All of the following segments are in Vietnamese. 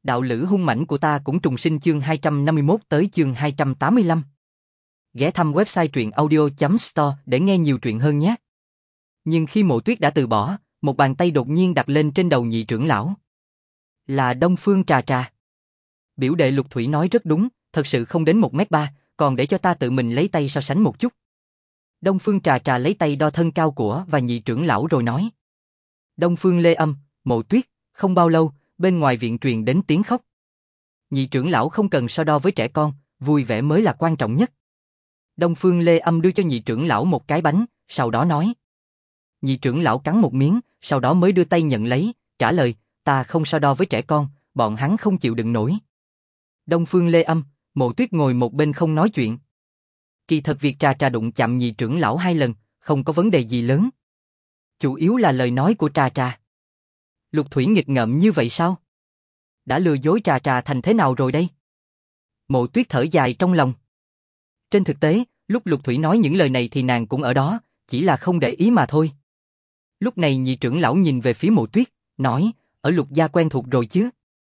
Đạo lữ hung mãnh của ta cũng trùng sinh chương 251 tới chương 285. Ghé thăm website truyệnaudio.store để nghe nhiều truyện hơn nhé. Nhưng khi Mộ Tuyết đã từ bỏ, một bàn tay đột nhiên đặt lên trên đầu nhị trưởng lão. Là Đông Phương Trà Trà. Biểu đệ Lục Thủy nói rất đúng, thật sự không đến 1m3, còn để cho ta tự mình lấy tay so sánh một chút. Đông Phương Trà Trà lấy tay đo thân cao của và nhị trưởng lão rồi nói. Đông Phương Lê Âm, Mộ Tuyết, không bao lâu, bên ngoài viện truyền đến tiếng khóc. Nhị trưởng lão không cần so đo với trẻ con, vui vẻ mới là quan trọng nhất. Đông Phương Lê Âm đưa cho nhị trưởng lão một cái bánh, sau đó nói. Nhị trưởng lão cắn một miếng, sau đó mới đưa tay nhận lấy, trả lời, ta không so đo với trẻ con, bọn hắn không chịu đựng nổi. Đông Phương Lê Âm, Mộ Tuyết ngồi một bên không nói chuyện. Kỳ thật việc Trà Trà đụng chạm nhị trưởng lão 2 lần, không có vấn đề gì lớn. Chủ yếu là lời nói của Trà Trà. Lục Thủy nghịch ngợm như vậy sao? Đã lừa dối Trà Trà thành thế nào rồi đây? Mộ Tuyết thở dài trong lòng. Trên thực tế, lúc Lục Thủy nói những lời này thì nàng cũng ở đó, chỉ là không để ý mà thôi. Lúc này nhị trưởng lão nhìn về phía Mộ Tuyết, nói, ở Lục gia quen thuộc rồi chứ?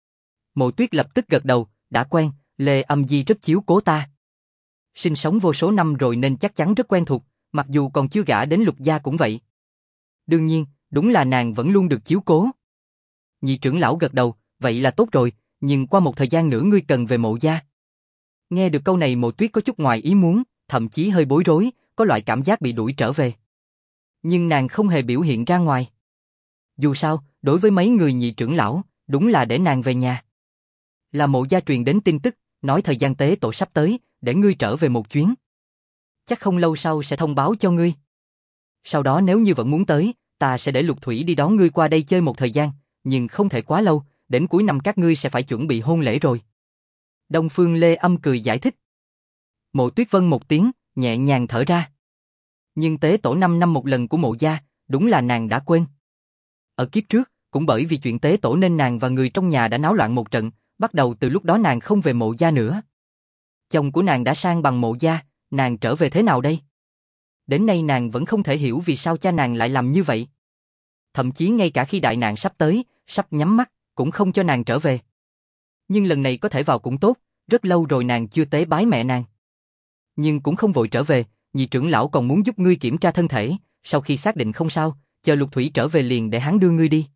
Mộ Tuyết lập tức gật đầu, đã quen, Lê Âm Di rất chiếu cố ta. Sinh sống vô số năm rồi nên chắc chắn rất quen thuộc, mặc dù còn chưa gả đến Lục gia cũng vậy. Đương nhiên, đúng là nàng vẫn luôn được chiếu cố. Nhị trưởng lão gật đầu, vậy là tốt rồi, nhưng qua một thời gian nữa ngươi cần về Mộ gia. Nghe được câu này Mộ Tuyết có chút ngoài ý muốn, thậm chí hơi bối rối, có loại cảm giác bị đuổi trở về. Nhưng nàng không hề biểu hiện ra ngoài. Dù sao, đối với mấy người nhị trưởng lão, đúng là để nàng về nhà. Là Mộ gia truyền đến tin tức, nói thời gian tế tổ sắp tới, để ngươi trở về một chuyến. Chắc không lâu sau sẽ thông báo cho ngươi. Sau đó nếu như vẫn muốn tới, ta sẽ để Lục Thủy đi đón ngươi qua đây chơi một thời gian, nhưng không thể quá lâu, đến cuối năm các ngươi sẽ phải chuẩn bị hôn lễ rồi. Đông Phương Lê Âm cười giải thích. Mộ Tuyết vâng một tiếng, nhẹ nhàng thở ra. Nhưng tế tổ 5 năm một lần của Mộ gia, đúng là nàng đã quên. Ở kiếp trước, cũng bởi vì chuyện tế tổ nên nàng và người trong nhà đã náo loạn một trận, bắt đầu từ lúc đó nàng không về Mộ gia nữa. Chồng của nàng đã sang bằng Mộ gia, nàng trở về thế nào đây? Đến nay nàng vẫn không thể hiểu vì sao cha nàng lại làm như vậy. Thậm chí ngay cả khi đại nạn sắp tới, sắp nhắm mắt, cũng không cho nàng trở về. Nhưng lần này có thể vào cũng tốt, rất lâu rồi nàng chưa tế bái mẹ nàng. Nhưng cũng không vội trở về, nhị trưởng lão còn muốn giúp ngươi kiểm tra thân thể, sau khi xác định không sao, chờ Lục Thủy trở về liền để hắn đưa ngươi đi.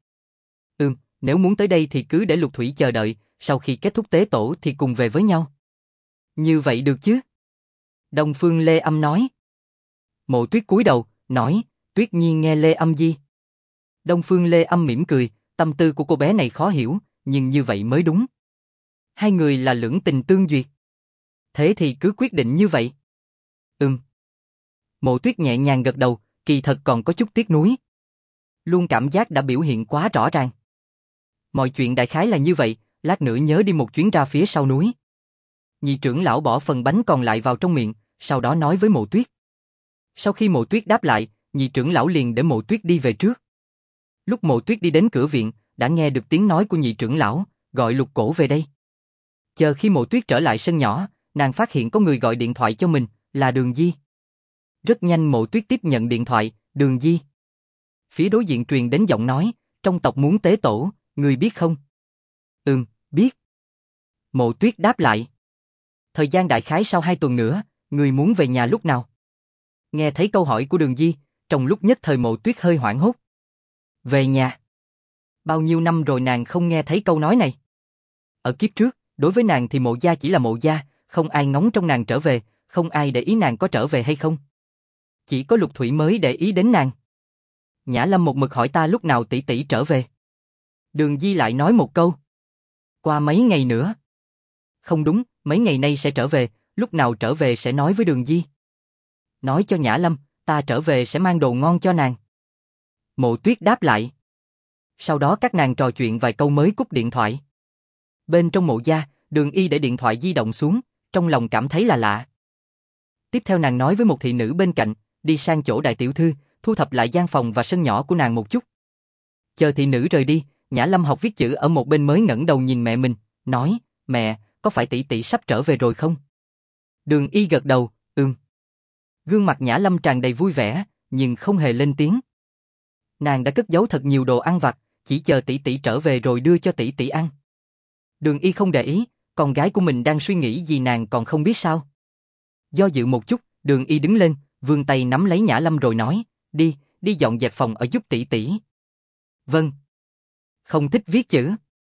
Nếu muốn tới đây thì cứ để Lục Thủy chờ đợi, sau khi kết thúc tế tổ thì cùng về với nhau. Như vậy được chứ? Đông Phương Lê Âm nói. Mộ Tuyết cúi đầu, nói, Tuyết Nhi nghe Lê Âm Di. Đông Phương Lê Âm mỉm cười, tâm tư của cô bé này khó hiểu, nhưng như vậy mới đúng. Hai người là lưỡng tình tương duyệt. Thế thì cứ quyết định như vậy. Mộ Tuyết nhẹ nhàng gật đầu, kỳ thật còn có chút tiếc nuối. Luôn cảm giác đã biểu hiện quá rõ ràng. Mọi chuyện đại khái là như vậy, lát nữa nhớ đi một chuyến ra phía sau núi. Nhị trưởng lão bỏ phần bánh còn lại vào trong miệng, sau đó nói với Mộ Tuyết. Sau khi Mộ Tuyết đáp lại, nhị trưởng lão liền để Mộ Tuyết đi về trước. Lúc Mộ Tuyết đi đến cửa viện, đã nghe được tiếng nói của nhị trưởng lão, gọi Lục Cổ về đây. Chờ khi Mộ Tuyết trở lại sân nhỏ, nàng phát hiện có người gọi điện thoại cho mình, là Đường Di. Rất nhanh Mộ Tuyết tiếp nhận điện thoại, Đường Di. Phía đối diện truyền đến giọng nói, trong tộc muốn tế tổ, ngươi biết không? Biết. Mộ Tuyết đáp lại. Thời gian đại khái sau 2 tuần nữa, ngươi muốn về nhà lúc nào? Nghe thấy câu hỏi của Đường Di, trong lúc nhất thời Mộ Tuyết hơi hoảng hốt. Về nhà? Bao nhiêu năm rồi nàng không nghe thấy câu nói này. Ở kiếp trước, đối với nàng thì Mộ gia chỉ là Mộ gia, không ai ngóng trông nàng trở về, không ai để ý nàng có trở về hay không. Chỉ có Lục Thủy mới để ý đến nàng. Nhã Lâm một mực hỏi ta lúc nào tỷ tỷ trở về. Đường Di lại nói một câu. Qua mấy ngày nữa. Không đúng, mấy ngày nay sẽ trở về, lúc nào trở về sẽ nói với Đường Di. Nói cho Nhã Lâm, ta trở về sẽ mang đồ ngon cho nàng. Mộ Tuyết đáp lại. Sau đó các nàng trò chuyện vài câu mới cúp điện thoại. Bên trong Mộ gia, Đường Y để điện thoại di động xuống, trong lòng cảm thấy là lạ. Tiếp theo nàng nói với một thị nữ bên cạnh, đi sang chỗ đại tiểu thư, thu thập lại gian phòng và sân nhỏ của nàng một chút. Chờ thị nữ rời đi, Nhã Lâm học viết chữ ở một bên mới ngẩng đầu nhìn mẹ mình, nói, mẹ, có phải tỷ tỷ sắp trở về rồi không? Đường Y gật đầu, Gương mặt Nhã Lâm tràn đầy vui vẻ, nhưng không hề lên tiếng. Nàng đã cất giấu thật nhiều đồ ăn vặt, chỉ chờ tỷ tỷ trở về rồi đưa cho tỷ tỷ ăn. Đường Y không để ý, con gái của mình đang suy nghĩ gì nàng còn không biết sao. Do dự một chút, Đường Y đứng lên, vươn tay nắm lấy Nhã Lâm rồi nói, đi dọn dẹp phòng ở giúp tỷ tỷ. Vâng. Không thích viết chữ.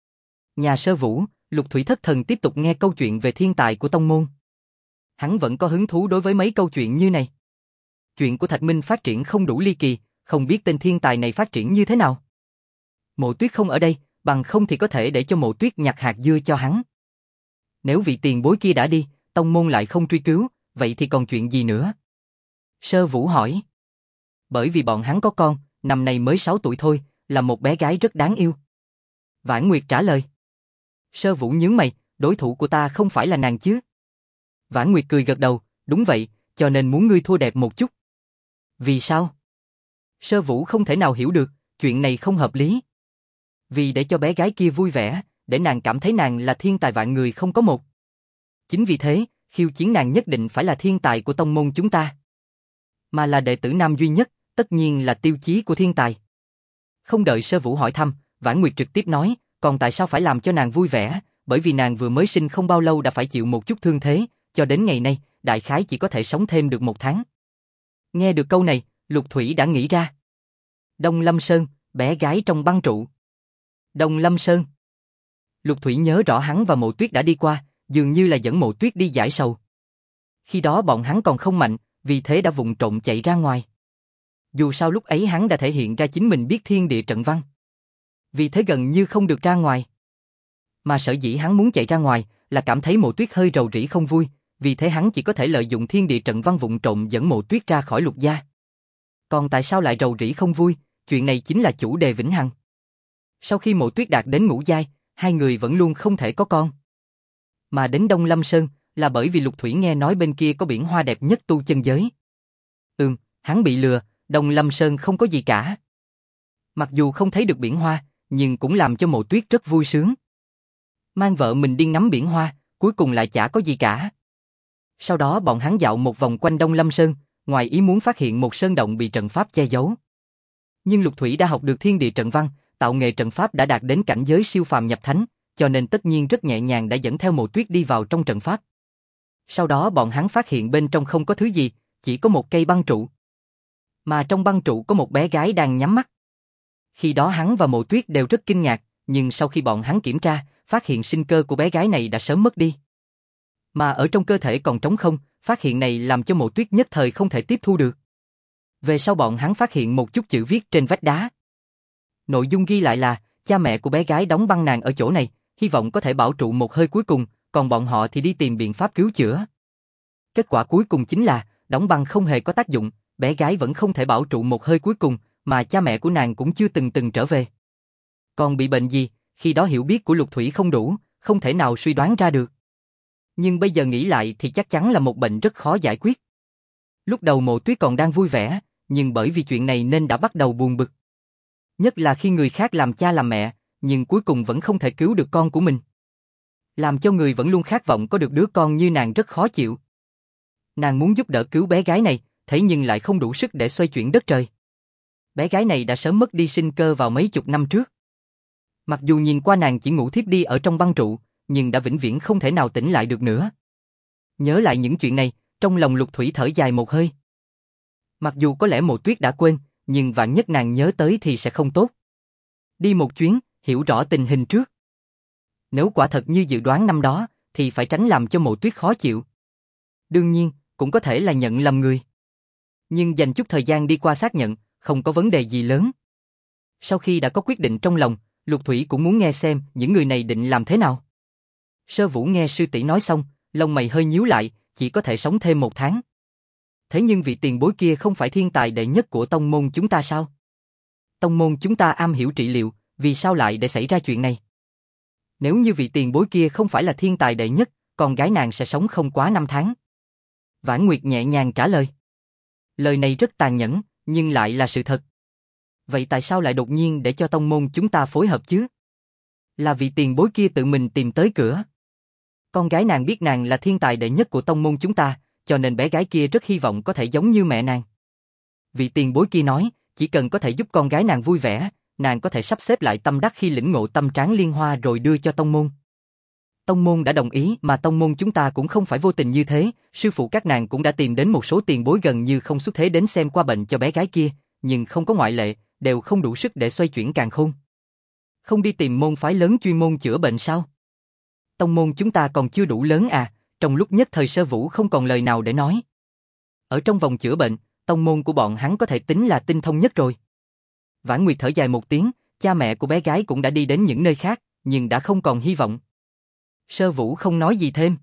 Nhà Sơ Vũ, Lục Thủy thất thần tiếp tục nghe câu chuyện về thiên tài của tông môn. Hắn vẫn có hứng thú đối với mấy câu chuyện như này. Chuyện của Thạch Minh phát triển không đủ ly kỳ, không biết tên thiên tài này phát triển như thế nào. Mộ Tuyết không ở đây, bằng không thì có thể để cho Mộ Tuyết nhặt hạt dưa cho hắn. Nếu vị tiền bối kia đã đi, tông môn lại không truy cứu, vậy thì còn chuyện gì nữa? Sơ Vũ hỏi. Bởi vì bọn hắn có con, năm nay mới 6 tuổi thôi, là một bé gái rất đáng yêu. Vãn Nguyệt trả lời. Sơ Vũ nhướng mày, đối thủ của ta không phải là nàng chứ? Vãn Nguyệt cười gật đầu, đúng vậy, cho nên muốn ngươi thua đẹp một chút. Vì sao? Sơ Vũ không thể nào hiểu được, chuyện này không hợp lý. Vì để cho bé gái kia vui vẻ, để nàng cảm thấy nàng là thiên tài vạn người không có một. Chính vì thế, khiêu chiến nàng nhất định phải là thiên tài của tông môn chúng ta. Mà là đệ tử nam duy nhất, tất nhiên là tiêu chí của thiên tài. Không đợi Sơ Vũ hỏi thăm, Vãn Nguyệt trực tiếp nói, còn tại sao phải làm cho nàng vui vẻ, bởi vì nàng vừa mới sinh không bao lâu đã phải chịu một chút thương thế, cho đến ngày nay, đại khái chỉ có thể sống thêm được 1 tháng. Nghe được câu này, Lục Thủy đã nghĩ ra. Đông Lâm Sơn, bé gái trong băng trụ. Đông Lâm Sơn. Lục Thủy nhớ rõ hắn và Mộ Tuyết đã đi qua, dường như là dẫn Mộ Tuyết đi giải sầu. Khi đó bọn hắn còn không mạnh, vì thế đã vụng trộm chạy ra ngoài. Dù sao lúc ấy hắn đã thể hiện ra chính mình biết thiên địa trận văn. Vì thế gần như không được ra ngoài. Mà sở dĩ hắn muốn chạy ra ngoài là cảm thấy Mộ Tuyết hơi rầu rĩ không vui, vì thế hắn chỉ có thể lợi dụng thiên địa trận văn vụng trộm dẫn Mộ Tuyết ra khỏi Lục gia. Còn tại sao lại rầu rĩ không vui, chuyện này chính là chủ đề vĩnh hằng. Sau khi Mộ Tuyết đạt đến ngũ giai, hai người vẫn luôn không thể có con. Mà đến Đông Lâm Sơn là bởi vì Lục Thủy nghe nói bên kia có biển hoa đẹp nhất tu chân giới. Hắn bị lừa, Đông Lâm Sơn không có gì cả. Mặc dù không thấy được biển hoa, nhưng cũng làm cho Mộ Tuyết rất vui sướng. Mang vợ mình đi ngắm biển hoa, cuối cùng lại chả có gì cả. Sau đó bọn hắn dạo một vòng quanh Đông Lâm Sơn, ngoài ý muốn phát hiện một sơn động bị trận pháp che giấu. Nhưng Lục Thủy đã học được thiên địa trận văn, tạo nghệ trận pháp đã đạt đến cảnh giới siêu phàm nhập thánh, cho nên tất nhiên rất nhẹ nhàng đã dẫn theo Mộ Tuyết đi vào trong trận pháp. Sau đó bọn hắn phát hiện bên trong không có thứ gì, chỉ có một cây băng trụ. Mà trong băng trụ có một bé gái đang nhắm mắt. Khi đó hắn và Mộ Tuyết đều rất kinh ngạc, nhưng sau khi bọn hắn kiểm tra, phát hiện sinh cơ của bé gái này đã sớm mất đi. Mà ở trong cơ thể còn trống không, phát hiện này làm cho Mộ Tuyết nhất thời không thể tiếp thu được. Về sau bọn hắn phát hiện một chút chữ viết trên vách đá. Nội dung ghi lại là, cha mẹ của bé gái đóng băng nàng ở chỗ này, hy vọng có thể bảo trụ một hơi cuối cùng, còn bọn họ thì đi tìm biện pháp cứu chữa. Kết quả cuối cùng chính là, đóng băng không hề có tác dụng, bé gái vẫn không thể bảo trụ một hơi cuối cùng, mà cha mẹ của nàng cũng chưa từng trở về. Còn bị bệnh gì, khi đó hiểu biết của Lục Thủy không đủ, không thể nào suy đoán ra được. Nhưng bây giờ nghĩ lại thì chắc chắn là một bệnh rất khó giải quyết. Lúc đầu Mộ Tuyết còn đang vui vẻ, nhưng bởi vì chuyện này nên đã bắt đầu buồn bực. Nhất là khi người khác làm cha làm mẹ, nhưng cuối cùng vẫn không thể cứu được con của mình. Làm cho người vẫn luôn khát vọng có được đứa con như nàng rất khó chịu. Nàng muốn giúp đỡ cứu bé gái này, thế nhưng lại không đủ sức để xoay chuyển đất trời. Bé gái này đã sớm mất đi sinh cơ vào mấy chục năm trước. Mặc dù nhìn qua nàng chỉ ngủ thiếp đi ở trong băng trụ, nhưng đã vĩnh viễn không thể nào tỉnh lại được nữa. Nhớ lại những chuyện này, trong lòng Lục Thủy thở dài một hơi. Mặc dù có lẽ Mộ Tuyết đã quên, nhưng vạn nhất nàng nhớ tới thì sẽ không tốt. Đi một chuyến, hiểu rõ tình hình trước. Nếu quả thật như dự đoán năm đó, thì phải tránh làm cho Mộ Tuyết khó chịu. Đương nhiên, cũng có thể là nhận lầm người. Nhưng dành chút thời gian đi qua xác nhận, không có vấn đề gì lớn. Sau khi đã có quyết định trong lòng, Lục Thủy cũng muốn nghe xem những người này định làm thế nào. Sơ Vũ nghe sư tỷ nói xong, lông mày hơi nhíu lại, chỉ có thể sống thêm 1 tháng. Thế nhưng vị tiền bối kia không phải thiên tài đệ nhất của tông môn chúng ta sao? Tông môn chúng ta am hiểu trị liệu, vì sao lại để xảy ra chuyện này? Nếu như vị tiền bối kia không phải là thiên tài đệ nhất, con gái nàng sẽ sống không quá 5 tháng. Vãn Nguyệt nhẹ nhàng trả lời. Lời này rất tàn nhẫn, nhưng lại là sự thật. Vậy tại sao lại đột nhiên để cho tông môn chúng ta phối hợp chứ? Là vị tiền bối kia tự mình tìm tới cửa. Con gái nàng biết nàng là thiên tài đệ nhất của tông môn chúng ta, cho nên bé gái kia rất hy vọng có thể giống như mẹ nàng. Vị tiền bối kia nói, chỉ cần có thể giúp con gái nàng vui vẻ, nàng có thể sắp xếp lại tâm đắc khi lĩnh ngộ tâm tráng liên hoa rồi đưa cho tông môn. Tông môn đã đồng ý mà tông môn chúng ta cũng không phải vô tình như thế, sư phụ các nàng cũng đã tìm đến một số tiền bối gần như không xuất thế đến xem qua bệnh cho bé gái kia, nhưng không có ngoại lệ, đều không đủ sức để xoay chuyển càn khôn. Không đi tìm môn phái lớn chuyên môn chữa bệnh sao? Tông môn chúng ta còn chưa đủ lớn à? Trong lúc nhất thời Sơ Vũ không còn lời nào để nói. Ở trong vòng chữa bệnh, tông môn của bọn hắn có thể tính là tinh thông nhất rồi. Vãn Nguyệt thở dài một tiếng, cha mẹ của bé gái cũng đã đi đến những nơi khác, nhưng đã không còn hy vọng. Sơ Vũ không nói gì thêm.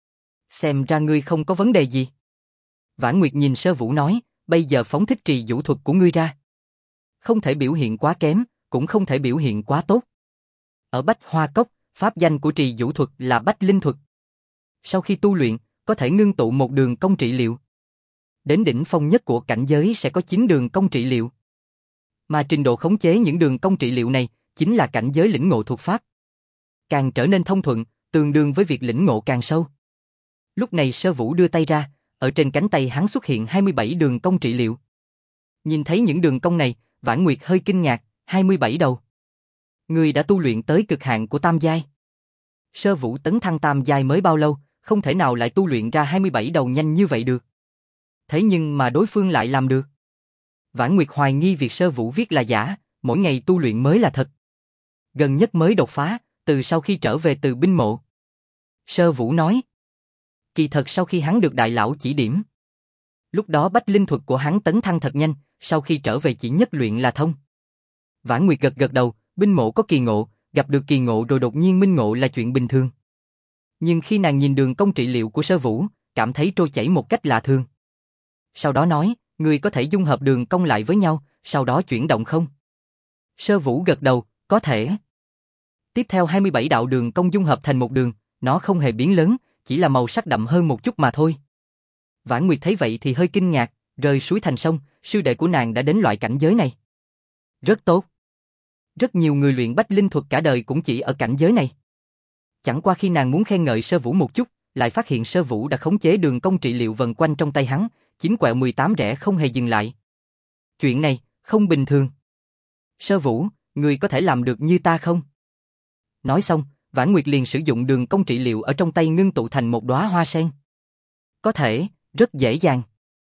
Xem ra ngươi không có vấn đề gì. Vãn Nguyệt nhìn Sơ Vũ nói, bây giờ phóng thích trì vũ thuật của ngươi ra. Không thể biểu hiện quá kém, cũng không thể biểu hiện quá tốt. Ở Bách Hoa Cốc, pháp danh của trì vũ thuật là Bách Linh thuật. Sau khi tu luyện, có thể ngưng tụ một đường công trị liệu. Đến đỉnh phong nhất của cảnh giới sẽ có 9 đường công trị liệu. Mà trình độ khống chế những đường công trị liệu này, chính là cảnh giới lĩnh ngộ thuật pháp. Càng trở nên thông thuận, tương đương với việc lĩnh ngộ càng sâu. Lúc này Sơ Vũ đưa tay ra, ở trên cánh tay hắn xuất hiện 27 đường công trị liệu. Nhìn thấy những đường công này, Vãn Nguyệt hơi kinh ngạc, 27 đầu. Ngươi đã tu luyện tới cực hạn của tam giai. Sơ Vũ tấn thăng tam giai mới bao lâu, không thể nào lại tu luyện ra 27 đầu nhanh như vậy được. Thế nhưng mà đối phương lại làm được. Vãn Nguyệt hoài nghi việc Sơ Vũ viết là giả, mỗi ngày tu luyện mới là thật. Gần nhất mới đột phá, từ sau khi trở về từ binh mộ. Sơ Vũ nói. Kỳ thật sau khi hắn được đại lão chỉ điểm. Lúc đó bách linh thuật của hắn tấn thăng thật nhanh, sau khi trở về chỉ nhất luyện là thông. Vãn Nguyệt gật gật đầu, binh mộ có kỳ ngộ, gặp được kỳ ngộ rồi đột nhiên minh ngộ là chuyện bình thường. Nhưng khi nàng nhìn đường công trị liệu của Sơ Vũ, cảm thấy trôi chảy một cách lạ thường. Sau đó nói, người có thể dung hợp đường công lại với nhau, sau đó chuyển động không? Sơ Vũ gật đầu, có thể. Tiếp theo 27 đạo đường công dung hợp thành một đường, nó không hề biến lớn, chỉ là màu sắc đậm hơn một chút mà thôi. Vãn Nguyệt thấy vậy thì hơi kinh ngạc, rơi suối thành sông, sư đệ của nàng đã đến loại cảnh giới này. Rất tốt. Rất nhiều người luyện bách linh thuật cả đời cũng chỉ ở cảnh giới này. Chẳng qua khi nàng muốn khen ngợi Sơ Vũ một chút, lại phát hiện Sơ Vũ đã khống chế đường công trị liệu vần quanh trong tay hắn, 9 quẹo 18 rẽ không hề dừng lại. Chuyện này, không bình thường. Sơ Vũ, người có thể làm được như ta không? Nói xong, Vãn Nguyệt liền sử dụng đường công trị liệu ở trong tay ngưng tụ thành một đóa hoa sen. Có thể, rất dễ dàng.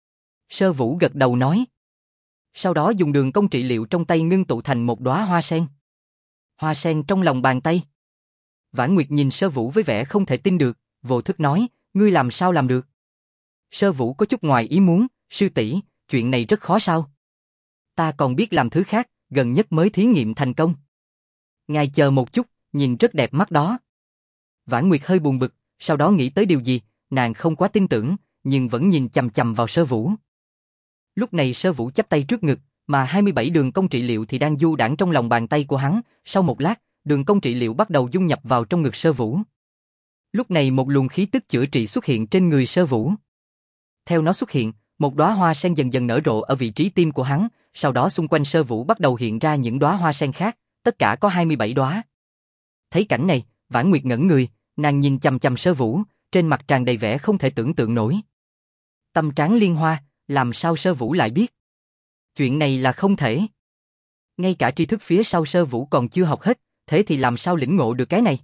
Sơ Vũ gật đầu nói. Sau đó dùng đường công trị liệu trong tay ngưng tụ thành một đóa hoa sen. Hoa sen trong lòng bàn tay. Vãn Nguyệt nhìn Sơ Vũ với vẻ không thể tin được, vô thức nói, ngươi làm sao làm được? Sơ Vũ có chút ngoài ý muốn, sư tỷ, chuyện này rất khó sao? Ta còn biết làm thứ khác, gần nhất mới thí nghiệm thành công. Ngài chờ một chút, nhìn rất đẹp mắt đó. Vãn Nguyệt hơi buồn bực, sau đó nghĩ tới điều gì, nàng không quá tin tưởng, nhưng vẫn nhìn chằm chằm vào Sơ Vũ. Lúc này Sơ Vũ chắp tay trước ngực, mà 27 đường công trị liệu thì đang du đãng trong lòng bàn tay của hắn, sau một lát, đường công trị liệu bắt đầu dung nhập vào trong ngực Sơ Vũ. Lúc này một luồng khí tức chữa trị xuất hiện trên người Sơ Vũ. Theo nó xuất hiện, một đóa hoa sen dần dần nở rộ ở vị trí tim của hắn, sau đó xung quanh Sơ Vũ bắt đầu hiện ra những đóa hoa sen khác, tất cả có 27 đóa. Thấy cảnh này, Vãn Nguyệt ngẩn người, nàng nhìn chằm chằm Sơ Vũ, trên mặt tràn đầy vẻ không thể tưởng tượng nổi. Tâm tráng liên hoa, làm sao Sơ Vũ lại biết? Chuyện này là không thể. Ngay cả tri thức phía sau Sơ Vũ còn chưa học hết, thế thì làm sao lĩnh ngộ được cái này?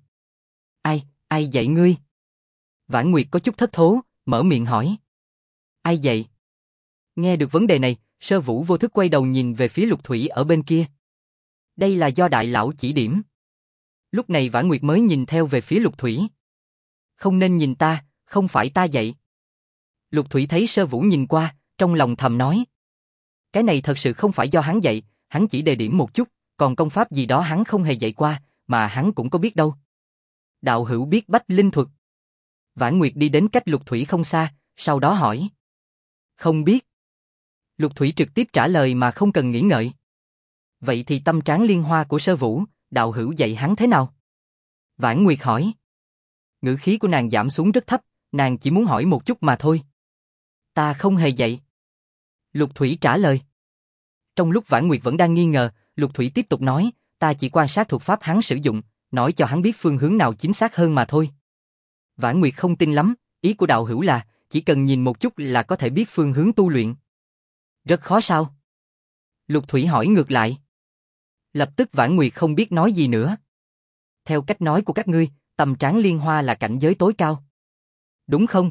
Ai dạy ngươi? Vãn Nguyệt có chút thất thố, mở miệng hỏi. Ai dạy? Nghe được vấn đề này, Sơ Vũ vô thức quay đầu nhìn về phía Lục Thủy ở bên kia. Đây là do đại lão chỉ điểm. Lúc này Vãn Nguyệt mới nhìn theo về phía Lục Thủy. Không nên nhìn ta, không phải ta dạy. Lục Thủy thấy Sơ Vũ nhìn qua, trong lòng thầm nói. Cái này thật sự không phải do hắn dạy, hắn chỉ đề điểm một chút, còn công pháp gì đó hắn không hề dạy qua, mà hắn cũng có biết đâu. Đạo hữu biết bách linh thuật. Vãn Nguyệt đi đến cách Lục Thủy không xa, sau đó hỏi. Không biết. Lục Thủy trực tiếp trả lời mà không cần nghĩ ngợi. Vậy thì tâm tráng liên hoa của Sơ Vũ, đạo hữu dạy hắn thế nào? Vãn Nguyệt hỏi. Ngữ khí của nàng giảm xuống rất thấp, nàng chỉ muốn hỏi một chút mà thôi. Ta không hề dạy. Lục Thủy trả lời. Trong lúc Vãn Nguyệt vẫn đang nghi ngờ, Lục Thủy tiếp tục nói, ta chỉ quan sát thuật pháp hắn sử dụng, nói cho hắn biết phương hướng nào chính xác hơn mà thôi. Vãn Nguyệt không tin lắm, ý của đạo hữu là, chỉ cần nhìn một chút là có thể biết phương hướng tu luyện. Rất khó sao? Lục Thủy hỏi ngược lại. Lập tức Vãn Nguyệt không biết nói gì nữa. Theo cách nói của các ngươi, Tâm tráng liên hoa là cảnh giới tối cao. Đúng không?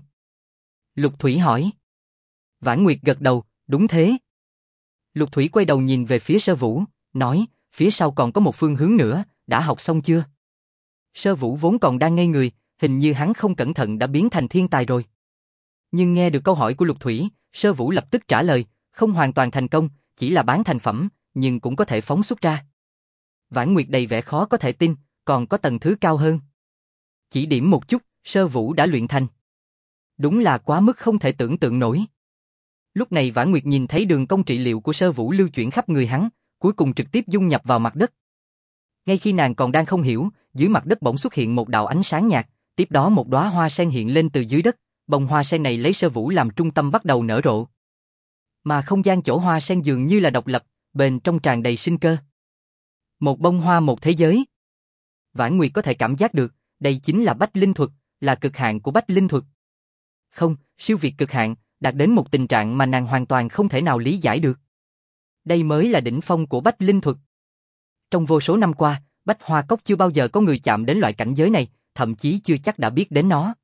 Lục Thủy hỏi. Vãn Nguyệt gật đầu, đúng thế. Lục Thủy quay đầu nhìn về phía Sơ Vũ, nói, phía sau còn có một phương hướng nữa, đã học xong chưa? Sơ Vũ vốn còn đang ngây người, hình như hắn không cẩn thận đã biến thành thiên tài rồi. Nhưng nghe được câu hỏi của Lục Thủy, Sơ Vũ lập tức trả lời, không hoàn toàn thành công, chỉ là bán thành phẩm, nhưng cũng có thể phóng xuất ra. Vãn Nguyệt đầy vẻ khó có thể tin, còn có tầng thứ cao hơn. Chỉ điểm một chút, Sơ Vũ đã luyện thành. Đúng là quá mức không thể tưởng tượng nổi. Lúc này Vãn Nguyệt nhìn thấy đường cong trị liệu của Sơ Vũ lưu chuyển khắp người hắn, cuối cùng trực tiếp dung nhập vào mặt đất. Ngay khi nàng còn đang không hiểu, dưới mặt đất bỗng xuất hiện một đạo ánh sáng nhạt, tiếp đó một đóa hoa sen hiện lên từ dưới đất, bông hoa sen này lấy Sơ Vũ làm trung tâm bắt đầu nở rộ. Mà không gian chỗ hoa sen dường như là độc lập, bên trong tràn đầy sinh cơ. Một bông hoa một thế giới. Vãn Nguyệt có thể cảm giác được, đây chính là Bách Linh thuật, là cực hạn của Bách Linh thuật. Không, siêu việt cực hạn, đạt đến một tình trạng mà nàng hoàn toàn không thể nào lý giải được. Đây mới là đỉnh phong của Bách Linh thuật. Trong vô số năm qua, Bách Hoa Cốc chưa bao giờ có người chạm đến loại cảnh giới này, thậm chí chưa chắc đã biết đến nó.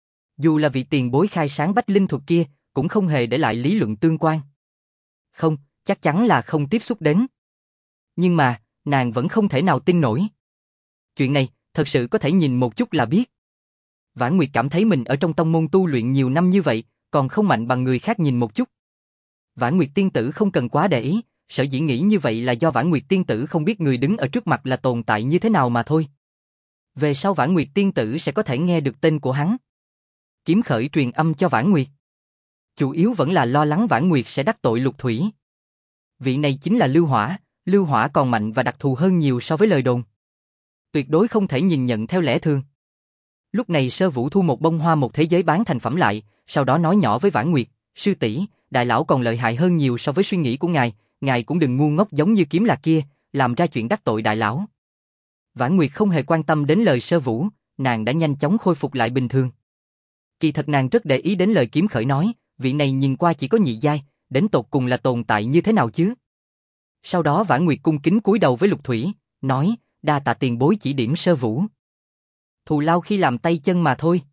Dù là vị tiền bối khai sáng Bách Linh thuật kia, cũng không hề để lại lý luận tương quan. Không, chắc chắn là không tiếp xúc đến. Nhưng mà, nàng vẫn không thể nào tin nổi. Chuyện này, thật sự có thể nhìn một chút là biết. Vãn Nguyệt cảm thấy mình ở trong tông môn tu luyện nhiều năm như vậy, còn không mạnh bằng người khác nhìn một chút. Vãn Nguyệt tiên tử không cần quá để ý, sở dĩ nghĩ như vậy là do Vãn Nguyệt tiên tử không biết người đứng ở trước mặt là tồn tại như thế nào mà thôi. Về sau Vãn Nguyệt tiên tử sẽ có thể nghe được tên của hắn. Kiếm Khởi truyền âm cho Vãn Nguyệt. Chủ yếu vẫn là lo lắng Vãn Nguyệt sẽ đắc tội Lục Thủy. Vị này chính là Lưu Hỏa còn mạnh và đặc thù hơn nhiều so với lời đồn. Tuyệt đối không thể nhìn nhận theo lẽ thường. Lúc này Sơ Vũ thu một bông hoa một thế giới bán thành phẩm lại, sau đó nói nhỏ với Vãn Nguyệt, sư tỷ, đại lão còn lợi hại hơn nhiều so với suy nghĩ của ngài cũng đừng ngu ngốc giống như Kiếm Lạc kia, làm ra chuyện đắc tội đại lão. Vãn Nguyệt không hề quan tâm đến lời Sơ Vũ, nàng đã nhanh chóng khôi phục lại bình thường. Kỳ thật nàng rất để ý đến lời Kiếm Khởi nói, vị này nhìn qua chỉ có nhị giai, đến tột cùng là tồn tại như thế nào chứ? Sau đó Vãn Nguyệt cung kính cúi đầu với Lục Thủy, nói, đa tạ tiền bối chỉ điểm Sơ Vũ. Thù lao khi làm tay chân mà thôi.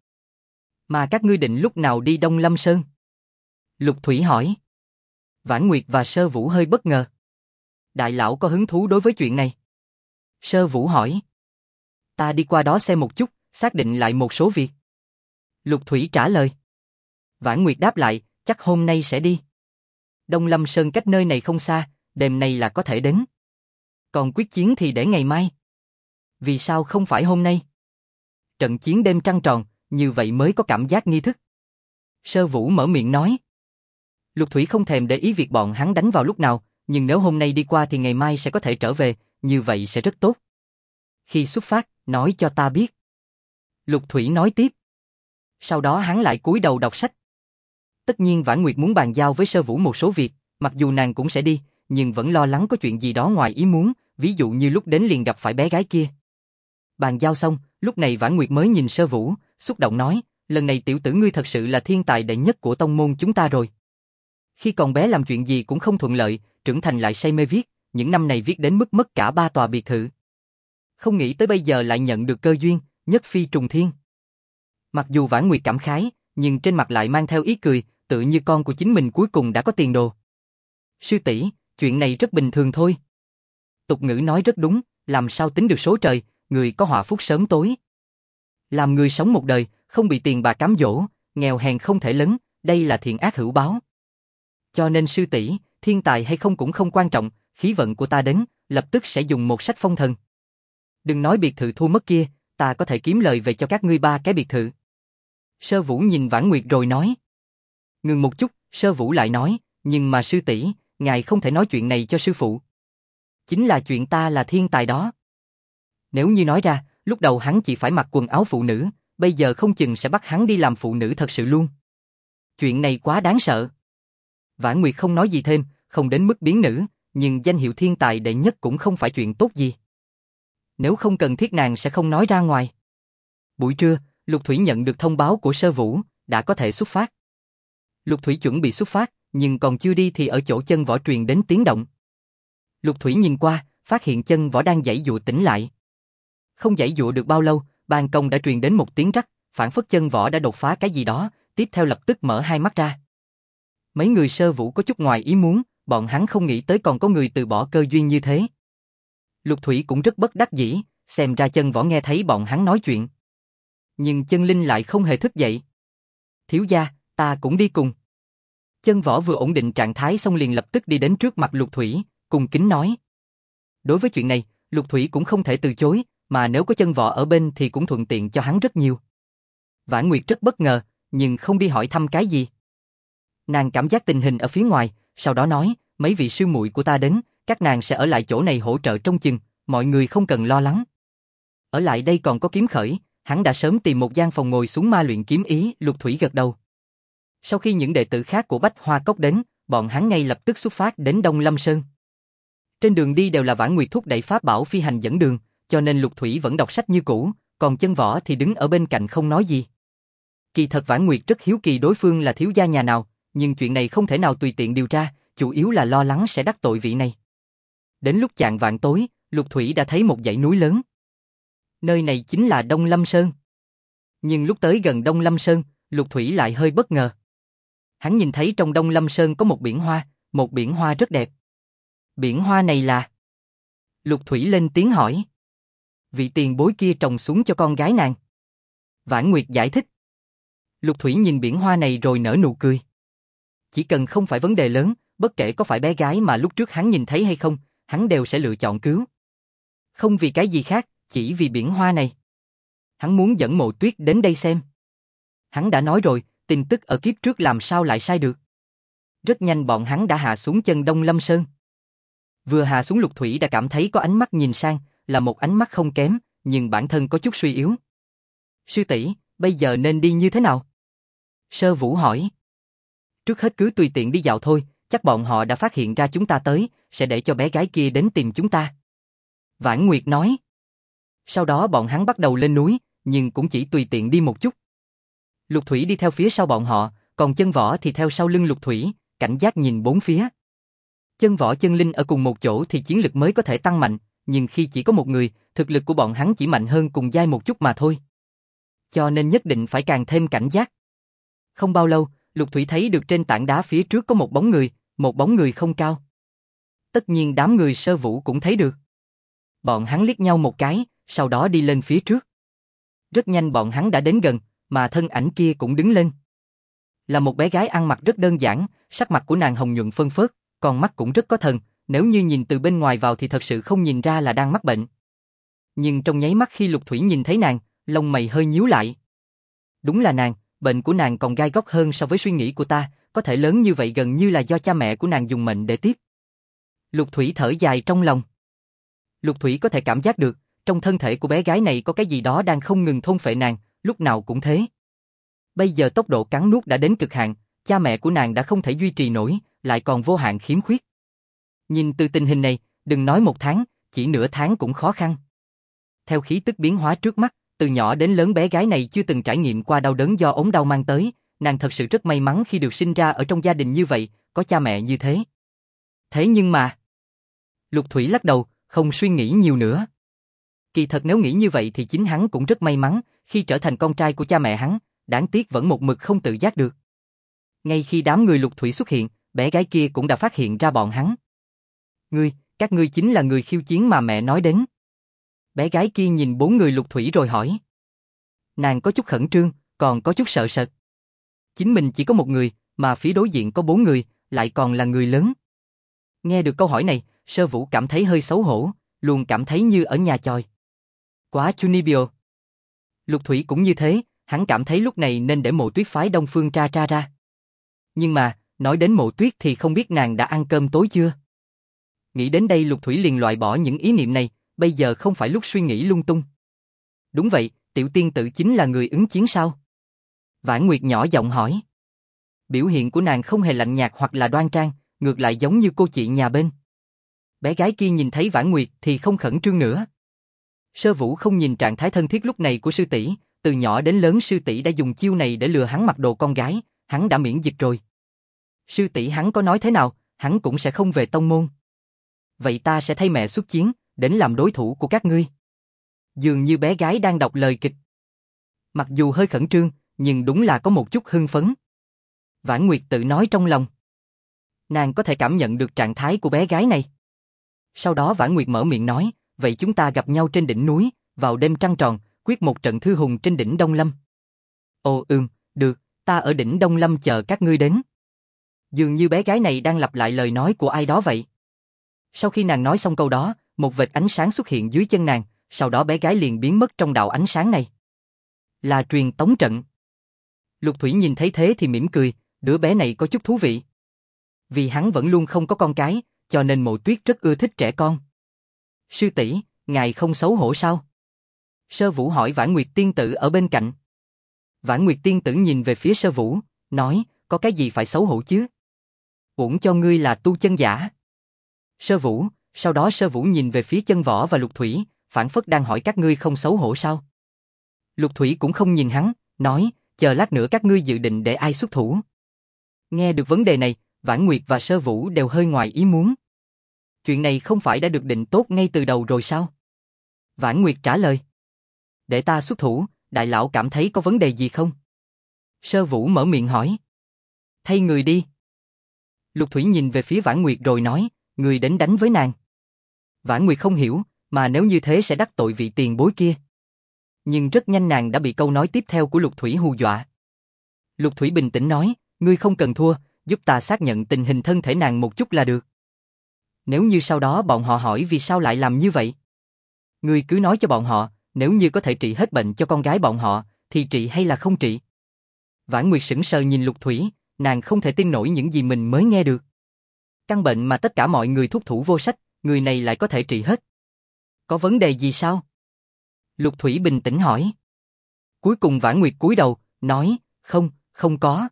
Mà các ngươi định lúc nào đi Đông Lâm Sơn? Lục Thủy hỏi. Vãn Nguyệt và Sơ Vũ hơi bất ngờ. Đại lão có hứng thú đối với chuyện này? Sơ Vũ hỏi. Ta đi qua đó xem một chút, xác định lại một số việc. Lục Thủy trả lời. Vãn Nguyệt đáp lại, chắc hôm nay sẽ đi. Đông Lâm Sơn cách nơi này không xa, đêm nay là có thể đến. Còn quyết chiến thì để ngày mai. Vì sao không phải hôm nay? Trận chiến đêm trăng tròn, như vậy mới có cảm giác nghi thức. Sơ Vũ mở miệng nói. Lục Thủy không thèm để ý việc bọn hắn đánh vào lúc nào, nhưng nếu hôm nay đi qua thì ngày mai sẽ có thể trở về, như vậy sẽ rất tốt. Khi xuất phát, nói cho ta biết. Lục Thủy nói tiếp. Sau đó hắn lại cúi đầu đọc sách. Tất nhiên Vãn Nguyệt muốn bàn giao với Sơ Vũ một số việc, mặc dù nàng cũng sẽ đi, nhưng vẫn lo lắng có chuyện gì đó ngoài ý muốn, ví dụ như lúc đến liền gặp phải bé gái kia. Bàn giao xong, lúc này Vãn Nguyệt mới nhìn Sơ Vũ, xúc động nói, lần này tiểu tử ngươi thật sự là thiên tài đệ nhất của tông môn chúng ta rồi. Khi còn bé làm chuyện gì cũng không thuận lợi, trưởng thành lại say mê viết, những năm này viết đến mức mất cả 3 tòa biệt thự. Không nghĩ tới bây giờ lại nhận được cơ duyên, nhất phi trùng thiên. Mặc dù Vãn Nguyệt cảm khái, nhưng trên mặt lại mang theo ý cười, tự như con của chính mình cuối cùng đã có tiền đồ. Sư tỷ, chuyện này rất bình thường thôi. Tục ngữ nói rất đúng, làm sao tính được số trời, người có họa phúc sớm tối. Làm người sống một đời, không bị tiền bạc cám dỗ, nghèo hèn không thể lấn, đây là thiện ác hữu báo. Cho nên sư tỷ, thiên tài hay không cũng không quan trọng, khí vận của ta đến, lập tức sẽ dùng một sách phong thần. Đừng nói biệt thự thua mất kia, ta có thể kiếm lời về cho các ngươi 3 cái biệt thự. Sơ Vũ nhìn Vãn Nguyệt rồi nói. Ngừng một chút, Sơ Vũ lại nói, nhưng mà sư tỷ, ngài không thể nói chuyện này cho sư phụ. Chính là chuyện ta là thiên tài đó. Nếu như nói ra, lúc đầu hắn chỉ phải mặc quần áo phụ nữ, bây giờ không chừng sẽ bắt hắn đi làm phụ nữ thật sự luôn. Chuyện này quá đáng sợ. Vãn Nguyệt không nói gì thêm, không đến mức biến nữ, nhưng danh hiệu thiên tài đệ nhất cũng không phải chuyện tốt gì. Nếu không cần thiết nàng sẽ không nói ra ngoài. Buổi trưa, Lục Thủy nhận được thông báo của Sơ Vũ, đã có thể xuất phát. Lục Thủy chuẩn bị xuất phát, nhưng còn chưa đi thì ở chỗ chân võ truyền đến tiếng động. Lục Thủy nhìn qua, phát hiện chân võ đang giãy giụa tỉnh lại. Không giãy giụa được bao lâu, ban công đã truyền đến một tiếng rắc, phảng phất chân võ đã đột phá cái gì đó, tiếp theo lập tức mở hai mắt ra. Mấy người Sơ Vũ có chút ngoài ý muốn, bọn hắn không nghĩ tới còn có người từ bỏ cơ duyên như thế. Lục Thủy cũng rất bất đắc dĩ, xem ra chân võ nghe thấy bọn hắn nói chuyện. Nhưng chân linh lại không hề thức dậy. Thiếu gia, ta cũng đi cùng. Chân võ vừa ổn định trạng thái xong liền lập tức đi đến trước mặt Lục Thủy, cung kính nói. Đối với chuyện này, Lục Thủy cũng không thể từ chối, mà nếu có chân võ ở bên thì cũng thuận tiện cho hắn rất nhiều. Vãn Nguyệt rất bất ngờ, nhưng không đi hỏi thăm cái gì. Nàng cảm giác tình hình ở phía ngoài, sau đó nói, mấy vị sư muội của ta đến, các nàng sẽ ở lại chỗ này hỗ trợ trông chừng, mọi người không cần lo lắng. Ở lại đây còn có Kiếm Khởi, hắn đã sớm tìm một gian phòng ngồi xuống ma luyện kiếm ý, Lục Thủy gật đầu. Sau khi những đệ tử khác của Bách Hoa Cốc đến, bọn hắn ngay lập tức xuất phát đến Đông Lâm Sơn. Trên đường đi đều là Vãn Nguyệt thúc đẩy pháp bảo phi hành dẫn đường, cho nên Lục Thủy vẫn đọc sách như cũ, còn chân võ thì đứng ở bên cạnh không nói gì. Kỳ thật Vãn Nguyệt rất hiếu kỳ đối phương là thiếu gia nhà nào, nhưng chuyện này không thể nào tùy tiện điều tra, chủ yếu là lo lắng sẽ đắc tội vị này. Đến lúc chạng vạng tối, Lục Thủy đã thấy một dãy núi lớn. Nơi này chính là Đông Lâm Sơn. Nhưng lúc tới gần Đông Lâm Sơn, Lục Thủy lại hơi bất ngờ. Hắn nhìn thấy trong Đông Lâm Sơn có một biển hoa rất đẹp. Biển hoa này là... Lục Thủy lên tiếng hỏi. Vị tiền bối kia trồng xuống cho con gái nàng. Vãn Nguyệt giải thích. Lục Thủy nhìn biển hoa này rồi nở nụ cười. Chỉ cần không phải vấn đề lớn, bất kể có phải bé gái mà lúc trước hắn nhìn thấy hay không, hắn đều sẽ lựa chọn cứu. Không vì cái gì khác, chỉ vì biển hoa này. Hắn muốn dẫn Mộ Tuyết đến đây xem. Hắn đã nói rồi, tin tức ở kiếp trước làm sao lại sai được. Rất nhanh bọn hắn đã hạ xuống chân Đông Lâm Sơn. Vừa hạ xuống Lục Thủy đã cảm thấy có ánh mắt nhìn sang, là một ánh mắt không kém, nhưng bản thân có chút suy yếu. Sư tỷ, bây giờ nên đi như thế nào? Sơ Vũ hỏi. Trước hết cứ tùy tiện đi dạo thôi, chắc bọn họ đã phát hiện ra chúng ta tới, sẽ để cho bé gái kia đến tìm chúng ta. Vãn Nguyệt nói. Sau đó bọn hắn bắt đầu lên núi, nhưng cũng chỉ tùy tiện đi một chút. Lục Thủy đi theo phía sau bọn họ, còn chân võ thì theo sau lưng Lục Thủy, cảnh giác nhìn bốn phía. Chân võ chân linh ở cùng một chỗ thì chiến lực mới có thể tăng mạnh, nhưng khi chỉ có một người, thực lực của bọn hắn chỉ mạnh hơn cùng giai một chút mà thôi. Cho nên nhất định phải càng thêm cảnh giác. Không bao lâu, Lục Thủy thấy được trên tảng đá phía trước có một bóng người không cao. Tất nhiên đám người Sơ Vũ cũng thấy được. Bọn hắn liếc nhau một cái, sau đó đi lên phía trước. Rất nhanh bọn hắn đã đến gần, mà thân ảnh kia cũng đứng lên. Là một bé gái ăn mặc rất đơn giản, sắc mặt của nàng hồng nhuận phơn phớt, con mắt cũng rất có thần, nếu như nhìn từ bên ngoài vào thì thật sự không nhìn ra là đang mắc bệnh. Nhưng trong nháy mắt khi Lục Thủy nhìn thấy nàng, lông mày hơi nhíu lại. Đúng là nàng, bệnh của nàng còn gai góc hơn so với suy nghĩ của ta, có thể lớn như vậy gần như là do cha mẹ của nàng dùng mệnh để tiếp. Lục Thủy thở dài trong lòng. Lục Thủy có thể cảm giác được, trong thân thể của bé gái này có cái gì đó đang không ngừng thôn phệ nàng, lúc nào cũng thế. Bây giờ tốc độ cắn nuốt đã đến cực hạn, cha mẹ của nàng đã không thể duy trì nổi, lại còn vô hạn khiếm khuyết. Nhìn từ tình hình này, đừng nói một tháng, chỉ nửa tháng cũng khó khăn. Theo khí tức biến hóa trước mắt, từ nhỏ đến lớn bé gái này chưa từng trải nghiệm qua đau đớn do ốm đau mang tới, nàng thật sự rất may mắn khi được sinh ra ở trong gia đình như vậy, có cha mẹ như thế. Thế nhưng mà... Lục Thủy lắc đầu, không suy nghĩ nhiều nữa. Kỳ thật nếu nghĩ như vậy thì chính hắn cũng rất may mắn, khi trở thành con trai của cha mẹ hắn, đáng tiếc vẫn một mực không tự giác được. Ngay khi đám người Lục Thủy xuất hiện, bé gái kia cũng đã phát hiện ra bọn hắn. Các ngươi chính là người khiêu chiến mà mẹ nói đến. Bé gái kia nhìn bốn người Lục Thủy rồi hỏi. Nàng có chút khẩn trương, còn có chút sợ sệt. Chính mình chỉ có một người, mà phía đối diện có bốn người, lại còn là người lớn. Nghe được câu hỏi này, Sơ Vũ cảm thấy hơi xấu hổ, luôn cảm thấy như ở nhà chòi. Quá Chunibyo. Lục Thủy cũng như thế, hắn cảm thấy lúc này nên để Mộ Tuyết phái Đông Phương tra ra. Nhưng mà, nói đến Mộ Tuyết thì không biết nàng đã ăn cơm tối chưa? Nghĩ đến đây Lục Thủy liền loại bỏ những ý niệm này, bây giờ không phải lúc suy nghĩ lung tung. Đúng vậy, tiểu tiên tử chính là người ứng chiến sao? Vãn Nguyệt nhỏ giọng hỏi. Biểu hiện của nàng không hề lạnh nhạt hoặc là đoan trang, ngược lại giống như cô chị nhà bên. Bé gái kia nhìn thấy Vãn Nguyệt thì không khẩn trương nữa. Sơ Vũ không nhìn trạng thái thân thiết lúc này của sư tỷ, từ nhỏ đến lớn sư tỷ đã dùng chiêu này để lừa hắn mặc đồ con gái, hắn đã miễn dịch rồi. Sư tỷ hắn có nói thế nào, hắn cũng sẽ không về tông môn. Vậy ta sẽ thay mẹ xuất chiến, đến làm đối thủ của các ngươi. Dường như bé gái đang đọc lời kịch. Mặc dù hơi khẩn trương, nhưng đúng là có một chút hưng phấn. Vãn Nguyệt tự nói trong lòng. Nàng có thể cảm nhận được trạng thái của bé gái này. Sau đó Vãn Nguyệt mở miệng nói, vậy chúng ta gặp nhau trên đỉnh núi, vào đêm trăng tròn, quyết một trận thư hùng trên đỉnh Đông Lâm. Ồ được, ta ở đỉnh Đông Lâm chờ các ngươi đến. Dường như bé gái này đang lặp lại lời nói của ai đó vậy. Sau khi nàng nói xong câu đó, một vệt ánh sáng xuất hiện dưới chân nàng, sau đó bé gái liền biến mất trong đạo ánh sáng này. Là truyền tống trận. Lục Thủy nhìn thấy thế thì mỉm cười, đứa bé này có chút thú vị. Vì hắn vẫn luôn không có con cái, cho nên Mộ Tuyết rất ưa thích trẻ con. Sư tỷ, ngài không xấu hổ sao? Sơ Vũ hỏi Vãn Nguyệt tiên tử ở bên cạnh. Vãn Nguyệt tiên tử nhìn về phía Sơ Vũ, nói, có cái gì phải xấu hổ chứ? Uổng cho ngươi là tu chân giả. Sơ Vũ, sau đó Sơ Vũ nhìn về phía Chân Võ và Lục Thủy, phảng phất đang hỏi các ngươi không xấu hổ sao? Lục Thủy cũng không nhìn hắn, nói, chờ lát nữa các ngươi dự định để ai xuất thủ? Nghe được vấn đề này, Vãn Nguyệt và Sơ Vũ đều hơi ngoài ý muốn. Chuyện này không phải đã được định tốt ngay từ đầu rồi sao? Vãn Nguyệt trả lời. Để ta xuất thủ, đại lão cảm thấy có vấn đề gì không? Sơ Vũ mở miệng hỏi. Thay người đi. Lục Thủy nhìn về phía Vãn Nguyệt rồi nói, người đến đánh với nàng. Vãn Nguyệt không hiểu, mà nếu như thế sẽ đắc tội vị tiền bối kia. Nhưng rất nhanh nàng đã bị câu nói tiếp theo của Lục Thủy hù dọa. Lục Thủy bình tĩnh nói, ngươi không cần thua, giúp ta xác nhận tình hình thân thể nàng một chút là được. Nếu như sau đó bọn họ hỏi vì sao lại làm như vậy, ngươi cứ nói cho bọn họ, nếu như có thể trị hết bệnh cho con gái bọn họ, thì trị hay là không trị? Vãn Nguyệt sững sờ nhìn Lục Thủy, nàng không thể tin nổi những gì mình mới nghe được. Căn bệnh mà tất cả mọi người thúc thủ vô sách, người này lại có thể trị hết. Có vấn đề gì sao? Lục Thủy bình tĩnh hỏi. Cuối cùng Vãn Nguyệt cúi đầu, nói, không có.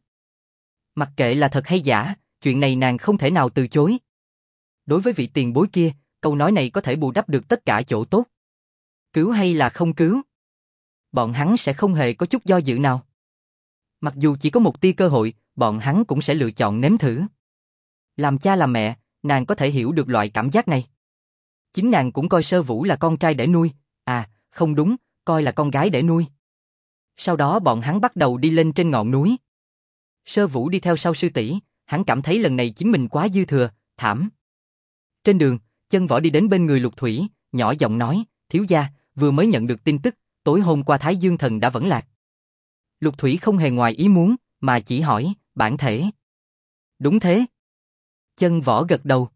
Mặc kệ là thật hay giả, chuyện này nàng không thể nào từ chối. Đối với vị tiền bối kia, câu nói này có thể bù đắp được tất cả chỗ tốt. Cứu hay là không cứu? Bọn hắn sẽ không hề có chút do dự nào. Mặc dù chỉ có một tia cơ hội, bọn hắn cũng sẽ lựa chọn nếm thử. Làm cha làm mẹ, nàng có thể hiểu được loại cảm giác này. Chính nàng cũng coi Sơ Vũ là con trai để nuôi, không đúng, coi là con gái để nuôi. Sau đó bọn hắn bắt đầu đi lên trên ngọn núi. Sơ Vũ đi theo sau sư tỷ, hắn cảm thấy lần này chính mình quá dư thừa, thảm. Trên đường, Chân Võ đi đến bên người Lục Thủy, nhỏ giọng nói, thiếu gia, vừa mới nhận được tin tức, tối hôm qua Thái Dương Thần đã vẫn lạc. Lục Thủy không hề ngoài ý muốn, mà chỉ hỏi, bản thể. Đúng thế. Chân Võ gật đầu.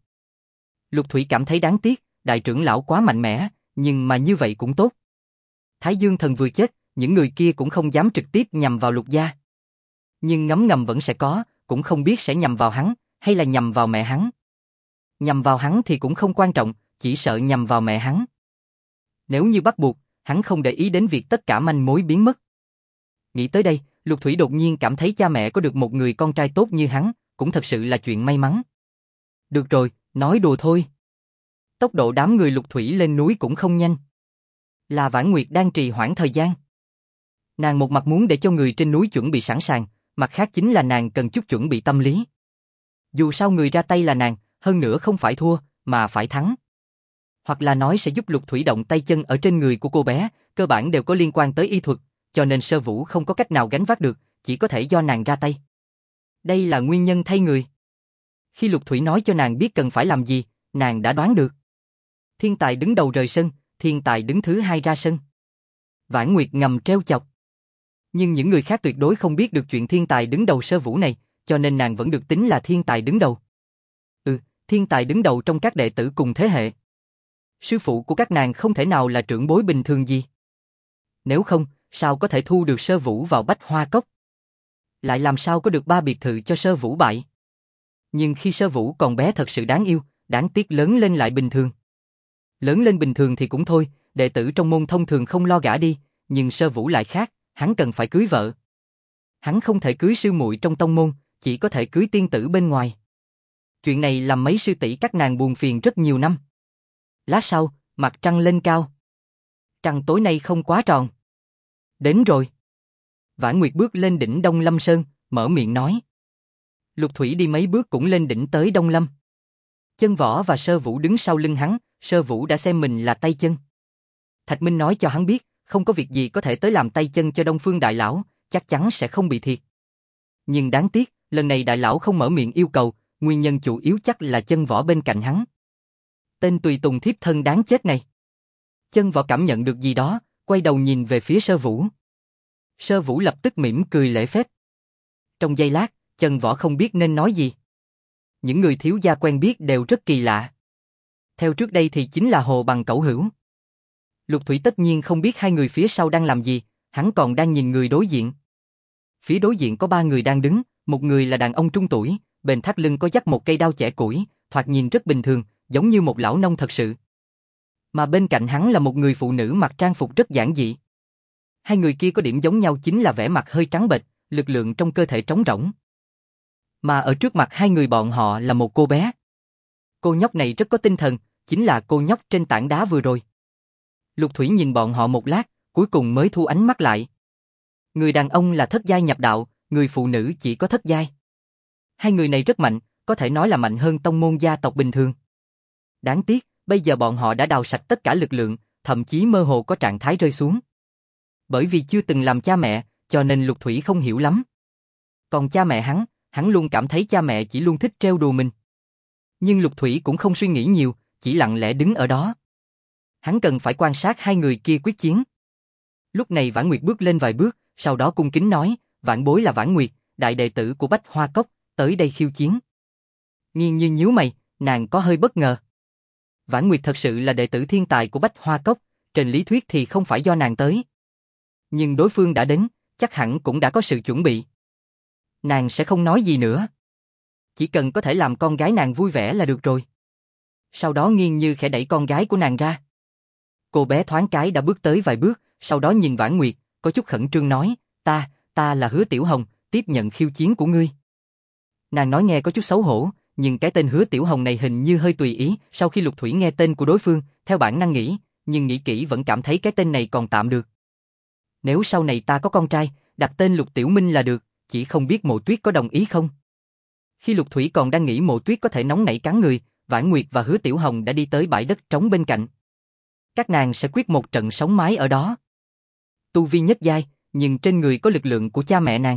Lục Thủy cảm thấy đáng tiếc, đại trưởng lão quá mạnh mẽ, nhưng mà như vậy cũng tốt. Thái Dương Thần vừa chết, những người kia cũng không dám trực tiếp nhằm vào Lục gia. Nhưng ngấm ngầm vẫn sẽ có, cũng không biết sẽ nhằm vào hắn, hay là nhằm vào mẹ hắn. Nhằm vào hắn thì cũng không quan trọng, chỉ sợ nhằm vào mẹ hắn. Nếu như bắt buộc, hắn không để ý đến việc tất cả manh mối biến mất. Nghĩ tới đây, Lục Thủy đột nhiên cảm thấy cha mẹ có được một người con trai tốt như hắn, cũng thật sự là chuyện may mắn. Được rồi, nói đùa thôi. Tốc độ đám người Lục Thủy lên núi cũng không nhanh. Là Vãn Nguyệt đang trì hoãn thời gian. Nàng một mặt muốn để cho người trên núi chuẩn bị sẵn sàng, mặt khác chính là nàng cần chút chuẩn bị tâm lý. Dù sao người ra tay là nàng, hơn nữa không phải thua, mà phải thắng. Hoặc là nói sẽ giúp Lục Thủy động tay chân ở trên người của cô bé, cơ bản đều có liên quan tới y thuật, cho nên Sơ Vũ không có cách nào gánh vác được, chỉ có thể do nàng ra tay. Đây là nguyên nhân thay người. Khi Lục Thủy nói cho nàng biết cần phải làm gì, nàng đã đoán được. Thiên Tài đứng đầu rời sân, Thiên Tài đứng thứ hai ra sân. Vãn Nguyệt ngầm trêu chọc. Nhưng những người khác tuyệt đối không biết được chuyện Thiên Tài đứng đầu Sơ Vũ này, cho nên nàng vẫn được tính là Thiên Tài đứng đầu. Thiên Tài đứng đầu trong các đệ tử cùng thế hệ. Sư phụ của các nàng không thể nào là trưởng bối bình thường gì. Nếu không, sao có thể thu được Sơ Vũ vào Bách Hoa Cốc? Lại làm sao có được 3 biệt thự cho Sơ Vũ bại? Nhưng khi Sơ Vũ còn bé thật sự đáng yêu, đáng tiếc lớn lên lại bình thường. Lớn lên bình thường thì cũng thôi, đệ tử trong môn thông thường không lo gả đi, nhưng Sơ Vũ lại khác, hắn cần phải cưới vợ. Hắn không thể cưới sư muội trong tông môn, chỉ có thể cưới tiên tử bên ngoài. Chuyện này làm mấy sư tỷ các nàng buồn phiền rất nhiều năm. Lát sau, mặt trăng lên cao. Trăng tối nay không quá tròn. Đến rồi. Vãn Nguyệt bước lên đỉnh Đông Lâm Sơn, mở miệng nói. Lục Thủy đi mấy bước cũng lên đỉnh tới Đông Lâm. Chân Võ và Sơ Vũ đứng sau lưng hắn, Sơ Vũ đã xem mình là tay chân. Thạch Minh nói cho hắn biết, không có việc gì có thể tới làm tay chân cho Đông Phương đại lão, chắc chắn sẽ không bị thiệt. Nhưng đáng tiếc, lần này đại lão không mở miệng yêu cầu, nguyên nhân chủ yếu chắc là Chân Võ bên cạnh hắn. Tên tùy tùng thiếp thân đáng chết này. Chân Võ cảm nhận được gì đó, quay đầu nhìn về phía Sơ Vũ. Sơ Vũ lập tức mỉm cười lễ phép. Trong giây lát, Chân Võ không biết nên nói gì. Những người thiếu gia quen biết đều rất kỳ lạ. Theo trước đây thì chính là Hồ Bằng Cẩu Hữu. Lục Thủy tất nhiên không biết hai người phía sau đang làm gì, hắn còn đang nhìn người đối diện. Phía đối diện có 3 người đang đứng, một người là đàn ông trung tuổi, bên thắt lưng có dắt một cây đao chẻ củi, thoạt nhìn rất bình thường, giống như một lão nông thật sự. Mà bên cạnh hắn là một người phụ nữ mặc trang phục rất giản dị. Hai người kia có điểm giống nhau chính là vẻ mặt hơi trắng bệch, lực lượng trong cơ thể trống rỗng. Mà ở trước mặt hai người bọn họ là một cô bé. Cô nhóc này rất có tinh thần, chính là cô nhóc trên tảng đá vừa rồi. Lục Thủy nhìn bọn họ một lát, cuối cùng mới thu ánh mắt lại. Người đàn ông là thất giai nhập đạo, người phụ nữ chỉ có thất giai. Hai người này rất mạnh, có thể nói là mạnh hơn tông môn gia tộc bình thường. Đáng tiếc, bây giờ bọn họ đã đào sạch tất cả lực lượng, thậm chí mơ hồ có trạng thái rơi xuống. Bởi vì chưa từng làm cha mẹ, cho nên Lục Thủy không hiểu lắm. Còn cha mẹ hắn luôn cảm thấy cha mẹ chỉ luôn thích trêu đùa mình. Nhưng Lục Thủy cũng không suy nghĩ nhiều, chỉ lặng lẽ đứng ở đó. Hắn cần phải quan sát hai người kia quyết chiến. Lúc này Vãn Nguyệt bước lên vài bước, sau đó cung kính nói, vãn bối là Vãn Nguyệt, đại đệ tử của Bách Hoa Cốc, tới đây khiêu chiến. Nghiên Như nhíu mày, nàng có hơi bất ngờ. Vãn Nguyệt thật sự là đệ tử thiên tài của Bách Hoa Cốc, trên lý thuyết thì không phải do nàng tới. Nhưng đối phương đã đến, chắc hẳn cũng đã có sự chuẩn bị. Nàng sẽ không nói gì nữa. Chỉ cần có thể làm con gái nàng vui vẻ là được rồi. Sau đó Nghiên Như khẽ đẩy con gái của nàng ra. Cô bé thoáng cái đã bước tới vài bước, sau đó nhìn Vãn Nguyệt, có chút khẩn trương nói, ta là Hứa Tiểu Hồng, tiếp nhận khiêu chiến của ngươi. Nàng nói nghe có chút xấu hổ, nhưng cái tên Hứa Tiểu Hồng này hình như hơi tùy ý, sau khi Lục Thủy nghe tên của đối phương, theo bản năng nghĩ, nhưng nghĩ kỹ vẫn cảm thấy cái tên này còn tạm được. Nếu sau này ta có con trai, đặt tên Lục Tiểu Minh là được, chỉ không biết Mộ Tuyết có đồng ý không? Khi Lục Thủy còn đang nghĩ Mộ Tuyết có thể nóng nảy cắn người, Vãn Nguyệt và Hứa Tiểu Hồng đã đi tới bãi đất trống bên cạnh. Các nàng sẽ quyết một trận sống mái ở đó. Tu vi nhất giai, nhưng trên người có lực lượng của cha mẹ nàng.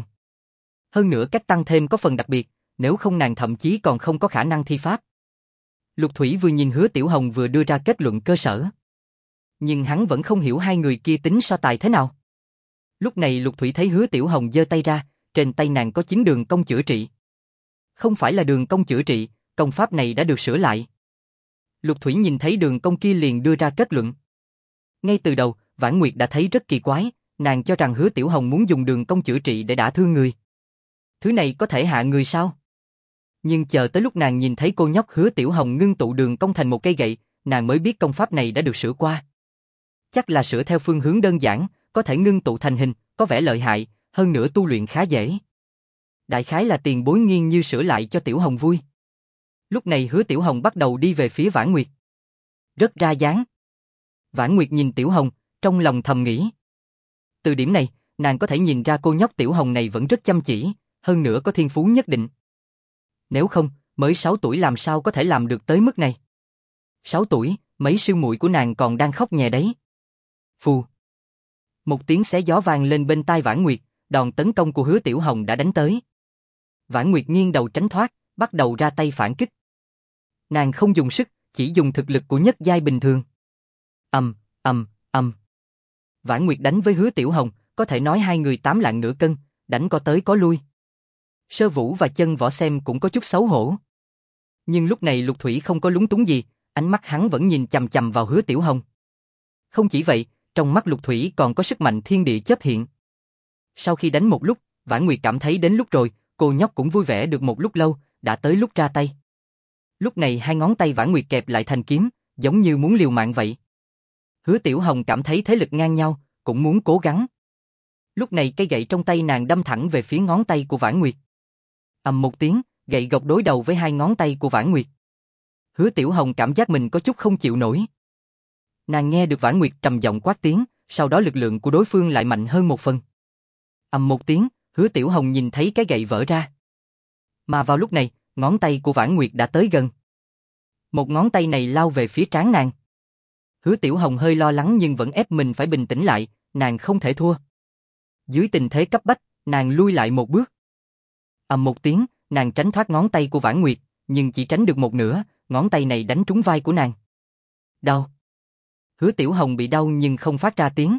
Hơn nữa cách tăng thêm có phần đặc biệt, nếu không nàng thậm chí còn không có khả năng thi pháp. Lục Thủy vừa nhìn Hứa Tiểu Hồng vừa đưa ra kết luận cơ sở. Nhưng hắn vẫn không hiểu hai người kia tính so tài thế nào. Lúc này Lục Thủy thấy Hứa Tiểu Hồng giơ tay ra, trên tay nàng có 9 đường công chữa trị. Không phải là đường công chữa trị, công pháp này đã được sửa lại. Lục Thủy nhìn thấy đường công kia liền đưa ra kết luận. Ngay từ đầu, Vãn Nguyệt đã thấy rất kỳ quái, nàng cho rằng Hứa Tiểu Hồng muốn dùng đường công chữa trị để đả thương người. Thứ này có thể hạ người sao? Nhưng chờ tới lúc nàng nhìn thấy cô nhóc Hứa Tiểu Hồng ngưng tụ đường công thành một cây gậy, nàng mới biết công pháp này đã được sửa qua. Chắc là sửa theo phương hướng đơn giản, có thể ngưng tụ thành hình, có vẻ lợi hại, hơn nữa tu luyện khá dễ. Đại khái là tiền bối Nghiên Như sửa lại cho Tiểu Hồng vui. Lúc này Hứa Tiểu Hồng bắt đầu đi về phía Vãn Nguyệt. Rất ra dáng. Vãn Nguyệt nhìn Tiểu Hồng, trong lòng thầm nghĩ. Từ điểm này, nàng có thể nhìn ra cô nhóc Tiểu Hồng này vẫn rất chăm chỉ, hơn nữa có thiên phú nhất định. Nếu không, mới 6 tuổi làm sao có thể làm được tới mức này. 6 tuổi, mấy sư muội của nàng còn đang khóc nhè đấy. Phù. Một tiếng xé gió vang lên bên tai Vãn Nguyệt, đòn tấn công của Hứa Tiểu Hồng đã đánh tới. Vãn Nguyệt nghiêng đầu tránh thoát, bắt đầu ra tay phản kích. Nàng không dùng sức, chỉ dùng thực lực của nhất giai bình thường. Ầm. Vãn Nguyệt đánh với Hứa Tiểu Hồng, có thể nói hai người 8 lạng nửa cân, đánh có tới có lui. Sơ Vũ và Chân Võ xem cũng có chút xấu hổ. Nhưng lúc này Lục Thủy không có lúng túng gì, ánh mắt hắn vẫn nhìn chằm chằm vào Hứa Tiểu Hồng. Không chỉ vậy, trong mắt Lục Thủy còn có sức mạnh thiên địa chớp hiện. Sau khi đánh một lúc, Vãn Nguyệt cảm thấy đến lúc rồi, cô nhóc cũng vui vẻ được một lúc lâu, đã tới lúc ra tay. Lúc này hai ngón tay Vãn Nguyệt kẹp lại thành kiếm, giống như muốn liều mạng vậy. Hứa Tiểu Hồng cảm thấy thế lực ngang nhau, cũng muốn cố gắng. Lúc này cây gậy trong tay nàng đâm thẳng về phía ngón tay của Vãn Nguyệt. Ầm một tiếng, gậy gộc đối đầu với hai ngón tay của Vãn Nguyệt. Hứa Tiểu Hồng cảm giác mình có chút không chịu nổi. Nàng nghe được Vãn Nguyệt trầm giọng quát tiếng, sau đó lực lượng của đối phương lại mạnh hơn một phần. Ầm một tiếng, Hứa Tiểu Hồng nhìn thấy cái gậy vỡ ra. Mà vào lúc này, ngón tay của Vãn Nguyệt đã tới gần. Một ngón tay này lao về phía trán nàng. Hứa Tiểu Hồng hơi lo lắng nhưng vẫn ép mình phải bình tĩnh lại, nàng không thể thua. Dưới tình thế cấp bách, nàng lui lại một bước. Ầm một tiếng, nàng tránh thoát ngón tay của Vãn Nguyệt, nhưng chỉ tránh được một nửa, ngón tay này đánh trúng vai của nàng. Đau. Hứa Tiểu Hồng bị đau nhưng không phát ra tiếng.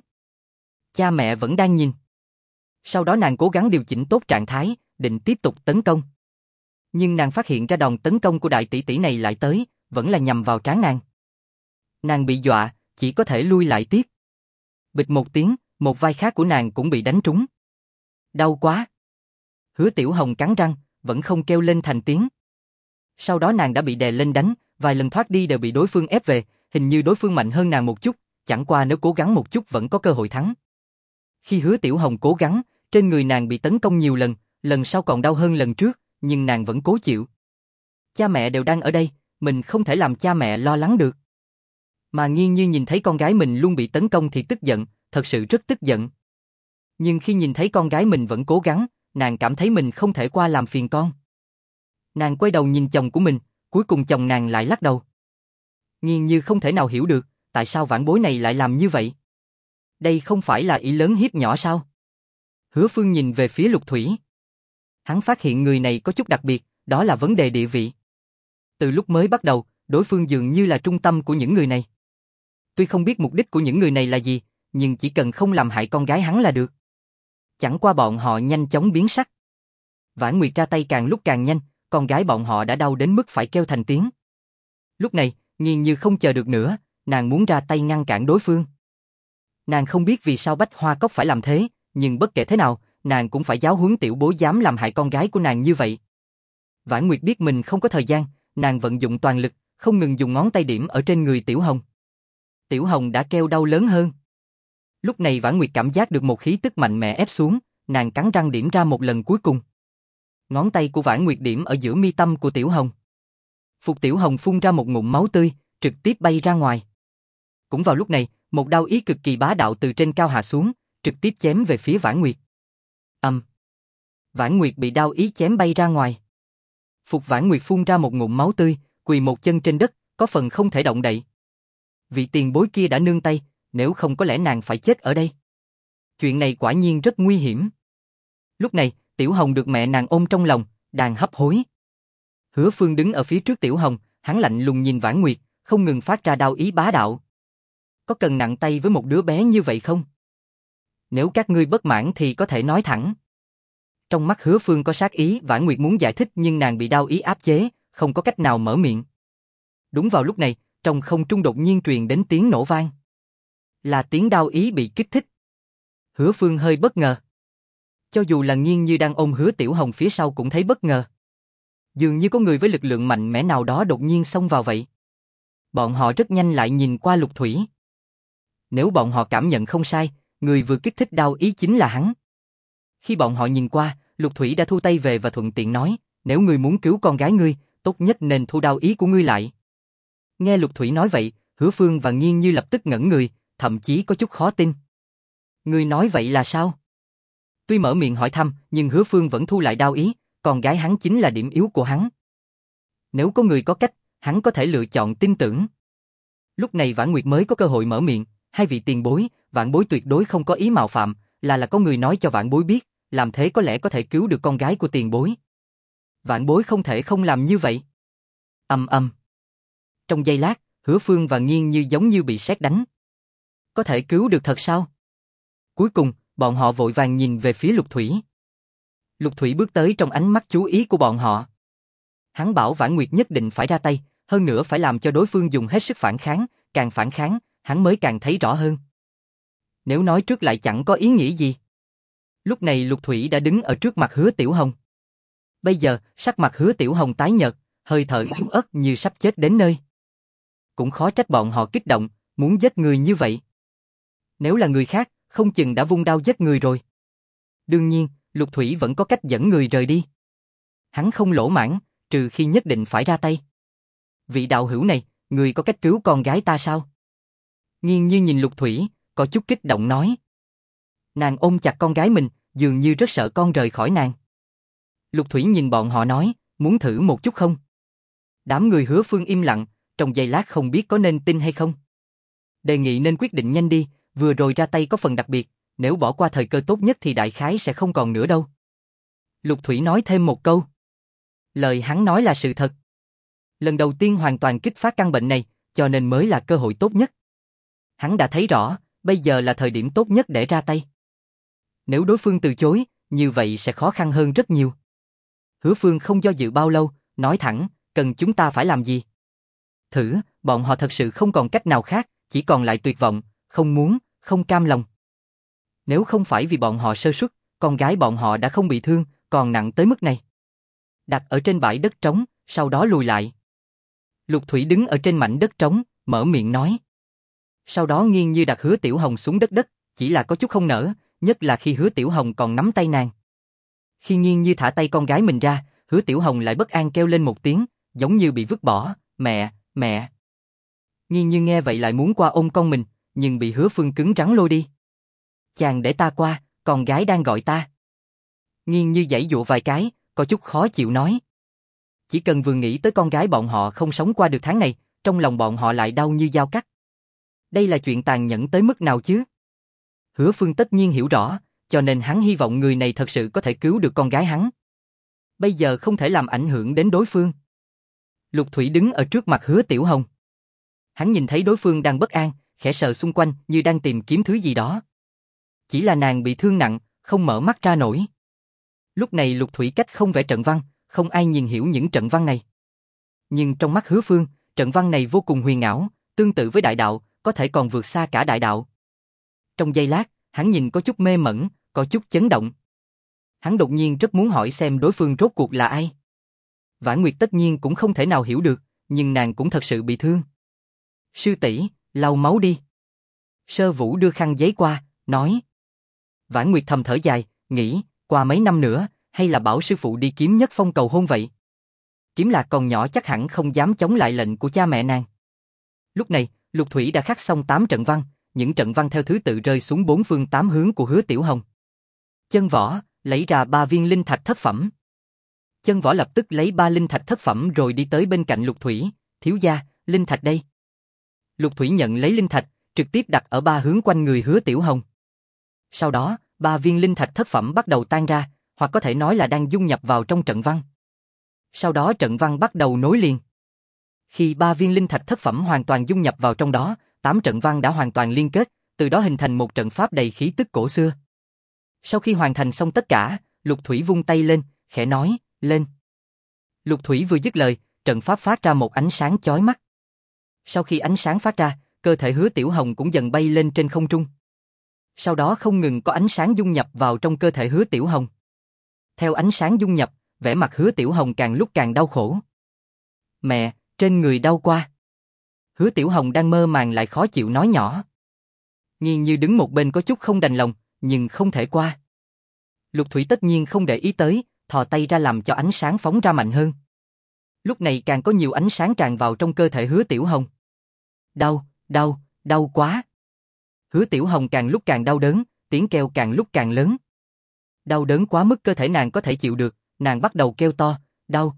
Cha mẹ vẫn đang nhìn. Sau đó nàng cố gắng điều chỉnh tốt trạng thái, định tiếp tục tấn công. Nhưng nàng phát hiện ra đòn tấn công của đại tỷ tỷ này lại tới, vẫn là nhằm vào trán nàng. Nàng bị dọa, chỉ có thể lui lại tiếp. Bịch một tiếng, một vai khác của nàng cũng bị đánh trúng. Đau quá. Hứa Tiểu Hồng cắn răng, vẫn không kêu lên thành tiếng. Sau đó nàng đã bị đè lên đánh, vài lần thoát đi đều bị đối phương ép về, hình như đối phương mạnh hơn nàng một chút, chẳng qua nếu cố gắng một chút vẫn có cơ hội thắng. Khi Hứa Tiểu Hồng cố gắng, trên người nàng bị tấn công nhiều lần, lần sau còn đau hơn lần trước, nhưng nàng vẫn cố chịu. Cha mẹ đều đang ở đây, mình không thể làm cha mẹ lo lắng được. Mà Nghiên Như nhìn thấy con gái mình luôn bị tấn công thì tức giận, thật sự rất tức giận. Nhưng khi nhìn thấy con gái mình vẫn cố gắng, nàng cảm thấy mình không thể qua làm phiền con. Nàng quay đầu nhìn chồng của mình, cuối cùng chồng nàng lại lắc đầu. Nghiên Như không thể nào hiểu được, tại sao vãn bối này lại làm như vậy? Đây không phải là ý lớn hiếp nhỏ sao? Hứa Phương nhìn về phía Lục Thủy. Hắn phát hiện người này có chút đặc biệt, đó là vấn đề địa vị. Từ lúc mới bắt đầu, đối phương dường như là trung tâm của những người này. Tuy không biết mục đích của những người này là gì, nhưng chỉ cần không làm hại con gái hắn là được. Chẳng qua bọn họ nhanh chóng biến sắc. Vãn Nguyệt ra tay càng lúc càng nhanh, con gái bọn họ đã đau đến mức phải kêu thành tiếng. Lúc này, Nghiên Như không chờ được nữa, nàng muốn ra tay ngăn cản đối phương. Nàng không biết vì sao Bách Hoa Cốc phải làm thế, nhưng bất kể thế nào, nàng cũng phải giáo huấn tiểu bối dám làm hại con gái của nàng như vậy. Vãn Nguyệt biết mình không có thời gian, nàng vận dụng toàn lực, không ngừng dùng ngón tay điểm ở trên người Tiểu Hồng. Tiểu Hồng đã kêu đau lớn hơn. Lúc này Vãn Nguyệt cảm giác được một khí tức mạnh mẽ ép xuống, nàng cắn răng điểm ra một lần cuối cùng. Ngón tay của Vãn Nguyệt điểm ở giữa mi tâm của Tiểu Hồng. Phục Tiểu Hồng phun ra một ngụm máu tươi, trực tiếp bay ra ngoài. Cũng vào lúc này, một đao ý cực kỳ bá đạo từ trên cao hạ xuống, trực tiếp chém về phía Vãn Nguyệt. Vãn Nguyệt bị đao ý chém bay ra ngoài. Phục Vãn Nguyệt phun ra một ngụm máu tươi, quỳ một chân trên đất, có phần không thể động đậy. Vị tiền bối kia đã nương tay, nếu không có lẽ nàng phải chết ở đây. Chuyện này quả nhiên rất nguy hiểm. Lúc này, Tiểu Hồng được mẹ nàng ôm trong lòng, đang hấp hối. Hứa Phương đứng ở phía trước Tiểu Hồng, hắn lạnh lùng nhìn Vãn Nguyệt, không ngừng phát ra đao ý bá đạo. Có cần nặng tay với một đứa bé như vậy không? Nếu các ngươi bất mãn thì có thể nói thẳng. Trong mắt Hứa Phương có sát ý, Vãn Nguyệt muốn giải thích nhưng nàng bị đao ý áp chế, không có cách nào mở miệng. Đúng vào lúc này, trong không trung đột nhiên truyền đến tiếng nổ vang. Là tiếng đao ý bị kích thích. Hứa Phương hơi bất ngờ. Cho dù là Nghiên Như đang ôm Hứa Tiểu Hồng phía sau cũng thấy bất ngờ. Dường như có người với lực lượng mạnh mẽ nào đó đột nhiên xông vào vậy. Bọn họ rất nhanh lại nhìn qua Lục Thủy. Nếu bọn họ cảm nhận không sai, người vừa kích thích đao ý chính là hắn. Khi bọn họ nhìn qua, Lục Thủy đã thu tay về và thuận tiện nói, nếu ngươi muốn cứu con gái ngươi, tốt nhất nên thu đao ý của ngươi lại. Nghe Lục Thủy nói vậy, Hứa Phương và Nghiên Như lập tức ngẩn người, thậm chí có chút khó tin. Ngươi nói vậy là sao? Tuy mở miệng hỏi thăm, nhưng Hứa Phương vẫn thu lại đao ý, con gái hắn chính là điểm yếu của hắn. Nếu có người có cách, hắn có thể lựa chọn tin tưởng. Lúc này Vãn Nguyệt mới có cơ hội mở miệng, hai vị tiền bối, vãn bối tuyệt đối không có ý mạo phạm, là có người nói cho vãn bối biết, làm thế có lẽ có thể cứu được con gái của tiền bối. Vãn bối không thể không làm như vậy. Trong giây lát, Hứa Phương và Nghiên Như giống như bị sét đánh. Có thể cứu được thật sao? Cuối cùng, bọn họ vội vàng nhìn về phía Lục Thủy. Lục Thủy bước tới trong ánh mắt chú ý của bọn họ. Hắn bảo Vãn Nguyệt nhất định phải ra tay, hơn nữa phải làm cho đối phương dùng hết sức phản kháng, càng phản kháng, hắn mới càng thấy rõ hơn. Nếu nói trước lại chẳng có ý nghĩa gì. Lúc này Lục Thủy đã đứng ở trước mặt Hứa Tiểu Hồng. Bây giờ, sắc mặt Hứa Tiểu Hồng tái nhợt, hơi thở yếu ớt như sắp chết đến nơi. Cũng khó trách bọn họ kích động, muốn giết người như vậy. Nếu là người khác, không chừng đã vung đao giết người rồi. Đương nhiên, Lục Thủy vẫn có cách dẫn người rời đi. Hắn không lỗ mãng, trừ khi nhất định phải ra tay. Vị đạo hữu này, người có cách cứu con gái ta sao? Nghiên Như nhìn Lục Thủy, có chút kích động nói. Nàng ôm chặt con gái mình, dường như rất sợ con rời khỏi nàng. Lục Thủy nhìn bọn họ nói, muốn thử một chút không? Đám người Hứa Phương im lặng, trong giây lát không biết có nên tin hay không. Đề nghị nên quyết định nhanh đi, vừa rồi ra tay có phần đặc biệt, nếu bỏ qua thời cơ tốt nhất thì đại khái sẽ không còn nữa đâu. Lục Thủy nói thêm một câu. Lời hắn nói là sự thật. Lần đầu tiên hoàn toàn kích phát căn bệnh này, cho nên mới là cơ hội tốt nhất. Hắn đã thấy rõ, bây giờ là thời điểm tốt nhất để ra tay. Nếu đối phương từ chối, như vậy sẽ khó khăn hơn rất nhiều. Hứa Phương không do dự bao lâu, nói thẳng, cần chúng ta phải làm gì? Thử, bọn họ thật sự không còn cách nào khác, chỉ còn lại tuyệt vọng, không muốn, không cam lòng. Nếu không phải vì bọn họ sơ suất, con gái bọn họ đã không bị thương, còn nặng tới mức này. Đặt ở trên bãi đất trống, sau đó lùi lại. Lục Thủy đứng ở trên mảnh đất trống, mở miệng nói. Sau đó nghiêng như đặt Hứa Tiểu Hồng xuống đất, chỉ là có chút không nỡ, nhất là khi Hứa Tiểu Hồng còn nắm tay nàng. Khi nghiêng như thả tay con gái mình ra, Hứa Tiểu Hồng lại bất an kêu lên một tiếng, giống như bị vứt bỏ, mẹ, mẹ. Nghiêng như nghe vậy lại muốn qua ôm con mình, nhưng bị Hứa Phương cứng rắn lôi đi. Chàng để ta qua, con gái đang gọi ta. Nghiêng như giãy dụa vài cái, có chút khó chịu nói. Chỉ cần vừa nghĩ tới con gái bọn họ không sống qua được tháng này, trong lòng bọn họ lại đau như dao cắt. Đây là chuyện tàn nhẫn tới mức nào chứ? Hứa Phương tất nhiên hiểu rõ, cho nên hắn hy vọng người này thật sự có thể cứu được con gái hắn. Bây giờ không thể làm ảnh hưởng đến đối phương. Lục Thủy đứng ở trước mặt Hứa Tiểu Hồng. Hắn nhìn thấy đối phương đang bất an, khẽ sờ xung quanh như đang tìm kiếm thứ gì đó. Chỉ là nàng bị thương nặng, không mở mắt ra nổi. Lúc này Lục Thủy cách không vẽ trận văn, không ai nhìn hiểu những trận văn này. Nhưng trong mắt Hứa Phương, trận văn này vô cùng huyền ảo, tương tự với đại đạo, có thể còn vượt xa cả đại đạo. Trong giây lát, hắn nhìn có chút mê mẩn, có chút chấn động. Hắn đột nhiên rất muốn hỏi xem đối phương rốt cuộc là ai. Vãn Nguyệt tất nhiên cũng không thể nào hiểu được, nhưng nàng cũng thật sự bị thương. Sư tỷ, lau máu đi. Sơ Vũ đưa khăn giấy qua, nói. Vãn Nguyệt thầm thở dài, nghĩ, qua mấy năm nữa, hay là bảo sư phụ đi kiếm Nhất Phong cầu hôn vậy. Kiếm Lạc còn nhỏ chắc hẳn không dám chống lại lệnh của cha mẹ nàng. Lúc này, Lục Thủy đã khắc xong 8 trận văn, những trận văn theo thứ tự rơi xuống 4 phương 8 hướng của Hứa Tiểu Hồng. Chân Võ lấy ra 3 viên linh thạch thất phẩm. Chân Võ lập tức lấy 3 linh thạch thất phẩm rồi đi tới bên cạnh Lục Thủy, thiếu gia, linh thạch đây. Lục Thủy nhận lấy linh thạch, trực tiếp đặt ở 3 hướng quanh người Hứa Tiểu Hồng. Sau đó, 3 viên linh thạch thất phẩm bắt đầu tan ra, hoặc có thể nói là đang dung nhập vào trong trận văn. Sau đó trận văn bắt đầu nối liền. Khi 3 viên linh thạch thất phẩm hoàn toàn dung nhập vào trong đó, 8 trận văn đã hoàn toàn liên kết, từ đó hình thành một trận pháp đầy khí tức cổ xưa. Sau khi hoàn thành xong tất cả, Lục Thủy vung tay lên, khẽ nói, lên. Lục Thủy vừa dứt lời, trận pháp phát ra một ánh sáng chói mắt. Sau khi ánh sáng phát ra, cơ thể Hứa Tiểu Hồng cũng dần bay lên trên không trung. Sau đó không ngừng có ánh sáng dung nhập vào trong cơ thể Hứa Tiểu Hồng. Theo ánh sáng dung nhập, vẻ mặt Hứa Tiểu Hồng càng lúc càng đau khổ. Mẹ, trên người đau quá. Hứa Tiểu Hồng đang mơ màng lại khó chịu nói nhỏ. Nghiêng như đứng một bên có chút không đành lòng, nhưng không thể qua. Lục Thủy tất nhiên không để ý tới, thò tay ra làm cho ánh sáng phóng ra mạnh hơn. Lúc này càng có nhiều ánh sáng tràn vào trong cơ thể Hứa Tiểu Hồng. Đau, đau, đau quá. Hứa Tiểu Hồng càng lúc càng đau đớn, tiếng kêu càng lúc càng lớn. Đau đớn quá mức cơ thể nàng có thể chịu được, nàng bắt đầu kêu to, đau.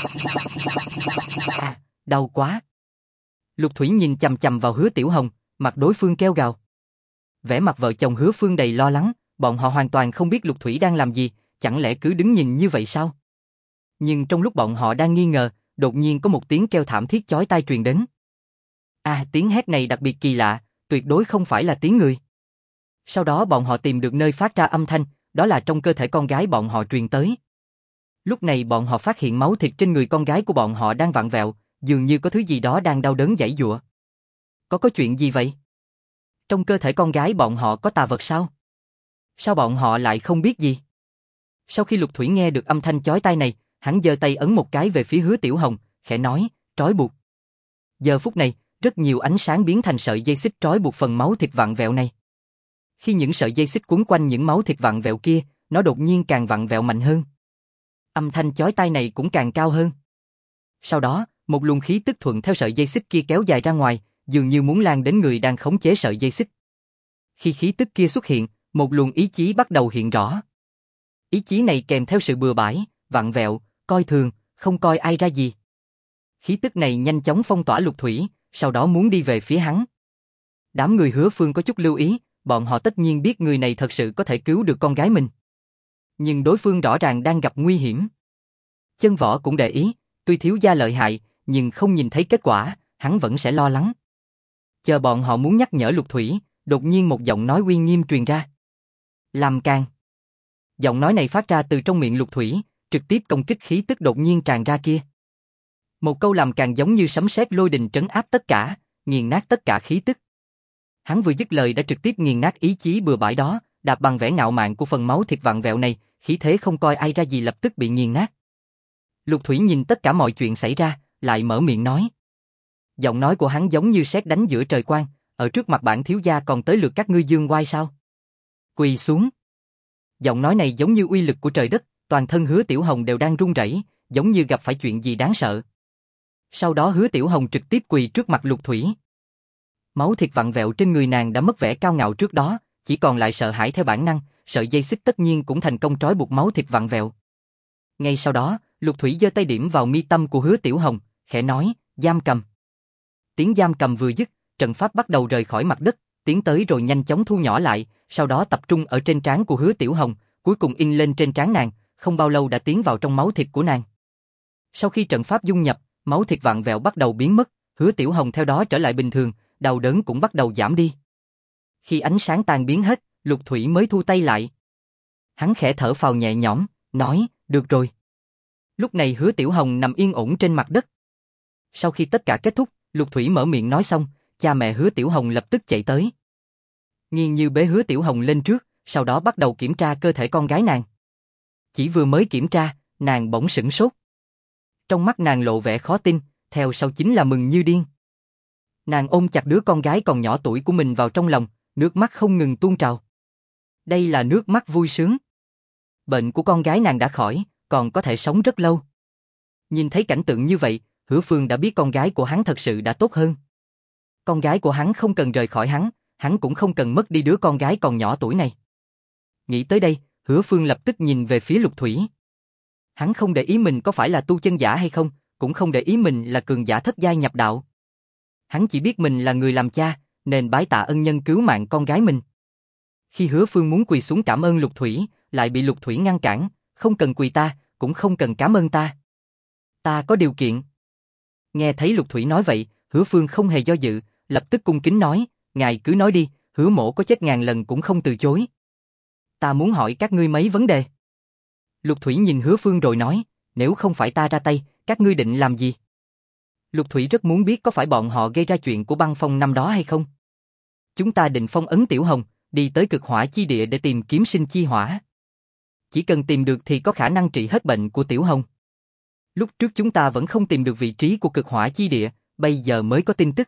Đau quá. Lục Thủy nhìn chằm chằm vào Hứa Tiểu Hồng, mặt đối phương kêu gào. Vẻ mặt vợ chồng Hứa Phương đầy lo lắng, bọn họ hoàn toàn không biết Lục Thủy đang làm gì, chẳng lẽ cứ đứng nhìn như vậy sao? Nhưng trong lúc bọn họ đang nghi ngờ, đột nhiên có một tiếng kêu thảm thiết chói tai truyền đến. Tiếng hét này đặc biệt kỳ lạ, tuyệt đối không phải là tiếng người. Sau đó bọn họ tìm được nơi phát ra âm thanh, đó là trong cơ thể con gái bọn họ truyền tới. Lúc này bọn họ phát hiện máu thịt trên người con gái của bọn họ đang vặn vẹo, dường như có thứ gì đó đang đau đớn giãy giụa. Có chuyện gì vậy? Trong cơ thể con gái bọn họ có tà vật sao? Sao bọn họ lại không biết gì? Sau khi Lục Thủy nghe được âm thanh chói tai này, hắn giơ tay ấn một cái về phía Hứa Tiểu Hồng, khẽ nói, trói buộc. Giờ phút này, rất nhiều ánh sáng biến thành sợi dây xích trói buộc phần máu thịt vặn vẹo này. Khi những sợi dây xích quấn quanh những máu thịt vặn vẹo kia, nó đột nhiên càng vặn vẹo mạnh hơn. Âm thanh chói tai này cũng càng cao hơn. Sau đó, một luồng khí tức thuận theo sợi dây xích kia kéo dài ra ngoài, dường như muốn lan đến người đang khống chế sợi dây xích. Khi khí tức kia xuất hiện, một luồng ý chí bắt đầu hiện rõ. Ý chí này kèm theo sự bừa bãi, vặn vẹo, coi thường, không coi ai ra gì. Khí tức này nhanh chóng phong tỏa Lục Thủy, sau đó muốn đi về phía hắn. Đám người Hứa Phương có chút lưu ý, bọn họ tất nhiên biết người này thật sự có thể cứu được con gái mình. Nhưng đối phương rõ ràng đang gặp nguy hiểm. Chân Võ cũng để ý, tuy thiếu gia lợi hại, nhưng không nhìn thấy kết quả, hắn vẫn sẽ lo lắng. Chờ bọn họ muốn nhắc nhở Lục Thủy, đột nhiên một giọng nói uy nghiêm truyền ra. Làm càn. Giọng nói này phát ra từ trong miệng Lục Thủy, trực tiếp công kích khí tức đột nhiên tràn ra kia. Một câu làm càn giống như sấm sét lôi đình trấn áp tất cả, nghiền nát tất cả khí tức. Hắn vừa dứt lời đã trực tiếp nghiền nát ý chí bừa bãi đó, đạp bằng vẻ ngạo mạn của phần máu thịt vặn vẹo này, khí thế không coi ai ra gì lập tức bị nghiền nát. Lục Thủy nhìn tất cả mọi chuyện xảy ra, lại mở miệng nói. Giọng nói của hắn giống như sét đánh giữa trời quang, ở trước mặt bản thiếu gia còn tới lượt các ngươi dương oai sao? Quỳ xuống. Giọng nói này giống như uy lực của trời đất, toàn thân Hứa Tiểu Hồng đều đang run rẩy, giống như gặp phải chuyện gì đáng sợ. Sau đó Hứa Tiểu Hồng trực tiếp quỳ trước mặt Lục Thủy. Máu thịt vặn vẹo trên người nàng đã mất vẻ cao ngạo trước đó, chỉ còn lại sợ hãi theo bản năng, sợi dây xích tất nhiên cũng thành công trói buộc máu thịt vặn vẹo. Ngay sau đó, Lục Thủy giơ tay điểm vào mi tâm của Hứa Tiểu Hồng, khẽ nói, giam cầm. Tiếng giam cầm vừa dứt, trận pháp bắt đầu rời khỏi mặt đất, tiến tới rồi nhanh chóng thu nhỏ lại, sau đó tập trung ở trên trán của Hứa Tiểu Hồng, cuối cùng in lên trên trán nàng, không bao lâu đã tiến vào trong máu thịt của nàng. Sau khi trận pháp dung nhập, máu thịt vặn vẹo bắt đầu biến mất, Hứa Tiểu Hồng theo đó trở lại bình thường, đau đớn cũng bắt đầu giảm đi. Khi ánh sáng tan biến hết, Lục Thủy mới thu tay lại. Hắn khẽ thở phào nhẹ nhõm, nói, được rồi. Lúc này Hứa Tiểu Hồng nằm yên ổn trên mặt đất. Sau khi tất cả kết thúc, Lục Thủy mở miệng nói xong, cha mẹ Hứa Tiểu Hồng lập tức chạy tới. Nghiêng như bế Hứa Tiểu Hồng lên trước, sau đó bắt đầu kiểm tra cơ thể con gái nàng. Chỉ vừa mới kiểm tra, nàng bỗng sửng sốt. Trong mắt nàng lộ vẻ khó tin, theo sau chính là mừng như điên. Nàng ôm chặt đứa con gái còn nhỏ tuổi của mình vào trong lòng, nước mắt không ngừng tuôn trào. Đây là nước mắt vui sướng. Bệnh của con gái nàng đã khỏi, còn có thể sống rất lâu. Nhìn thấy cảnh tượng như vậy, Hứa Phương đã biết con gái của hắn thật sự đã tốt hơn. Con gái của hắn không cần rời khỏi hắn cũng không cần mất đi đứa con gái còn nhỏ tuổi này. Nghĩ tới đây, Hứa Phương lập tức nhìn về phía Lục Thủy. Hắn không để ý mình có phải là tu chân giả hay không, cũng không để ý mình là cường giả thất giai nhập đạo. Hắn chỉ biết mình là người làm cha, nên bái tạ ân nhân cứu mạng con gái mình. Khi Hứa Phương muốn quỳ xuống cảm ơn Lục Thủy, lại bị Lục Thủy ngăn cản, không cần quỳ ta, cũng không cần cảm ơn ta. Ta có điều kiện. Nghe thấy Lục Thủy nói vậy, Hứa Phương không hề do dự, lập tức cung kính nói, ngài cứ nói đi, Hứa mỗ có chết ngàn lần cũng không từ chối. Ta muốn hỏi các ngươi mấy vấn đề. Lục Thủy nhìn Hứa Phương rồi nói, nếu không phải ta ra tay, các ngươi định làm gì? Lục Thủy rất muốn biết có phải bọn họ gây ra chuyện của băng phong năm đó hay không. Chúng ta định phong ấn Tiểu Hồng, đi tới cực hỏa chi địa để tìm kiếm sinh chi hỏa. Chỉ cần tìm được thì có khả năng trị hết bệnh của Tiểu Hồng. Lúc trước chúng ta vẫn không tìm được vị trí của cực hỏa chi địa, bây giờ mới có tin tức.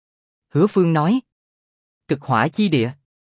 Hứa Phương nói. Cực hỏa chi địa.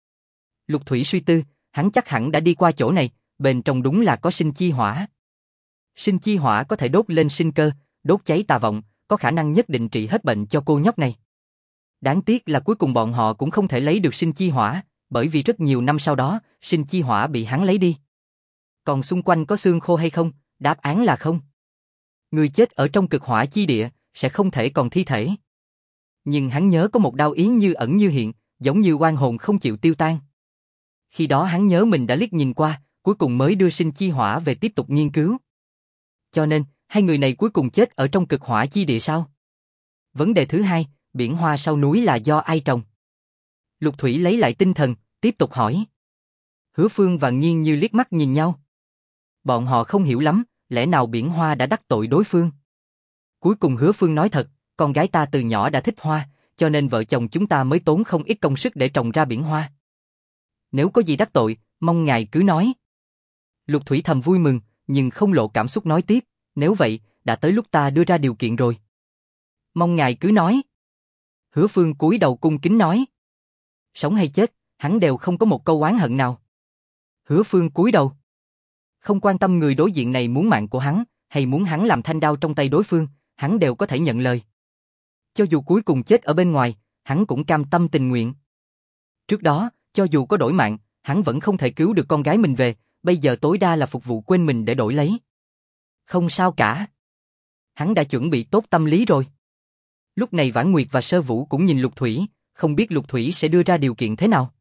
Lục Thủy suy tư, hắn chắc hẳn đã đi qua chỗ này, bên trong đúng là có sinh chi hỏa. Sinh chi hỏa có thể đốt lên sinh cơ, đốt cháy tà vọng, có khả năng nhất định trị hết bệnh cho cô nhóc này. Đáng tiếc là cuối cùng bọn họ cũng không thể lấy được sinh chi hỏa, bởi vì rất nhiều năm sau đó, sinh chi hỏa bị hắn lấy đi. Còn xung quanh có xương khô hay không? Đáp án là không. Người chết ở trong cực hỏa chi địa, sẽ không thể còn thi thể. Nhưng hắn nhớ có một đao ý như ẩn như hiện, giống như oan hồn không chịu tiêu tan. Khi đó hắn nhớ mình đã liếc nhìn qua, cuối cùng mới đưa sinh chi hỏa về tiếp tục nghiên cứu. Cho nên, hai người này cuối cùng chết ở trong cực hỏa chi địa sao? Vấn đề thứ hai, biển hoa sau núi là do ai trồng? Lục Thủy lấy lại tinh thần, tiếp tục hỏi. Hứa Phương và Nghiên Như liếc mắt nhìn nhau. Bọn họ không hiểu lắm, lẽ nào biển hoa đã đắc tội đối phương? Cuối cùng Hứa Phương nói thật, con gái ta từ nhỏ đã thích hoa, cho nên vợ chồng chúng ta mới tốn không ít công sức để trồng ra biển hoa. Nếu có gì đắc tội, mong ngài cứ nói. Lục Thủy thầm vui mừng, nhưng không lộ cảm xúc nói tiếp, nếu vậy, đã tới lúc ta đưa ra điều kiện rồi. Mong ngài cứ nói. Hứa Phương cúi đầu cung kính nói. Sống hay chết, hắn đều không có một câu oán hận nào. Hứa Phương cúi đầu. Không quan tâm người đối diện này muốn mạng của hắn, hay muốn hắn làm thanh đao trong tay đối phương, hắn đều có thể nhận lời. Cho dù cuối cùng chết ở bên ngoài, hắn cũng cam tâm tình nguyện. Trước đó, cho dù có đổi mạng, hắn vẫn không thể cứu được con gái mình về, bây giờ tối đa là phục vụ quên mình để đổi lấy. Không sao cả. Hắn đã chuẩn bị tốt tâm lý rồi. Lúc này Vãn Nguyệt và Sơ Vũ cũng nhìn Lục Thủy, không biết Lục Thủy sẽ đưa ra điều kiện thế nào.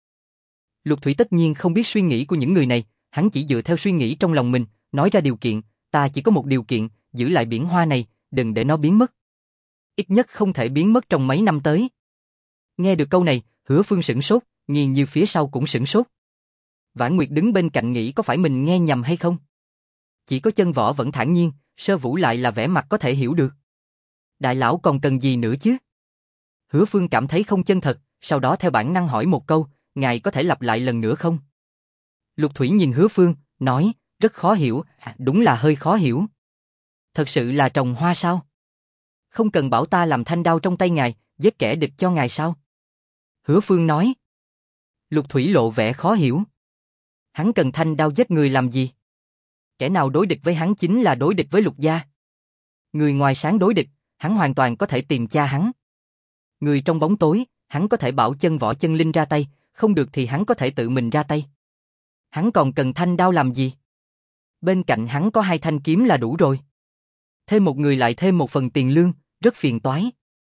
Lục Thủy tất nhiên không biết suy nghĩ của những người này, hắn chỉ dựa theo suy nghĩ trong lòng mình, nói ra điều kiện, ta chỉ có một điều kiện, giữ lại biển hoa này, đừng để nó biến mất. Ít nhất không thể biến mất trong mấy năm tới. Nghe được câu này, Hứa Phương sửng sốt, Nghiên Như phía sau cũng sửng sốt. Vãn Nguyệt đứng bên cạnh nghĩ có phải mình nghe nhầm hay không. Chỉ có Chân Võ vẫn thản nhiên, Sơ Vũ lại là vẻ mặt có thể hiểu được. Đại lão còn cần gì nữa chứ? Hứa Phương cảm thấy không chân thật, sau đó theo bản năng hỏi một câu, ngài có thể lặp lại lần nữa không? Lục Thủy nhìn Hứa Phương, nói, rất khó hiểu, đúng là hơi khó hiểu. Thật sự là trồng hoa sao? Không cần bảo ta làm thanh đao trong tay ngài, giết kẻ địch cho ngài sao? Hứa Phương nói. Lục Thủy lộ vẻ khó hiểu. Hắn cần thanh đao giết người làm gì? Kẻ nào đối địch với hắn chính là đối địch với Lục gia. Người ngoài sáng đối địch, hắn hoàn toàn có thể tìm cha hắn. Người trong bóng tối, hắn có thể bảo Chân Võ Chân Linh ra tay, không được thì hắn có thể tự mình ra tay. Hắn còn cần thanh đao làm gì? Bên cạnh hắn có 2 thanh kiếm là đủ rồi. Thêm một người lại thêm một phần tiền lương, rất phiền toái.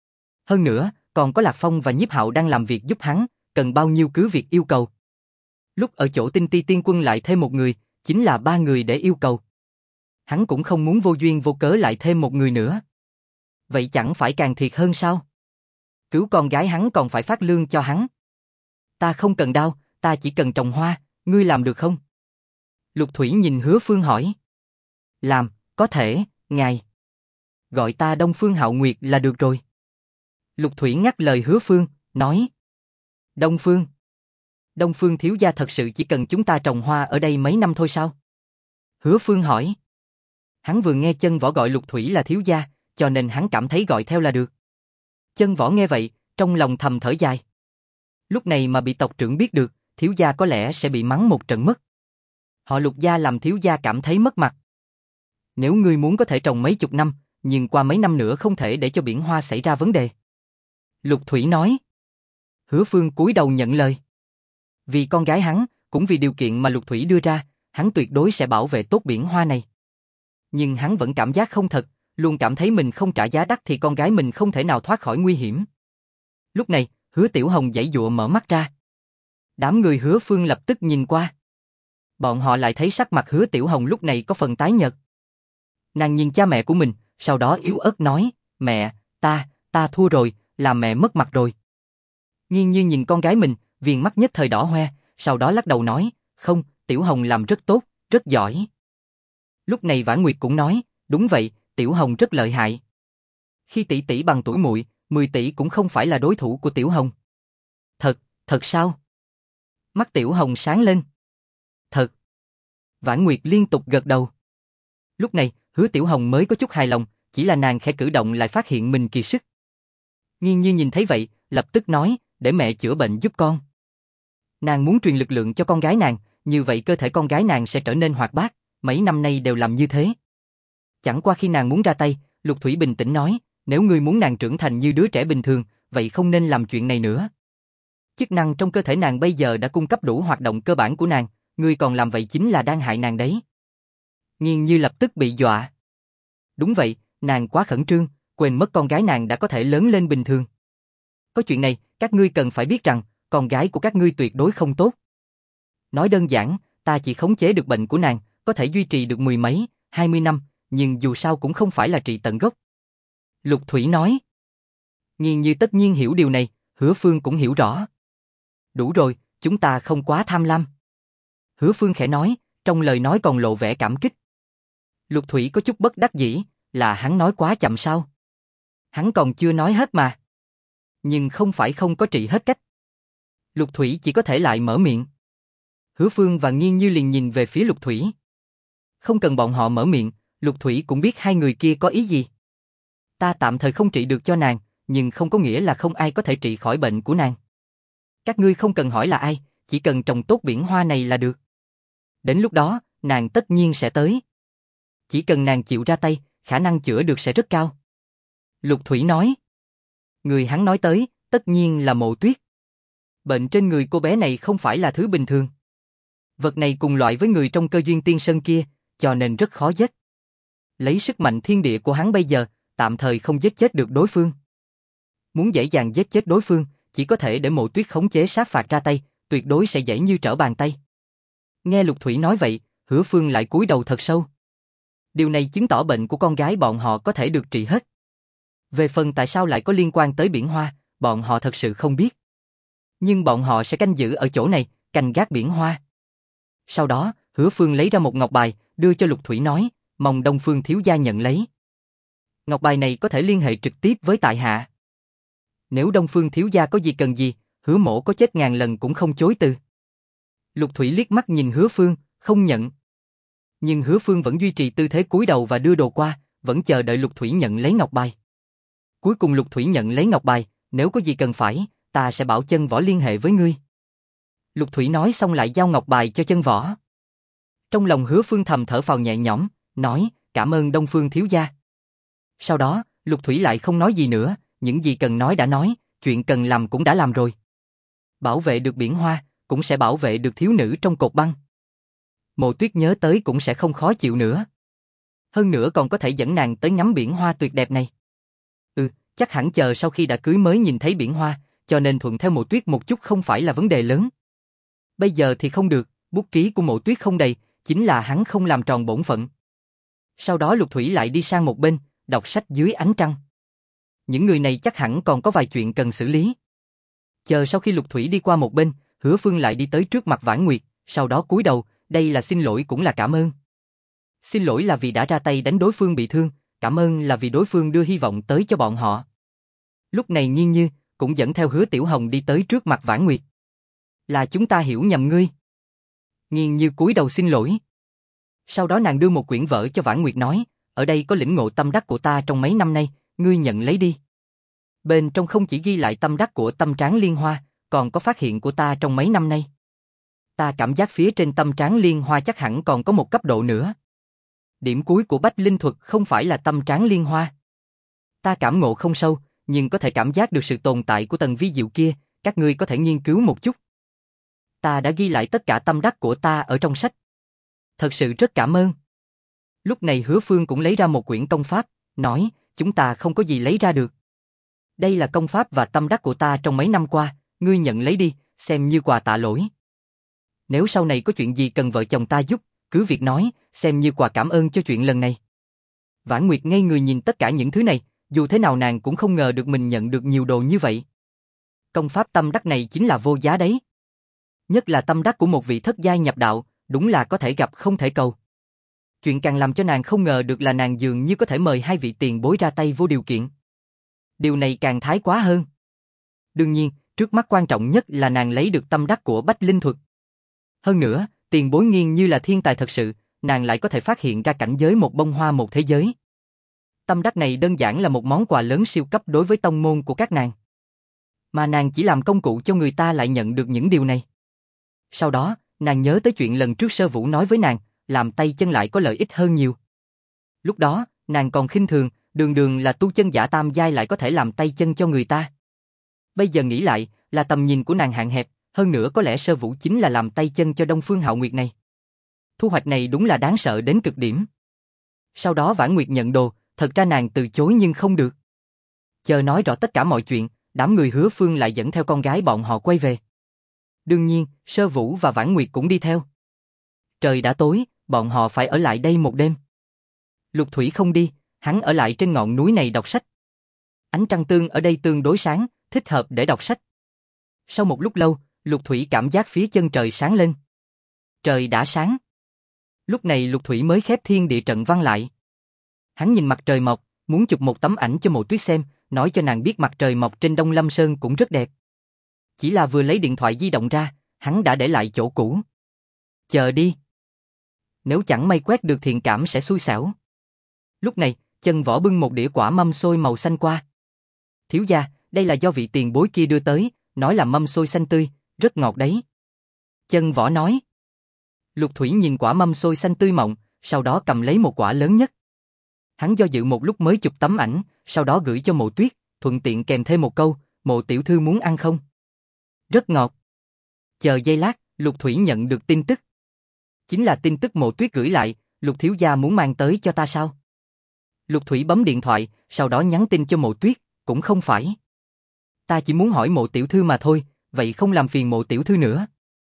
Hơn nữa, còn có Lạc Phong và Nhiếp Hạo đang làm việc giúp hắn, cần bao nhiêu cứ việc yêu cầu. Lúc ở chỗ Tinh Ti Tiên Quân lại thêm một người, chính là 3 người để yêu cầu. Hắn cũng không muốn vô duyên vô cớ lại thêm một người nữa. Vậy chẳng phải càng thiệt hơn sao? Cứu con gái hắn còn phải phát lương cho hắn. Ta không cần đao, ta chỉ cần trồng hoa, ngươi làm được không? Lục Thủy nhìn Hứa Phương hỏi. Làm, có thể, ngài. Gọi ta Đông Phương Hạo Nguyệt là được rồi. Lục Thủy ngắt lời Hứa Phương, nói. Đông Phương. Đông Phương thiếu gia thật sự chỉ cần chúng ta trồng hoa ở đây mấy năm thôi sao? Hứa Phương hỏi. Hắn vừa nghe Chân Võ gọi Lục Thủy là thiếu gia, cho nên hắn cảm thấy gọi theo là được. Chân Võ nghe vậy, trong lòng thầm thở dài. Lúc này mà bị tộc trưởng biết được, thiếu gia có lẽ sẽ bị mắng một trận mất. Họ Lục gia làm thiếu gia cảm thấy mất mặt. Nếu ngươi muốn có thể trồng mấy chục năm, nhưng qua mấy năm nữa không thể để cho biển hoa xảy ra vấn đề. Lục Thủy nói. Hứa Phương cúi đầu nhận lời. Vì con gái hắn, cũng vì điều kiện mà Lục Thủy đưa ra, hắn tuyệt đối sẽ bảo vệ tốt biển hoa này. Nhưng hắn vẫn cảm giác không thật, luôn cảm thấy mình không trả giá đắt thì con gái mình không thể nào thoát khỏi nguy hiểm. Lúc này, Hứa Tiểu Hồng giãy giụa mở mắt ra. Đám người Hứa Phương lập tức nhìn qua. Bọn họ lại thấy sắc mặt Hứa Tiểu Hồng lúc này có phần tái nhợt. Nàng nhìn cha mẹ của mình, sau đó yếu ớt nói, mẹ, ta thua rồi, làm mẹ mất mặt rồi. Nghiên Như nhìn con gái mình, viền mắt nhất thời đỏ hoe, sau đó lắc đầu nói, không, Tiểu Hồng làm rất tốt, rất giỏi. Lúc này Vãn Nguyệt cũng nói, đúng vậy, Tiểu Hồng rất lợi hại. Khi tỷ tỷ bằng tuổi muội, 10 tỷ cũng không phải là đối thủ của Tiểu Hồng. Thật sao? Mắt Tiểu Hồng sáng lên. Thật. Vãn Nguyệt liên tục gật đầu. Lúc này, Hứa Tiểu Hồng mới có chút hài lòng, chỉ là nàng khẽ cử động lại phát hiện mình kiệt sức. Nghiên Như nhìn thấy vậy, lập tức nói, để mẹ chữa bệnh giúp con. Nàng muốn truyền lực lượng cho con gái nàng, như vậy cơ thể con gái nàng sẽ trở nên hoạt bát, mấy năm nay đều làm như thế. Chẳng qua khi nàng muốn ra tay, Lục Thủy bình tĩnh nói, nếu ngươi muốn nàng trưởng thành như đứa trẻ bình thường, vậy không nên làm chuyện này nữa. Chức năng trong cơ thể nàng bây giờ đã cung cấp đủ hoạt động cơ bản của nàng, ngươi còn làm vậy chính là đang hại nàng đấy. Nghiên Như lập tức bị dọa. Đúng vậy, nàng quá khẩn trương, quên mất con gái nàng đã có thể lớn lên bình thường. Có chuyện này, các ngươi cần phải biết rằng, con gái của các ngươi tuyệt đối không tốt. Nói đơn giản, ta chỉ khống chế được bệnh của nàng, có thể duy trì được 10 mấy, 20 năm, nhưng dù sao cũng không phải là trị tận gốc. Lục Thủy nói. Nghiên Như tất nhiên hiểu điều này, Hứa Phương cũng hiểu rõ. Đủ rồi, chúng ta không quá tham lam. Hứa Phương khẽ nói, trong lời nói còn lộ vẻ cảm kích. Lục Thủy có chút bất đắc dĩ, là hắn nói quá chậm sao? Hắn còn chưa nói hết mà. Nhưng không phải không có trị hết cách. Lục Thủy chỉ có thể lại mở miệng. Hứa Phương và Nghiên Như liền nhìn về phía Lục Thủy. Không cần bọn họ mở miệng, Lục Thủy cũng biết hai người kia có ý gì. Ta tạm thời không trị được cho nàng, nhưng không có nghĩa là không ai có thể trị khỏi bệnh của nàng. Các ngươi không cần hỏi là ai, chỉ cần trồng tốt biển hoa này là được. Đến lúc đó, nàng tất nhiên sẽ tới. Chỉ cần nàng chịu ra tay, khả năng chữa được sẽ rất cao. Lục Thủy nói. Người hắn nói tới, tất nhiên là Mộ Tuyết. Bệnh trên người cô bé này không phải là thứ bình thường. Vật này cùng loại với người trong Cơ Duyên Tiên Sơn kia, cho nên rất khó giết. Lấy sức mạnh thiên địa của hắn bây giờ, tạm thời không giết chết được đối phương. Muốn dễ dàng giết chết đối phương, chỉ có thể để Mộ Tuyết khống chế sát phạt ra tay, tuyệt đối sẽ dễ như trở bàn tay. Nghe Lục Thủy nói vậy, Hứa Phương lại cúi đầu thật sâu. Điều này chứng tỏ bệnh của con gái bọn họ có thể được trị hết. Về phần tại sao lại có liên quan tới biển hoa, bọn họ thật sự không biết. Nhưng bọn họ sẽ canh giữ ở chỗ này, canh gác biển hoa. Sau đó, Hứa Phương lấy ra một ngọc bài, đưa cho Lục Thủy nói, mong Đông Phương thiếu gia nhận lấy. Ngọc bài này có thể liên hệ trực tiếp với tại hạ. Nếu Đông Phương thiếu gia có gì cần gì, Hứa mỗ có chết ngàn lần cũng không chối từ. Lục Thủy liếc mắt nhìn Hứa Phương, không nhận. Nhưng Hứa Phương vẫn duy trì tư thế cúi đầu và đưa đồ qua, vẫn chờ đợi Lục Thủy nhận lấy ngọc bài. Cuối cùng Lục Thủy nhận lấy ngọc bài, nếu có gì cần phải, ta sẽ bảo Chân Võ liên hệ với ngươi. Lục Thủy nói xong lại giao ngọc bài cho Chân Võ. Trong lòng Hứa Phương thầm thở phào nhẹ nhõm, nói, cảm ơn Đông Phương thiếu gia. Sau đó, Lục Thủy lại không nói gì nữa, những gì cần nói đã nói, chuyện cần làm cũng đã làm rồi. Bảo vệ được biển hoa, cũng sẽ bảo vệ được thiếu nữ trong cột băng. Mộ Tuyết nhớ tới cũng sẽ không khó chịu nữa. Hơn nữa còn có thể dẫn nàng tới ngắm biển hoa tuyệt đẹp này. Chắc hẳn chờ sau khi đã cưới mới nhìn thấy biển hoa, cho nên thuận theo Mộ Tuyết một chút không phải là vấn đề lớn. Bây giờ thì không được, bút ký của Mộ Tuyết không đầy, chính là hắn không làm tròn bổn phận. Sau đó Lục Thủy lại đi sang một bên, đọc sách dưới ánh trăng. Những người này chắc hẳn còn có vài chuyện cần xử lý. Chờ sau khi Lục Thủy đi qua một bên, Hứa Phương lại đi tới trước mặt Vãn Nguyệt, sau đó cúi đầu, đây là xin lỗi cũng là cảm ơn. Xin lỗi là vì đã ra tay đánh đối phương bị thương, cảm ơn là vì đối phương đưa hy vọng tới cho bọn họ. Lúc này Nhiên Như cũng dẫn theo Hứa Tiểu Hồng đi tới trước mặt Vãn Nguyệt. Là chúng ta hiểu nhầm ngươi. Nhiên Như cúi đầu xin lỗi. Sau đó nàng đưa một quyển vở cho Vãn Nguyệt nói, ở đây có lĩnh ngộ tâm đắc của ta trong mấy năm nay, ngươi nhận lấy đi. Bên trong không chỉ ghi lại tâm đắc của Tâm Tráng Liên Hoa, còn có phát hiện của ta trong mấy năm nay. Ta cảm giác phía trên Tâm Tráng Liên Hoa chắc hẳn còn có một cấp độ nữa. Điểm cuối của Bách Linh Thuật không phải là Tâm Tráng Liên Hoa. Ta cảm ngộ không sâu, nhưng có thể cảm giác được sự tồn tại của tầng vi diệu kia, các ngươi có thể nghiên cứu một chút. Ta đã ghi lại tất cả tâm đắc của ta ở trong sách. Thật sự rất cảm ơn. Lúc này Hứa Phương cũng lấy ra một quyển công pháp, nói, chúng ta không có gì lấy ra được. Đây là công pháp và tâm đắc của ta trong mấy năm qua, ngươi nhận lấy đi, xem như quà tạ lỗi. Nếu sau này có chuyện gì cần vợ chồng ta giúp, cứ việc nói, xem như quà cảm ơn cho chuyện lần này. Vãn Nguyệt ngây người nhìn tất cả những thứ này, dù thế nào nàng cũng không ngờ được mình nhận được nhiều đồ như vậy. Công pháp tâm đắc này chính là vô giá đấy. Nhất là tâm đắc của một vị thất giai nhập đạo, đúng là có thể gặp không thể cầu. Chuyện càng làm cho nàng không ngờ được là nàng dường như có thể mời hai vị tiền bối ra tay vô điều kiện. Điều này càng thái quá hơn. Đương nhiên, trước mắt quan trọng nhất là nàng lấy được tâm đắc của Bách Linh Thuật. Hơn nữa, tiền bối Nghiên như là thiên tài thật sự, nàng lại có thể phát hiện ra cảnh giới một bông hoa một thế giới. Tâm đắc này đơn giản là một món quà lớn siêu cấp đối với tông môn của các nàng. Mà nàng chỉ làm công cụ cho người ta lại nhận được những điều này. Sau đó, nàng nhớ tới chuyện lần trước Sơ Vũ nói với nàng, làm tay chân lại có lợi ích hơn nhiều. Lúc đó, nàng còn khinh thường, đường đường là tu chân giả tam giai lại có thể làm tay chân cho người ta. Bây giờ nghĩ lại, là tầm nhìn của nàng hạn hẹp, hơn nữa có lẽ Sơ Vũ chính là làm tay chân cho Đông Phương Hạo Nguyệt này. Thu hoạch này đúng là đáng sợ đến cực điểm. Sau đó Vãn Nguyệt nhận đồ, thật ra nàng từ chối nhưng không được. Chờ nói rõ tất cả mọi chuyện, đám người Hứa Phương lại dẫn theo con gái bọn họ quay về. Đương nhiên, Sơ Vũ và Vãn Nguyệt cũng đi theo. Trời đã tối, bọn họ phải ở lại đây một đêm. Lục Thủy không đi, hắn ở lại trên ngọn núi này đọc sách. Ánh trăng tương ở đây tương đối sáng, thích hợp để đọc sách. Sau một lúc lâu, Lục Thủy cảm giác phía chân trời sáng lên. Trời đã sáng. Lúc này Lục Thủy mới khép thiên địa trận văn lại. Hắn nhìn mặt trời mọc, muốn chụp một tấm ảnh cho Mộ Tuyết xem, nói cho nàng biết mặt trời mọc trên Đông Lâm Sơn cũng rất đẹp. Chỉ là vừa lấy điện thoại di động ra, hắn đã để lại chỗ cũ. Chờ đi. Nếu chẳng may quét được thiện cảm sẽ xui xẻo. Lúc này, Chân Võ bưng một đĩa quả mâm xôi màu xanh qua. Thiếu gia, đây là do vị tiền bối kia đưa tới, nói là mâm xôi xanh tươi, rất ngọt đấy. Chân Võ nói. Lục Thủy nhìn quả mâm xôi xanh tươi mọng, sau đó cầm lấy một quả lớn nhất. Hắn do dự một lúc mới chụp tấm ảnh, sau đó gửi cho Mộ Tuyết, thuận tiện kèm thêm một câu, Mộ tiểu thư muốn ăn không? Rất ngọt. Chờ giây lát, Lục Thủy nhận được tin tức. Chính là tin tức Mộ Tuyết gửi lại, Lục thiếu gia muốn mang tới cho ta sao? Lục Thủy bấm điện thoại, sau đó nhắn tin cho Mộ Tuyết, cũng không phải. ta chỉ muốn hỏi Mộ tiểu thư mà thôi, vậy không làm phiền Mộ tiểu thư nữa.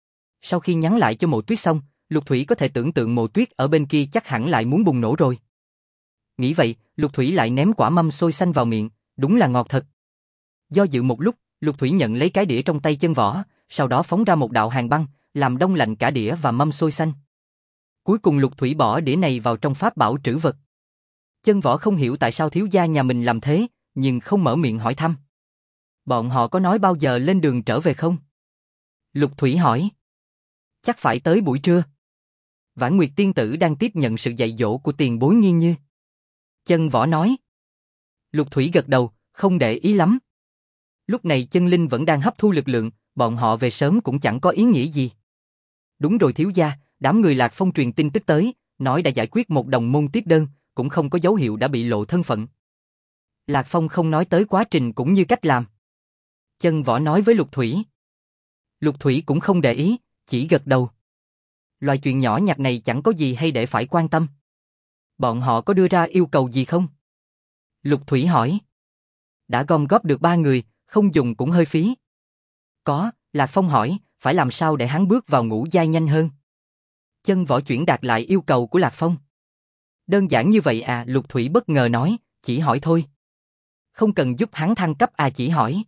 Sau khi nhắn lại cho Mộ Tuyết xong, Lục Thủy có thể tưởng tượng Mộ Tuyết ở bên kia chắc hẳn lại muốn bùng nổ rồi. Nghĩ vậy, Lục Thủy lại ném quả mâm xôi xanh vào miệng, đúng là ngọt thật. Do dự một lúc, Lục Thủy nhận lấy cái đĩa trong tay Chân Võ, sau đó phóng ra một đạo hàn băng, làm đông lạnh cả đĩa và mâm xôi xanh. Cuối cùng Lục Thủy bỏ đĩa này vào trong pháp bảo trữ vật. Chân Võ không hiểu tại sao thiếu gia nhà mình làm thế, nhưng không mở miệng hỏi thăm. Bọn họ có nói bao giờ lên đường trở về không? Lục Thủy hỏi. Chắc phải tới buổi trưa. Vãn Nguyệt tiên tử đang tiếp nhận sự dạy dỗ của tiền bối Nhiên Như. Chân Võ nói. Lục Thủy gật đầu, không để ý lắm. Lúc này chân linh vẫn đang hấp thu lực lượng, bọn họ về sớm cũng chẳng có ý nghĩa gì. Đúng rồi thiếu gia, đám người Lạc Phong truyền tin tức tới, nói đã giải quyết một đồng môn tiếp đơn, cũng không có dấu hiệu đã bị lộ thân phận. Lạc Phong không nói tới quá trình cũng như cách làm. Chân Võ nói với Lục Thủy. Lục Thủy cũng không để ý, chỉ gật đầu. Loại chuyện nhỏ nhặt này chẳng có gì hay để phải quan tâm. Bọn họ có đưa ra yêu cầu gì không? Lục Thủy hỏi. Đã gom góp được 3 người, không dùng cũng hơi phí. Có, Lạc Phong hỏi, phải làm sao để hắn bước vào ngũ giai nhanh hơn? Chân Võ chuyển đạt lại yêu cầu của Lạc Phong. Đơn giản như vậy à? Lục Thủy bất ngờ nói, chỉ hỏi thôi. Không cần giúp hắn thăng cấp à, chỉ hỏi.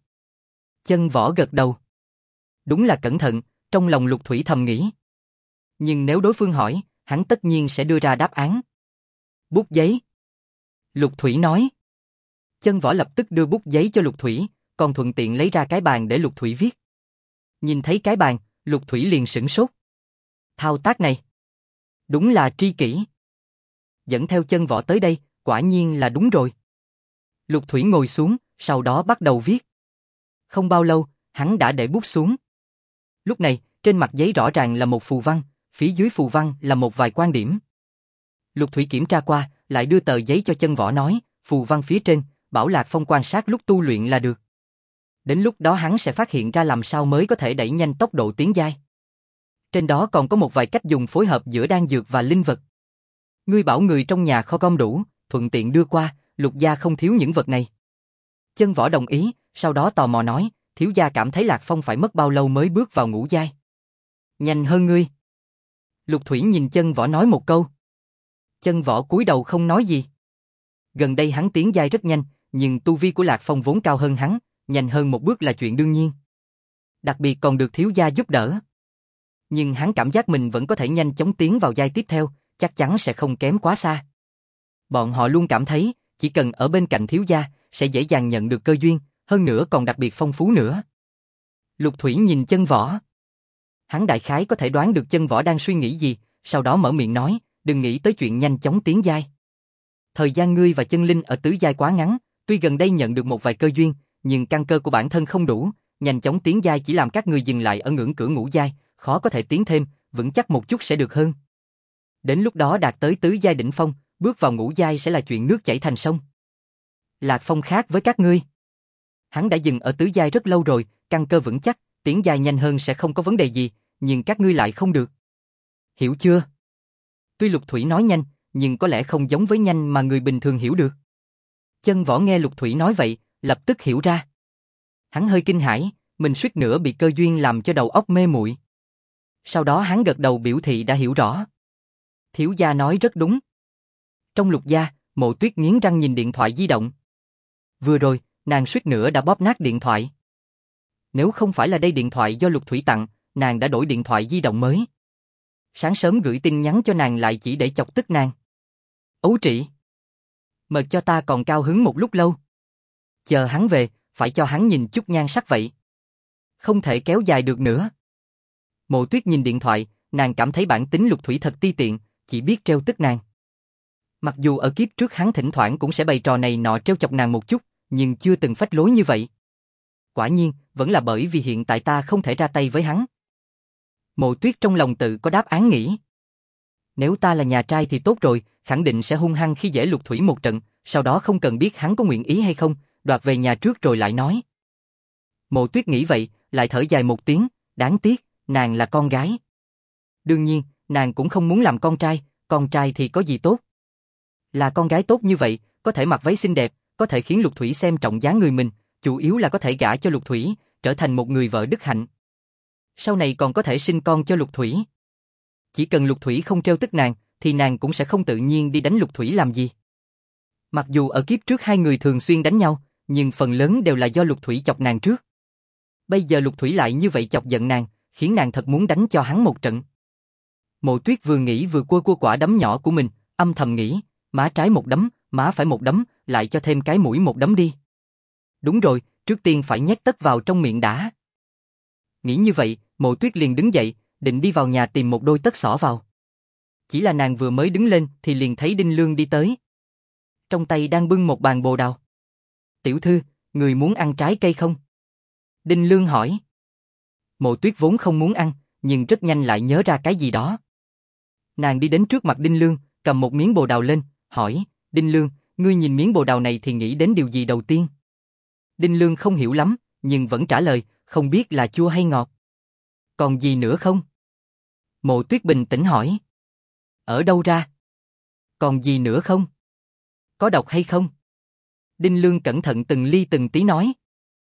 Chân Võ gật đầu. Đúng là cẩn thận, trong lòng Lục Thủy thầm nghĩ. Nhưng nếu đối phương hỏi, hắn tất nhiên sẽ đưa ra đáp án. Bút giấy. Lục Thủy nói. Chân Võ lập tức đưa bút giấy cho Lục Thủy, còn thuận tiện lấy ra cái bàn để Lục Thủy viết. Nhìn thấy cái bàn, Lục Thủy liền sửng sốt. Thao tác này, đúng là tri kỷ. Dẫn theo Chân Võ tới đây, quả nhiên là đúng rồi. Lục Thủy ngồi xuống, sau đó bắt đầu viết. Không bao lâu, hắn đã để bút xuống. Lúc này, trên mặt giấy rõ ràng là một phù văn, phía dưới phù văn là một vài quan điểm. Lục Thủy kiểm tra qua, lại đưa tờ giấy cho Chân Võ nói, phù văn phía trên, bảo Lạc Phong quan sát lúc tu luyện là được. Đến lúc đó hắn sẽ phát hiện ra làm sao mới có thể đẩy nhanh tốc độ tiến giai. Trên đó còn có một vài cách dùng phối hợp giữa đan dược và linh vật. Ngươi bảo người trong nhà kho gom đủ, thuận tiện đưa qua, Lục gia không thiếu những vật này. Chân Võ đồng ý, sau đó tò mò nói, thiếu gia cảm thấy Lạc Phong phải mất bao lâu mới bước vào ngũ giai? Nhanh hơn ngươi. Lục Thủy nhìn Chân Võ nói một câu. Chân Võ cúi đầu không nói gì. Gần đây hắn tiến giai rất nhanh, nhưng tu vi của Lạc Phong vốn cao hơn hắn, nhanh hơn một bước là chuyện đương nhiên. Đặc biệt còn được thiếu gia giúp đỡ. Nhưng hắn cảm giác mình vẫn có thể nhanh chóng tiến vào giai tiếp theo, chắc chắn sẽ không kém quá xa. Bọn họ luôn cảm thấy, chỉ cần ở bên cạnh thiếu gia, sẽ dễ dàng nhận được cơ duyên, hơn nữa còn đặc biệt phong phú nữa. Lục Thủy nhìn Chân Võ. Hắn đại khái có thể đoán được Chân Võ đang suy nghĩ gì, sau đó mở miệng nói, đừng nghĩ tới chuyện nhanh chóng tiến giai. Thời gian ngươi và Chân Linh ở tứ giai quá ngắn, tuy gần đây nhận được một vài cơ duyên, nhưng căn cơ của bản thân không đủ, nhanh chóng tiến giai chỉ làm các ngươi dừng lại ở ngưỡng cửa ngũ giai, khó có thể tiến thêm, vững chắc một chút sẽ được hơn. Đến lúc đó đạt tới tứ giai đỉnh phong, bước vào ngũ giai sẽ là chuyện nước chảy thành sông. Lạc Phong khác với các ngươi. Hắn đã dừng ở tứ giai rất lâu rồi, căn cơ vững chắc, tiến giai nhanh hơn sẽ không có vấn đề gì, nhưng các ngươi lại không được. Hiểu chưa? Tuy Lục Thủy nói nhanh, nhưng có lẽ không giống với nhanh mà người bình thường hiểu được. Chân Võ nghe Lục Thủy nói vậy, lập tức hiểu ra. Hắn hơi kinh hãi, mình suýt nữa bị cơ duyên làm cho đầu óc mê muội. Sau đó hắn gật đầu biểu thị đã hiểu rõ. Thiếu gia nói rất đúng. Trong Lục gia, Mộ Tuyết nghiến răng nhìn điện thoại di động. Vừa rồi, nàng suýt nữa đã bóp nát điện thoại. Nếu không phải là đây điện thoại do Lục Thủy tặng, nàng đã đổi điện thoại di động mới. Sáng sớm gửi tin nhắn cho nàng lại chỉ để chọc tức nàng. Ấu trĩ, mệt cho ta còn cao hứng một lúc lâu. Chờ hắn về, phải cho hắn nhìn chút nhan sắc vậy. Không thể kéo dài được nữa. Mộ Tuyết nhìn điện thoại, nàng cảm thấy bản tính Lục Thủy thật ti tiện, chỉ biết trêu tức nàng. Mặc dù ở kiếp trước hắn thỉnh thoảng cũng sẽ bày trò này nọ trêu chọc nàng một chút, nhưng chưa từng phách lối như vậy. Quả nhiên, vẫn là bởi vì hiện tại ta không thể ra tay với hắn. Mộ Tuyết trong lòng tự có đáp án nghĩ. Nếu ta là nhà trai thì tốt rồi, khẳng định sẽ hung hăng khi dễ Lục Thủy một trận, sau đó không cần biết hắn có nguyện ý hay không, đoạt về nhà trước rồi lại nói. Mộ Tuyết nghĩ vậy, lại thở dài một tiếng, đáng tiếc, nàng là con gái. Đương nhiên, nàng cũng không muốn làm con trai thì có gì tốt. Là con gái tốt như vậy, có thể mặc váy xinh đẹp, có thể khiến Lục Thủy xem trọng dáng người mình, chủ yếu là có thể gả cho Lục Thủy, trở thành một người vợ đức hạnh. Sau này còn có thể sinh con cho Lục Thủy. Chỉ cần Lục Thủy không trêu tức nàng, thì nàng cũng sẽ không tự nhiên đi đánh Lục Thủy làm gì. Mặc dù ở kiếp trước hai người thường xuyên đánh nhau, nhưng phần lớn đều là do Lục Thủy chọc nàng trước. Bây giờ Lục Thủy lại như vậy chọc giận nàng, khiến nàng thật muốn đánh cho hắn một trận. Mộ Tuyết vừa nghĩ vừa cua quả đấm nhỏ của mình, âm thầm nghĩ, má trái một đấm, má phải một đấm, lại cho thêm cái mũi một đấm đi. Đúng rồi, trước tiên phải nhét tất vào trong miệng đã. Nghĩ như vậy, Mộ Tuyết liền đứng dậy, định đi vào nhà tìm một đôi tất xỏ vào. Chỉ là nàng vừa mới đứng lên thì liền thấy Đinh Lương đi tới. Trong tay đang bưng một bàn bồ đào. Tiểu thư, người muốn ăn trái cây không? Đinh Lương hỏi. Mộ Tuyết vốn không muốn ăn, nhưng rất nhanh lại nhớ ra cái gì đó. Nàng đi đến trước mặt Đinh Lương, cầm một miếng bồ đào lên, hỏi, Đinh Lương, ngươi nhìn miếng bồ đào này thì nghĩ đến điều gì đầu tiên? Đinh Lương không hiểu lắm, nhưng vẫn trả lời, không biết là chua hay ngọt. Còn gì nữa không? Mộ Tuyết bình tĩnh hỏi. Ở đâu ra? Còn gì nữa không? Có độc hay không? Đinh Lương cẩn thận từng ly từng tí nói.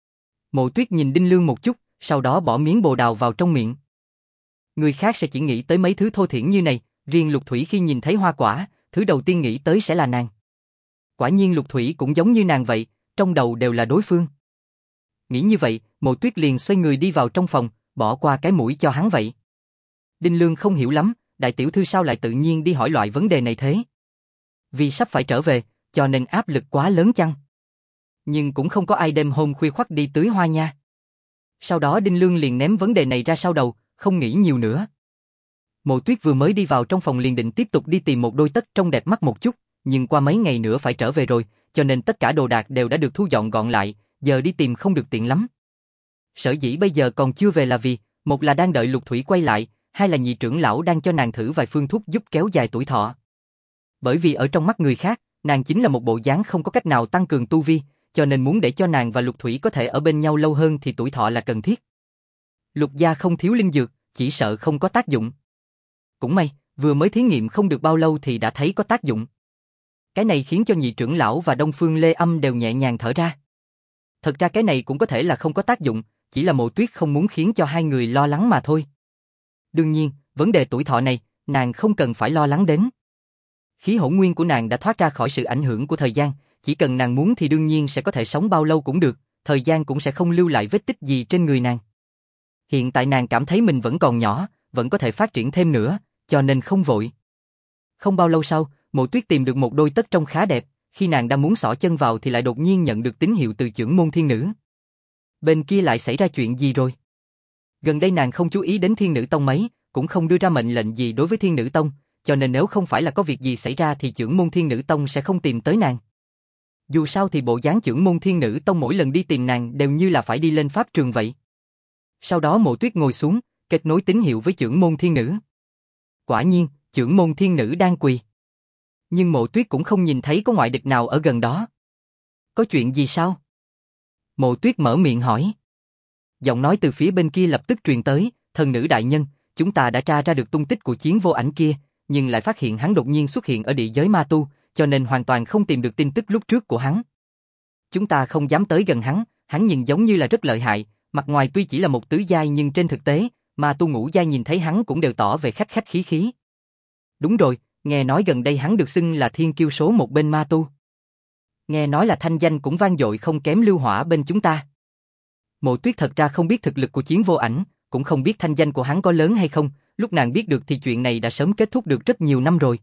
Mộ Tuyết nhìn Đinh Lương một chút, sau đó bỏ miếng bồ đào vào trong miệng. Người khác sẽ chỉ nghĩ tới mấy thứ thô thiển như này, riêng Lục Thủy khi nhìn thấy hoa quả, thứ đầu tiên nghĩ tới sẽ là nàng. Quả nhiên Lục Thủy cũng giống như nàng vậy, trong đầu đều là đối phương. Nghĩ như vậy, Mộ Tuyết liền xoay người đi vào trong phòng, bỏ qua cái mũi cho hắn vậy. Đinh Lương không hiểu lắm, đại tiểu thư sao lại tự nhiên đi hỏi loại vấn đề này thế? Vì sắp phải trở về, cho nên áp lực quá lớn chăng? Nhưng cũng không có ai đêm hôm khuya khoắt đi tưới hoa nha. Sau đó Đinh Lương liền ném vấn đề này ra sau đầu, không nghĩ nhiều nữa. Mộ Tuyết vừa mới đi vào trong phòng liền định tiếp tục đi tìm một đôi tất trông đẹp mắt một chút, nhưng qua mấy ngày nữa phải trở về rồi, cho nên tất cả đồ đạc đều đã được thu dọn gọn lại, giờ đi tìm không được tiện lắm. Sở dĩ bây giờ còn chưa về là vì, một là đang đợi Lục Thủy quay lại, hai là nhị trưởng lão đang cho nàng thử vài phương thuốc giúp kéo dài tuổi thọ. Bởi vì ở trong mắt người khác, nàng chính là một bộ dáng không có cách nào tăng cường tu vi, cho nên muốn để cho nàng và Lục Thủy có thể ở bên nhau lâu hơn thì tuổi thọ là cần thiết. Lục gia không thiếu linh dược, chỉ sợ không có tác dụng. Cũng may, vừa mới thí nghiệm không được bao lâu thì đã thấy có tác dụng. Cái này khiến cho nhị trưởng lão và Đông Phương Lê Âm đều nhẹ nhàng thở ra. Thật ra cái này cũng có thể là không có tác dụng, chỉ là Mộ Tuyết không muốn khiến cho hai người lo lắng mà thôi. Đương nhiên, vấn đề tuổi thọ này, nàng không cần phải lo lắng đến. Khí hỗn nguyên của nàng đã thoát ra khỏi sự ảnh hưởng của thời gian, chỉ cần nàng muốn thì đương nhiên sẽ có thể sống bao lâu cũng được, thời gian cũng sẽ không lưu lại vết tích gì trên người nàng. Hiện tại nàng cảm thấy mình vẫn còn nhỏ, vẫn có thể phát triển thêm nữa, cho nên không vội. Không bao lâu sau, Mộ Tuyết tìm được một đôi tất trông khá đẹp, khi nàng đang muốn xỏ chân vào thì lại đột nhiên nhận được tín hiệu từ Chưởng Môn Thiên Nữ. Bên kia lại xảy ra chuyện gì rồi? Gần đây nàng không chú ý đến Thiên Nữ Tông mấy, cũng không đưa ra mệnh lệnh gì đối với Thiên Nữ Tông, cho nên nếu không phải là có việc gì xảy ra thì Chưởng Môn Thiên Nữ Tông sẽ không tìm tới nàng. Dù sao thì bộ dáng Chưởng Môn Thiên Nữ Tông mỗi lần đi tìm nàng đều như là phải đi lên pháp trường vậy. Sau đó Mộ Tuyết ngồi xuống, kết nối tín hiệu với Chưởng Môn Thiên Nữ. Quả nhiên, Chưởng Môn Thiên Nữ đang quỳ. Nhưng Mộ Tuyết cũng không nhìn thấy có ngoại địch nào ở gần đó. Có chuyện gì sao? Mộ Tuyết mở miệng hỏi. Giọng nói từ phía bên kia lập tức truyền tới, thần nữ đại nhân, chúng ta đã tra ra được tung tích của Chiến Vô Ảnh kia, nhưng lại phát hiện hắn đột nhiên xuất hiện ở địa giới ma tu, cho nên hoàn toàn không tìm được tin tức lúc trước của hắn. Chúng ta không dám tới gần hắn, hắn nhìn giống như là rất lợi hại, mặt ngoài tuy chỉ là một tứ giai nhưng trên thực tế, ma tu ngũ giai nhìn thấy hắn cũng đều tỏ về khách khách khí khí. Đúng rồi, nghe nói gần đây hắn được xưng là thiên kiêu số một bên ma tu. Nghe nói là thanh danh cũng vang dội không kém Lưu Hỏa bên chúng ta. Mộ Tuyết thật ra không biết thực lực của Chiến Vô Ảnh, cũng không biết thanh danh của hắn có lớn hay không, lúc nàng biết được thì chuyện này đã sớm kết thúc được rất nhiều năm rồi.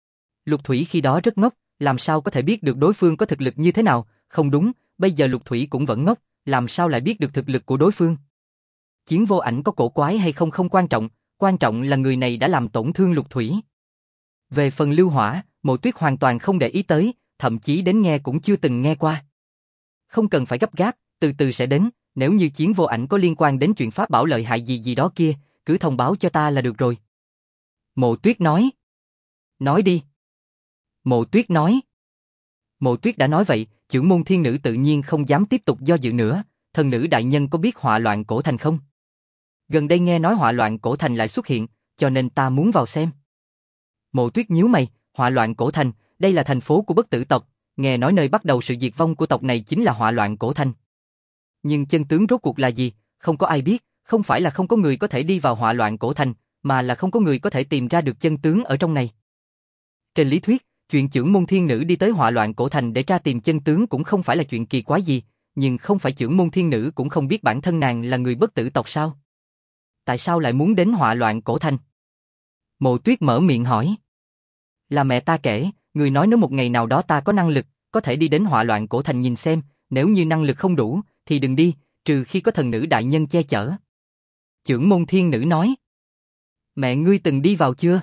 Lục Thủy khi đó rất ngốc, làm sao có thể biết được đối phương có thực lực như thế nào, không đúng, bây giờ Lục Thủy cũng vẫn ngốc, làm sao lại biết được thực lực của đối phương. Chiến Vô Ảnh có cổ quái hay không không quan trọng là người này đã làm tổn thương Lục Thủy. Về phần Lưu Hỏa, Mộ Tuyết hoàn toàn không để ý tới, thậm chí đến nghe cũng chưa từng nghe qua. Không cần phải gấp gáp, từ từ sẽ đến, nếu như Chiến Vô Ảnh có liên quan đến chuyện pháp bảo lợi hại gì đó kia, cứ thông báo cho ta là được rồi. Mộ Tuyết nói. Nói đi. Mộ Tuyết nói. Mộ Tuyết đã nói vậy, Chưởng Môn Thiên Nữ tự nhiên không dám tiếp tục do dự nữa, thần nữ đại nhân có biết Họa Loạn Cổ Thành không? Gần đây nghe nói Họa Loạn Cổ Thành lại xuất hiện, cho nên ta muốn vào xem. Mộ Tuyết nhíu mày, Họa Loạn Cổ Thành, đây là thành phố của Bất Tử tộc, nghe nói nơi bắt đầu sự diệt vong của tộc này chính là Họa Loạn Cổ Thành. Nhưng chân tướng rốt cuộc là gì, không có ai biết, không phải là không có người có thể đi vào Họa Loạn Cổ Thành, mà là không có người có thể tìm ra được chân tướng ở trong này. Trên lý thuyết, chuyện Chưởng Môn Thiên Nữ đi tới Họa Loạn Cổ Thành để tra tìm chân tướng cũng không phải là chuyện kỳ quái gì, nhưng không phải Chưởng Môn Thiên Nữ cũng không biết bản thân nàng là người bất tử tộc sao? Tại sao lại muốn đến Họa Loạn Cổ Thành? Mộ Tuyết mở miệng hỏi. Là mẹ ta kể, người nói nếu một ngày nào đó ta có năng lực, có thể đi đến Họa Loạn Cổ Thành nhìn xem, nếu như năng lực không đủ, thì đừng đi, trừ khi có thần nữ đại nhân che chở. Chưởng Môn Thiên Nữ nói. Mẹ ngươi từng đi vào chưa?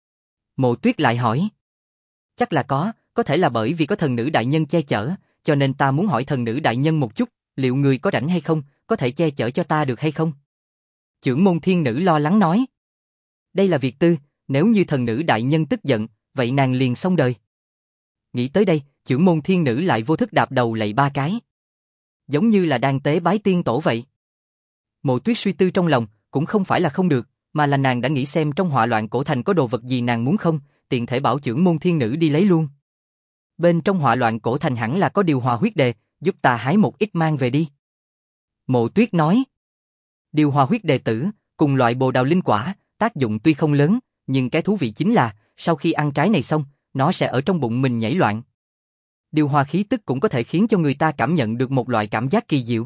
Mộ Tuyết lại hỏi. Chắc là có thể là bởi vì có thần nữ đại nhân che chở, cho nên ta muốn hỏi thần nữ đại nhân một chút, liệu người có rảnh hay không, có thể che chở cho ta được hay không? Chưởng Môn Thiên Nữ lo lắng nói. Đây là việc tư, nếu như thần nữ đại nhân tức giận, vậy nàng liền xong đời. Nghĩ tới đây, Chưởng Môn Thiên Nữ lại vô thức đạp đầu lạy 3 cái. Giống như là đang tế bái tiên tổ vậy. Mộ Tuyết suy tư trong lòng, cũng không phải là không được, mà là nàng đã nghĩ xem trong Họa Loạn Cổ Thành có đồ vật gì nàng muốn không, tiện thể bảo Chưởng Môn Thiên Nữ đi lấy luôn. Bên trong Họa Loạn Cổ Thành hẳn là có điều hòa huyết đề, giúp ta hái một ít mang về đi. Mộ Tuyết nói. Điều hòa huyết đề tử, cùng loại bồ đào linh quả, tác dụng tuy không lớn, nhưng cái thú vị chính là, sau khi ăn trái này xong, nó sẽ ở trong bụng mình nhảy loạn. Điều hòa khí tức cũng có thể khiến cho người ta cảm nhận được một loại cảm giác kỳ diệu.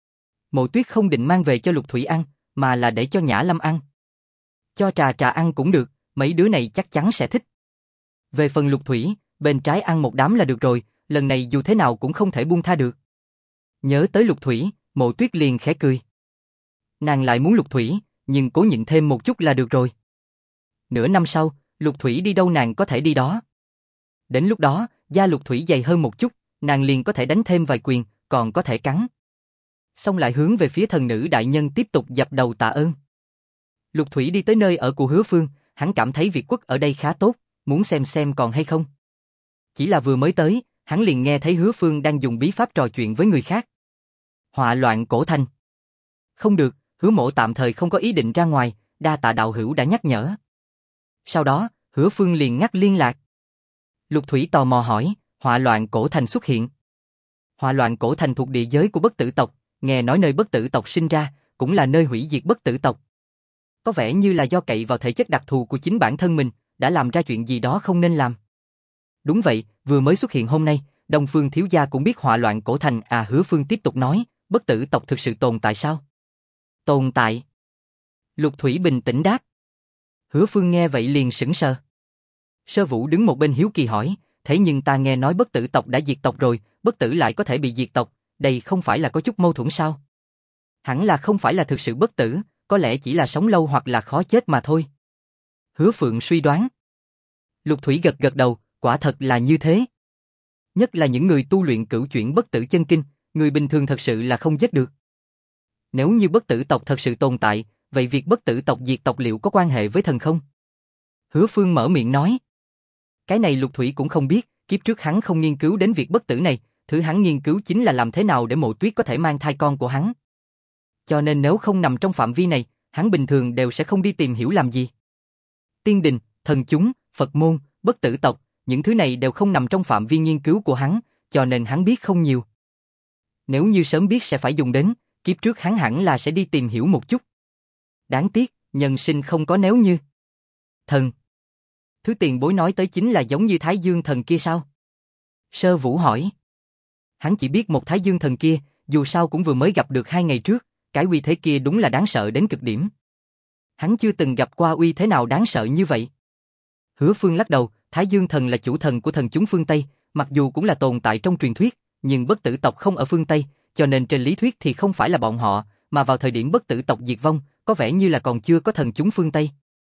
Mộ Tuyết không định mang về cho Lục Thủy ăn, mà là để cho Nhã Lâm ăn. Cho Trà ăn cũng được, mấy đứa này chắc chắn sẽ thích. Về phần Lục Thủy, bên trái ăn một đám là được rồi, lần này dù thế nào cũng không thể buông tha được. Nhớ tới Lục Thủy, Mộ Tuyết liền khẽ cười. Nàng lại muốn Lục Thủy, nhưng cố nhịn thêm một chút là được rồi. Nửa năm sau, Lục Thủy đi đâu nàng có thể đi đó. Đến lúc đó, da Lục Thủy dày hơn một chút, nàng liền có thể đánh thêm vài quyền, còn có thể cắn. Xong lại hướng về phía thần nữ đại nhân tiếp tục dập đầu tạ ơn. Lục Thủy đi tới nơi ở của Hứa Phương, hắn cảm thấy Việt Quốc ở đây khá tốt, muốn xem còn hay không. Chỉ là vừa mới tới, hắn liền nghe thấy Hứa Phương đang dùng bí pháp trò chuyện với người khác. Họa Loạn Cổ Thành. Không được, Hứa Mộ tạm thời không có ý định ra ngoài, đa tạ đạo hữu đã nhắc nhở. Sau đó, Hứa Phương liền ngắt liên lạc. Lục Thủy tò mò hỏi, Họa Loạn Cổ Thành xuất hiện. Họa Loạn Cổ Thành thuộc địa giới của bất tử tộc, nghe nói nơi bất tử tộc sinh ra, cũng là nơi hủy diệt bất tử tộc. Có vẻ như là do cậy vào thể chất đặc thù của chính bản thân mình, đã làm ra chuyện gì đó không nên làm. Đúng vậy, vừa mới xuất hiện hôm nay, Đông Phương thiếu gia cũng biết Họa Loạn Cổ Thành à. Hứa Phương tiếp tục nói, bất tử tộc thực sự tồn tại sao? Tồn tại. Lục Thủy bình tĩnh đáp. Hứa Phương nghe vậy liền sững sờ. Sơ Vũ đứng một bên hiếu kỳ hỏi, thế nhưng ta nghe nói bất tử tộc đã diệt tộc rồi, bất tử lại có thể bị diệt tộc, đây không phải là có chút mâu thuẫn sao? Hẳn là không phải là thực sự bất tử, có lẽ chỉ là sống lâu hoặc là khó chết mà thôi. Hứa Phượng suy đoán. Lục Thủy gật gật đầu, quả thật là như thế. Nhất là những người tu luyện cửu chuyển bất tử chân kinh, người bình thường thật sự là không giết được. Nếu như bất tử tộc thật sự tồn tại, vậy việc bất tử tộc diệt tộc liệu có quan hệ với thần không? Hứa Phương mở miệng nói. Cái này Lục Thủy cũng không biết, kiếp trước hắn không nghiên cứu đến việc bất tử này, thứ hắn nghiên cứu chính là làm thế nào để Mộ Tuyết có thể mang thai con của hắn. Cho nên nếu không nằm trong phạm vi này, hắn bình thường đều sẽ không đi tìm hiểu làm gì. Tiên đình, thần chúng, Phật môn, bất tử tộc, những thứ này đều không nằm trong phạm vi nghiên cứu của hắn, cho nên hắn biết không nhiều. Nếu như sớm biết sẽ phải dùng đến, kiếp trước hắn hẳn là sẽ đi tìm hiểu một chút. Đáng tiếc, nhân sinh không có nếu như. Thần. Thứ tiền bối nói tới chính là giống như Thái Dương thần kia sao? Sơ Vũ hỏi. Hắn chỉ biết một Thái Dương thần kia, dù sao cũng vừa mới gặp được 2 ngày trước, cái uy thế kia đúng là đáng sợ đến cực điểm. Hắn chưa từng gặp qua uy thế nào đáng sợ như vậy. Hứa Phương lắc đầu, Thái Dương thần là chủ thần của thần chúng phương Tây, mặc dù cũng là tồn tại trong truyền thuyết, nhưng bất tử tộc không ở phương Tây, cho nên trên lý thuyết thì không phải là bọn họ, mà vào thời điểm bất tử tộc diệt vong, có vẻ như là còn chưa có thần chúng phương Tây.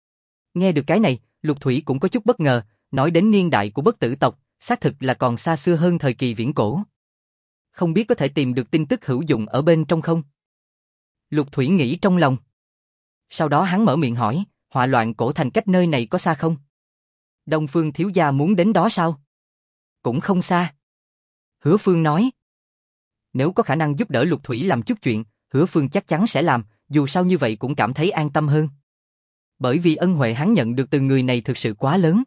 Nghe được cái này, Lục Thủy cũng có chút bất ngờ, nói đến niên đại của bất tử tộc, xác thực là còn xa xưa hơn thời kỳ viễn cổ. Không biết có thể tìm được tin tức hữu dụng ở bên trong không? Lục Thủy nghĩ trong lòng. Sau đó hắn mở miệng hỏi, Họa Loạn Cổ Thành cách nơi này có xa không? Đông Phương thiếu gia muốn đến đó sao? Cũng không xa. Hứa Phương nói. Nếu có khả năng giúp đỡ Lục Thủy làm chút chuyện, Hứa Phương chắc chắn sẽ làm, dù sao như vậy cũng cảm thấy an tâm hơn. Bởi vì ân huệ hắn nhận được từ người này thực sự quá lớn.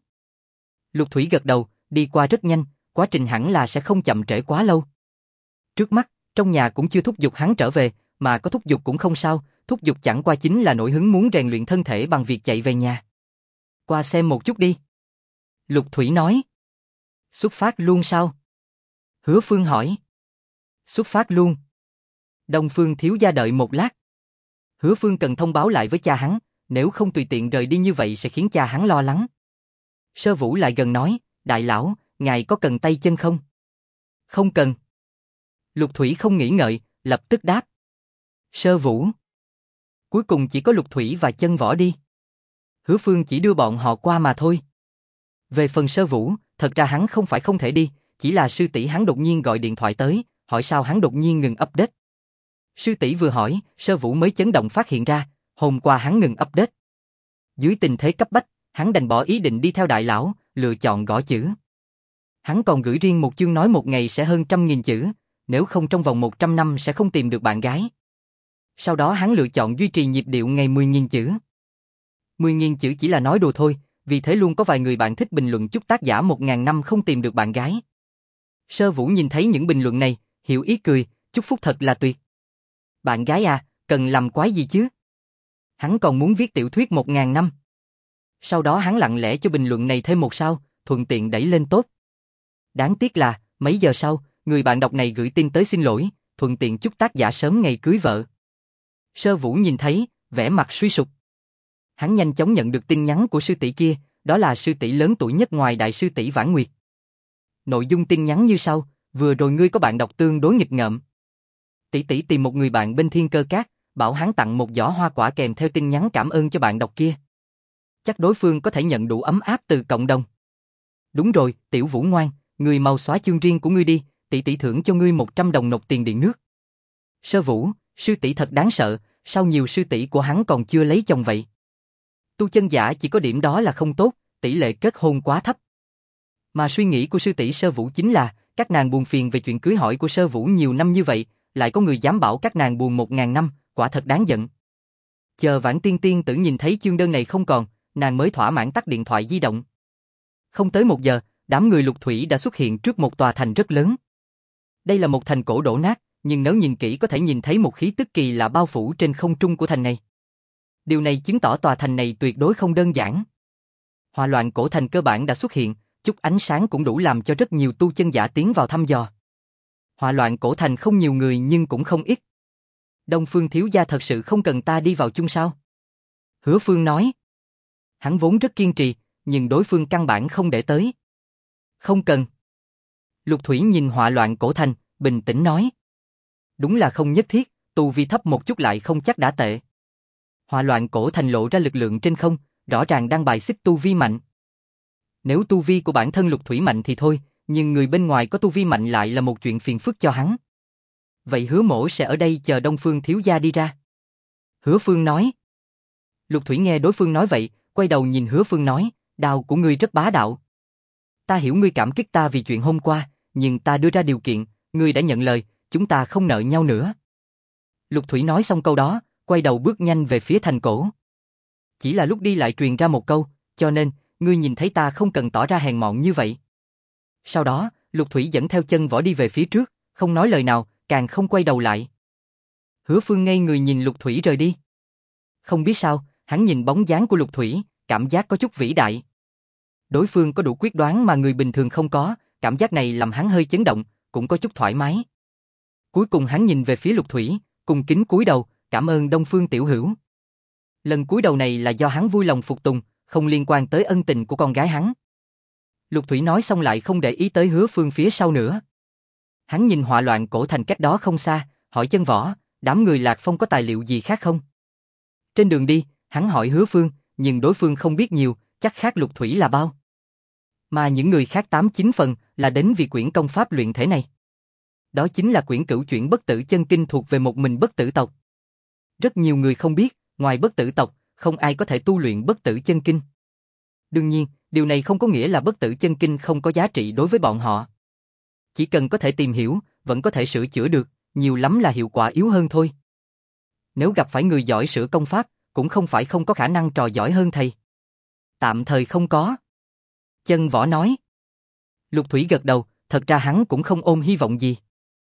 Lục Thủy gật đầu, đi qua rất nhanh, quá trình hẳn là sẽ không chậm trễ quá lâu. Trước mắt, Trong nhà cũng chưa thúc giục hắn trở về, mà có thúc giục cũng không sao, thúc giục chẳng qua chính là nổi hứng muốn rèn luyện thân thể bằng việc chạy về nhà. Qua xem một chút đi. Lục Thủy nói. Xuất phát luôn sao? Hứa Phương hỏi. Xuất phát luôn. Đông Phương thiếu gia đợi một lát. Hứa Phương cần thông báo lại với cha hắn, nếu không tùy tiện rời đi như vậy sẽ khiến cha hắn lo lắng. Sơ Vũ lại gần nói, đại lão, ngài có cần tay chân không? Không cần. Lục Thủy không nghĩ ngợi, lập tức đáp. Sơ Vũ. Cuối cùng chỉ có Lục Thủy và Chân Võ đi. Hứa Phương chỉ đưa bọn họ qua mà thôi. Về phần Sơ Vũ, thật ra hắn không phải không thể đi, chỉ là sư tỷ hắn đột nhiên gọi điện thoại tới, hỏi sao hắn đột nhiên ngừng update. Sư tỷ vừa hỏi, Sơ Vũ mới chấn động phát hiện ra, hôm qua hắn ngừng update. Dưới tình thế cấp bách, hắn đành bỏ ý định đi theo đại lão, lựa chọn gõ chữ. Hắn còn gửi riêng một chương nói một ngày sẽ hơn 100.000 chữ, nếu không trong vòng 100 năm sẽ không tìm được bạn gái. Sau đó hắn lựa chọn duy trì nhịp điệu ngày 10.000 chữ. 10.000 chữ chỉ là nói đùa thôi, vì thế luôn có vài người bạn thích bình luận chúc tác giả 1.000 năm không tìm được bạn gái. Sơ Vũ nhìn thấy những bình luận này, hiểu ý cười, chúc phúc thật là tuyệt. Bạn gái à, cần làm quái gì chứ? Hắn còn muốn viết tiểu thuyết 1.000 năm. Sau đó hắn lặng lẽ cho bình luận này thêm một sao, thuận tiện đẩy lên tốt. Đáng tiếc là, mấy giờ sau, người bạn đọc này gửi tin tới xin lỗi, thuận tiện chúc tác giả sớm ngày cưới vợ. Sơ Vũ nhìn thấy, vẻ mặt suy sụp. Hắn nhanh chóng nhận được tin nhắn của sư tỷ kia, đó là sư tỷ lớn tuổi nhất ngoài đại sư tỷ Vãn Nguyệt. Nội dung tin nhắn như sau, vừa rồi ngươi có bạn đọc tương đối nghịch ngợm. Tỷ tỷ tìm một người bạn bên Thiên Cơ Các, bảo hắn tặng một giỏ hoa quả kèm theo tin nhắn cảm ơn cho bạn đọc kia. Chắc đối phương có thể nhận đủ ấm áp từ cộng đồng. Đúng rồi, Tiểu Vũ ngoan, ngươi mau xóa chương riêng của ngươi đi, tỷ tỷ thưởng cho ngươi 100 đồng nộp tiền điện nước. Sơ Vũ, sư tỷ thật đáng sợ, sao nhiều sư tỷ của hắn còn chưa lấy chồng vậy? Tu chân giả chỉ có điểm đó là không tốt, tỷ lệ kết hôn quá thấp. Mà suy nghĩ của sư tỷ Sơ Vũ chính là, các nàng buồn phiền về chuyện cưới hỏi của Sơ Vũ nhiều năm như vậy, lại có người dám bảo các nàng buồn 1.000 năm, quả thật đáng giận. Chờ Vãn Tiên Tiên tử nhìn thấy chương đơn này không còn, nàng mới thỏa mãn tắt điện thoại di động. Không tới 1 giờ, đám người Lục Thủy đã xuất hiện trước một tòa thành rất lớn. Đây là một thành cổ đổ nát, nhưng nếu nhìn kỹ có thể nhìn thấy một khí tức kỳ lạ bao phủ trên không trung của thành này. Điều này chứng tỏ tòa thành này tuyệt đối không đơn giản. Hỏa loạn cổ thành cơ bản đã xuất hiện, chút ánh sáng cũng đủ làm cho rất nhiều tu chân giả tiến vào thăm dò. Hỏa loạn cổ thành không nhiều người nhưng cũng không ít. Đông Phương thiếu gia thật sự không cần ta đi vào chung sao? Hứa Phương nói. Hắn vốn rất kiên trì, nhưng đối phương căn bản không để tới. Không cần. Lục Thủy nhìn hỏa loạn cổ thành, bình tĩnh nói. Đúng là không nhất thiết, tu vi thấp một chút lại không chắc đã tệ. Hỏa loạn cổ thành lộ ra lực lượng trên không, rõ ràng đang bài xích tu vi mạnh. Nếu tu vi của bản thân Lục Thủy mạnh thì thôi, nhưng người bên ngoài có tu vi mạnh lại là một chuyện phiền phức cho hắn. Vậy Hứa mỗ sẽ ở đây chờ Đông Phương thiếu gia đi ra. Hứa Phương nói. Lục Thủy nghe đối phương nói vậy, quay đầu nhìn Hứa Phương nói, đao của ngươi rất bá đạo. Ta hiểu ngươi cảm kích ta vì chuyện hôm qua, nhưng ta đưa ra điều kiện, ngươi đã nhận lời, chúng ta không nợ nhau nữa. Lục Thủy nói xong câu đó, quay đầu bước nhanh về phía thành cổ. Chỉ là lúc đi lại truyền ra một câu, cho nên, ngươi nhìn thấy ta không cần tỏ ra hèn mọn như vậy. Sau đó, Lục Thủy dẫn theo Chân Võ đi về phía trước, không nói lời nào, càng không quay đầu lại. Hứa Phương ngây người nhìn Lục Thủy rời đi. Không biết sao, hắn nhìn bóng dáng của Lục Thủy, cảm giác có chút vĩ đại. Đối phương có đủ quyết đoán mà người bình thường không có, cảm giác này làm hắn hơi chấn động, cũng có chút thoải mái. Cuối cùng hắn nhìn về phía Lục Thủy, cung kính cúi đầu, cảm ơn Đông Phương tiểu hữu. Lần cúi đầu này là do hắn vui lòng phục tùng, không liên quan tới ân tình của con gái hắn. Lục Thủy nói xong lại không để ý tới Hứa Phương phía sau nữa. Hắn nhìn hỏa loạn cổ thành cách đó không xa, hỏi Chân Võ, đám người Lạc Phong có tài liệu gì khác không? Trên đường đi, hắn hỏi Hứa Phương, nhưng đối phương không biết nhiều, chắc khác Lục Thủy là bao. Mà những người khác 8-9 phần là đến vì quyển công pháp luyện thể này. Đó chính là quyển Cửu Chuyển Bất Tử Chân Kinh thuộc về một mình Bất Tử tộc. Rất nhiều người không biết, ngoài Bất Tử tộc, không ai có thể tu luyện Bất Tử Chân Kinh. Đương nhiên, điều này không có nghĩa là Bất Tử Chân Kinh không có giá trị đối với bọn họ. Chỉ cần có thể tìm hiểu, vẫn có thể sửa chữa được, nhiều lắm là hiệu quả yếu hơn thôi. Nếu gặp phải người giỏi sửa công pháp, cũng không phải không có khả năng trò giỏi hơn thầy. Tạm thời không có. Chân Võ nói. Lục Thủy gật đầu, thật ra hắn cũng không ôm hy vọng gì.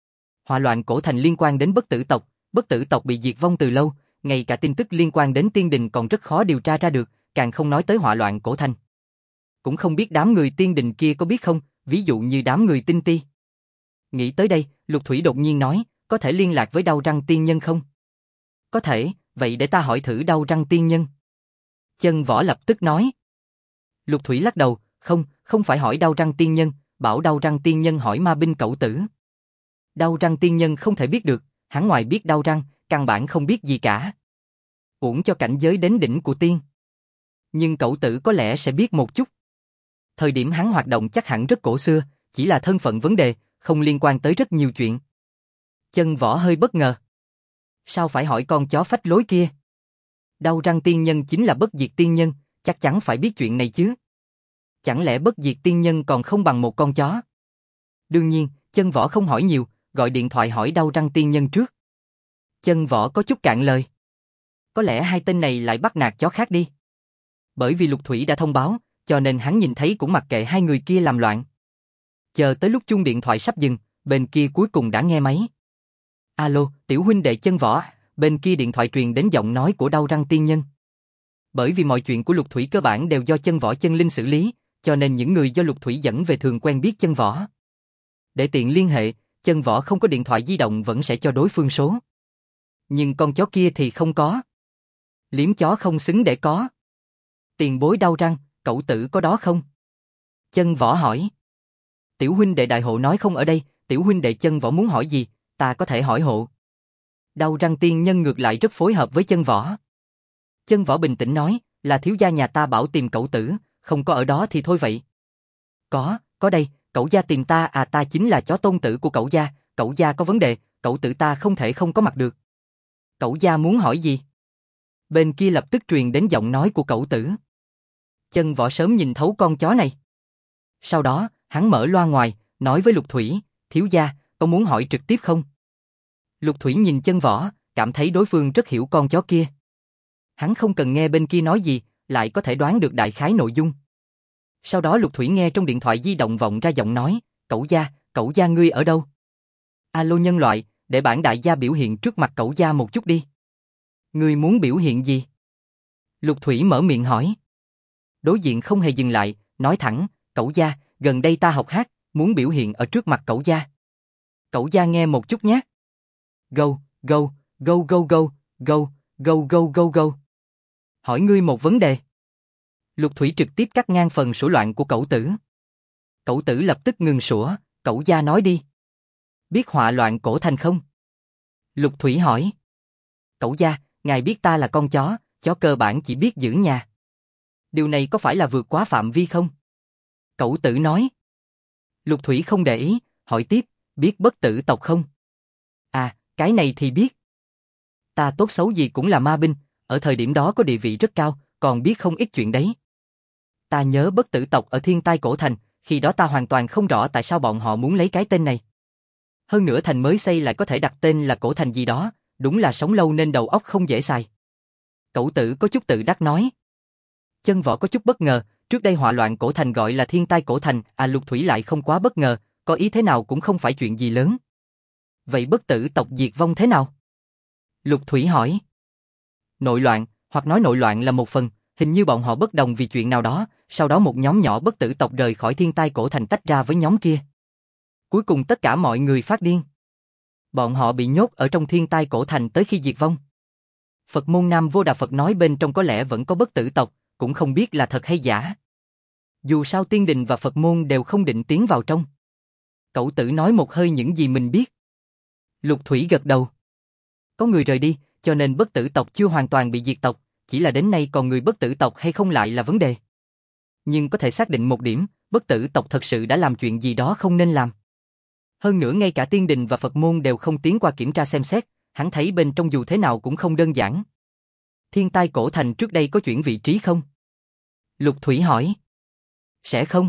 Hỏa loạn cổ thành liên quan đến bất tử tộc bị diệt vong từ lâu, ngay cả tin tức liên quan đến tiên đình còn rất khó điều tra ra được, càng không nói tới hỏa loạn cổ thành. Cũng không biết đám người tiên đình kia có biết không, ví dụ như đám người tinh ti. Nghĩ tới đây, Lục Thủy đột nhiên nói, có thể liên lạc với Đau Răng tiên nhân không? Có thể, vậy để ta hỏi thử Đau Răng tiên nhân. Chân Võ lập tức nói. Lục Thủy lắc đầu, không phải hỏi Đau Răng tiên nhân, bảo Đau Răng tiên nhân hỏi Ma Binh Cẩu Tử. Đau Răng tiên nhân không thể biết được, hắn ngoài biết Đau Răng, căn bản không biết gì cả. Uổng cho cảnh giới đến đỉnh của tiên. Nhưng Cẩu Tử có lẽ sẽ biết một chút. Thời điểm hắn hoạt động chắc hẳn rất cổ xưa, chỉ là thân phận vấn đề, không liên quan tới rất nhiều chuyện. Chân Võ hơi bất ngờ. Sao phải hỏi con chó phách lối kia? Đau Răng tiên nhân chính là bất diệt tiên nhân, chắc chắn phải biết chuyện này chứ. Chẳng lẽ bất diệt tiên nhân còn không bằng một con chó? Đương nhiên, Chân Võ không hỏi nhiều, gọi điện thoại hỏi Đau Răng tiên nhân trước. Chân Võ có chút cạn lời. Có lẽ hai tên này lại bắt nạt chó khác đi. Bởi vì Lục Thủy đã thông báo, cho nên hắn nhìn thấy cũng mặc kệ hai người kia làm loạn. Chờ tới lúc chuông điện thoại sắp dừng, bên kia cuối cùng đã nghe máy. Alo, tiểu huynh đệ Chân Võ, bên kia điện thoại truyền đến giọng nói của Đau Răng tiên nhân. Bởi vì mọi chuyện của Lục Thủy cơ bản đều do Chân Võ chân linh xử lý, cho nên những người do Lục Thủy dẫn về thường quen biết Chân Võ. Để tiện liên hệ, Chân Võ không có điện thoại di động vẫn sẽ cho đối phương số. Nhưng con chó kia thì không có. Liếm chó không xứng để có. Tiền bối Đau Răng, Cẩu Tử có đó không? Chân Võ hỏi. Tiểu huynh đệ đại hộ nói không ở đây, tiểu huynh đệ Chân Võ muốn hỏi gì, ta có thể hỏi hộ. Đau Răng tiên nhân ngược lại rất phối hợp với Chân Võ. Chân Võ bình tĩnh nói, là thiếu gia nhà ta bảo tìm Cẩu Tử, không có ở đó thì thôi vậy. Có đây, Cẩu gia tìm ta à, ta chính là chó tôn tử của Cẩu gia có vấn đề, Cẩu Tử ta không thể không có mặt được. Cẩu gia muốn hỏi gì? Bên kia lập tức truyền đến giọng nói của Cẩu Tử. Chân Võ sớm nhìn thấu con chó này. Sau đó, hắn mở loa ngoài, nói với Lục Thủy, thiếu gia, có muốn hỏi trực tiếp không? Lục Thủy nhìn Chân Võ, cảm thấy đối phương rất hiểu con chó kia. Hắn không cần nghe bên kia nói gì, lại có thể đoán được đại khái nội dung. Sau đó Lục Thủy nghe trong điện thoại di động vọng ra giọng nói, Cẩu gia ngươi ở đâu? Alo nhân loại, để bản đại gia biểu hiện trước mặt Cẩu gia một chút đi. Ngươi muốn biểu hiện gì? Lục Thủy mở miệng hỏi. Đối diện không hề dừng lại, nói thẳng, Cẩu gia, gần đây ta học hát, muốn biểu hiện ở trước mặt Cẩu gia. Cẩu gia nghe một chút nhé. Go, go, go go go, go, go go go go. Hỏi ngươi một vấn đề. Lục Thủy trực tiếp cắt ngang phần sủa loạn của Cẩu Tử. Cẩu Tử lập tức ngừng sủa, Cẩu gia nói đi. Biết họa loạn cổ thành không? Lục Thủy hỏi. Cẩu gia, ngài biết ta là con chó cơ bản chỉ biết giữ nhà. Điều này có phải là vượt quá phạm vi không? Cẩu Tử nói. Lục Thủy không để ý, hỏi tiếp, biết bất tử tộc không? À, cái này thì biết. Ta tốt xấu gì cũng là ma binh, ở thời điểm đó có địa vị rất cao, còn biết không ít chuyện đấy. Ta nhớ bất tử tộc ở Thiên Tai cổ thành, khi đó ta hoàn toàn không rõ tại sao bọn họ muốn lấy cái tên này. Hơn nữa thành mới xây lại có thể đặt tên là cổ thành gì đó, đúng là sống lâu nên đầu óc không dễ xài. Cẩu Tử có chút tự đắc nói. Chân Võ có chút bất ngờ, trước đây họa loạn cổ thành gọi là Thiên Tai cổ thành, Lục Thủy lại không quá bất ngờ, có ý thế nào cũng không phải chuyện gì lớn. Vậy bất tử tộc diệt vong thế nào? Lục Thủy hỏi. Nội loạn, hoặc nói nội loạn là một phần, hình như bọn họ bất đồng vì chuyện nào đó, sau đó một nhóm nhỏ bất tử tộc rời khỏi Thiên Tai cổ thành tách ra với nhóm kia. Cuối cùng tất cả mọi người phát điên. Bọn họ bị nhốt ở trong Thiên Tai cổ thành tới khi diệt vong. Phật môn Nam Vô Đà Phật nói bên trong có lẽ vẫn có bất tử tộc, cũng không biết là thật hay giả. Dù sao tiên đình và Phật môn đều không định tiến vào trong. Cẩu Tử nói một hơi những gì mình biết. Lục Thủy gật đầu. Có người rời đi, cho nên bất tử tộc chưa hoàn toàn bị diệt tộc, chỉ là đến nay còn người bất tử tộc hay không lại là vấn đề. Nhưng có thể xác định một điểm, bất tử tộc thật sự đã làm chuyện gì đó không nên làm. Hơn nữa ngay cả tiên đình và Phật môn đều không tiến qua kiểm tra xem xét, hắn thấy bên trong dù thế nào cũng không đơn giản. Thiên Tai cổ thành trước đây có chuyển vị trí không? Lục Thủy hỏi. Sẽ không.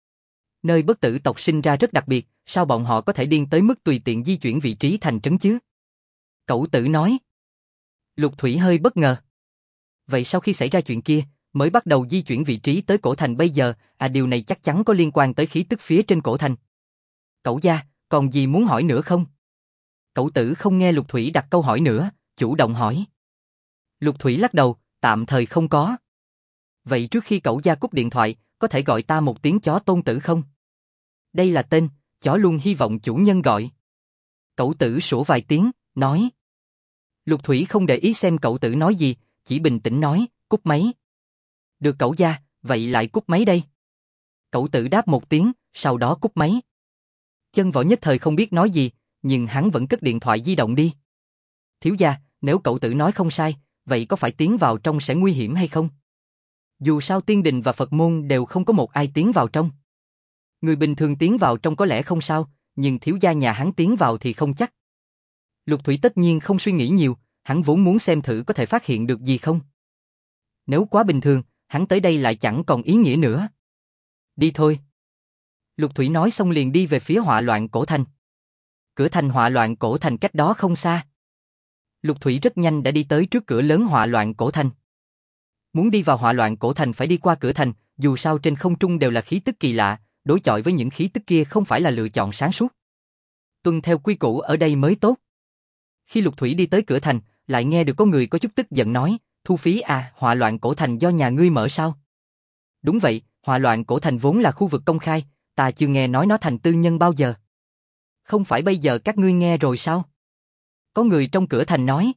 Nơi bất tử tộc sinh ra rất đặc biệt, sao bọn họ có thể điên tới mức tùy tiện di chuyển vị trí thành trấn chứ? Cẩu Tử nói. Lục Thủy hơi bất ngờ. Vậy sau khi xảy ra chuyện kia, mới bắt đầu di chuyển vị trí tới cổ thành bây giờ, điều này chắc chắn có liên quan tới khí tức phía trên cổ thành. Cẩu gia, còn gì muốn hỏi nữa không? Cậu tử không nghe Lục Thủy đặt câu hỏi nữa, chủ động hỏi. Lục Thủy lắc đầu, tạm thời không có. Vậy trước khi cậu gia cúp điện thoại, có thể gọi ta một tiếng chó Tôn tử không? Đây là tên, chó luôn hy vọng chủ nhân gọi. Cậu tử sủa vài tiếng, nói. Lục Thủy không để ý xem cậu tử nói gì, chỉ bình tĩnh nói, cúp máy. Được cậu gia, vậy lại cúp máy đây. Cậu tử đáp một tiếng, sau đó cúp máy. Chân Võ nhất thời không biết nói gì, nhưng hắn vẫn cất điện thoại di động đi. Thiếu gia, nếu cậu tử nói không sai, vậy có phải tiến vào trong sẽ nguy hiểm hay không? Dù sao tiên đình và Phật môn đều không có một ai tiến vào trong. Người bình thường tiến vào trong có lẽ không sao, nhưng thiếu gia nhà hắn tiến vào thì không chắc. Lục Thủy tất nhiên không suy nghĩ nhiều, hắn vốn muốn xem thử có thể phát hiện được gì không. Nếu quá bình thường, hắn tới đây lại chẳng còn ý nghĩa nữa. Đi thôi. Lục Thủy nói xong liền đi về phía Họa Loạn Cổ Thành. Cửa thành Họa Loạn Cổ Thành cách đó không xa. Lục Thủy rất nhanh đã đi tới trước cửa lớn Họa Loạn Cổ Thành. Muốn đi vào Họa Loạn Cổ Thành phải đi qua cửa thành, dù sao trên không trung đều là khí tức kỳ lạ, đối chọi với những khí tức kia không phải là lựa chọn sáng suốt. Tuân theo quy củ ở đây mới tốt. Khi Lục Thủy đi tới cửa thành, lại nghe được có người có chút tức giận nói, thu phí à, Họa Loạn Cổ Thành do nhà ngươi mở sao? Đúng vậy, Họa Loạn Cổ Thành vốn là khu vực công khai, ta chưa nghe nói nó thành tư nhân bao giờ. Không phải bây giờ các ngươi nghe rồi sao? Có người trong cửa thành nói.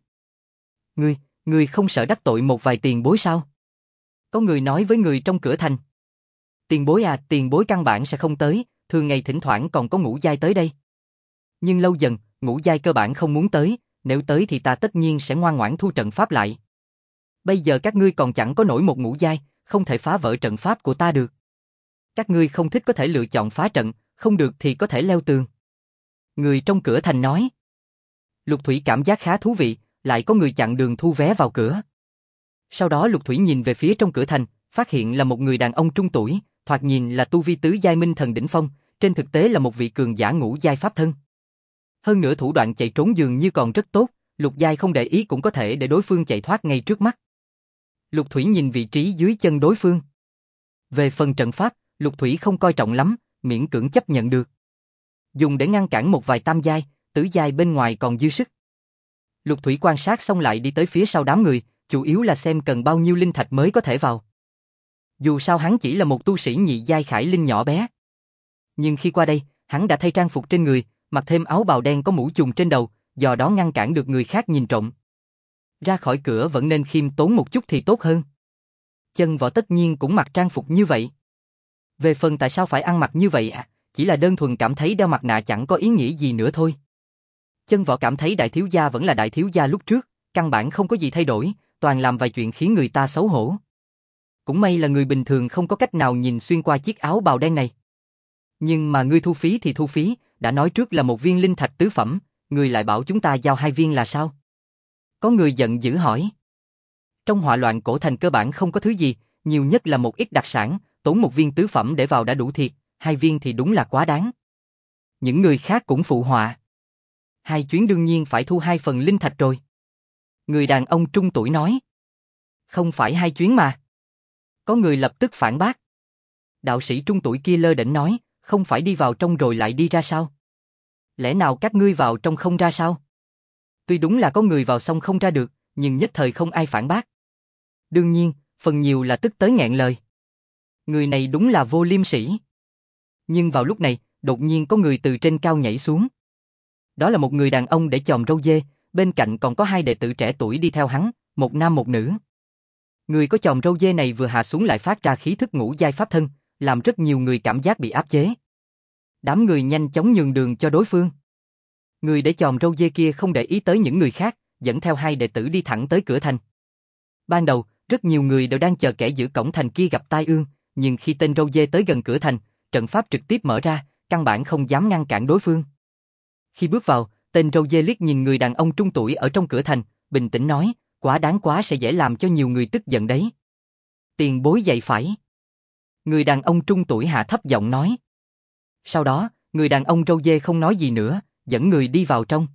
Ngươi không sợ đắc tội một vài tiền bối sao? Có người nói với người trong cửa thành. Tiền bối à, tiền bối căn bản sẽ không tới, thường ngày thỉnh thoảng còn có ngũ giai tới đây. Nhưng lâu dần, ngũ giai cơ bản không muốn tới, nếu tới thì ta tất nhiên sẽ ngoan ngoãn thu trận pháp lại. Bây giờ các ngươi còn chẳng có nổi một ngũ giai, không thể phá vỡ trận pháp của ta được. Các ngươi không thích có thể lựa chọn phá trận, không được thì có thể leo tường. Người trong cửa thành nói. Lục Thủy cảm giác khá thú vị, lại có người chặn đường thu vé vào cửa. Sau đó Lục Thủy nhìn về phía trong cửa thành, phát hiện là một người đàn ông trung tuổi, thoạt nhìn là tu vi tứ giai minh thần đỉnh phong, trên thực tế là một vị cường giả ngũ giai pháp thân. Hơn nữa thủ đoạn chạy trốn dường như còn rất tốt, lục giai không để ý cũng có thể để đối phương chạy thoát ngay trước mắt. Lục Thủy nhìn vị trí dưới chân đối phương. Về phần trận pháp, Lục Thủy không coi trọng lắm, miễn cưỡng chấp nhận được. Dùng để ngăn cản một vài tam giai, tứ giai bên ngoài còn dư sức. Lục Thủy quan sát xong lại đi tới phía sau đám người, chủ yếu là xem cần bao nhiêu linh thạch mới có thể vào. Dù sao hắn chỉ là một tu sĩ nhị giai khải linh nhỏ bé. Nhưng khi qua đây, hắn đã thay trang phục trên người, mặc thêm áo bào đen có mũ trùm trên đầu, do đó ngăn cản được người khác nhìn trộm. Ra khỏi cửa vẫn nên khiêm tốn một chút thì tốt hơn. Chân Võ tất nhiên cũng mặc trang phục như vậy. Về phần tại sao phải ăn mặc như vậy à, chỉ là đơn thuần cảm thấy đeo mặt nạ chẳng có ý nghĩa gì nữa thôi. Chân Võ cảm thấy đại thiếu gia vẫn là đại thiếu gia lúc trước, căn bản không có gì thay đổi, toàn làm vài chuyện khiến người ta xấu hổ. Cũng may là người bình thường không có cách nào nhìn xuyên qua chiếc áo bào đen này. Nhưng mà ngươi thu phí thì thu phí, đã nói trước là một viên linh thạch tứ phẩm, ngươi lại bảo chúng ta giao 2 viên là sao? Có người giận dữ hỏi. Trong Họa Loạn Cổ Thành cơ bản không có thứ gì, nhiều nhất là một ít đặc sản, tốn 1 viên tứ phẩm để vào đã đủ thiệt, 2 viên thì đúng là quá đáng. Những người khác cũng phụ họa. 2 chuyến đương nhiên phải thu 2 phần linh thạch rồi. Người đàn ông trung tuổi nói. Không phải 2 chuyến mà. Có người lập tức phản bác. Đạo sĩ trung tuổi kia lơ đễnh nói, không phải đi vào trong rồi lại đi ra sao? Lẽ nào các ngươi vào trong không ra sao? Tuy đúng là có người vào xong không ra được, nhưng nhất thời không ai phản bác. Đương nhiên, phần nhiều là tức tới nghẹn lời. Người này đúng là vô liêm sỉ. Nhưng vào lúc này, đột nhiên có người từ trên cao nhảy xuống. Đó là một người đàn ông để chòm râu dê, bên cạnh còn có 2 đệ tử trẻ tuổi đi theo hắn, một nam một nữ. Người có chòm râu dê này vừa hạ xuống lại phát ra khí thức ngũ giai pháp thân, làm rất nhiều người cảm giác bị áp chế. Đám người nhanh chóng nhường đường cho đối phương. Người để chòm râu dê kia không để ý tới những người khác, dẫn theo 2 đệ tử đi thẳng tới cửa thành. Ban đầu, rất nhiều người đều đang chờ kẻ giữ cổng thành kia gặp tai ương, nhưng khi tên râu dê tới gần cửa thành, trận pháp trực tiếp mở ra, căn bản không dám ngăn cản đối phương. Khi bước vào, tên râu dê liếc nhìn người đàn ông trung tuổi ở trong cửa thành, bình tĩnh nói, quá đáng quá sẽ dễ làm cho nhiều người tức giận đấy. Tiền bối dạy phải. Người đàn ông trung tuổi hạ thấp giọng nói. Sau đó, người đàn ông râu dê không nói gì nữa, dẫn người đi vào trong.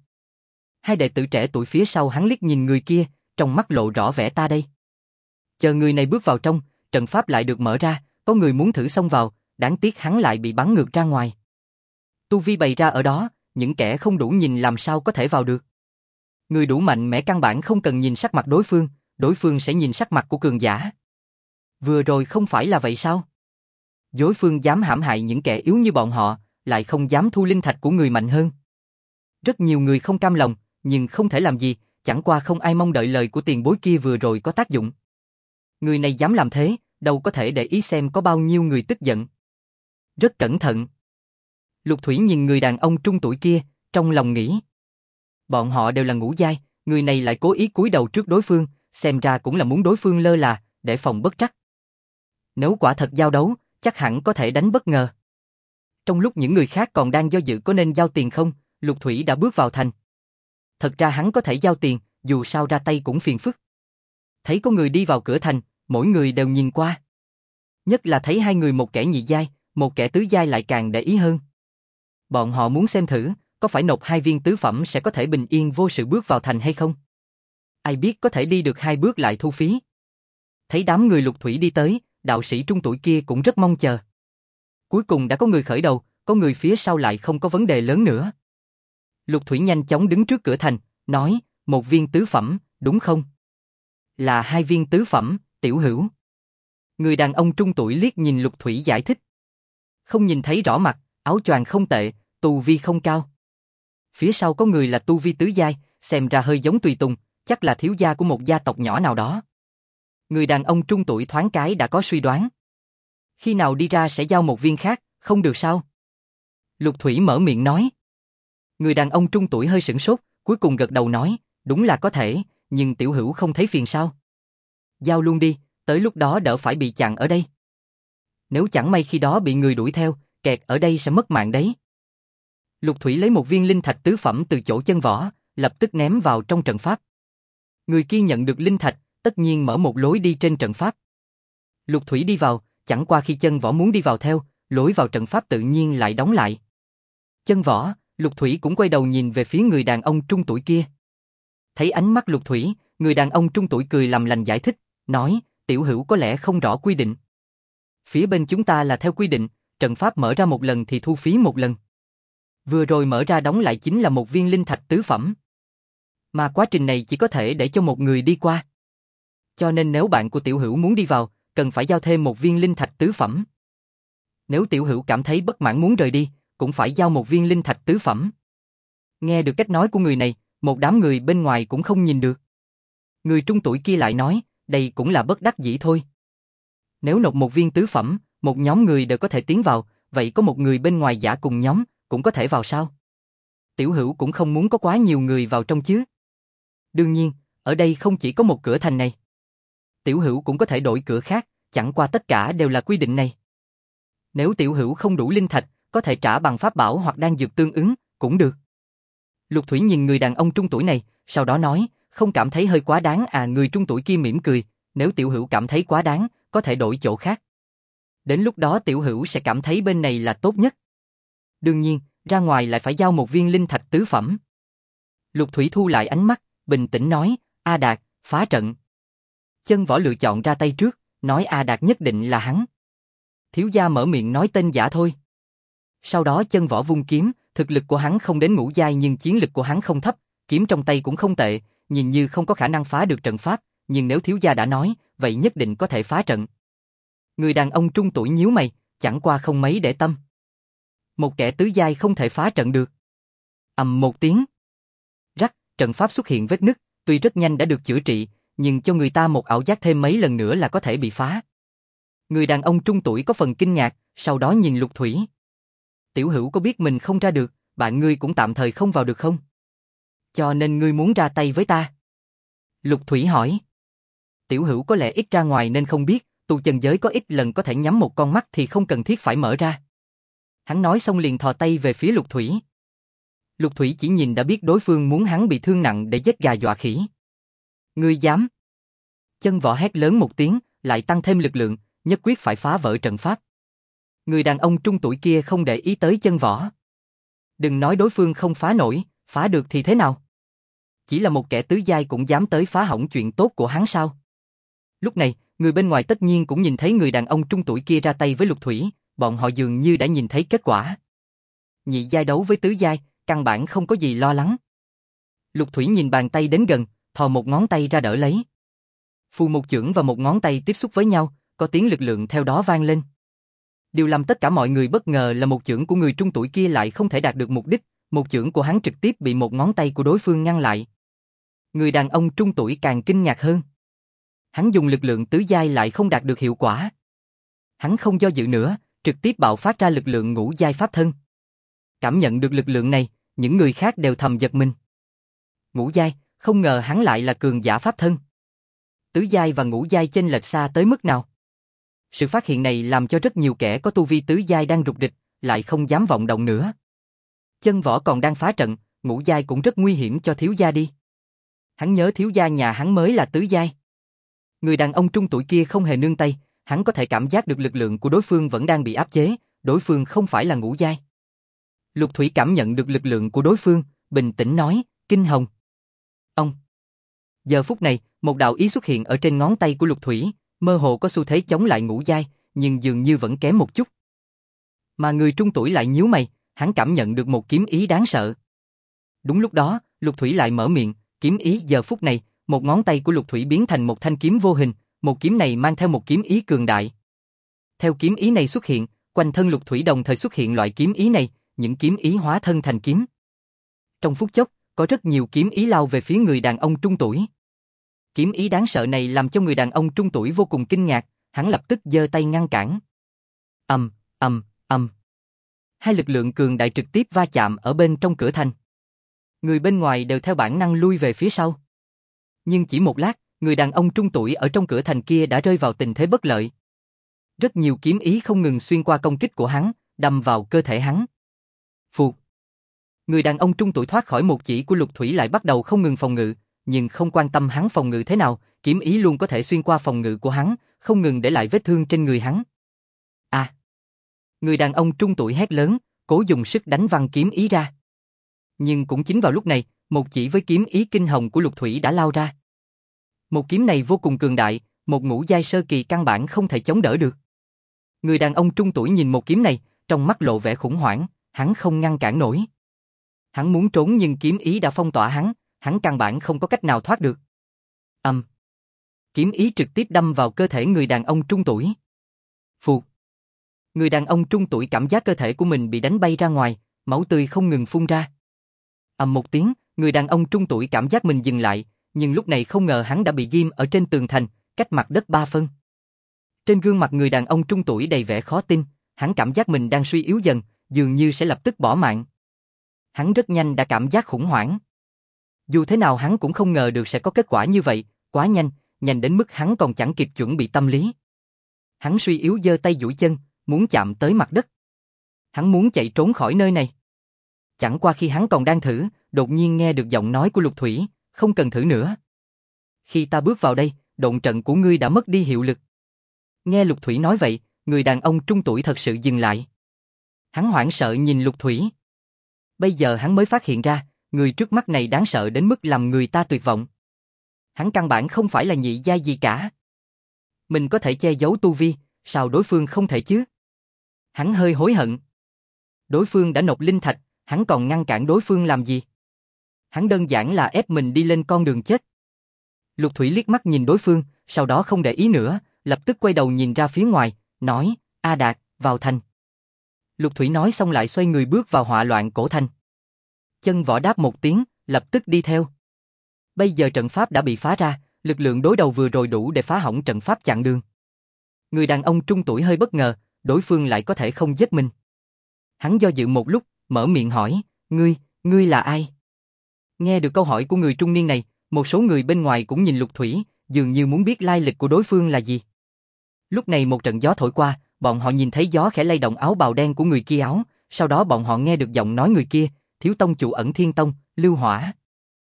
2 đệ tử trẻ tuổi phía sau hắn liếc nhìn người kia, trong mắt lộ rõ vẻ ta đây. Chờ người này bước vào trong, trận pháp lại được mở ra, có người muốn thử xông vào, đáng tiếc hắn lại bị bắn ngược ra ngoài. Tu vi bày ra ở đó, những kẻ không đủ nhìn làm sao có thể vào được. Người đủ mạnh mẽ căn bản không cần nhìn sắc mặt đối phương sẽ nhìn sắc mặt của cường giả. Vừa rồi không phải là vậy sao? Đối phương dám hãm hại những kẻ yếu như bọn họ, lại không dám thu linh thạch của người mạnh hơn. Rất nhiều người không cam lòng, nhưng không thể làm gì, chẳng qua không ai mong đợi lời của tiền bối kia vừa rồi có tác dụng. Người này dám làm thế, đâu có thể để ý xem có bao nhiêu người tức giận. Rất cẩn thận. Lục Thủy nhìn người đàn ông trung tuổi kia, trong lòng nghĩ. Bọn họ đều là ngũ giai, người này lại cố ý cúi đầu trước đối phương, xem ra cũng là muốn đối phương lơ là, để phòng bất trắc. Nếu quả thật giao đấu, chắc hẳn có thể đánh bất ngờ. Trong lúc những người khác còn đang do dự có nên giao tiền không, Lục Thủy đã bước vào thành. Thật ra hắn có thể giao tiền, dù sao ra tay cũng phiền phức. Thấy có người đi vào cửa thành, mỗi người đều nhìn qua. Nhất là thấy hai người, một kẻ nhị giai, một kẻ tứ giai lại càng để ý hơn. Bọn họ muốn xem thử, có phải nộp 2 viên tứ phẩm sẽ có thể bình yên vô sự bước vào thành hay không? Ai biết có thể đi được 2 bước lại thu phí. Thấy đám người Lục Thủy đi tới, đạo sĩ trung tuổi kia cũng rất mong chờ. Cuối cùng đã có người khởi đầu, có người phía sau lại không có vấn đề lớn nữa. Lục Thủy nhanh chóng đứng trước cửa thành, nói, 1 viên tứ phẩm, đúng không? Là 2 viên tứ phẩm, tiểu hữu. Người đàn ông trung tuổi liếc nhìn Lục Thủy giải thích. Không nhìn thấy rõ mặt, áo choàng không tệ, tu vi không cao. Phía sau có người là tu vi tứ giai, xem ra hơi giống tùy tùng, chắc là thiếu gia của một gia tộc nhỏ nào đó. Người đàn ông trung tuổi thoáng cái đã có suy đoán. Khi nào đi ra sẽ giao 1 viên khác, không được sao? Lục Thủy mở miệng nói. Người đàn ông trung tuổi hơi sửng sốt, cuối cùng gật đầu nói, đúng là có thể, nhưng tiểu hữu không thấy phiền sao? Giao luôn đi, tới lúc đó đỡ phải bị chặn ở đây. Nếu chẳng may khi đó bị người đuổi theo, kẹt ở đây sẽ mất mạng đấy. Lục Thủy lấy 1 viên linh thạch tứ phẩm từ chỗ chân võ, lập tức ném vào trong trận pháp. Người kia nhận được linh thạch, tất nhiên mở một lối đi trên trận pháp. Lục Thủy đi vào, chẳng qua khi chân võ muốn đi vào theo, lối vào trận pháp tự nhiên lại đóng lại. Chân võ, Lục Thủy cũng quay đầu nhìn về phía người đàn ông trung tuổi kia. Thấy ánh mắt Lục Thủy, người đàn ông trung tuổi cười làm lành giải thích, nói, tiểu hữu có lẽ không rõ quy định. Phía bên chúng ta là theo quy định, trận pháp mở ra một lần thì thu phí một lần. Vừa rồi mở ra đóng lại chính là 1 viên linh thạch tứ phẩm. Mà quá trình này chỉ có thể để cho một người đi qua. Cho nên nếu bạn của tiểu hữu muốn đi vào, cần phải giao thêm 1 viên linh thạch tứ phẩm. Nếu tiểu hữu cảm thấy bất mãn muốn rời đi, cũng phải giao 1 viên linh thạch tứ phẩm. Nghe được cách nói của người này, một đám người bên ngoài cũng không nhìn được. Người trung tuổi kia lại nói, đây cũng là bất đắc dĩ thôi. Nếu nộp 1 viên tứ phẩm, một nhóm người đều có thể tiến vào, vậy có một người bên ngoài giả cùng nhóm, cũng có thể vào sao? Tiểu hữu cũng không muốn có quá nhiều người vào trong chứ. Đương nhiên, ở đây không chỉ có một cửa thành này. Tiểu hữu cũng có thể đổi cửa khác, chẳng qua tất cả đều là quy định này. Nếu tiểu hữu không đủ linh thạch, có thể trả bằng pháp bảo hoặc đan dược tương ứng, cũng được. Lục Thủy nhìn người đàn ông trung tuổi này, sau đó nói, không cảm thấy hơi quá đáng à? Người trung tuổi kia mỉm cười, nếu tiểu hữu cảm thấy quá đáng, có thể đổi chỗ khác. Đến lúc đó tiểu hữu sẽ cảm thấy bên này là tốt nhất. Đương nhiên, ra ngoài lại phải giao 1 viên linh thạch tứ phẩm. Lục Thủy thu lại ánh mắt, bình tĩnh nói, A Đạt, phá trận. Chân võ lựa chọn ra tay trước, nói A Đạt nhất định là hắn. Thiếu gia mở miệng nói tên giả thôi. Sau đó chân võ vung kiếm, thực lực của hắn không đến ngũ giai nhưng chiến lực của hắn không thấp, kiếm trong tay cũng không tệ, nhìn như không có khả năng phá được trận pháp, nhưng nếu thiếu gia đã nói, vậy nhất định có thể phá trận. Người đàn ông trung tuổi nhíu mày, chẳng qua không mấy để tâm. Một kẻ tứ giai không thể phá trận được. Ầm một tiếng. Rắc, trận pháp xuất hiện vết nứt, tuy rất nhanh đã được chữa trị, nhưng cho người ta một ảo giác thêm mấy lần nữa là có thể bị phá. Người đàn ông trung tuổi có phần kinh ngạc, sau đó nhìn Lục Thủy. Tiểu hữu có biết mình không ra được, bạn ngươi cũng tạm thời không vào được không? Cho nên ngươi muốn ra tay với ta? Lục Thủy hỏi. Tiểu hữu có lẽ ít ra ngoài nên không biết, tu chân giới có ít lần có thể nhắm một con mắt thì không cần thiết phải mở ra. Hắn nói xong liền thò tay về phía Lục Thủy. Lục Thủy chỉ nhìn đã biết đối phương muốn hắn bị thương nặng để giết gà dọa khỉ. Ngươi dám? Chân võ hét lớn một tiếng, lại tăng thêm lực lượng, nhất quyết phải phá vỡ trận pháp. Người đàn ông trung tuổi kia không để ý tới chân võ. Đừng nói đối phương không phá nổi, phá được thì thế nào? Chỉ là một kẻ tứ giai cũng dám tới phá hỏng chuyện tốt của hắn sao? Lúc này, người bên ngoài tất nhiên cũng nhìn thấy người đàn ông trung tuổi kia ra tay với Lục Thủy, bọn họ dường như đã nhìn thấy kết quả. Nhị giai đấu với tứ giai, căn bản không có gì lo lắng. Lục Thủy nhìn bàn tay đến gần, thò một ngón tay ra đỡ lấy. Phù một chưởng và một ngón tay tiếp xúc với nhau, có tiếng lực lượng theo đó vang lên. Điều làm tất cả mọi người bất ngờ là một chưởng của người trung tuổi kia lại không thể đạt được mục đích, một chưởng của hắn trực tiếp bị một ngón tay của đối phương ngăn lại. Người đàn ông trung tuổi càng kinh ngạc hơn. Hắn dùng lực lượng tứ giai lại không đạt được hiệu quả. Hắn không do dự nữa, trực tiếp bạo phát ra lực lượng ngũ giai pháp thân. Cảm nhận được lực lượng này, những người khác đều thầm giật mình. Ngũ giai, không ngờ hắn lại là cường giả pháp thân. Tứ giai và ngũ giai chênh lệch xa tới mức nào? Sự phát hiện này làm cho rất nhiều kẻ có tu vi tứ giai đang rụt rịch, lại không dám vọng động nữa. Chân võ còn đang phá trận, ngũ giai cũng rất nguy hiểm cho thiếu gia đi. Hắn nhớ thiếu gia nhà hắn mới là tứ giai. Người đàn ông trung tuổi kia không hề nương tay, hắn có thể cảm giác được lực lượng của đối phương vẫn đang bị áp chế, đối phương không phải là ngũ giai. Lục Thủy cảm nhận được lực lượng của đối phương, bình tĩnh nói, Kinh Hồng. Ông. Giờ phút này, một đạo ý xuất hiện ở trên ngón tay của Lục Thủy, mơ hồ có xu thế chống lại ngũ giai, nhưng dường như vẫn kém một chút. Mà người trung tuổi lại nhíu mày, hắn cảm nhận được một kiếm ý đáng sợ. Đúng lúc đó, Lục Thủy lại mở miệng, kiếm ý giờ phút này, một ngón tay của Lục Thủy biến thành một thanh kiếm vô hình, một kiếm này mang theo một kiếm ý cường đại. Theo kiếm ý này xuất hiện, quanh thân Lục Thủy đồng thời xuất hiện loại kiếm ý này, những kiếm ý hóa thân thành kiếm. Trong phút chốc, có rất nhiều kiếm ý lao về phía người đàn ông trung tuổi. Kiếm ý đáng sợ này làm cho người đàn ông trung tuổi vô cùng kinh ngạc, hắn lập tức giơ tay ngăn cản. Ầm. Hai lực lượng cường đại trực tiếp va chạm ở bên trong cửa thành. Người bên ngoài đều theo bản năng lui về phía sau. Nhưng chỉ một lát, người đàn ông trung tuổi ở trong cửa thành kia đã rơi vào tình thế bất lợi. Rất nhiều kiếm ý không ngừng xuyên qua công kích của hắn, đâm vào cơ thể hắn. Phụt. Người đàn ông trung tuổi thoát khỏi một chỉ của Lục Thủy lại bắt đầu không ngừng phòng ngự, nhưng không quan tâm hắn phòng ngự thế nào, kiếm ý luôn có thể xuyên qua phòng ngự của hắn, không ngừng để lại vết thương trên người hắn. À! Người đàn ông trung tuổi hét lớn, cố dùng sức đánh văng kiếm ý ra. Nhưng cũng chính vào lúc này, một chỉ với kiếm ý kinh hồng của Lục Thủy đã lao ra. Một kiếm này vô cùng cường đại, một ngũ giai sơ kỳ căn bản không thể chống đỡ được. Người đàn ông trung tuổi nhìn một kiếm này, trong mắt lộ vẻ khủng hoảng, hắn không ngăn cản nổi. Hắn muốn trốn nhưng kiếm ý đã phong tỏa hắn căn bản không có cách nào thoát được. Kiếm ý trực tiếp đâm vào cơ thể người đàn ông trung tuổi. Phụt. Người đàn ông trung tuổi cảm giác cơ thể của mình bị đánh bay ra ngoài, máu tươi không ngừng phun ra. Một tiếng, người đàn ông trung tuổi cảm giác mình dừng lại, nhưng lúc này không ngờ hắn đã bị ghim ở trên tường thành, cách mặt đất 3 phân. Trên gương mặt người đàn ông trung tuổi đầy vẻ khó tin, hắn cảm giác mình đang suy yếu dần, dường như sẽ lập tức bỏ mạng. Hắn rất nhanh đã cảm giác khủng hoảng. Dù thế nào hắn cũng không ngờ được sẽ có kết quả như vậy, quá nhanh đến mức hắn còn chẳng kịp chuẩn bị tâm lý. Hắn suy yếu giơ tay duỗi chân, muốn chạm tới mặt đất. Hắn muốn chạy trốn khỏi nơi này. Chẳng qua khi hắn còn đang thử, đột nhiên nghe được giọng nói của Lục Thủy, không cần thử nữa. Khi ta bước vào đây, độn trận của ngươi đã mất đi hiệu lực. Nghe Lục Thủy nói vậy, người đàn ông trung tuổi thật sự dừng lại. Hắn hoảng sợ nhìn Lục Thủy. Bây giờ hắn mới phát hiện ra, người trước mắt này đáng sợ đến mức làm người ta tuyệt vọng. Hắn căn bản không phải là nhị giai gì cả. Mình có thể che giấu tu vi, sao đối phương không thể chứ? Hắn hơi hối hận. Đối phương đã nộp linh thạch, hắn còn ngăn cản đối phương làm gì? Hắn đơn giản là ép mình đi lên con đường chết. Lục Thủy liếc mắt nhìn đối phương, sau đó không để ý nữa, lập tức quay đầu nhìn ra phía ngoài, nói, A Đạt, vào thành. Lục Thủy nói xong lại xoay người bước vào họa loạn cổ thành. Chân võ đáp một tiếng, lập tức đi theo. Bây giờ trận pháp đã bị phá ra, lực lượng đối đầu vừa rồi đủ để phá hỏng trận pháp chặn đường. Người đàn ông trung tuổi hơi bất ngờ, đối phương lại có thể không giết mình. Hắn do dự một lúc, mở miệng hỏi, ngươi là ai? Nghe được câu hỏi của người trung niên này, một số người bên ngoài cũng nhìn Lục Thủy, dường như muốn biết lai lịch của đối phương là gì. Lúc này một trận gió thổi qua, bọn họ nhìn thấy gió khẽ lay động áo bào đen của người kia áo, sau đó bọn họ nghe được giọng nói người kia, thiếu tông chủ Ẩn Thiên Tông, Lưu Hỏa.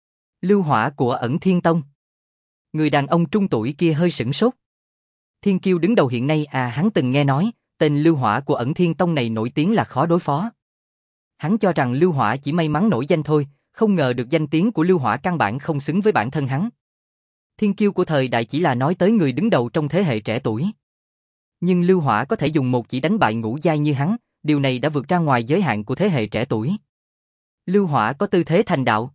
Lưu Hỏa của Ẩn Thiên Tông. Người đàn ông trung tuổi kia hơi sửng sốt. Thiên kiêu đứng đầu hiện nay hắn từng nghe nói, tên Lưu Hỏa của Ẩn Thiên Tông này nổi tiếng là khó đối phó. Hắn cho rằng Lưu Hỏa chỉ may mắn nổi danh thôi, không ngờ được danh tiếng của Lưu Hỏa căn bản không xứng với bản thân hắn. Thiên kiêu của thời đại chỉ là nói tới người đứng đầu trong thế hệ trẻ tuổi. Nhưng Lưu Hỏa có thể dùng một chỉ đánh bại ngũ giai như hắn, điều này đã vượt ra ngoài giới hạn của thế hệ trẻ tuổi. Lưu Hỏa có tư thế thành đạo.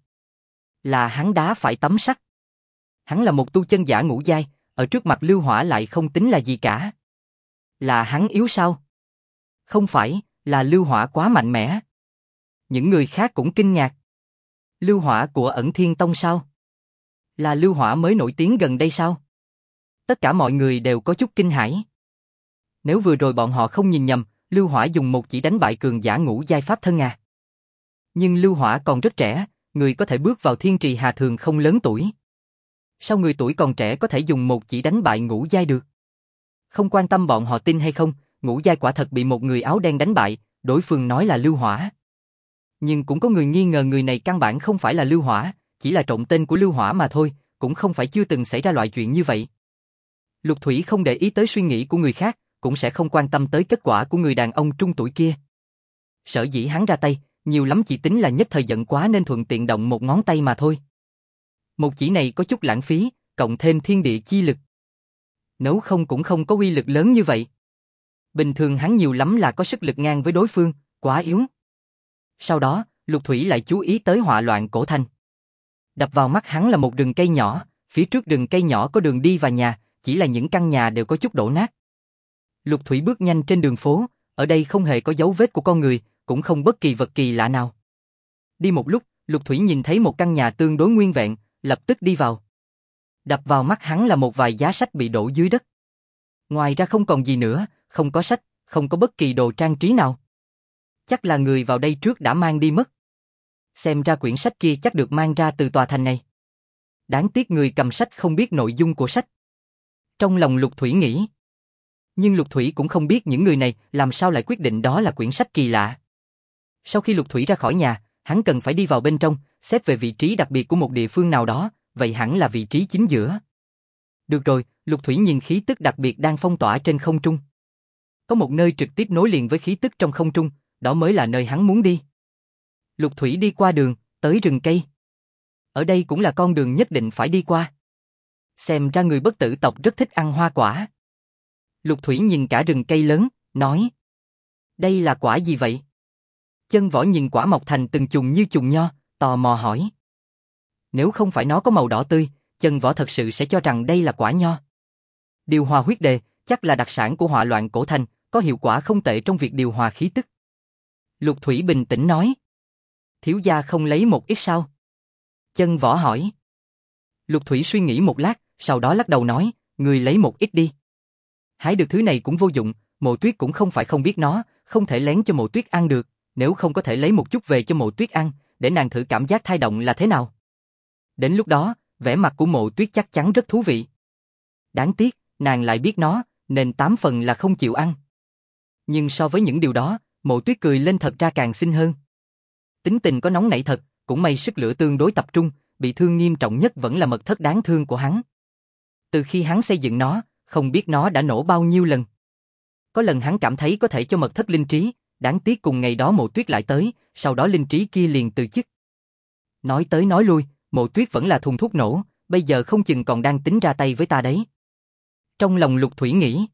Là hắn đá phải tấm sắt. Hắn là một tu chân giả ngũ giai, ở trước mặt Lưu Hỏa lại không tính là gì cả. Là hắn yếu sao? Không phải, là Lưu Hỏa quá mạnh mẽ. Những người khác cũng kinh ngạc. Lưu Hỏa của Ẩn Thiên Tông sao? Là Lưu Hỏa mới nổi tiếng gần đây sao? Tất cả mọi người đều có chút kinh hãi. Nếu vừa rồi bọn họ không nhìn nhầm, Lưu Hỏa dùng một chỉ đánh bại cường giả ngũ giai pháp thân à. Nhưng Lưu Hỏa còn rất trẻ, người có thể bước vào thiên trì hà thường không lớn tuổi. Sao người tuổi còn trẻ có thể dùng một chỉ đánh bại ngũ giai được? Không quan tâm bọn họ tin hay không, ngũ giai quả thật bị một người áo đen đánh bại, đối phương nói là Lưu Hỏa. Nhưng cũng có người nghi ngờ người này căn bản không phải là Lưu Hỏa, chỉ là trộn tên của Lưu Hỏa mà thôi, cũng không phải chưa từng xảy ra loại chuyện như vậy. Lục Thủy không để ý tới suy nghĩ của người khác, cũng sẽ không quan tâm tới kết quả của người đàn ông trung tuổi kia. Sở dĩ hắn ra tay, nhiều lắm chỉ tính là nhất thời giận quá nên thuận tiện động một ngón tay mà thôi. Một chỉ này có chút lãng phí, cộng thêm thiên địa chi lực. Nếu không cũng không có uy lực lớn như vậy. Bình thường hắn nhiều lắm là có sức lực ngang với đối phương, quá yếu. Sau đó, Lục Thủy lại chú ý tới họa loạn cổ thành. Đập vào mắt hắn là một rừng cây nhỏ, phía trước rừng cây nhỏ có đường đi và nhà, chỉ là những căn nhà đều có chút đổ nát. Lục Thủy bước nhanh trên đường phố, ở đây không hề có dấu vết của con người, cũng không bất kỳ vật kỳ lạ nào. Đi một lúc, Lục Thủy nhìn thấy một căn nhà tương đối nguyên vẹn, lập tức đi vào. Đập vào mắt hắn là một vài giá sách bị đổ dưới đất. Ngoài ra không còn gì nữa, không có sách, không có bất kỳ đồ trang trí nào. Chắc là người vào đây trước đã mang đi mất. Xem ra quyển sách kia chắc được mang ra từ tòa thành này. Đáng tiếc người cầm sách không biết nội dung của sách. Trong lòng Lục Thủy nghĩ. Nhưng Lục Thủy cũng không biết những người này làm sao lại quyết định đó là quyển sách kỳ lạ. Sau khi Lục Thủy ra khỏi nhà, hắn cần phải đi vào bên trong, xếp về vị trí đặc biệt của một địa phương nào đó, vậy hẳn là vị trí chính giữa. Được rồi, Lục Thủy nhìn khí tức đặc biệt đang phong tỏa trên không trung. Có một nơi trực tiếp nối liền với khí tức trong không trung, đó mới là nơi hắn muốn đi. Lục Thủy đi qua đường, tới rừng cây. Ở đây cũng là con đường nhất định phải đi qua. Xem ra người bất tử tộc rất thích ăn hoa quả. Lục Thủy nhìn cả rừng cây lớn, nói. Đây là quả gì vậy? Chân Võ nhìn quả mọc thành từng chùm như chùm nho, tò mò hỏi. Nếu không phải nó có màu đỏ tươi, Chân Võ thật sự sẽ cho rằng đây là quả nho. Điều hòa huyết đề, chắc là đặc sản của họa loạn cổ thành, có hiệu quả không tệ trong việc điều hòa khí tức. Lục Thủy bình tĩnh nói. Thiếu gia không lấy một ít sao? Chân Võ hỏi. Lục Thủy suy nghĩ một lát, sau đó lắc đầu nói, người lấy một ít đi. Hái được thứ này cũng vô dụng, Mộ Tuyết cũng không phải không biết nó, không thể lén cho Mộ Tuyết ăn được, nếu không có thể lấy một chút về cho Mộ Tuyết ăn, để nàng thử cảm giác thai động là thế nào. Đến lúc đó, vẻ mặt của Mộ Tuyết chắc chắn rất thú vị. Đáng tiếc, nàng lại biết nó, nên 8 phần là không chịu ăn. Nhưng so với những điều đó, Mộ Tuyết cười lên thật ra càng xinh hơn. Tính tình có nóng nảy thật, cũng may sức lửa tương đối tập trung, bị thương nghiêm trọng nhất vẫn là mật thất đáng thương của hắn. Từ khi hắn xây dựng nó, không biết nó đã nổ bao nhiêu lần. Có lần hắn cảm thấy có thể cho mật thất linh trí, đáng tiếc cùng ngày đó Mộ Tuyết lại tới, sau đó linh trí kia liền từ chức. Nói tới nói lui, Mộ Tuyết vẫn là thùng thuốc nổ, bây giờ không chừng còn đang tính ra tay với ta đấy. Trong lòng Lục Thủy nghĩ.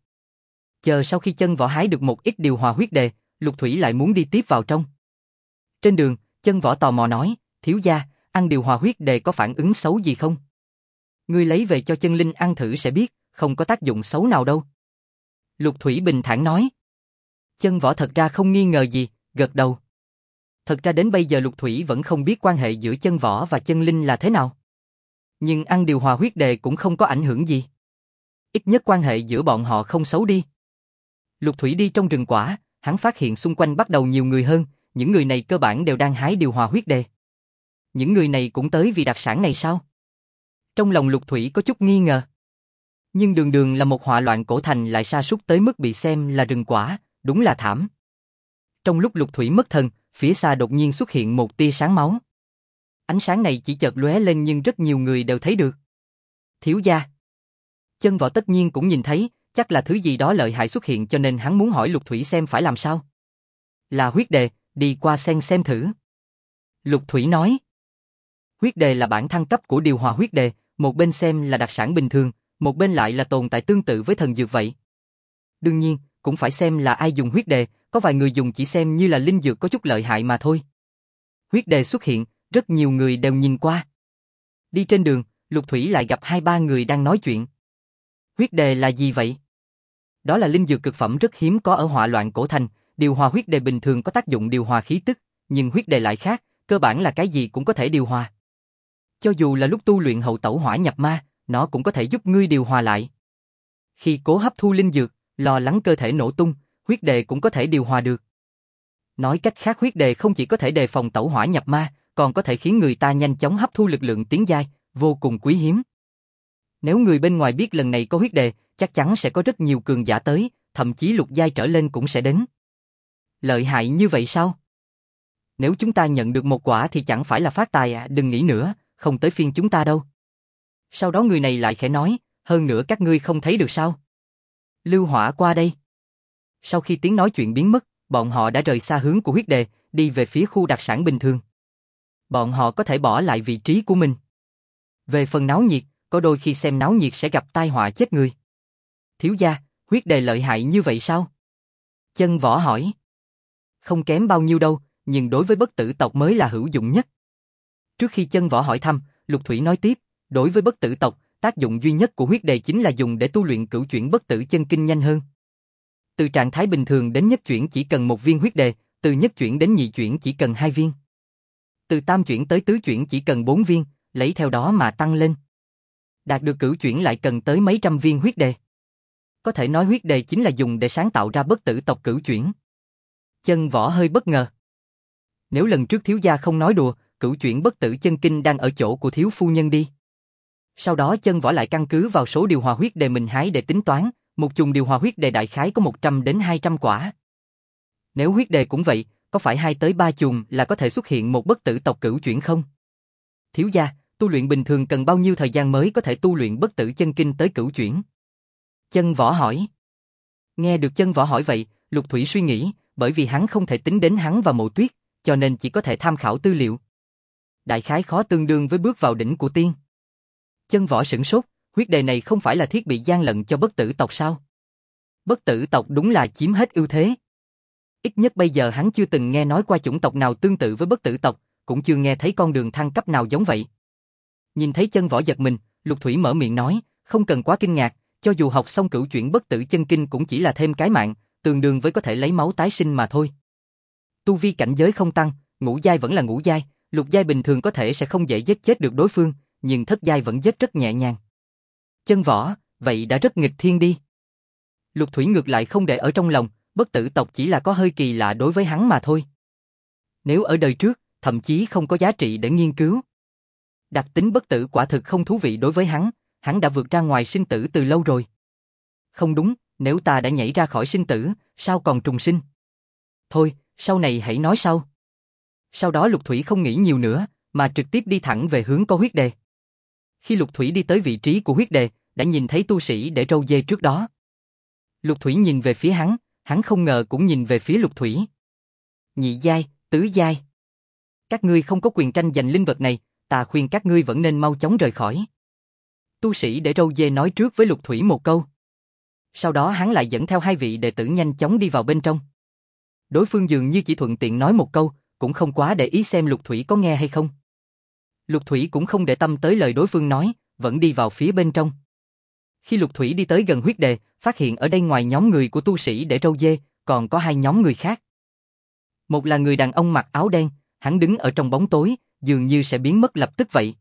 Chờ sau khi Chân Võ hái được một ít điều hòa huyết đề, Lục Thủy lại muốn đi tiếp vào trong. Trên đường, Chân Võ tò mò nói, thiếu gia, ăn điều hòa huyết đề có phản ứng xấu gì không? Ngươi lấy về cho Chân Linh ăn thử sẽ biết, không có tác dụng xấu nào đâu. Lục Thủy bình thản nói. Chân Võ thật ra không nghi ngờ gì, gật đầu. Thật ra đến bây giờ Lục Thủy vẫn không biết quan hệ giữa Chân Võ và Chân Linh là thế nào. Nhưng ăn điều hòa huyết đề cũng không có ảnh hưởng gì. Ít nhất quan hệ giữa bọn họ không xấu đi. Lục Thủy đi trong rừng quả, hắn phát hiện xung quanh bắt đầu nhiều người hơn, những người này cơ bản đều đang hái điều hòa huyết đề. Những người này cũng tới vì đặc sản này sao? Trong lòng Lục Thủy có chút nghi ngờ. Nhưng đường đường là một họa loạn cổ thành lại sa sút tới mức bị xem là rừng quả, đúng là thảm. Trong lúc Lục Thủy mất thần, phía xa đột nhiên xuất hiện một tia sáng máu. Ánh sáng này chỉ chợt lóe lên nhưng rất nhiều người đều thấy được. Thiếu gia. Chân Võ tất nhiên cũng nhìn thấy, chắc là thứ gì đó lợi hại xuất hiện cho nên hắn muốn hỏi Lục Thủy xem phải làm sao. Là huyết đề, đi qua xem thử. Lục Thủy nói. Huyết đề là bản thăng cấp của điều hòa huyết đề, một bên xem là đặc sản bình thường, một bên lại là tồn tại tương tự với thần dược vậy. Đương nhiên, cũng phải xem là ai dùng huyết đề, có vài người dùng chỉ xem như là linh dược có chút lợi hại mà thôi. Huyết đề xuất hiện, rất nhiều người đều nhìn qua. Đi trên đường, Lục Thủy lại gặp 2-3 người đang nói chuyện. Huyết đề là gì vậy? Đó là linh dược cực phẩm rất hiếm có ở Họa Loạn Cổ Thành, điều hòa huyết đề bình thường có tác dụng điều hòa khí tức, nhưng huyết đề lại khác, cơ bản là cái gì cũng có thể điều hòa. Cho dù là lúc tu luyện hậu tẩu hỏa nhập ma, nó cũng có thể giúp ngươi điều hòa lại. Khi cố hấp thu linh dược, lo lắng cơ thể nổ tung, huyết đề cũng có thể điều hòa được. Nói cách khác, huyết đề không chỉ có thể đề phòng tẩu hỏa nhập ma, còn có thể khiến người ta nhanh chóng hấp thu lực lượng tiến giai, vô cùng quý hiếm. Nếu người bên ngoài biết lần này có huyết đề, chắc chắn sẽ có rất nhiều cường giả tới, thậm chí lục giai trở lên cũng sẽ đến. Lợi hại như vậy sao? Nếu chúng ta nhận được một quả thì chẳng phải là phát tài à, đừng nghĩ nữa, không tới phiên chúng ta đâu. Sau đó người này lại khẽ nói, hơn nữa các ngươi không thấy được sao? Lưu Hỏa qua đây. Sau khi tiếng nói chuyện biến mất, bọn họ đã rời xa hướng của huyết đề, đi về phía khu đặc sản bình thường. Bọn họ có thể bỏ lại vị trí của mình. Về phần náo nhiệt, có đôi khi xem náo nhiệt sẽ gặp tai họa chết người. Thiếu gia, huyết đề lợi hại như vậy sao? Chân Võ hỏi. Không kém bao nhiêu đâu, nhưng đối với bất tử tộc mới là hữu dụng nhất. Trước khi Chân Võ hỏi thăm, Lục Thủy nói tiếp, đối với bất tử tộc, tác dụng duy nhất của huyết đề chính là dùng để tu luyện cửu chuyển bất tử chân kinh nhanh hơn. Từ trạng thái bình thường đến nhất chuyển chỉ cần 1 viên huyết đề, từ nhất chuyển đến nhị chuyển chỉ cần 2 viên. Từ tam chuyển tới tứ chuyển chỉ cần 4 viên, lấy theo đó mà tăng lên. Đạt được cửu chuyển lại cần tới mấy trăm viên huyết đề. Có thể nói huyết đề chính là dùng để sáng tạo ra bất tử tộc cửu chuyển. Chân Võ hơi bất ngờ. Nếu lần trước thiếu gia không nói đùa, cửu chuyển bất tử chân kinh đang ở chỗ của thiếu phu nhân đi. Sau đó Chân Võ lại căn cứ vào số điều hòa huyết đề mình hái để tính toán, một chùm điều hòa huyết đề đại khái có 100 đến 200 quả. Nếu huyết đề cũng vậy, có phải 2 tới 3 chùm là có thể xuất hiện một bất tử tộc cửu chuyển không? Thiếu gia, tu luyện bình thường cần bao nhiêu thời gian mới có thể tu luyện bất tử chân kinh tới cửu chuyển? Chân Võ hỏi. Nghe được Chân Võ hỏi vậy, Lục Thủy suy nghĩ, bởi vì hắn không thể tính đến hắn và Mộ Tuyết, cho nên chỉ có thể tham khảo tư liệu. Đại khái khó tương đương với bước vào đỉnh của tiên. Chân Võ sửng sốt, huyết đề này không phải là thiết bị gian lận cho bất tử tộc sao? Bất tử tộc đúng là chiếm hết ưu thế. Ít nhất bây giờ hắn chưa từng nghe nói qua chủng tộc nào tương tự với bất tử tộc, cũng chưa nghe thấy con đường thăng cấp nào giống vậy. Nhìn thấy Chân Võ giật mình, Lục Thủy mở miệng nói, không cần quá kinh ngạc, cho dù học xong cửu chuyển bất tử chân kinh cũng chỉ là thêm cái mạng, tương đương với có thể lấy máu tái sinh mà thôi. Tu vi cảnh giới không tăng, ngũ giai vẫn là ngũ giai, lục giai bình thường có thể sẽ không dễ giết chết được đối phương, nhưng thất giai vẫn giết rất nhẹ nhàng. Chân Võ, vậy đã rất nghịch thiên đi. Lục Thủy ngược lại không để ở trong lòng, bất tử tộc chỉ là có hơi kỳ lạ đối với hắn mà thôi. Nếu ở đời trước, thậm chí không có giá trị để nghiên cứu. Đặc tính bất tử quả thực không thú vị đối với hắn đã vượt ra ngoài sinh tử từ lâu rồi. Không đúng, nếu ta đã nhảy ra khỏi sinh tử, sao còn trùng sinh? Thôi, sau này hãy nói sau. Sau đó Lục Thủy không nghĩ nhiều nữa, mà trực tiếp đi thẳng về hướng có huyết đề. Khi Lục Thủy đi tới vị trí của huyết đề, đã nhìn thấy tu sĩ để râu dê trước đó. Lục Thủy nhìn về phía hắn không ngờ cũng nhìn về phía Lục Thủy. Nhị giai, tứ giai. Các ngươi không có quyền tranh giành linh vật này, ta khuyên các ngươi vẫn nên mau chóng rời khỏi. Tu sĩ để râu dê nói trước với Lục Thủy một câu. Sau đó hắn lại dẫn theo 2 vị đệ tử nhanh chóng đi vào bên trong. Đối phương dường như chỉ thuận tiện nói một câu, cũng không quá để ý xem Lục Thủy có nghe hay không. Lục Thủy cũng không để tâm tới lời đối phương nói, vẫn đi vào phía bên trong. Khi Lục Thủy đi tới gần huyết đề, phát hiện ở đây ngoài nhóm người của tu sĩ để râu dê, còn có 2 nhóm người khác. Một là người đàn ông mặc áo đen, hắn đứng ở trong bóng tối, dường như sẽ biến mất lập tức vậy.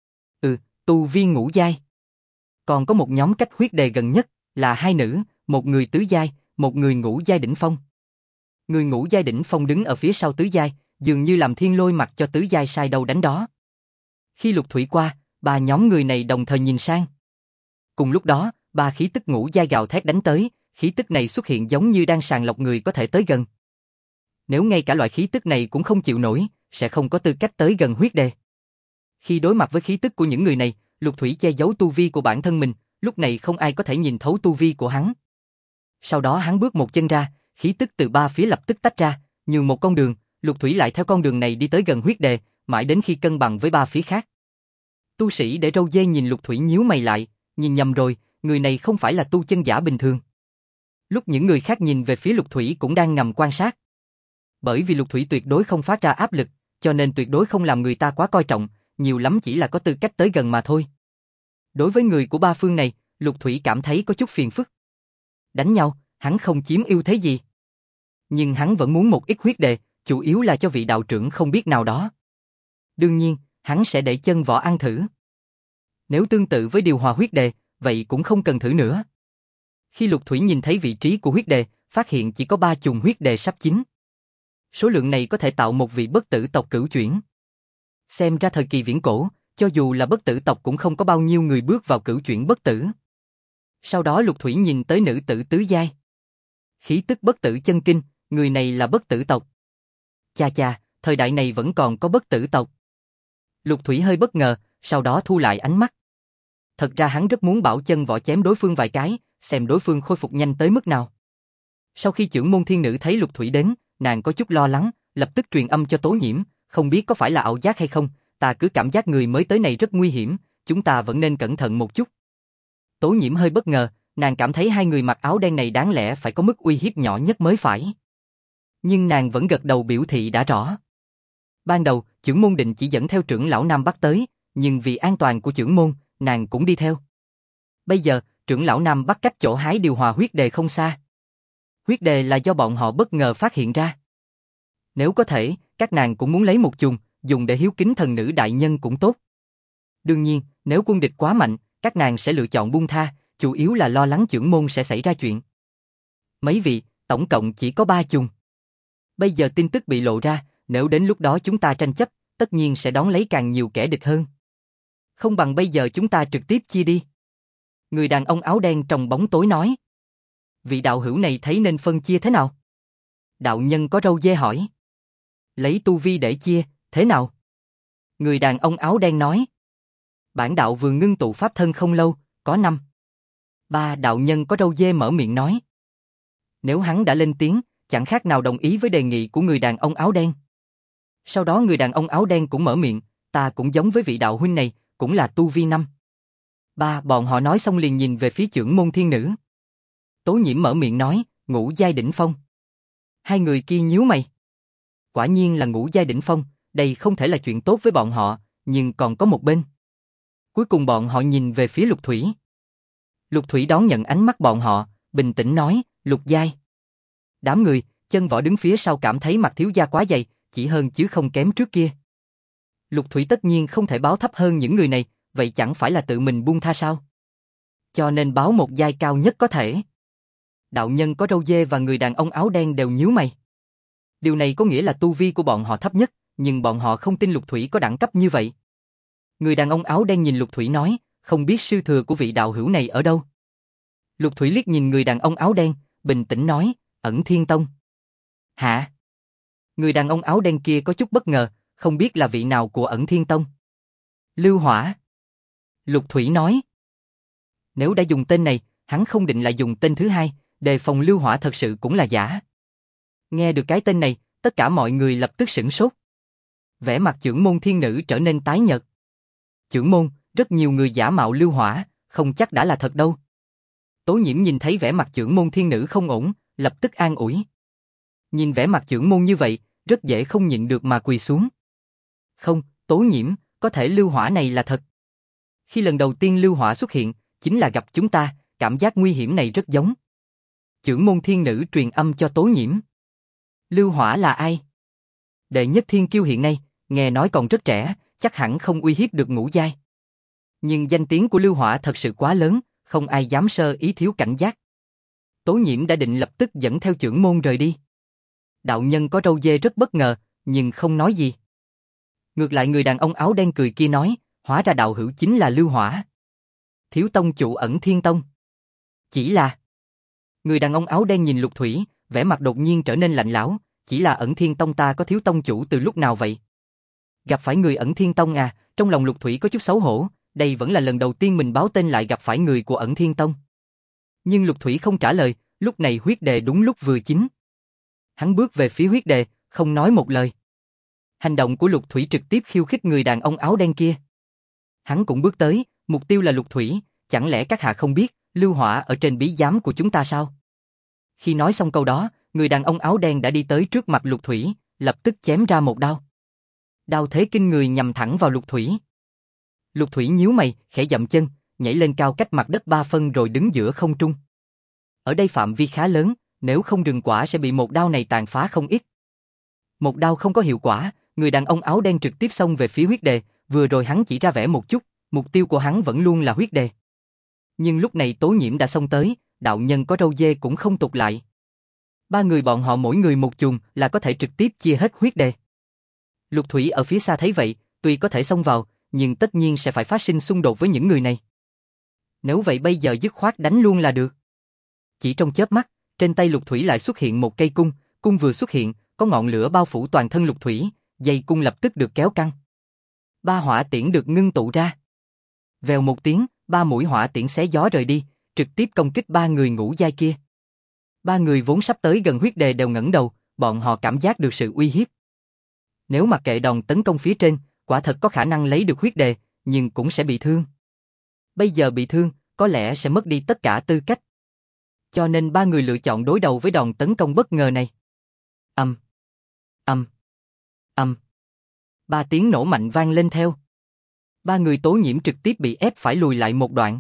Tu vi ngũ giai. Còn có một nhóm cách huyết đề gần nhất, là 2 nữ, một người tứ giai, một người ngũ giai đỉnh phong. Người ngũ giai đỉnh phong đứng ở phía sau tứ giai, dường như làm thiên lôi mặc cho tứ giai sai đâu đánh đó. Khi Lục Thủy qua, 3 nhóm người này đồng thời nhìn sang. Cùng lúc đó, 3 khí tức ngũ giai gào thét đánh tới, khí tức này xuất hiện giống như đang sàng lọc người có thể tới gần. Nếu ngay cả loại khí tức này cũng không chịu nổi, sẽ không có tư cách tới gần huyết đề. Khi đối mặt với khí tức của những người này, Lục Thủy che giấu tu vi của bản thân mình, lúc này không ai có thể nhìn thấu tu vi của hắn. Sau đó hắn bước một chân ra, khí tức từ 3 phía lập tức tách ra, như một con đường, Lục Thủy lại theo con đường này đi tới gần huyết đề, mãi đến khi cân bằng với 3 phía khác. Tu sĩ để râu dê nhìn Lục Thủy nhíu mày lại, nhìn nhầm rồi, người này không phải là tu chân giả bình thường. Lúc những người khác nhìn về phía Lục Thủy cũng đang ngầm quan sát. Bởi vì Lục Thủy tuyệt đối không phát ra áp lực, cho nên tuyệt đối không làm người ta quá coi trọng, nhiều lắm chỉ là có tư cách tới gần mà thôi. Đối với người của ba phương này, Lục Thủy cảm thấy có chút phiền phức. Đánh nhau, hắn không chiếm ưu thế gì. Nhưng hắn vẫn muốn một ít huyết đề, chủ yếu là cho vị đạo trưởng không biết nào đó. Đương nhiên, hắn sẽ để chân võ ăn thử. Nếu tương tự với điều hòa huyết đề, vậy cũng không cần thử nữa. Khi Lục Thủy nhìn thấy vị trí của huyết đề, phát hiện chỉ có 3 chùm huyết đề sắp chín. Số lượng này có thể tạo một vị bất tử tộc cửu chuyển. Xem ra thời kỳ viễn cổ, cho dù là bất tử tộc cũng không có bao nhiêu người bước vào cửu chuyển bất tử. Sau đó Lục Thủy nhìn tới nữ tử tứ giai. Khí tức bất tử chân kinh, người này là bất tử tộc. Chà chà, thời đại này vẫn còn có bất tử tộc. Lục Thủy hơi bất ngờ, sau đó thu lại ánh mắt. Thật ra hắn rất muốn bảo chân võ chém đối phương vài cái, xem đối phương khôi phục nhanh tới mức nào. Sau khi trưởng môn thiên nữ thấy Lục Thủy đến, nàng có chút lo lắng, lập tức truyền âm cho Tố Nhiễm, không biết có phải là ảo giác hay không, ta cứ cảm giác người mới tới này rất nguy hiểm, chúng ta vẫn nên cẩn thận một chút. Tố Nhiễm hơi bất ngờ, nàng cảm thấy hai người mặc áo đen này đáng lẽ phải có mức uy hiếp nhỏ nhất mới phải. Nhưng nàng vẫn gật đầu biểu thị đã rõ. Ban đầu, trưởng môn định chỉ dẫn theo trưởng lão Nam Bắc tới, nhưng vì an toàn của trưởng môn, nàng cũng đi theo. Bây giờ, trưởng lão Nam Bắc cách chỗ hái điều hòa huyết đề không xa. Huyết đề là do bọn họ bất ngờ phát hiện ra. Nếu có thể, các nàng cũng muốn lấy một chùm, dùng để hiếu kính thần nữ đại nhân cũng tốt. Đương nhiên, nếu quân địch quá mạnh, các nàng sẽ lựa chọn buông tha, chủ yếu là lo lắng trưởng môn sẽ xảy ra chuyện. Mấy vị, tổng cộng chỉ có 3 chùm. Bây giờ tin tức bị lộ ra, nếu đến lúc đó chúng ta tranh chấp, tất nhiên sẽ đón lấy càng nhiều kẻ địch hơn. Không bằng bây giờ chúng ta trực tiếp chia đi. Người đàn ông áo đen trong bóng tối nói. Vị đạo hữu này thấy nên phân chia thế nào? Đạo nhân có râu dê hỏi. Lấy tu vi để chia, thế nào? Người đàn ông áo đen nói. Bản đạo vừa ngưng tụ pháp thân không lâu, có 5. 3 đạo nhân có râu dê mở miệng nói. Nếu hắn đã lên tiếng, chẳng khác nào đồng ý với đề nghị của người đàn ông áo đen. Sau đó người đàn ông áo đen cũng mở miệng, ta cũng giống với vị đạo huynh này, cũng là tu vi 5. 3 bọn họ nói xong liền nhìn về phía trưởng môn thiên nữ. Tố Nhiễm mở miệng nói, ngũ giai đỉnh phong. Hai người kia nhíu mày. Quả nhiên là ngũ giai đỉnh phong, đây không thể là chuyện tốt với bọn họ, nhưng còn có một bên. Cuối cùng bọn họ nhìn về phía Lục Thủy. Lục Thủy đón nhận ánh mắt bọn họ, bình tĩnh nói, Lục giai. Đám người, chân võ đứng phía sau cảm thấy mặt thiếu gia quá dày, chỉ hơn chứ không kém trước kia. Lục Thủy tất nhiên không thể báo thấp hơn những người này, vậy chẳng phải là tự mình buông tha sao? Cho nên báo một giai cao nhất có thể. Đạo nhân có râu dê và người đàn ông áo đen đều nhíu mày. Điều này có nghĩa là tu vi của bọn họ thấp nhất, nhưng bọn họ không tin Lục Thủy có đẳng cấp như vậy. Người đàn ông áo đen nhìn Lục Thủy nói, không biết sư thừa của vị đạo hữu này ở đâu. Lục Thủy liếc nhìn người đàn ông áo đen, bình tĩnh nói, Ẩn Thiên Tông. Hả? Người đàn ông áo đen kia có chút bất ngờ, không biết là vị nào của Ẩn Thiên Tông. Lưu Hỏa. Lục Thủy nói. Nếu đã dùng tên này, hắn không định lại dùng tên thứ hai, đề phòng Lưu Hỏa thật sự cũng là giả. Nghe được cái tên này, tất cả mọi người lập tức sửng sốt. Vẻ mặt trưởng môn thiên nữ trở nên tái nhợt. Trưởng môn, rất nhiều người giả mạo Lưu Hỏa, không chắc đã là thật đâu. Tố Nhiễm nhìn thấy vẻ mặt trưởng môn thiên nữ không ổn, lập tức an ủi. Nhìn vẻ mặt trưởng môn như vậy, rất dễ không nhịn được mà quỳ xuống. Không, Tố Nhiễm, có thể Lưu Hỏa này là thật. Khi lần đầu tiên Lưu Hỏa xuất hiện, chính là gặp chúng ta, cảm giác nguy hiểm này rất giống. Trưởng môn thiên nữ truyền âm cho Tố Nhiễm. Lưu Hỏa là ai? Đệ nhất thiên kiêu hiện nay, nghe nói còn rất trẻ, chắc hẳn không uy hiếp được ngũ giai. Nhưng danh tiếng của Lưu Hỏa thật sự quá lớn, không ai dám sơ ý thiếu cảnh giác. Tố Nhiễm đã định lập tức dẫn theo trưởng môn rời đi. Đạo nhân có râu dê rất bất ngờ, nhưng không nói gì. Ngược lại người đàn ông áo đen cười kia nói, hóa ra đạo hữu chính là Lưu Hỏa. Thiếu tông chủ Ẩn Thiên Tông. Chỉ là... Người đàn ông áo đen nhìn Lục Thủy, vẻ mặt đột nhiên trở nên lạnh lẽo, chỉ là Ẩn Thiên Tông ta có thiếu tông chủ từ lúc nào vậy? Gặp phải người Ẩn Thiên Tông à, trong lòng Lục Thủy có chút xấu hổ, đây vẫn là lần đầu tiên mình báo tên lại gặp phải người của Ẩn Thiên Tông. Nhưng Lục Thủy không trả lời, lúc này huyết đề đúng lúc vừa chín. Hắn bước về phía huyết đề, không nói một lời. Hành động của Lục Thủy trực tiếp khiêu khích người đàn ông áo đen kia. Hắn cũng bước tới, mục tiêu là Lục Thủy, chẳng lẽ các hạ không biết, Lưu Hỏa ở trên bí giám của chúng ta sao? Khi nói xong câu đó, người đàn ông áo đen đã đi tới trước mặt Lục Thủy, lập tức chém ra một đao. Đao thế kinh người nhằm thẳng vào Lục Thủy. Lục Thủy nhíu mày, khẽ dậm chân, nhảy lên cao cách mặt đất 3 phân rồi đứng giữa không trung. Ở đây phạm vi khá lớn, nếu không rừng quả sẽ bị một đao này tàn phá không ít. Một đao không có hiệu quả, người đàn ông áo đen trực tiếp xông về phía huyết đề, vừa rồi hắn chỉ ra vẻ một chút, mục tiêu của hắn vẫn luôn là huyết đề. Nhưng lúc này Tố Nhiễm đã xông tới, đạo nhân có râu dê cũng không tục lại. Ba người bọn họ mỗi người một chùm là có thể trực tiếp chia hết huyết đề. Lục Thủy ở phía xa thấy vậy, tuy có thể xông vào, nhưng tất nhiên sẽ phải phát sinh xung đột với những người này. Nếu vậy bây giờ dứt khoát đánh luôn là được. Chỉ trong chớp mắt, trên tay Lục Thủy lại xuất hiện một cây cung, cung vừa xuất hiện, có ngọn lửa bao phủ toàn thân Lục Thủy, dây cung lập tức được kéo căng. 3 hỏa tiễn được ngưng tụ ra. Vèo một tiếng, 3 mũi hỏa tiễn xé gió rời đi, trực tiếp công kích 3 người ngũ giai kia. 3 người vốn sắp tới gần huyết đề đều ngẩng đầu, bọn họ cảm giác được sự uy hiếp. Nếu mặc kệ đòn tấn công phía trên, quả thật có khả năng lấy được huyết đề, nhưng cũng sẽ bị thương. Bây giờ bị thương, có lẽ sẽ mất đi tất cả tư cách. Cho nên 3 người lựa chọn đối đầu với đòn tấn công bất ngờ này. Ầm, ầm, ầm. 3 tiếng nổ mạnh vang lên theo. 3 người Tố Nhiễm trực tiếp bị ép phải lùi lại một đoạn.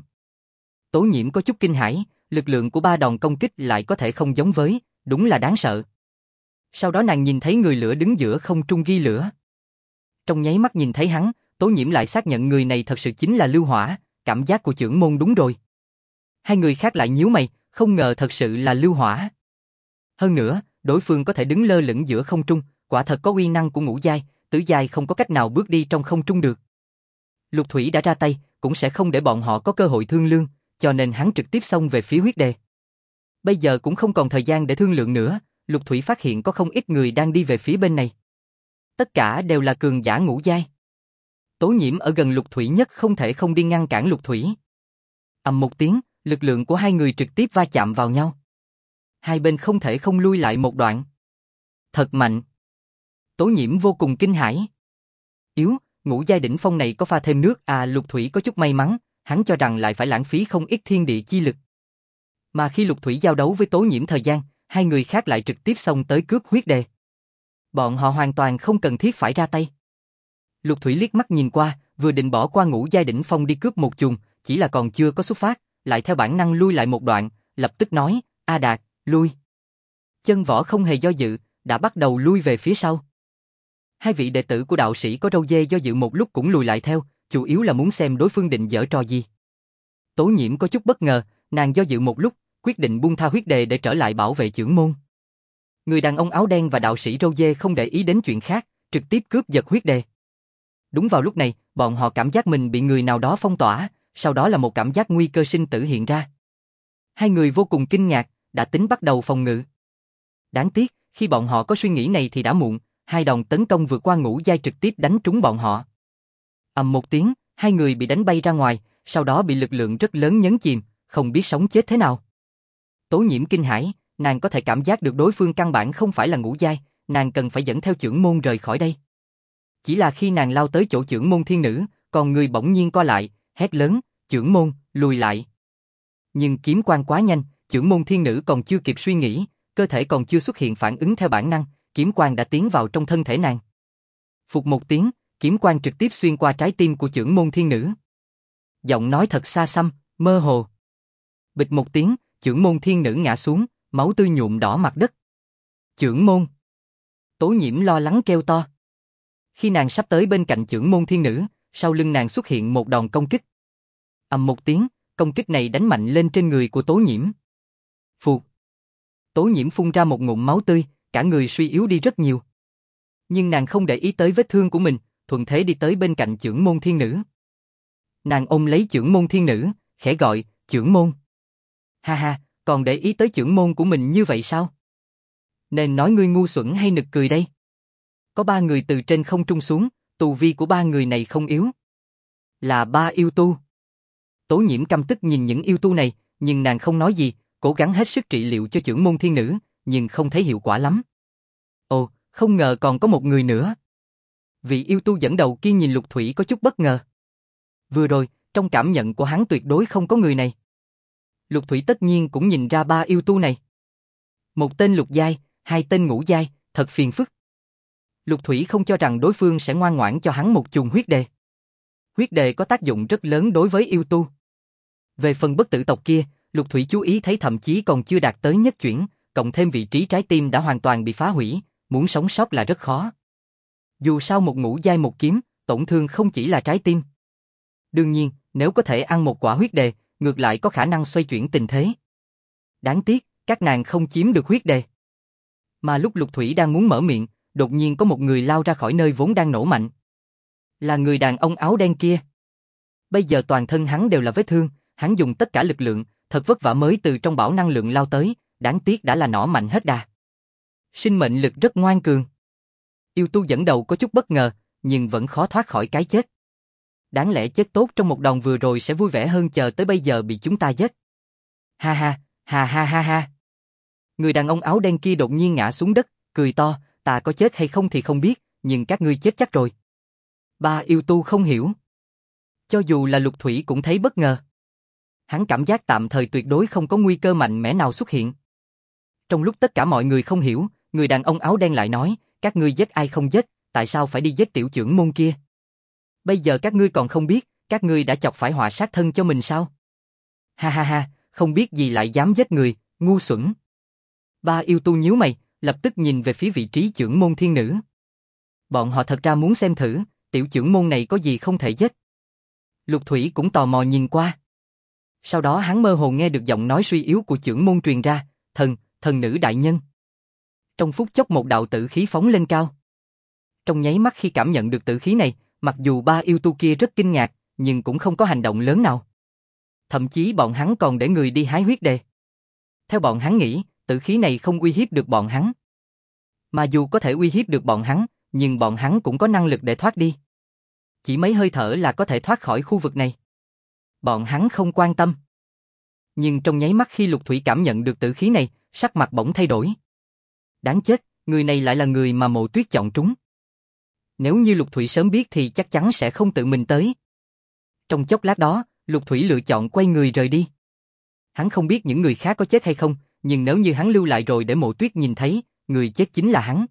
Tố Nhiễm có chút kinh hãi, lực lượng của 3 đòn công kích lại có thể không giống với, đúng là đáng sợ. Sau đó nàng nhìn thấy người lửa đứng giữa không trung ghi lửa. Trong nháy mắt nhìn thấy hắn, Tố Nhiễm lại xác nhận người này thật sự chính là Lưu Hỏa, cảm giác của chưởng môn đúng rồi. Hai người khác lại nhíu mày, không ngờ thật sự là Lưu Hỏa. Hơn nữa, đối phương có thể đứng lơ lửng giữa không trung, quả thật có uy năng của ngũ giai, tứ giai không có cách nào bước đi trong không trung được. Lục Thủy đã ra tay, cũng sẽ không để bọn họ có cơ hội thương lượng, cho nên hắn trực tiếp xông về phía huyết đề. Bây giờ cũng không còn thời gian để thương lượng nữa, Lục Thủy phát hiện có không ít người đang đi về phía bên này. Tất cả đều là cường giả ngũ giai. Tố Nhiễm ở gần Lục Thủy nhất không thể không đi ngăn cản Lục Thủy. Ầm một tiếng, lực lượng của hai người trực tiếp va chạm vào nhau. Hai bên không thể không lui lại một đoạn. Thật mạnh. Tố Nhiễm vô cùng kinh hãi. Yếu, ngũ giai đỉnh phong này có pha thêm nước à? Lục Thủy có chút may mắn, hắn cho rằng lại phải lãng phí không ít thiên địa chi lực. Mà khi Lục Thủy giao đấu với Tố Nhiễm thời gian, hai người khác lại trực tiếp xông tới cướp huyết đề. Bọn họ hoàn toàn không cần thiết phải ra tay. Lục Thủy liếc mắt nhìn qua, vừa định bỏ qua ngũ giai đỉnh phong đi cướp một chùm, chỉ là còn chưa có xuất phát, lại theo bản năng lui lại một đoạn, lập tức nói, A Đạt, lui. Chân võ không hề do dự, đã bắt đầu lui về phía sau. Hai vị đệ tử của đạo sĩ có râu dê do dự một lúc cũng lùi lại theo, chủ yếu là muốn xem đối phương định giở trò gì. Tố Nhiễm có chút bất ngờ, nàng do dự một lúc, quyết định buông tha huyết đề để trở lại bảo vệ chưởng môn. Người đàn ông áo đen và đạo sĩ râu dê không để ý đến chuyện khác, trực tiếp cướp giật huyết đề. Đúng vào lúc này, bọn họ cảm giác mình bị người nào đó phong tỏa, sau đó là một cảm giác nguy cơ sinh tử hiện ra. Hai người vô cùng kinh ngạc, đã tính bắt đầu phòng ngự. Đáng tiếc, khi bọn họ có suy nghĩ này thì đã muộn, hai đòn tấn công vượt qua ngũ giai trực tiếp đánh trúng bọn họ. Ầm một tiếng, hai người bị đánh bay ra ngoài, sau đó bị lực lượng rất lớn nhấn chìm, không biết sống chết thế nào. Tố Nhiễm kinh hãi, nàng có thể cảm giác được đối phương căn bản không phải là ngũ giai, nàng cần phải dẫn theo chưởng môn rời khỏi đây. Chỉ là khi nàng lao tới chỗ chưởng môn thiên nữ, còn người bỗng nhiên co lại, hét lớn, chưởng môn, lùi lại. Nhưng kiếm quang quá nhanh, chưởng môn thiên nữ còn chưa kịp suy nghĩ, cơ thể còn chưa xuất hiện phản ứng theo bản năng, kiếm quang đã tiến vào trong thân thể nàng. Phụt một tiếng, kiếm quang trực tiếp xuyên qua trái tim của chưởng môn thiên nữ. Giọng nói thật xa xăm, mơ hồ. Bịch một tiếng, chưởng môn thiên nữ ngã xuống, máu tươi nhuộm đỏ mặt đất. Chưởng môn. Tố Nhiễm lo lắng kêu to. Khi nàng sắp tới bên cạnh chưởng môn thiên nữ, sau lưng nàng xuất hiện một đòn công kích. Ầm một tiếng, công kích này đánh mạnh lên trên người của Tố Nhiễm. Phụt. Tố Nhiễm phun ra một ngụm máu tươi, cả người suy yếu đi rất nhiều. Nhưng nàng không để ý tới vết thương của mình, thuận thế đi tới bên cạnh chưởng môn thiên nữ. Nàng ôm lấy chưởng môn thiên nữ, khẽ gọi, chưởng môn. Ha ha, còn để ý tới chưởng môn của mình như vậy sao? Nên nói ngươi ngu xuẩn hay nực cười đây? Có 3 người từ trên không trung xuống, tu vi của 3 người này không yếu. Là 3 yêu tu. Tố Nhiễm căm tức nhìn những yêu tu này, nhưng nàng không nói gì, cố gắng hết sức trị liệu cho chưởng môn thiên nữ, nhưng không thấy hiệu quả lắm. Ồ, không ngờ còn có một người nữa. Vị yêu tu dẫn đầu kia nhìn Lục Thủy có chút bất ngờ. Vừa rồi, trong cảm nhận của hắn tuyệt đối không có người này. Lục Thủy tất nhiên cũng nhìn ra 3 yêu tu này. Một tên lục giai, 2 tên ngũ giai, thật phiền phức. Lục Thủy không cho rằng đối phương sẽ ngoan ngoãn cho hắn một chùm huyết đề. Huyết đề có tác dụng rất lớn đối với yêu tu. Về phần bất tử tộc kia, Lục Thủy chú ý thấy thậm chí còn chưa đạt tới nhất chuyển, cộng thêm vị trí trái tim đã hoàn toàn bị phá hủy, muốn sống sót là rất khó. Dù sao một ngũ giai một kiếm, tổn thương không chỉ là trái tim. Đương nhiên, nếu có thể ăn một quả huyết đề, ngược lại có khả năng xoay chuyển tình thế. Đáng tiếc, các nàng không chiếm được huyết đề. Mà lúc Lục Thủy đang muốn mở miệng, đột nhiên có một người lao ra khỏi nơi vốn đang nổ mạnh. Là người đàn ông áo đen kia. Bây giờ toàn thân hắn đều là vết thương, hắn dùng tất cả lực lượng, thật vất vả mới từ trong bão năng lượng lao tới, đáng tiếc đã là nỏ mạnh hết đà. Sinh mệnh lực rất ngoan cường. Yêu tu dẫn đầu có chút bất ngờ, nhưng vẫn khó thoát khỏi cái chết. Đáng lẽ chết tốt trong một đòn vừa rồi sẽ vui vẻ hơn chờ tới bây giờ bị chúng ta giết. Ha ha, ha ha ha ha. Người đàn ông áo đen kia đột nhiên ngã xuống đất, cười to, ta có chết hay không thì không biết, nhưng các ngươi chết chắc rồi. Ba yêu tu không hiểu. Cho dù là Lục Thủy cũng thấy bất ngờ. Hắn cảm giác tạm thời tuyệt đối không có nguy cơ mạnh mẽ nào xuất hiện. Trong lúc tất cả mọi người không hiểu, người đàn ông áo đen lại nói, các ngươi giết ai không giết, tại sao phải đi giết tiểu trưởng môn kia? Bây giờ các ngươi còn không biết, các ngươi đã chọc phải họa sát thân cho mình sao? Ha ha ha, không biết gì lại dám giết người, ngu xuẩn. Ba yêu tu nhíu mày, lập tức nhìn về phía vị trí trưởng môn thiên nữ. Bọn họ thật ra muốn xem thử, tiểu trưởng môn này có gì không thể giết. Lục Thủy cũng tò mò nhìn qua. Sau đó hắn mơ hồ nghe được giọng nói suy yếu của trưởng môn truyền ra, thần nữ đại nhân. Trong phút chốc một đạo tử khí phóng lên cao. Trong nháy mắt khi cảm nhận được tử khí này, mặc dù ba yêu tu kia rất kinh ngạc, nhưng cũng không có hành động lớn nào. Thậm chí bọn hắn còn để người đi hái huyết đề. Theo bọn hắn nghĩ, tử khí này không uy hiếp được bọn hắn. Mà dù có thể uy hiếp được bọn hắn, nhưng bọn hắn cũng có năng lực để thoát đi. Chỉ mấy hơi thở là có thể thoát khỏi khu vực này. Bọn hắn không quan tâm. Nhưng trong nháy mắt khi Lục Thủy cảm nhận được tử khí này, sắc mặt bỗng thay đổi. Đáng chết, người này lại là người mà Mộ Tuyết chọn trúng. Nếu như Lục Thủy sớm biết thì chắc chắn sẽ không tự mình tới. Trong chốc lát đó, Lục Thủy lựa chọn quay người rời đi. Hắn không biết những người khác có chết hay không, nhưng nếu như hắn lưu lại rồi để Mộ Tuyết nhìn thấy, người chết chính là hắn.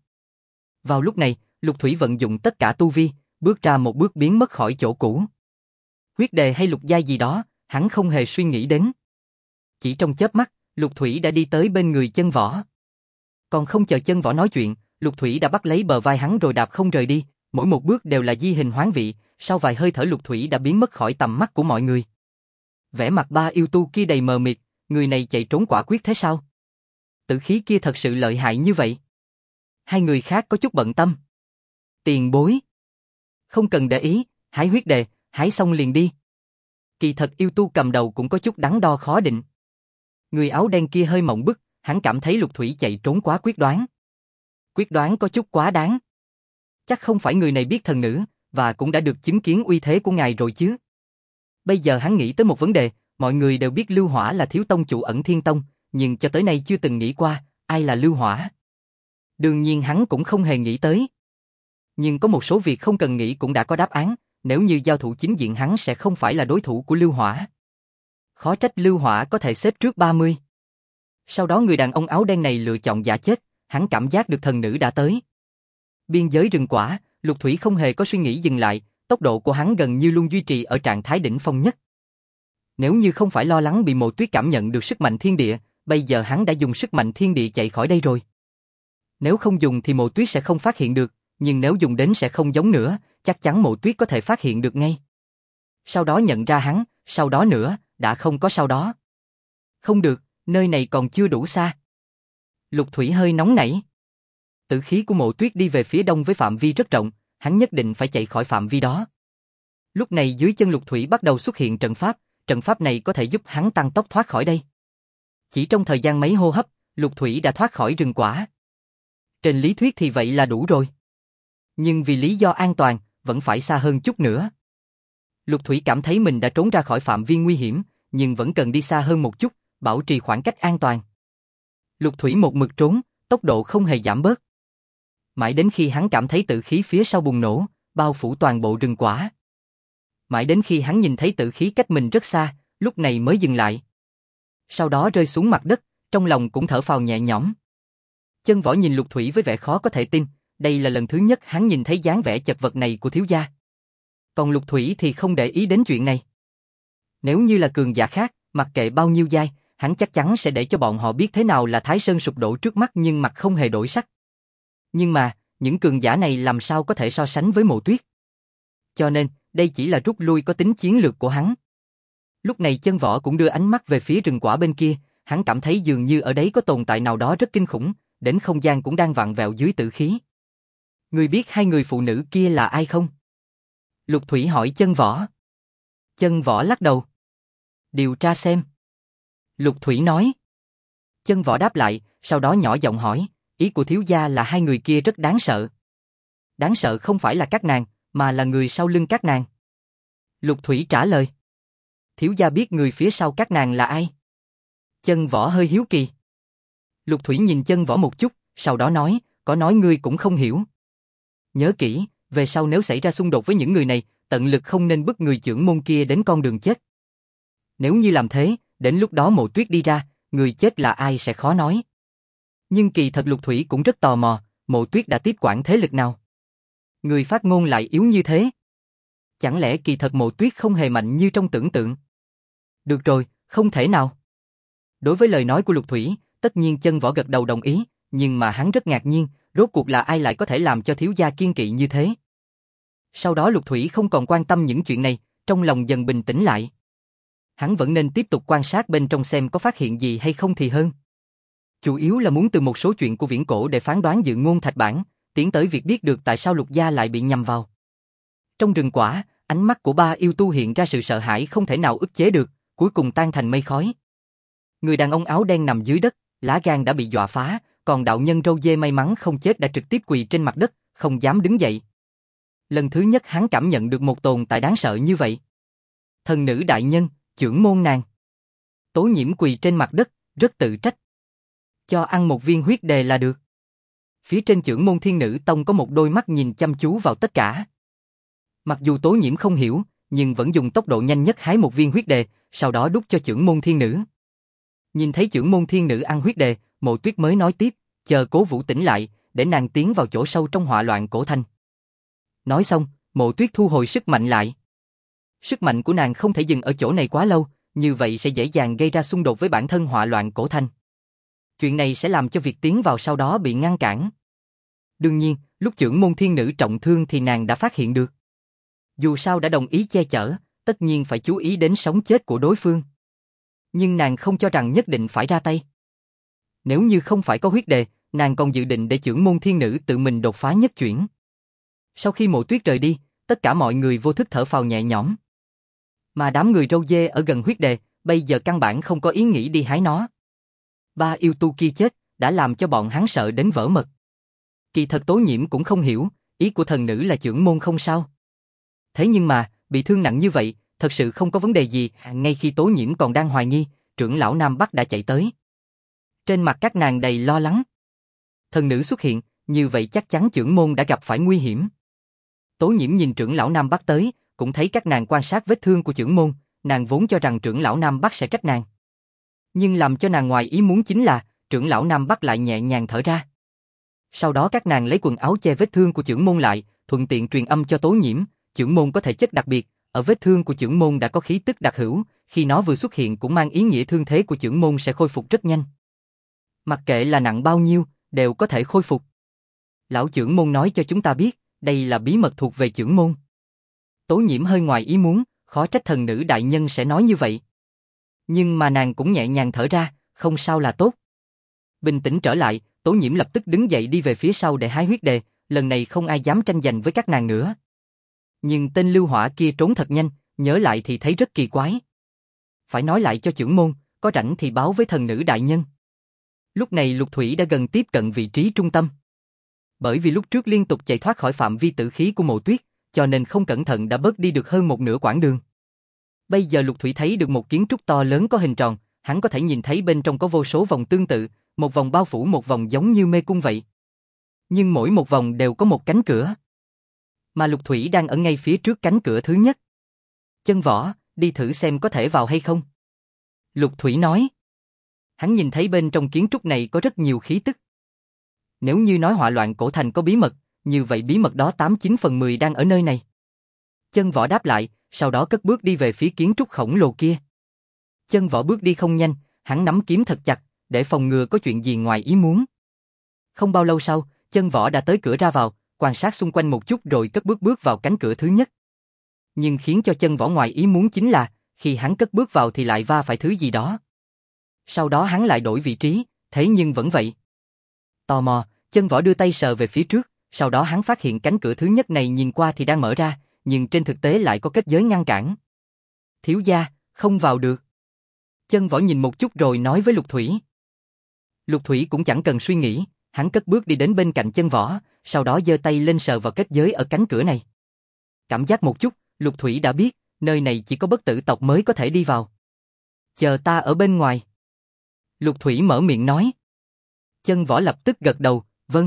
Vào lúc này, Lục Thủy vận dụng tất cả tu vi, bước ra một bước biến mất khỏi chỗ cũ. Huyết đề hay lục giai gì đó, hắn không hề suy nghĩ đến. Chỉ trong chớp mắt, Lục Thủy đã đi tới bên người Chân Võ. Còn không chờ Chân Võ nói chuyện, Lục Thủy đã bắt lấy bờ vai hắn rồi đạp không rời đi, mỗi một bước đều là di hình hoán vị, sau vài hơi thở Lục Thủy đã biến mất khỏi tầm mắt của mọi người. Vẻ mặt ba yêu tu kia đầy mờ mịt, người này chạy trốn quả quyết thế sao? Tử khí kia thật sự lợi hại như vậy? Hai người khác có chút bận tâm. Tiền bối. Không cần để ý, hái huyết đề, hái xong liền đi. Kỳ thật yêu tu cầm đầu cũng có chút đắn đo khó định. Người áo đen kia hơi mộng bức, hắn cảm thấy Lục Thủy chạy trốn quá quyết đoán. Quyết đoán có chút quá đáng. Chắc không phải người này biết thần nữ, và cũng đã được chứng kiến uy thế của ngài rồi chứ. Bây giờ hắn nghĩ tới một vấn đề, mọi người đều biết Lưu Hỏa là thiếu tông chủ Ẩn Thiên Tông, nhưng cho tới nay chưa từng nghĩ qua, ai là Lưu Hỏa. Đương nhiên hắn cũng không hề nghĩ tới. Nhưng có một số việc không cần nghĩ cũng đã có đáp án, nếu như giao thủ chính diện hắn sẽ không phải là đối thủ của Lưu Hỏa. Khó trách Lưu Hỏa có thể xếp trước 30. Sau đó người đàn ông áo đen này lựa chọn giả chết, hắn cảm giác được thần nữ đã tới. Biên giới rừng quả, Lục Thủy không hề có suy nghĩ dừng lại, tốc độ của hắn gần như luôn duy trì ở trạng thái đỉnh phong nhất. Nếu như không phải lo lắng bị Mộ Tuyết cảm nhận được sức mạnh thiên địa, bây giờ hắn đã dùng sức mạnh thiên địa chạy khỏi đây rồi. Nếu không dùng thì Mộ Tuyết sẽ không phát hiện được, nhưng nếu dùng đến sẽ không giống nữa, chắc chắn Mộ Tuyết có thể phát hiện được ngay. Sau đó nhận ra hắn, sau đó nữa, đã không có sau đó. Không được, nơi này còn chưa đủ xa. Lục Thủy hơi nóng nảy. Tử khí của Mộ Tuyết đi về phía đông với phạm vi rất rộng, hắn nhất định phải chạy khỏi phạm vi đó. Lúc này dưới chân Lục Thủy bắt đầu xuất hiện trận pháp này có thể giúp hắn tăng tốc thoát khỏi đây. Chỉ trong thời gian mấy hô hấp, Lục Thủy đã thoát khỏi rừng quả. Trên lý thuyết thì vậy là đủ rồi. Nhưng vì lý do an toàn, vẫn phải xa hơn chút nữa. Lục Thủy cảm thấy mình đã trốn ra khỏi phạm vi nguy hiểm, nhưng vẫn cần đi xa hơn một chút, bảo trì khoảng cách an toàn. Lục Thủy một mực trốn, tốc độ không hề giảm bớt. Mãi đến khi hắn cảm thấy tử khí phía sau bùng nổ, bao phủ toàn bộ rừng quả. Mãi đến khi hắn nhìn thấy tử khí cách mình rất xa, lúc này mới dừng lại. Sau đó rơi xuống mặt đất, trong lòng cũng thở phào nhẹ nhõm. Chân Võ nhìn Lục Thủy với vẻ khó có thể tin, đây là lần thứ nhất hắn nhìn thấy dáng vẻ chật vật này của thiếu gia. Còn Lục Thủy thì không để ý đến chuyện này. Nếu như là cường giả khác, mặc kệ bao nhiêu giai, hắn chắc chắn sẽ để cho bọn họ biết thế nào là Thái Sơn sụp đổ trước mắt nhưng mặt không hề đổi sắc. Nhưng mà, những cường giả này làm sao có thể so sánh với Mộ Tuyết. Cho nên, đây chỉ là rút lui có tính chiến lược của hắn. Lúc này Chân Võ cũng đưa ánh mắt về phía rừng quả bên kia, hắn cảm thấy dường như ở đấy có tồn tại nào đó rất kinh khủng, đến không gian cũng đang vặn vẹo dưới tử khí. Ngươi biết hai người phụ nữ kia là ai không? Lục Thủy hỏi Chân Võ. Chân Võ lắc đầu. Điều tra xem. Lục Thủy nói. Chân Võ đáp lại, sau đó nhỏ giọng hỏi, ý của thiếu gia là hai người kia rất đáng sợ. Đáng sợ không phải là các nàng, mà là người sau lưng các nàng. Lục Thủy trả lời. Thiếu gia biết người phía sau các nàng là ai? Chân Võ hơi hiếu kỳ. Lục Thủy nhìn Chân Võ một chút, sau đó nói, có nói ngươi cũng không hiểu. Nhớ kỹ, về sau nếu xảy ra xung đột với những người này, tận lực không nên bức người chưởng môn kia đến con đường chết. Nếu như làm thế, đến lúc đó Mộ Tuyết đi ra, người chết là ai sẽ khó nói. Nhưng kỳ thật Lục Thủy cũng rất tò mò, Mộ Tuyết đã tiếp quản thế lực nào? Người phát ngôn lại yếu như thế. Chẳng lẽ kỳ thật Mộ Tuyết không hề mạnh như trong tưởng tượng? Được rồi, không thể nào. Đối với lời nói của Lục Thủy, tất nhiên Chân Võ gật đầu đồng ý, nhưng mà hắn rất ngạc nhiên, rốt cuộc là ai lại có thể làm cho thiếu gia kiên kỵ như thế? Sau đó Lục Thủy không còn quan tâm những chuyện này, trong lòng dần bình tĩnh lại. Hắn vẫn nên tiếp tục quan sát bên trong xem có phát hiện gì hay không thì hơn. Chủ yếu là muốn từ một số chuyện của viễn cổ để phán đoán dự ngôn thạch bản, tiến tới việc biết được tại sao Lục gia lại bị nhầm vào. Trong rừng quả, ánh mắt của ba yêu tu hiện ra sự sợ hãi không thể nào ức chế được, cuối cùng tan thành mây khói. Người đàn ông áo đen nằm dưới đất, lá gan đã bị dọa phá, còn đạo nhân râu dê may mắn không chết đã trực tiếp quỳ trên mặt đất, không dám đứng dậy. Lần thứ nhất hắn cảm nhận được một tồn tại đáng sợ như vậy. Thần nữ đại nhân, chưởng môn nàng. Tố Nhiễm quỳ trên mặt đất, rất tự trách. Cho ăn một viên huyết đề là được. Phía trên chưởng môn Thiên Nữ Tông có một đôi mắt nhìn chăm chú vào tất cả. Mặc dù Tố Nhiễm không hiểu, nhưng vẫn dùng tốc độ nhanh nhất hái một viên huyết đề, sau đó đút cho chưởng môn Thiên Nữ. Nhìn thấy chưởng môn Thiên Nữ ăn huyết đề, Mộ Tuyết mới nói tiếp, chờ Cố Vũ tỉnh lại, để nàng tiến vào chỗ sâu trong họa loạn cổ thanh. Nói xong, Mộ Tuyết thu hồi sức mạnh lại. Sức mạnh của nàng không thể dừng ở chỗ này quá lâu, như vậy sẽ dễ dàng gây ra xung đột với bản thân họa loạn cổ thanh. Chuyện này sẽ làm cho việc tiến vào sau đó bị ngăn cản. Đương nhiên, lúc chưởng môn Thiên Nữ trọng thương thì nàng đã phát hiện được. Dù sao đã đồng ý che chở, tất nhiên phải chú ý đến sống chết của đối phương. Nhưng nàng không cho rằng nhất định phải ra tay. Nếu như không phải có huyết đề, nàng còn dự định để chưởng môn Thiên Nữ tự mình đột phá nhất chuyển. Sau khi Mộ Tuyết rời đi, tất cả mọi người vô thức thở phào nhẹ nhõm. Mà đám người râu dê ở gần huyết đề, bây giờ căn bản không có ý nghĩ đi hái nó. Ba yêu tu kia chết, đã làm cho bọn hắn sợ đến vỡ mật. Kỳ thật Tố Nhiễm cũng không hiểu, ý của thần nữ là chưởng môn không sao. Thế nhưng mà, bị thương nặng như vậy, thật sự không có vấn đề gì, ngay khi Tố Nhiễm còn đang hoài nghi, trưởng lão Nam Bắc đã chạy tới. Trên mặt các nàng đầy lo lắng. Thần nữ xuất hiện, như vậy chắc chắn chưởng môn đã gặp phải nguy hiểm. Tố Nhiễm nhìn trưởng lão Nam Bắc tới, cũng thấy các nàng quan sát vết thương của chưởng môn, nàng vốn cho rằng trưởng lão Nam Bắc sẽ trách nàng. Nhưng làm cho nàng ngoài ý muốn chính là, trưởng lão Nam Bắc lại nhẹ nhàng thở ra. Sau đó các nàng lấy quần áo che vết thương của chưởng môn lại, thuận tiện truyền âm cho Tố Nhiễm, chưởng môn có thể chất đặc biệt, ở vết thương của chưởng môn đã có khí tức đặc hữu, khi nó vừa xuất hiện cũng mang ý nghĩa thương thế của chưởng môn sẽ khôi phục rất nhanh. Mặc kệ là nặng bao nhiêu, đều có thể khôi phục. Lão chưởng môn nói cho chúng ta biết, đây là bí mật thuộc về chưởng môn. Tố Nhiễm hơi ngoài ý muốn, khó trách thần nữ đại nhân sẽ nói như vậy. Nhưng mà nàng cũng nhẹ nhàng thở ra, không sao là tốt. Bình tĩnh trở lại, Tố Nhiễm lập tức đứng dậy đi về phía sau để hái huyết đề, lần này không ai dám tranh giành với các nàng nữa. Nhưng tên lưu hỏa kia trốn thật nhanh, nhớ lại thì thấy rất kỳ quái. Phải nói lại cho chưởng môn, có rảnh thì báo với thần nữ đại nhân. Lúc này Lục Thủy đã gần tiếp cận vị trí trung tâm. Bởi vì lúc trước liên tục chạy thoát khỏi phạm vi tử khí của Mộ Tuyết, cho nên không cẩn thận đã bớt đi được hơn một nửa quãng đường. Bây giờ Lục Thủy thấy được một kiến trúc to lớn có hình tròn, hắn có thể nhìn thấy bên trong có vô số vòng tương tự, một vòng bao phủ một vòng giống như mê cung vậy. Nhưng mỗi một vòng đều có một cánh cửa. Mà Lục Thủy đang ở ngay phía trước cánh cửa thứ nhất. Chân Võ, đi thử xem có thể vào hay không. Lục Thủy nói. Hắn nhìn thấy bên trong kiến trúc này có rất nhiều khí tức. Nếu như nói họa loạn cổ thành có bí mật, như vậy bí mật đó 89/10 đang ở nơi này. Chân Võ đáp lại, sau đó cất bước đi về phía kiến trúc khổng lồ kia. Chân Võ bước đi không nhanh, hắn nắm kiếm thật chặt, để phòng ngừa có chuyện gì ngoài ý muốn. Không bao lâu sau, Chân Võ đã tới cửa ra vào, quan sát xung quanh một chút rồi cất bước vào cánh cửa thứ nhất. Nhưng khiến cho Chân Võ ngoài ý muốn chính là, khi hắn cất bước vào thì lại va phải thứ gì đó. Sau đó hắn lại đổi vị trí, thế nhưng vẫn vậy. Tò mò, Chân Võ đưa tay sờ về phía trước, sau đó hắn phát hiện cánh cửa thứ nhất này nhìn qua thì đang mở ra, nhưng trên thực tế lại có kết giới ngăn cản. Thiếu gia, không vào được. Chân Võ nhìn một chút rồi nói với Lục Thủy. Lục Thủy cũng chẳng cần suy nghĩ, hắn cất bước đi đến bên cạnh Chân Võ, sau đó giơ tay lên sờ vào kết giới ở cánh cửa này. Cảm giác một chút, Lục Thủy đã biết, nơi này chỉ có bất tử tộc mới có thể đi vào. Chờ ta ở bên ngoài. Lục Thủy mở miệng nói. Chân Võ lập tức gật đầu, vâng.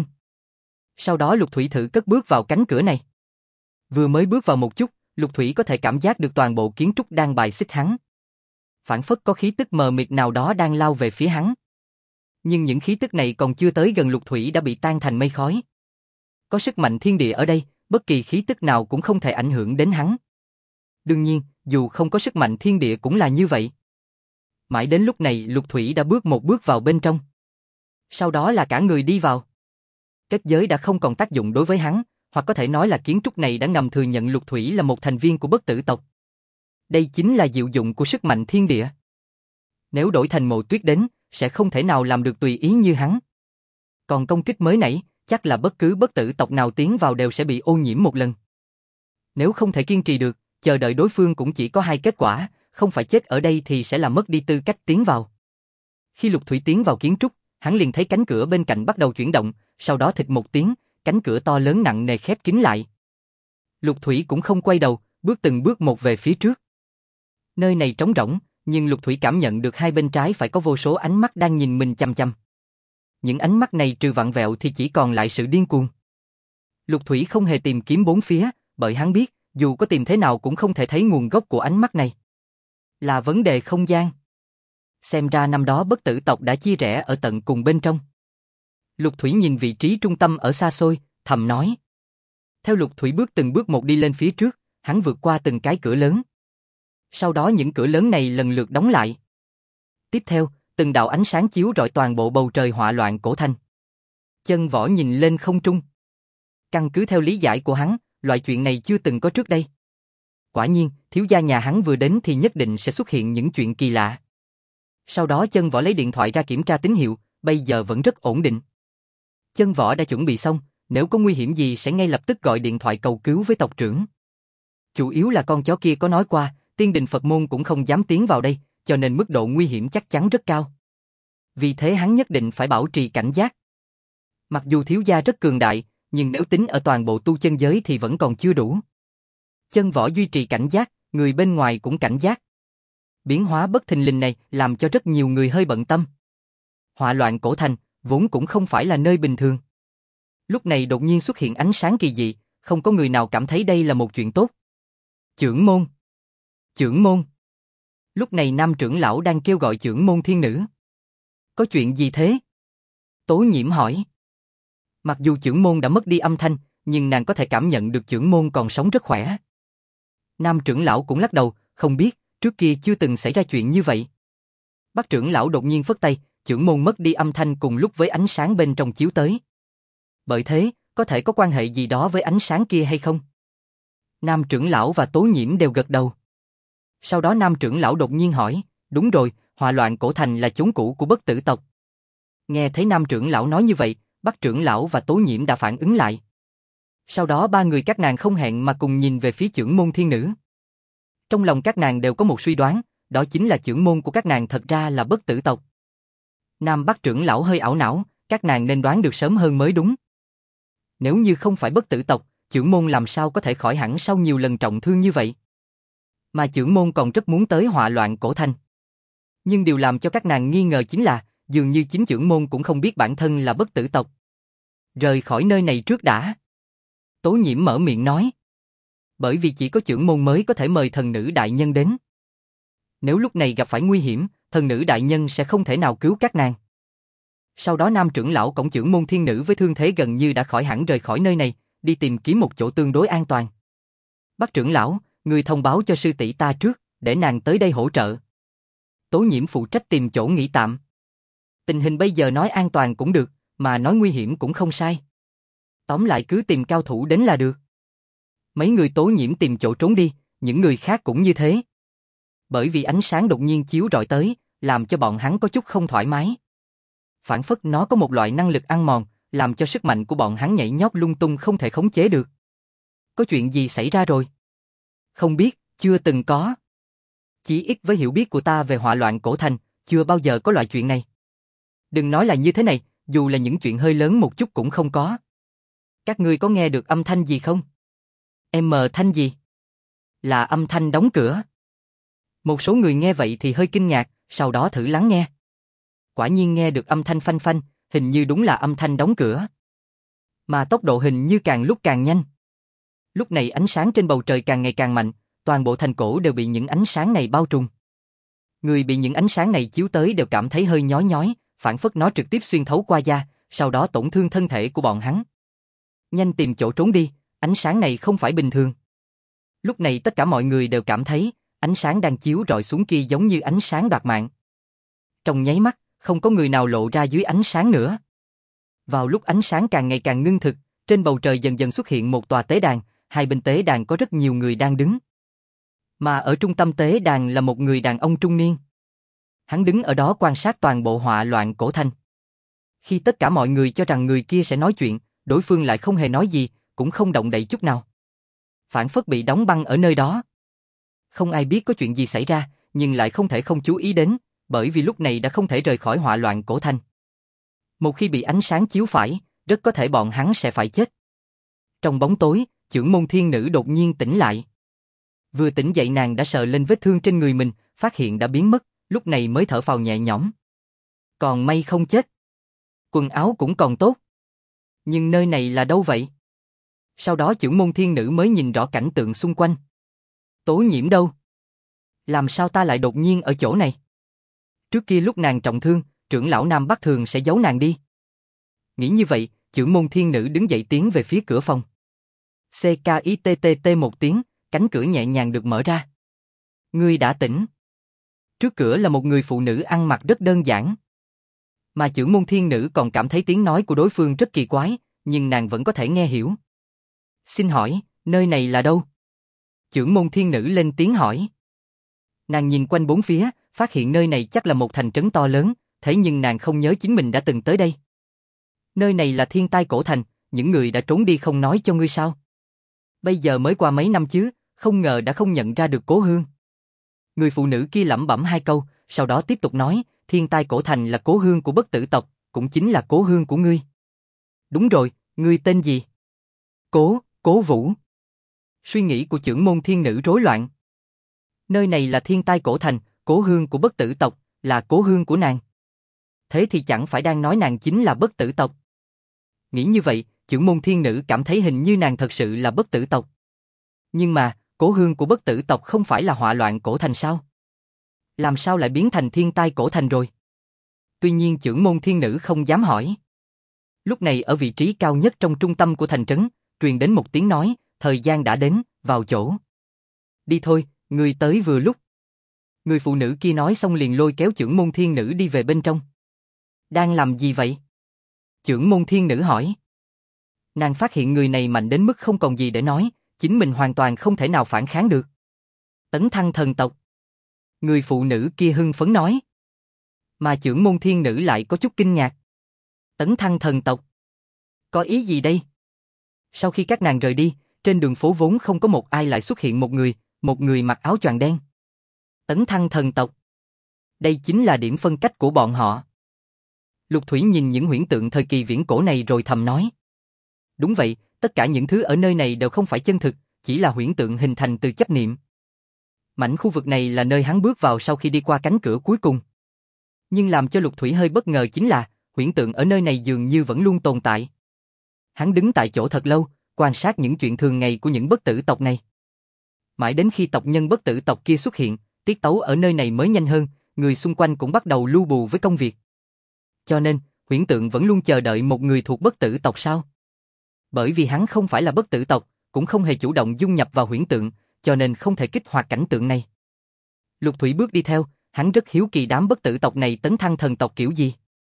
Sau đó Lục Thủy thử cất bước vào cánh cửa này. Vừa mới bước vào một chút, Lục Thủy có thể cảm giác được toàn bộ kiến trúc đang bài xích hắn. Phảng phất có khí tức mờ mịt nào đó đang lao về phía hắn. Nhưng những khí tức này còn chưa tới gần Lục Thủy đã bị tan thành mây khói. Có sức mạnh thiên địa ở đây, bất kỳ khí tức nào cũng không thể ảnh hưởng đến hắn. Đương nhiên, dù không có sức mạnh thiên địa cũng là như vậy. Mãi đến lúc này Lục Thủy đã bước một bước vào bên trong. Sau đó là cả người đi vào. Kết giới đã không còn tác dụng đối với hắn, hoặc có thể nói là kiến trúc này đã ngầm thừa nhận Lục Thủy là một thành viên của bất tử tộc. Đây chính là diệu dụng của sức mạnh thiên địa. Nếu đổi thành Mộ Tuyết đến, sẽ không thể nào làm được tùy ý như hắn. Còn công kích mới nãy, chắc là bất cứ bất tử tộc nào tiến vào đều sẽ bị ô nhiễm một lần. Nếu không thể kiên trì được, chờ đợi đối phương cũng chỉ có hai kết quả, không phải chết ở đây thì sẽ là mất đi tư cách tiến vào. Khi Lục Thủy tiến vào kiến trúc, hắn liền thấy cánh cửa bên cạnh bắt đầu chuyển động, sau đó thịch một tiếng, cánh cửa to lớn nặng nề khép kín lại. Lục Thủy cũng không quay đầu, bước từng bước một về phía trước. Nơi này trống rỗng, nhưng Lục Thủy cảm nhận được hai bên trái phải có vô số ánh mắt đang nhìn mình chằm chằm. Những ánh mắt này trừ vặn vẹo thì chỉ còn lại sự điên cuồng. Lục Thủy không hề tìm kiếm bốn phía, bởi hắn biết, dù có tìm thế nào cũng không thể thấy nguồn gốc của ánh mắt này. Là vấn đề không gian. Xem ra năm đó bất tử tộc đã chia rẽ ở tận cùng bên trong. Lục Thủy nhìn vị trí trung tâm ở xa xôi, thầm nói. Theo Lục Thủy bước từng bước một đi lên phía trước, hắn vượt qua từng cái cửa lớn. Sau đó những cửa lớn này lần lượt đóng lại. Tiếp theo, từng đạo ánh sáng chiếu rọi toàn bộ bầu trời họa loạn cổ thành. Chân Võ nhìn lên không trung. Căn cứ theo lý giải của hắn, loại chuyện này chưa từng có trước đây. Quả nhiên, thiếu gia nhà hắn vừa đến thì nhất định sẽ xuất hiện những chuyện kỳ lạ. Sau đó Chân Võ lấy điện thoại ra kiểm tra tín hiệu, bây giờ vẫn rất ổn định. Chân Võ đã chuẩn bị xong, nếu có nguy hiểm gì sẽ ngay lập tức gọi điện thoại cầu cứu với tộc trưởng. Chủ yếu là con chó kia có nói qua, Tiên Đình Phật môn cũng không dám tiến vào đây, cho nên mức độ nguy hiểm chắc chắn rất cao. Vì thế hắn nhất định phải bảo trì cảnh giác. Mặc dù thiếu gia rất cường đại, nhưng nếu tính ở toàn bộ tu chân giới thì vẫn còn chưa đủ. Chân Võ duy trì cảnh giác, người bên ngoài cũng cảnh giác. Biến hóa bất thình lình này làm cho rất nhiều người hơi bận tâm. Họa loạn cổ thành, vốn cũng không phải là nơi bình thường. Lúc này đột nhiên xuất hiện ánh sáng kỳ dị, không có người nào cảm thấy đây là một chuyện tốt. Chưởng môn! Chưởng môn! Lúc này Nam trưởng lão đang kêu gọi chưởng môn thiên nữ. Có chuyện gì thế? Tố Nhiễm hỏi. Mặc dù chưởng môn đã mất đi âm thanh, nhưng nàng có thể cảm nhận được chưởng môn còn sống rất khỏe. Nam trưởng lão cũng lắc đầu, không biết, trước kia chưa từng xảy ra chuyện như vậy. Bắc trưởng lão đột nhiên phất tay, chưởng môn mất đi âm thanh cùng lúc với ánh sáng bên trong chiếu tới. Bởi thế, có thể có quan hệ gì đó với ánh sáng kia hay không? Nam trưởng lão và Tố Nhiễm đều gật đầu. Sau đó Nam trưởng lão đột nhiên hỏi, đúng rồi, họa loạn cổ thành là chốn cũ của bất tử tộc. Nghe thấy Nam trưởng lão nói như vậy, Bắc trưởng lão và Tố Nhiễm đã phản ứng lại. Sau đó ba người các nàng không hẹn mà cùng nhìn về phía chưởng môn thiên nữ. Trong lòng các nàng đều có một suy đoán, đó chính là chưởng môn của các nàng thật ra là bất tử tộc. Nam Bắc trưởng lão hơi ảo não, các nàng nên đoán được sớm hơn mới đúng. Nếu như không phải bất tử tộc, chưởng môn làm sao có thể khỏi hẳn sau nhiều lần trọng thương như vậy? Mà chưởng môn còn rất muốn tới họa loạn cổ thành. Nhưng điều làm cho các nàng nghi ngờ chính là, dường như chính chưởng môn cũng không biết bản thân là bất tử tộc. Rời khỏi nơi này trước đã. Tố Nhiễm mở miệng nói. Bởi vì chỉ có chưởng môn mới có thể mời thần nữ đại nhân đến. Nếu lúc này gặp phải nguy hiểm, thần nữ đại nhân sẽ không thể nào cứu các nàng. Sau đó Nam trưởng lão cổng chưởng môn thiên nữ với thương thế gần như đã khỏi hẳn rời khỏi nơi này, đi tìm kiếm một chỗ tương đối an toàn. Bác trưởng lão, người thông báo cho sư tỷ ta trước, để nàng tới đây hỗ trợ. Tố Nhiễm phụ trách tìm chỗ nghỉ tạm. Tình hình bây giờ nói an toàn cũng được, mà nói nguy hiểm cũng không sai. Tóm lại cứ tìm cao thủ đến là được. Mấy người Tố Nhiễm tìm chỗ trốn đi, những người khác cũng như thế. Bởi vì ánh sáng đột nhiên chiếu rọi tới, làm cho bọn hắn có chút không thoải mái. Phản phất nó có một loại năng lực ăn mòn, làm cho sức mạnh của bọn hắn nhảy nhót lung tung không thể khống chế được. Có chuyện gì xảy ra rồi? Không biết, chưa từng có. Chỉ ít với hiểu biết của ta về họa loạn cổ thành, chưa bao giờ có loại chuyện này. Đừng nói là như thế này, dù là những chuyện hơi lớn một chút cũng không có. Các ngươi có nghe được âm thanh gì không? Thanh gì? Là âm thanh đóng cửa. Một số người nghe vậy thì hơi kinh ngạc, sau đó thử lắng nghe. Quả nhiên nghe được âm thanh phanh phanh, hình như đúng là âm thanh đóng cửa. Mà tốc độ hình như càng lúc càng nhanh. Lúc này ánh sáng trên bầu trời càng ngày càng mạnh, toàn bộ thành cổ đều bị những ánh sáng này bao trùm. Người bị những ánh sáng này chiếu tới đều cảm thấy hơi nhói nhói, phản phất nó trực tiếp xuyên thấu qua da, sau đó tổn thương thân thể của bọn hắn. Nhanh tìm chỗ trốn đi, ánh sáng này không phải bình thường. Lúc này tất cả mọi người đều cảm thấy, ánh sáng đang chiếu rọi xuống kia giống như ánh sáng đoạt mạng. Trong nháy mắt, không có người nào lộ ra dưới ánh sáng nữa. Vào lúc ánh sáng càng ngày càng ngưng thực, trên bầu trời dần dần xuất hiện một tòa tế đàn, hai bên tế đàn có rất nhiều người đang đứng. Mà ở trung tâm tế đàn là một người đàn ông trung niên. Hắn đứng ở đó quan sát toàn bộ họa loạn cổ thành. Khi tất cả mọi người cho rằng người kia sẽ nói chuyện, đối phương lại không hề nói gì, cũng không động đậy chút nào. Phản phất bị đóng băng ở nơi đó. Không ai biết có chuyện gì xảy ra, nhưng lại không thể không chú ý đến, bởi vì lúc này đã không thể rời khỏi họa loạn cổ thành. Một khi bị ánh sáng chiếu phải, rất có thể bọn hắn sẽ phải chết. Trong bóng tối, chưởng môn thiên nữ đột nhiên tỉnh lại. Vừa tỉnh dậy nàng đã sờ lên vết thương trên người mình, phát hiện đã biến mất, lúc này mới thở phào nhẹ nhõm. Còn may không chết. Quần áo cũng còn tốt. Nhưng nơi này là đâu vậy? Sau đó chưởng môn thiên nữ mới nhìn rõ cảnh tượng xung quanh. Tố Nhiễm đâu? Làm sao ta lại đột nhiên ở chỗ này? Trước kia lúc nàng trọng thương, trưởng lão Nam Bắc thường sẽ giấu nàng đi. Nghĩ như vậy, chưởng môn thiên nữ đứng dậy tiến về phía cửa phòng. CKITTT một tiếng, cánh cửa nhẹ nhàng được mở ra. Ngươi đã tỉnh. Trước cửa là một người phụ nữ ăn mặc rất đơn giản. Mà chưởng môn thiên nữ còn cảm thấy tiếng nói của đối phương rất kỳ quái, nhưng nàng vẫn có thể nghe hiểu. Xin hỏi, nơi này là đâu? Chưởng môn thiên nữ lên tiếng hỏi. Nàng nhìn quanh bốn phía, phát hiện nơi này chắc là một thành trấn to lớn, thế nhưng nàng không nhớ chính mình đã từng tới đây. Nơi này là Thiên Tai cổ thành, những người đã trốn đi không nói cho ngươi sao? Bây giờ mới qua mấy năm chứ, không ngờ đã không nhận ra được Cố Hương. Người phụ nữ kia lẩm bẩm hai câu, sau đó tiếp tục nói, Thiên Tai cổ thành là cố hương của bất tử tộc, cũng chính là cố hương của ngươi. Đúng rồi, ngươi tên gì? Cố Vũ. Suy nghĩ của chưởng môn thiên nữ rối loạn. Nơi này là Thiên Tai cổ thành, cố hương của bất tử tộc, là cố hương của nàng. Thế thì chẳng phải đang nói nàng chính là bất tử tộc. Nghĩ như vậy, chưởng môn thiên nữ cảm thấy hình như nàng thật sự là bất tử tộc. Nhưng mà, cố hương của bất tử tộc không phải là họa loạn cổ thành sao? Làm sao lại biến thành Thiên Tai cổ thành rồi? Tuy nhiên chưởng môn thiên nữ không dám hỏi. Lúc này ở vị trí cao nhất trong trung tâm của thành trấn, truyền đến một tiếng nói, thời gian đã đến, vào chỗ. Đi thôi, người tới vừa lúc. Người phụ nữ kia nói xong liền lôi kéo chưởng môn thiên nữ đi về bên trong. Đang làm gì vậy? Chưởng môn thiên nữ hỏi. Nàng phát hiện người này mạnh đến mức không còn gì để nói, chính mình hoàn toàn không thể nào phản kháng được. Tấn thăng thần tộc. Người phụ nữ kia hưng phấn nói. Mà chưởng môn thiên nữ lại có chút kinh ngạc. Tấn thăng thần tộc. Có ý gì đây? Sau khi các nàng rời đi, trên đường phố vốn không có một ai lại xuất hiện một người mặc áo choàng đen. Tấn thăng thần tộc. Đây chính là điểm phân cách của bọn họ. Lục Thủy nhìn những huyễn tượng thời kỳ viễn cổ này rồi thầm nói. Đúng vậy, tất cả những thứ ở nơi này đều không phải chân thực, chỉ là huyễn tượng hình thành từ chấp niệm. Mảnh khu vực này là nơi hắn bước vào sau khi đi qua cánh cửa cuối cùng. Nhưng làm cho Lục Thủy hơi bất ngờ chính là, huyễn tượng ở nơi này dường như vẫn luôn tồn tại. Hắn đứng tại chỗ thật lâu, quan sát những chuyện thường ngày của những bất tử tộc này. Mãi đến khi tộc nhân bất tử tộc kia xuất hiện, tiết tấu ở nơi này mới nhanh hơn, người xung quanh cũng bắt đầu lu bù với công việc. Cho nên, huyễn tượng vẫn luôn chờ đợi một người thuộc bất tử tộc sao? Bởi vì hắn không phải là bất tử tộc, cũng không hề chủ động dung nhập vào huyễn tượng, cho nên không thể kích hoạt cảnh tượng này. Lục Thủy bước đi theo, hắn rất hiếu kỳ đám bất tử tộc này tấn thăng thần tộc kiểu gì.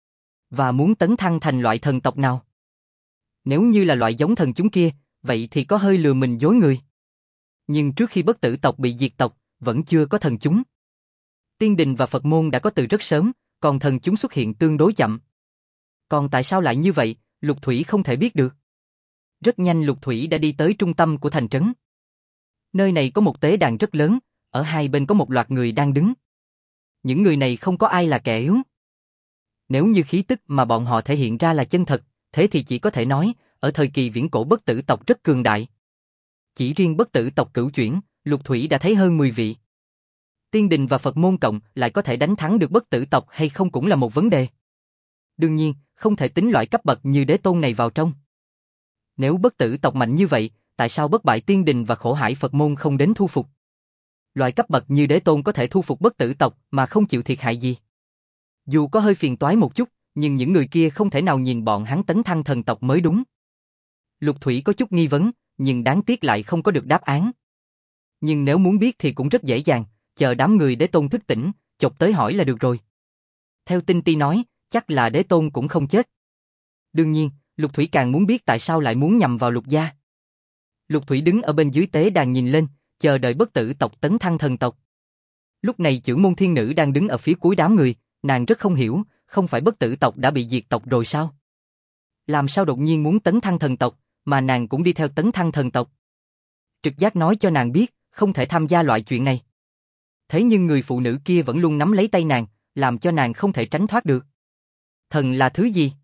Và muốn tấn thăng thành loại thần tộc nào? Nếu như là loại giống thần chúng kia, vậy thì có hơi lừa mình dối người. Nhưng trước khi bất tử tộc bị diệt tộc, vẫn chưa có thần chúng. Tiên đình và Phật môn đã có từ rất sớm, còn thần chúng xuất hiện tương đối chậm. Còn tại sao lại như vậy, Lục Thủy không thể biết được. Rất nhanh Lục Thủy đã đi tới trung tâm của thành trấn. Nơi này có một tế đàn rất lớn, ở hai bên có một loạt người đang đứng. Những người này không có ai là kẻ yếu. Nếu như khí tức mà bọn họ thể hiện ra là chân thật, thế thì chỉ có thể nói, ở thời kỳ viễn cổ bất tử tộc rất cường đại. Chỉ riêng bất tử tộc Cửu Chuyển, Lục Thủy đã thấy hơn 10 vị. Tiên đình và Phật môn cộng lại có thể đánh thắng được bất tử tộc hay không cũng là một vấn đề. Đương nhiên, không thể tính loại cấp bậc như đế tôn này vào trong. Nếu bất tử tộc mạnh như vậy, tại sao bất bại tiên đình và khổ hải Phật môn không đến thu phục? Loại cấp bậc như đế tôn có thể thu phục bất tử tộc mà không chịu thiệt hại gì. Dù có hơi phiền toái một chút, nhưng những người kia không thể nào nhìn bọn hắn tấn thăng thần tộc mới đúng. Lục Thủy có chút nghi vấn, nhưng đáng tiếc lại không có được đáp án. Nhưng nếu muốn biết thì cũng rất dễ dàng, chờ đám người đế tôn thức tỉnh, chộp tới hỏi là được rồi. Theo Tinh Ti nói, chắc là đế tôn cũng không chết. Đương nhiên, Lục Thủy càng muốn biết tại sao lại muốn nhằm vào Lục gia. Lục Thủy đứng ở bên dưới tế đàn nhìn lên, chờ đợi bất tử tộc tấn thăng thần tộc. Lúc này chưởng môn thiên nữ đang đứng ở phía cuối đám người, nàng rất không hiểu, không phải bất tử tộc đã bị diệt tộc rồi sao? Làm sao đột nhiên muốn tấn thăng thần tộc, mà nàng cũng đi theo tấn thăng thần tộc? Trực giác nói cho nàng biết, không thể tham gia loại chuyện này. Thế nhưng người phụ nữ kia vẫn luôn nắm lấy tay nàng, làm cho nàng không thể tránh thoát được. Thần là thứ gì?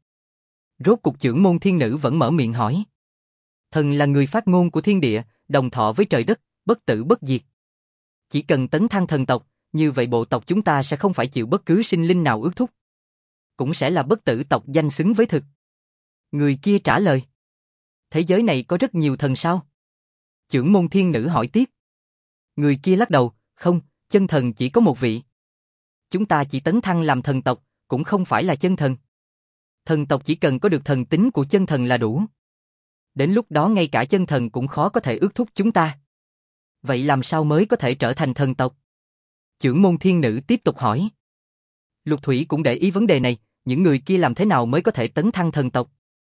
Rốt cục chưởng môn thiên nữ vẫn mở miệng hỏi. Thần là người phát ngôn của thiên địa, đồng thọ với trời đất, bất tử bất diệt. Chỉ cần tấn thăng thần tộc, như vậy bộ tộc chúng ta sẽ không phải chịu bất cứ sinh linh nào ước thúc. Cũng sẽ là bất tử tộc danh xứng với thực. Người kia trả lời. Thế giới này có rất nhiều thần sao? Chưởng môn thiên nữ hỏi tiếp. Người kia lắc đầu, không, chân thần chỉ có một vị. Chúng ta chỉ tấn thăng làm thần tộc, cũng không phải là chân thần. Thần tộc chỉ cần có được thần tính của chân thần là đủ. Đến lúc đó ngay cả chân thần cũng khó có thể ước thúc chúng ta. Vậy làm sao mới có thể trở thành thần tộc? Chưởng môn thiên nữ tiếp tục hỏi. Lục Thủy cũng để ý vấn đề này, những người kia làm thế nào mới có thể tấn thăng thần tộc?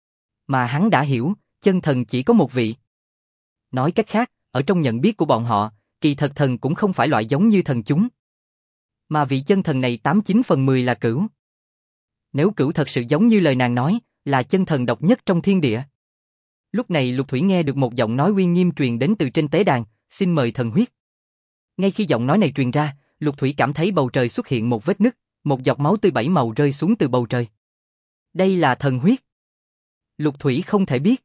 Mà hắn đã hiểu, chân thần chỉ có một vị. Nói cách khác, ở trong nhận biết của bọn họ, kỳ thật thần cũng không phải loại giống như thần chúng. Mà vị chân thần này 89/10 là Cửu. Nếu Cửu thật sự giống như lời nàng nói, là chân thần độc nhất trong thiên địa. Lúc này Lục Thủy nghe được một giọng nói uy nghiêm truyền đến từ trên tế đàn, xin mời thần huyết. Ngay khi giọng nói này truyền ra, Lục Thủy cảm thấy bầu trời xuất hiện một vết nứt, một giọt máu tươi 7 màu rơi xuống từ bầu trời. Đây là thần huyết. Lục Thủy không thể biết.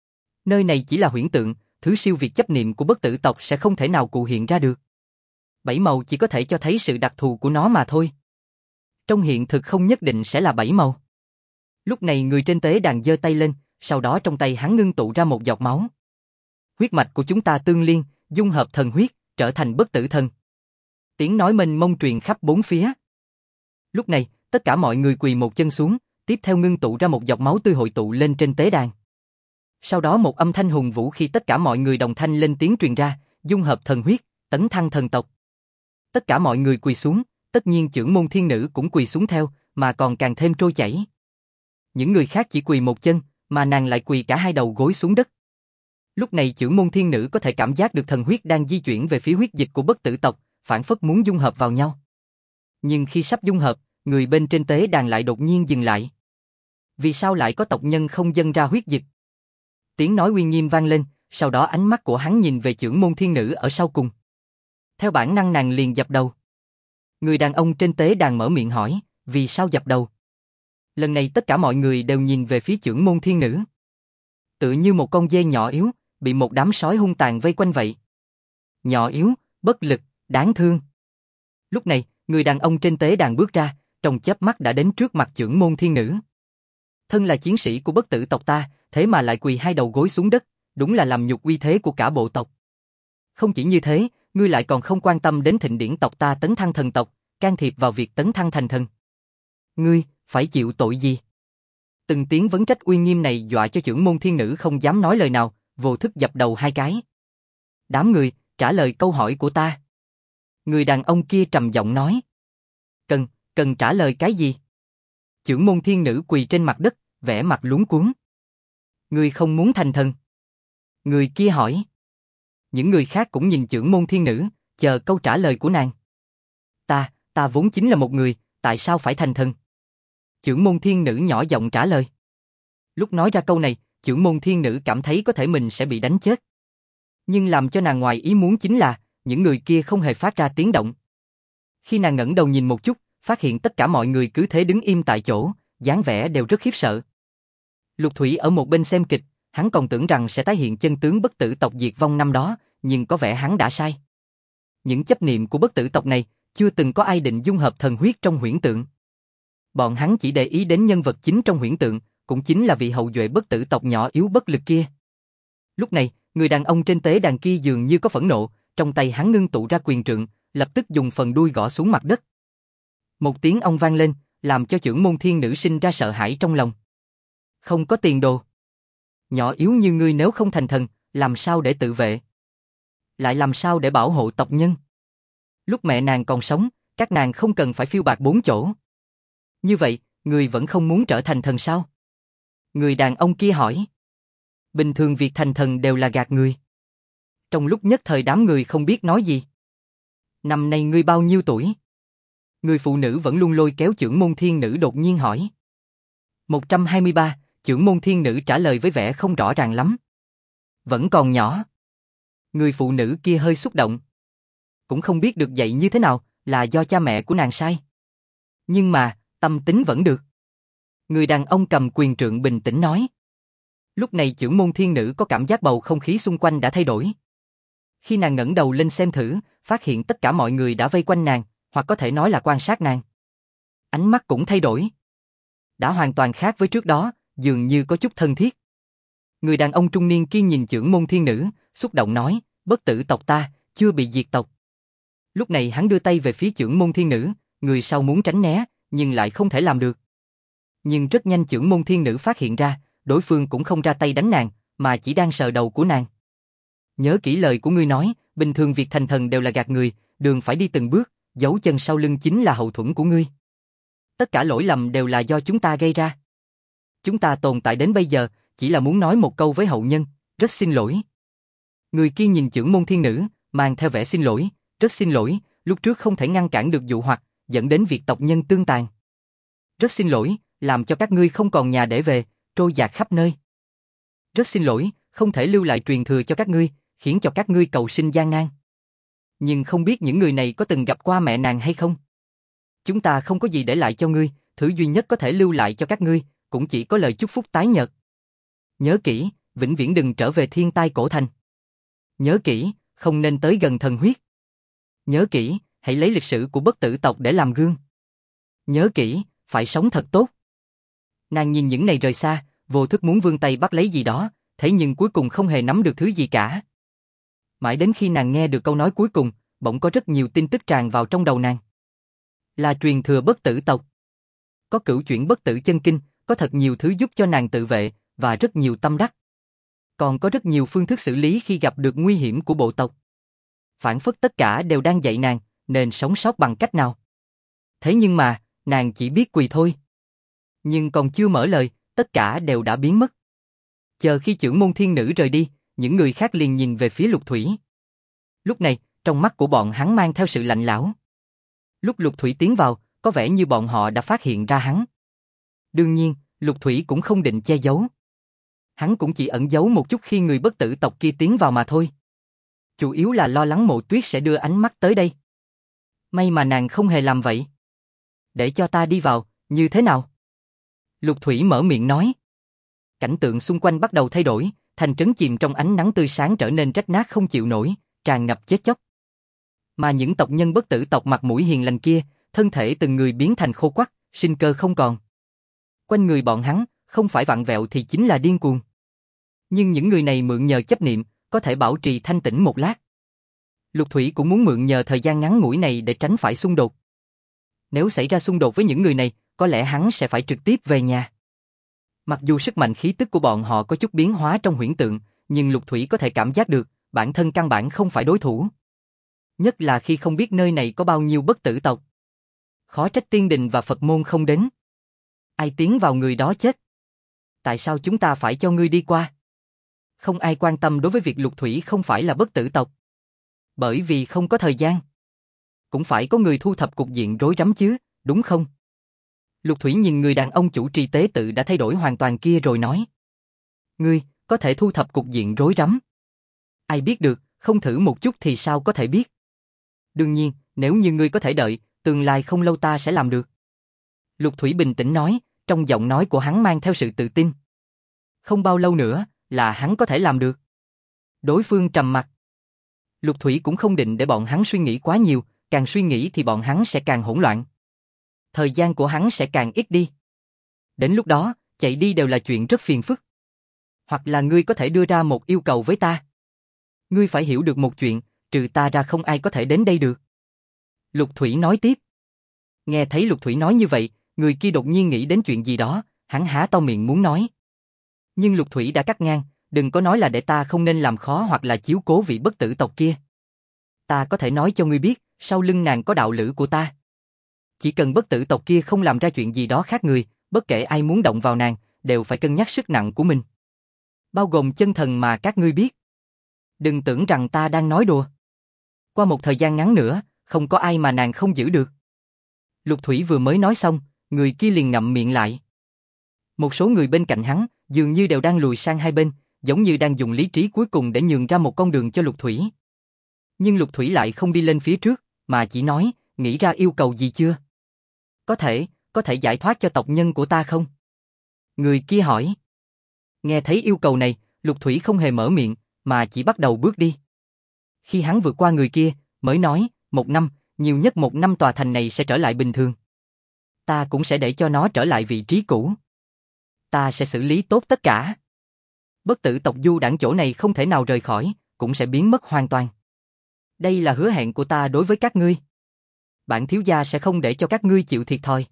Nơi này chỉ là huyễn tượng, thứ siêu việt chấp niệm của bất tử tộc sẽ không thể nào cụ hiện ra được. 7 màu chỉ có thể cho thấy sự đặc thù của nó mà thôi. Trong hiện thực không nhất định sẽ là 7 màu. Lúc này người trên tế đàn giơ tay lên, sau đó trong tay hắn ngưng tụ ra một giọt máu. Huyết mạch của chúng ta tương liên, dung hợp thần huyết, trở thành bất tử thần. Tiếng nói mênh mông truyền khắp bốn phía. Lúc này, tất cả mọi người quỳ một chân xuống, tiếp theo ngưng tụ ra một giọt máu tươi hội tụ lên trên tế đàn. Sau đó một âm thanh hùng vũ khi tất cả mọi người đồng thanh lên tiếng truyền ra, dung hợp thần huyết, tấn thăng thần tộc. Tất cả mọi người quỳ xuống, tất nhiên chưởng môn thiên nữ cũng quỳ xuống theo, mà còn càng thêm trôi chảy. Những người khác chỉ quỳ một chân, mà nàng lại quỳ cả hai đầu gối xuống đất. Lúc này chưởng môn thiên nữ có thể cảm giác được thần huyết đang di chuyển về phía huyết dịch của bất tử tộc, phản phất muốn dung hợp vào nhau. Nhưng khi sắp dung hợp, người bên trên tế đàn lại đột nhiên dừng lại. Vì sao lại có tộc nhân không dâng ra huyết dịch? Tiếng nói uy nghiêm vang lên, sau đó ánh mắt của hắn nhìn về chưởng môn thiên nữ ở sau cùng. Theo bản năng nàng liền dập đầu. Người đàn ông trên tế đàn mở miệng hỏi, vì sao dập đầu? Lần này tất cả mọi người đều nhìn về phía chưởng môn thiên nữ. Tựa như một con dê nhỏ yếu, bị một đám sói hung tàn vây quanh vậy. Nhỏ yếu, bất lực, đáng thương. Lúc này, người đàn ông trên tế đàn bước ra, trong chớp mắt đã đến trước mặt chưởng môn thiên nữ. Thân là chiến sĩ của bất tử tộc ta, thế mà lại quỳ hai đầu gối xuống đất, đúng là làm nhục uy thế của cả bộ tộc. Không chỉ như thế, ngươi lại còn không quan tâm đến thịnh điển tộc ta tấn thăng thần tộc, can thiệp vào việc tấn thăng thành thần. Ngươi, phải chịu tội gì? Từng tiếng vấn trách uy nghiêm này dọa cho chưởng môn thiên nữ không dám nói lời nào, vô thức dập đầu hai cái. Đám người, trả lời câu hỏi của ta. Người đàn ông kia trầm giọng nói. Cần trả lời cái gì? Chưởng môn thiên nữ quỳ trên mặt đất, vẻ mặt luống cuống. Người không muốn thành thần? Người kia hỏi. Những người khác cũng nhìn chưởng môn thiên nữ, chờ câu trả lời của nàng. Ta vốn chính là một người, tại sao phải thành thần? Chưởng môn thiên nữ nhỏ giọng trả lời. Lúc nói ra câu này, chưởng môn thiên nữ cảm thấy có thể mình sẽ bị đánh chết. Nhưng làm cho nàng ngoài ý muốn chính là, những người kia không hề phát ra tiếng động. Khi nàng ngẩng đầu nhìn một chút, phát hiện tất cả mọi người cứ thế đứng im tại chỗ, dáng vẻ đều rất khiếp sợ. Lục Thủy ở một bên xem kịch, hắn còn tưởng rằng sẽ tái hiện chân tướng bất tử tộc diệt vong năm đó, nhưng có vẻ hắn đã sai. Những chấp niệm của bất tử tộc này, chưa từng có ai định dung hợp thần huyết trong huyễn tượng. Bọn hắn chỉ để ý đến nhân vật chính trong huyễn tượng, cũng chính là vị hậu duệ bất tử tộc nhỏ yếu bất lực kia. Lúc này, người đàn ông trên tế đàn kia dường như có phẫn nộ, trong tay hắn ngưng tụ ra quyền trượng, lập tức dùng phần đuôi gõ xuống mặt đất. Một tiếng ong vang lên, làm cho chưởng môn thiên nữ sinh ra sợ hãi trong lòng. Không có tiền đồ. Nhỏ yếu như ngươi nếu không thành thần, làm sao để tự vệ? Lại làm sao để bảo hộ tộc nhân? Lúc mẹ nàng còn sống, các nàng không cần phải phiêu bạt bốn chỗ. Như vậy, ngươi vẫn không muốn trở thành thần sao? Người đàn ông kia hỏi. Bình thường việc thành thần đều là gạt người. Trong lúc nhất thời đám người không biết nói gì. Năm nay ngươi bao nhiêu tuổi? Người phụ nữ vẫn luôn lôi kéo chưởng môn thiên nữ đột nhiên hỏi. 123, chưởng môn thiên nữ trả lời với vẻ không rõ ràng lắm. Vẫn còn nhỏ. Người phụ nữ kia hơi xúc động. Cũng không biết được dạy như thế nào, là do cha mẹ của nàng sai. Nhưng mà, tâm tính vẫn được. Người đàn ông cầm quyền trượng bình tĩnh nói. Lúc này chưởng môn thiên nữ có cảm giác bầu không khí xung quanh đã thay đổi. Khi nàng ngẩng đầu lên xem thử, phát hiện tất cả mọi người đã vây quanh nàng, hoặc có thể nói là quan sát nàng. Ánh mắt cũng thay đổi. Đã hoàn toàn khác với trước đó, dường như có chút thân thiết. Người đàn ông trung niên kia nhìn chưởng môn thiên nữ, xúc động nói, bất tử tộc ta, chưa bị diệt tộc. Lúc này hắn đưa tay về phía chưởng môn thiên nữ, người sau muốn tránh né, nhưng lại không thể làm được. Nhưng rất nhanh chưởng môn thiên nữ phát hiện ra, đối phương cũng không ra tay đánh nàng, mà chỉ đang sờ đầu của nàng. Nhớ kỹ lời của ngươi nói, bình thường việc thành thần đều là gạt người, đường phải đi từng bước, dấu chân sau lưng chính là hậu thuẫn của ngươi. Tất cả lỗi lầm đều là do chúng ta gây ra. Chúng ta tồn tại đến bây giờ, chỉ là muốn nói một câu với hậu nhân, rất xin lỗi. Người kia nhìn chưởng môn thiên nữ, mang theo vẻ xin lỗi, rất xin lỗi, lúc trước không thể ngăn cản được dụ hoặc, dẫn đến việc tộc nhân tương tàn. Rất xin lỗi, làm cho các ngươi không còn nhà để về, trôi dạt khắp nơi. Rất xin lỗi, không thể lưu lại truyền thừa cho các ngươi, khiến cho các ngươi cầu sinh gian nan. Nhưng không biết những người này có từng gặp qua mẹ nàng hay không? Chúng ta không có gì để lại cho ngươi, thứ duy nhất có thể lưu lại cho các ngươi, cũng chỉ có lời chúc phúc tái nhợt. Nhớ kỹ, vĩnh viễn đừng trở về thiên tai cổ thành. Nhớ kỹ, không nên tới gần thần huyết. Nhớ kỹ, hãy lấy lịch sử của bất tử tộc để làm gương. Nhớ kỹ, phải sống thật tốt. Nàng nhìn những này rời xa, vô thức muốn vươn tay bắt lấy gì đó, thế nhưng cuối cùng không hề nắm được thứ gì cả. Mãi đến khi nàng nghe được câu nói cuối cùng, bỗng có rất nhiều tin tức tràn vào trong đầu nàng. Là truyền thừa bất tử tộc. Có cửu chuyển bất tử chân kinh, có thật nhiều thứ giúp cho nàng tự vệ, và rất nhiều tâm đắc. Còn có rất nhiều phương thức xử lý khi gặp được nguy hiểm của bộ tộc. Phản phất tất cả đều đang dạy nàng, nên sống sót bằng cách nào. Thế nhưng mà, nàng chỉ biết quỳ thôi. Nhưng còn chưa mở lời, tất cả đều đã biến mất. Chờ khi chưởng môn thiên nữ rời đi, những người khác liền nhìn về phía Lục Thủy. Lúc này, trong mắt của bọn hắn mang theo sự lạnh lẽo. Lúc Lục Thủy tiến vào, có vẻ như bọn họ đã phát hiện ra hắn. Đương nhiên, Lục Thủy cũng không định che giấu. Hắn cũng chỉ ẩn giấu một chút khi người bất tử tộc kia tiến vào mà thôi. Chủ yếu là lo lắng Mộ Tuyết sẽ đưa ánh mắt tới đây. May mà nàng không hề làm vậy. Để cho ta đi vào, như thế nào? Lục Thủy mở miệng nói. Cảnh tượng xung quanh bắt đầu thay đổi, thành trấn chìm trong ánh nắng tươi sáng trở nên rách nát không chịu nổi, tràn ngập chết chóc. Mà những tộc nhân bất tử tộc mặt mũi hiền lành kia, thân thể từng người biến thành khô quắt, sinh cơ không còn. Quanh người bọn hắn, không phải vặn vẹo thì chính là điên cuồng. Nhưng những người này mượn nhờ chấp niệm, có thể bảo trì thanh tĩnh một lát. Lục Thủy cũng muốn mượn nhờ thời gian ngắn ngủi này để tránh phải xung đột. Nếu xảy ra xung đột với những người này, có lẽ hắn sẽ phải trực tiếp về nhà. Mặc dù sức mạnh khí tức của bọn họ có chút biến hóa trong huyễn tượng, nhưng Lục Thủy có thể cảm giác được, bản thân căn bản không phải đối thủ. Nhất là khi không biết nơi này có bao nhiêu bất tử tộc. Khó trách tiên đình và Phật môn không đến. Ai tiến vào người đó chết. Tại sao chúng ta phải cho ngươi đi qua? Không ai quan tâm đối với việc Lục Thủy không phải là bất tử tộc. Bởi vì không có thời gian. Cũng phải có người thu thập cục diện rối rắm chứ, đúng không? Lục Thủy nhìn người đàn ông chủ trì tế tự đã thay đổi hoàn toàn kia rồi nói. Ngươi, có thể thu thập cục diện rối rắm. Ai biết được, không thử một chút thì sao có thể biết. Đương nhiên, nếu như ngươi có thể đợi, tương lai không lâu ta sẽ làm được. Lục Thủy bình tĩnh nói, trong giọng nói của hắn mang theo sự tự tin. Không bao lâu nữa, là hắn có thể làm được. Đối phương trầm mặc. Lục Thủy cũng không định để bọn hắn suy nghĩ quá nhiều, càng suy nghĩ thì bọn hắn sẽ càng hỗn loạn. Thời gian của hắn sẽ càng ít đi. Đến lúc đó, chạy đi đều là chuyện rất phiền phức. Hoặc là ngươi có thể đưa ra một yêu cầu với ta. Ngươi phải hiểu được một chuyện, trừ ta ra không ai có thể đến đây được. Lục Thủy nói tiếp. Nghe thấy Lục Thủy nói như vậy, người kia đột nhiên nghĩ đến chuyện gì đó, hắn há to miệng muốn nói. Nhưng Lục Thủy đã cắt ngang, đừng có nói là để ta không nên làm khó hoặc là chiếu cố vị bất tử tộc kia. Ta có thể nói cho ngươi biết, sau lưng nàng có đạo lữ của ta. Chỉ cần bất tử tộc kia không làm ra chuyện gì đó khác người, bất kể ai muốn động vào nàng, đều phải cân nhắc sức nặng của mình. Bao gồm chân thần mà các ngươi biết. Đừng tưởng rằng ta đang nói đùa. Qua một thời gian ngắn nữa, không có ai mà nàng không giữ được. Lục Thủy vừa mới nói xong, người kia liền ngậm miệng lại. Một số người bên cạnh hắn, dường như đều đang lùi sang hai bên, giống như đang dùng lý trí cuối cùng để nhường ra một con đường cho Lục Thủy. Nhưng Lục Thủy lại không đi lên phía trước, mà chỉ nói, nghĩ ra yêu cầu gì chưa? Có thể giải thoát cho tộc nhân của ta không? Người kia hỏi. Nghe thấy yêu cầu này, Lục Thủy không hề mở miệng, mà chỉ bắt đầu bước đi. Khi hắn vượt qua người kia, mới nói, 1 năm, nhiều nhất 1 năm tòa thành này sẽ trở lại bình thường. Ta cũng sẽ để cho nó trở lại vị trí cũ. Ta sẽ xử lý tốt tất cả. Bất tử tộc du đảng chỗ này không thể nào rời khỏi, cũng sẽ biến mất hoàn toàn. Đây là hứa hẹn của ta đối với các ngươi. Bản thiếu gia sẽ không để cho các ngươi chịu thiệt thòi.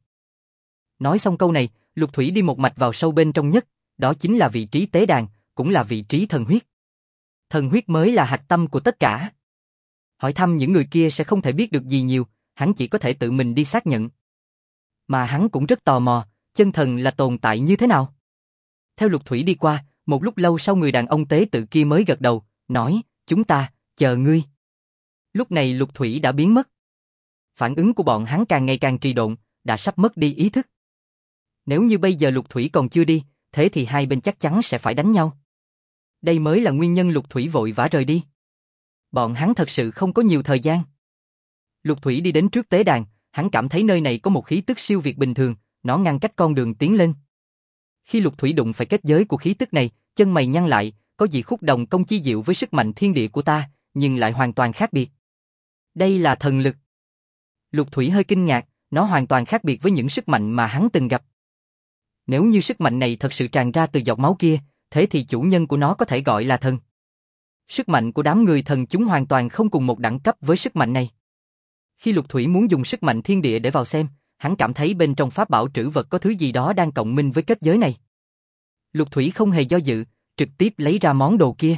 Nói xong câu này, Lục Thủy đi một mạch vào sâu bên trong nhất, đó chính là vị trí tế đàn, cũng là vị trí thần huyết. Thần huyết mới là hạch tâm của tất cả. Hỏi thăm những người kia sẽ không thể biết được gì nhiều, hắn chỉ có thể tự mình đi xác nhận. Mà hắn cũng rất tò mò, chân thần là tồn tại như thế nào? Theo Lục Thủy đi qua, một lúc lâu sau người đàn ông tế tự kia mới gật đầu, nói, chúng ta, chờ ngươi. Lúc này Lục Thủy đã biến mất. Phản ứng của bọn hắn càng ngày càng trì độn, đã sắp mất đi ý thức. Nếu như bây giờ Lục Thủy còn chưa đi, thế thì hai bên chắc chắn sẽ phải đánh nhau. Đây mới là nguyên nhân Lục Thủy vội vã rời đi. Bọn hắn thật sự không có nhiều thời gian. Lục Thủy đi đến trước tế đàn, hắn cảm thấy nơi này có một khí tức siêu việt bình thường, nó ngăn cách con đường tiến lên. Khi Lục Thủy đụng phải kết giới của khí tức này, chân mày nhăn lại, có gì khúc đồng công chi diệu với sức mạnh thiên địa của ta, nhưng lại hoàn toàn khác biệt. Đây là thần lực. Lục Thủy hơi kinh ngạc, nó hoàn toàn khác biệt với những sức mạnh mà hắn từng gặp. Nếu như sức mạnh này thật sự tràn ra từ giọt máu kia, thế thì chủ nhân của nó có thể gọi là thần. Sức mạnh của đám người thần chúng hoàn toàn không cùng một đẳng cấp với sức mạnh này. Khi Lục Thủy muốn dùng sức mạnh thiên địa để vào xem, hắn cảm thấy bên trong pháp bảo trữ vật có thứ gì đó đang cộng minh với kết giới này. Lục Thủy không hề do dự, trực tiếp lấy ra món đồ kia.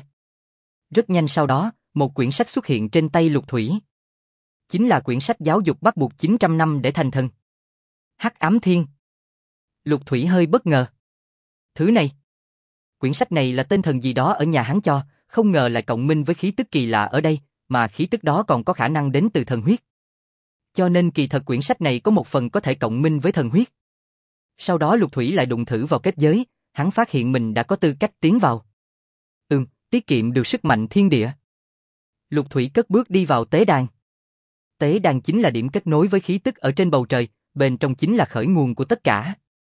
Rất nhanh sau đó, một quyển sách xuất hiện trên tay Lục Thủy. Chính là quyển sách giáo dục bắt buộc 900 năm để thành thần. Hắc Ám Thiên. Lục Thủy hơi bất ngờ. Thứ này. Quyển sách này là tên thần gì đó ở nhà hắn cho, không ngờ lại cộng minh với khí tức kỳ lạ ở đây, mà khí tức đó còn có khả năng đến từ thần huyết. Cho nên kỳ thật quyển sách này có một phần có thể cộng minh với thần huyết. Sau đó Lục Thủy lại đụng thử vào kết giới, hắn phát hiện mình đã có tư cách tiến vào. Tiết kiệm được sức mạnh thiên địa. Lục Thủy cất bước đi vào tế đàn. Tế đàn chính là điểm kết nối với khí tức ở trên bầu trời, bên trong chính là khởi nguồn của tất cả.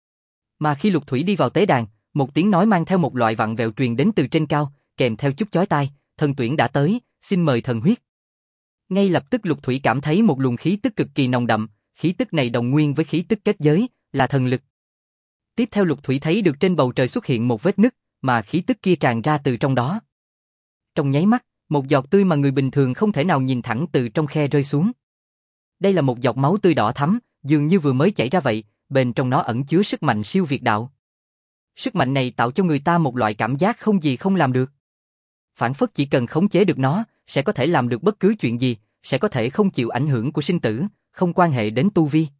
Mà khi Lục Thủy đi vào tế đàn, một tiếng nói mang theo một loại vặn vẹo truyền đến từ trên cao, kèm theo chút chói tai, thần tuyển đã tới, xin mời thần huyết. Ngay lập tức Lục Thủy cảm thấy một luồng khí tức cực kỳ nồng đậm, khí tức này đồng nguyên với khí tức kết giới, là thần lực. Tiếp theo Lục Thủy thấy được trên bầu trời xuất hiện một vết nứt, mà khí tức kia tràn ra từ trong đó. Trong nháy mắt, một giọt tươi mà người bình thường không thể nào nhìn thẳng từ trong khe rơi xuống. Đây là một giọt máu tươi đỏ thắm, dường như vừa mới chảy ra vậy, bên trong nó ẩn chứa sức mạnh siêu việt đạo. Sức mạnh này tạo cho người ta một loại cảm giác không gì không làm được. Phản phất chỉ cần khống chế được nó, sẽ có thể làm được bất cứ chuyện gì, sẽ có thể không chịu ảnh hưởng của sinh tử, không quan hệ đến tu vi.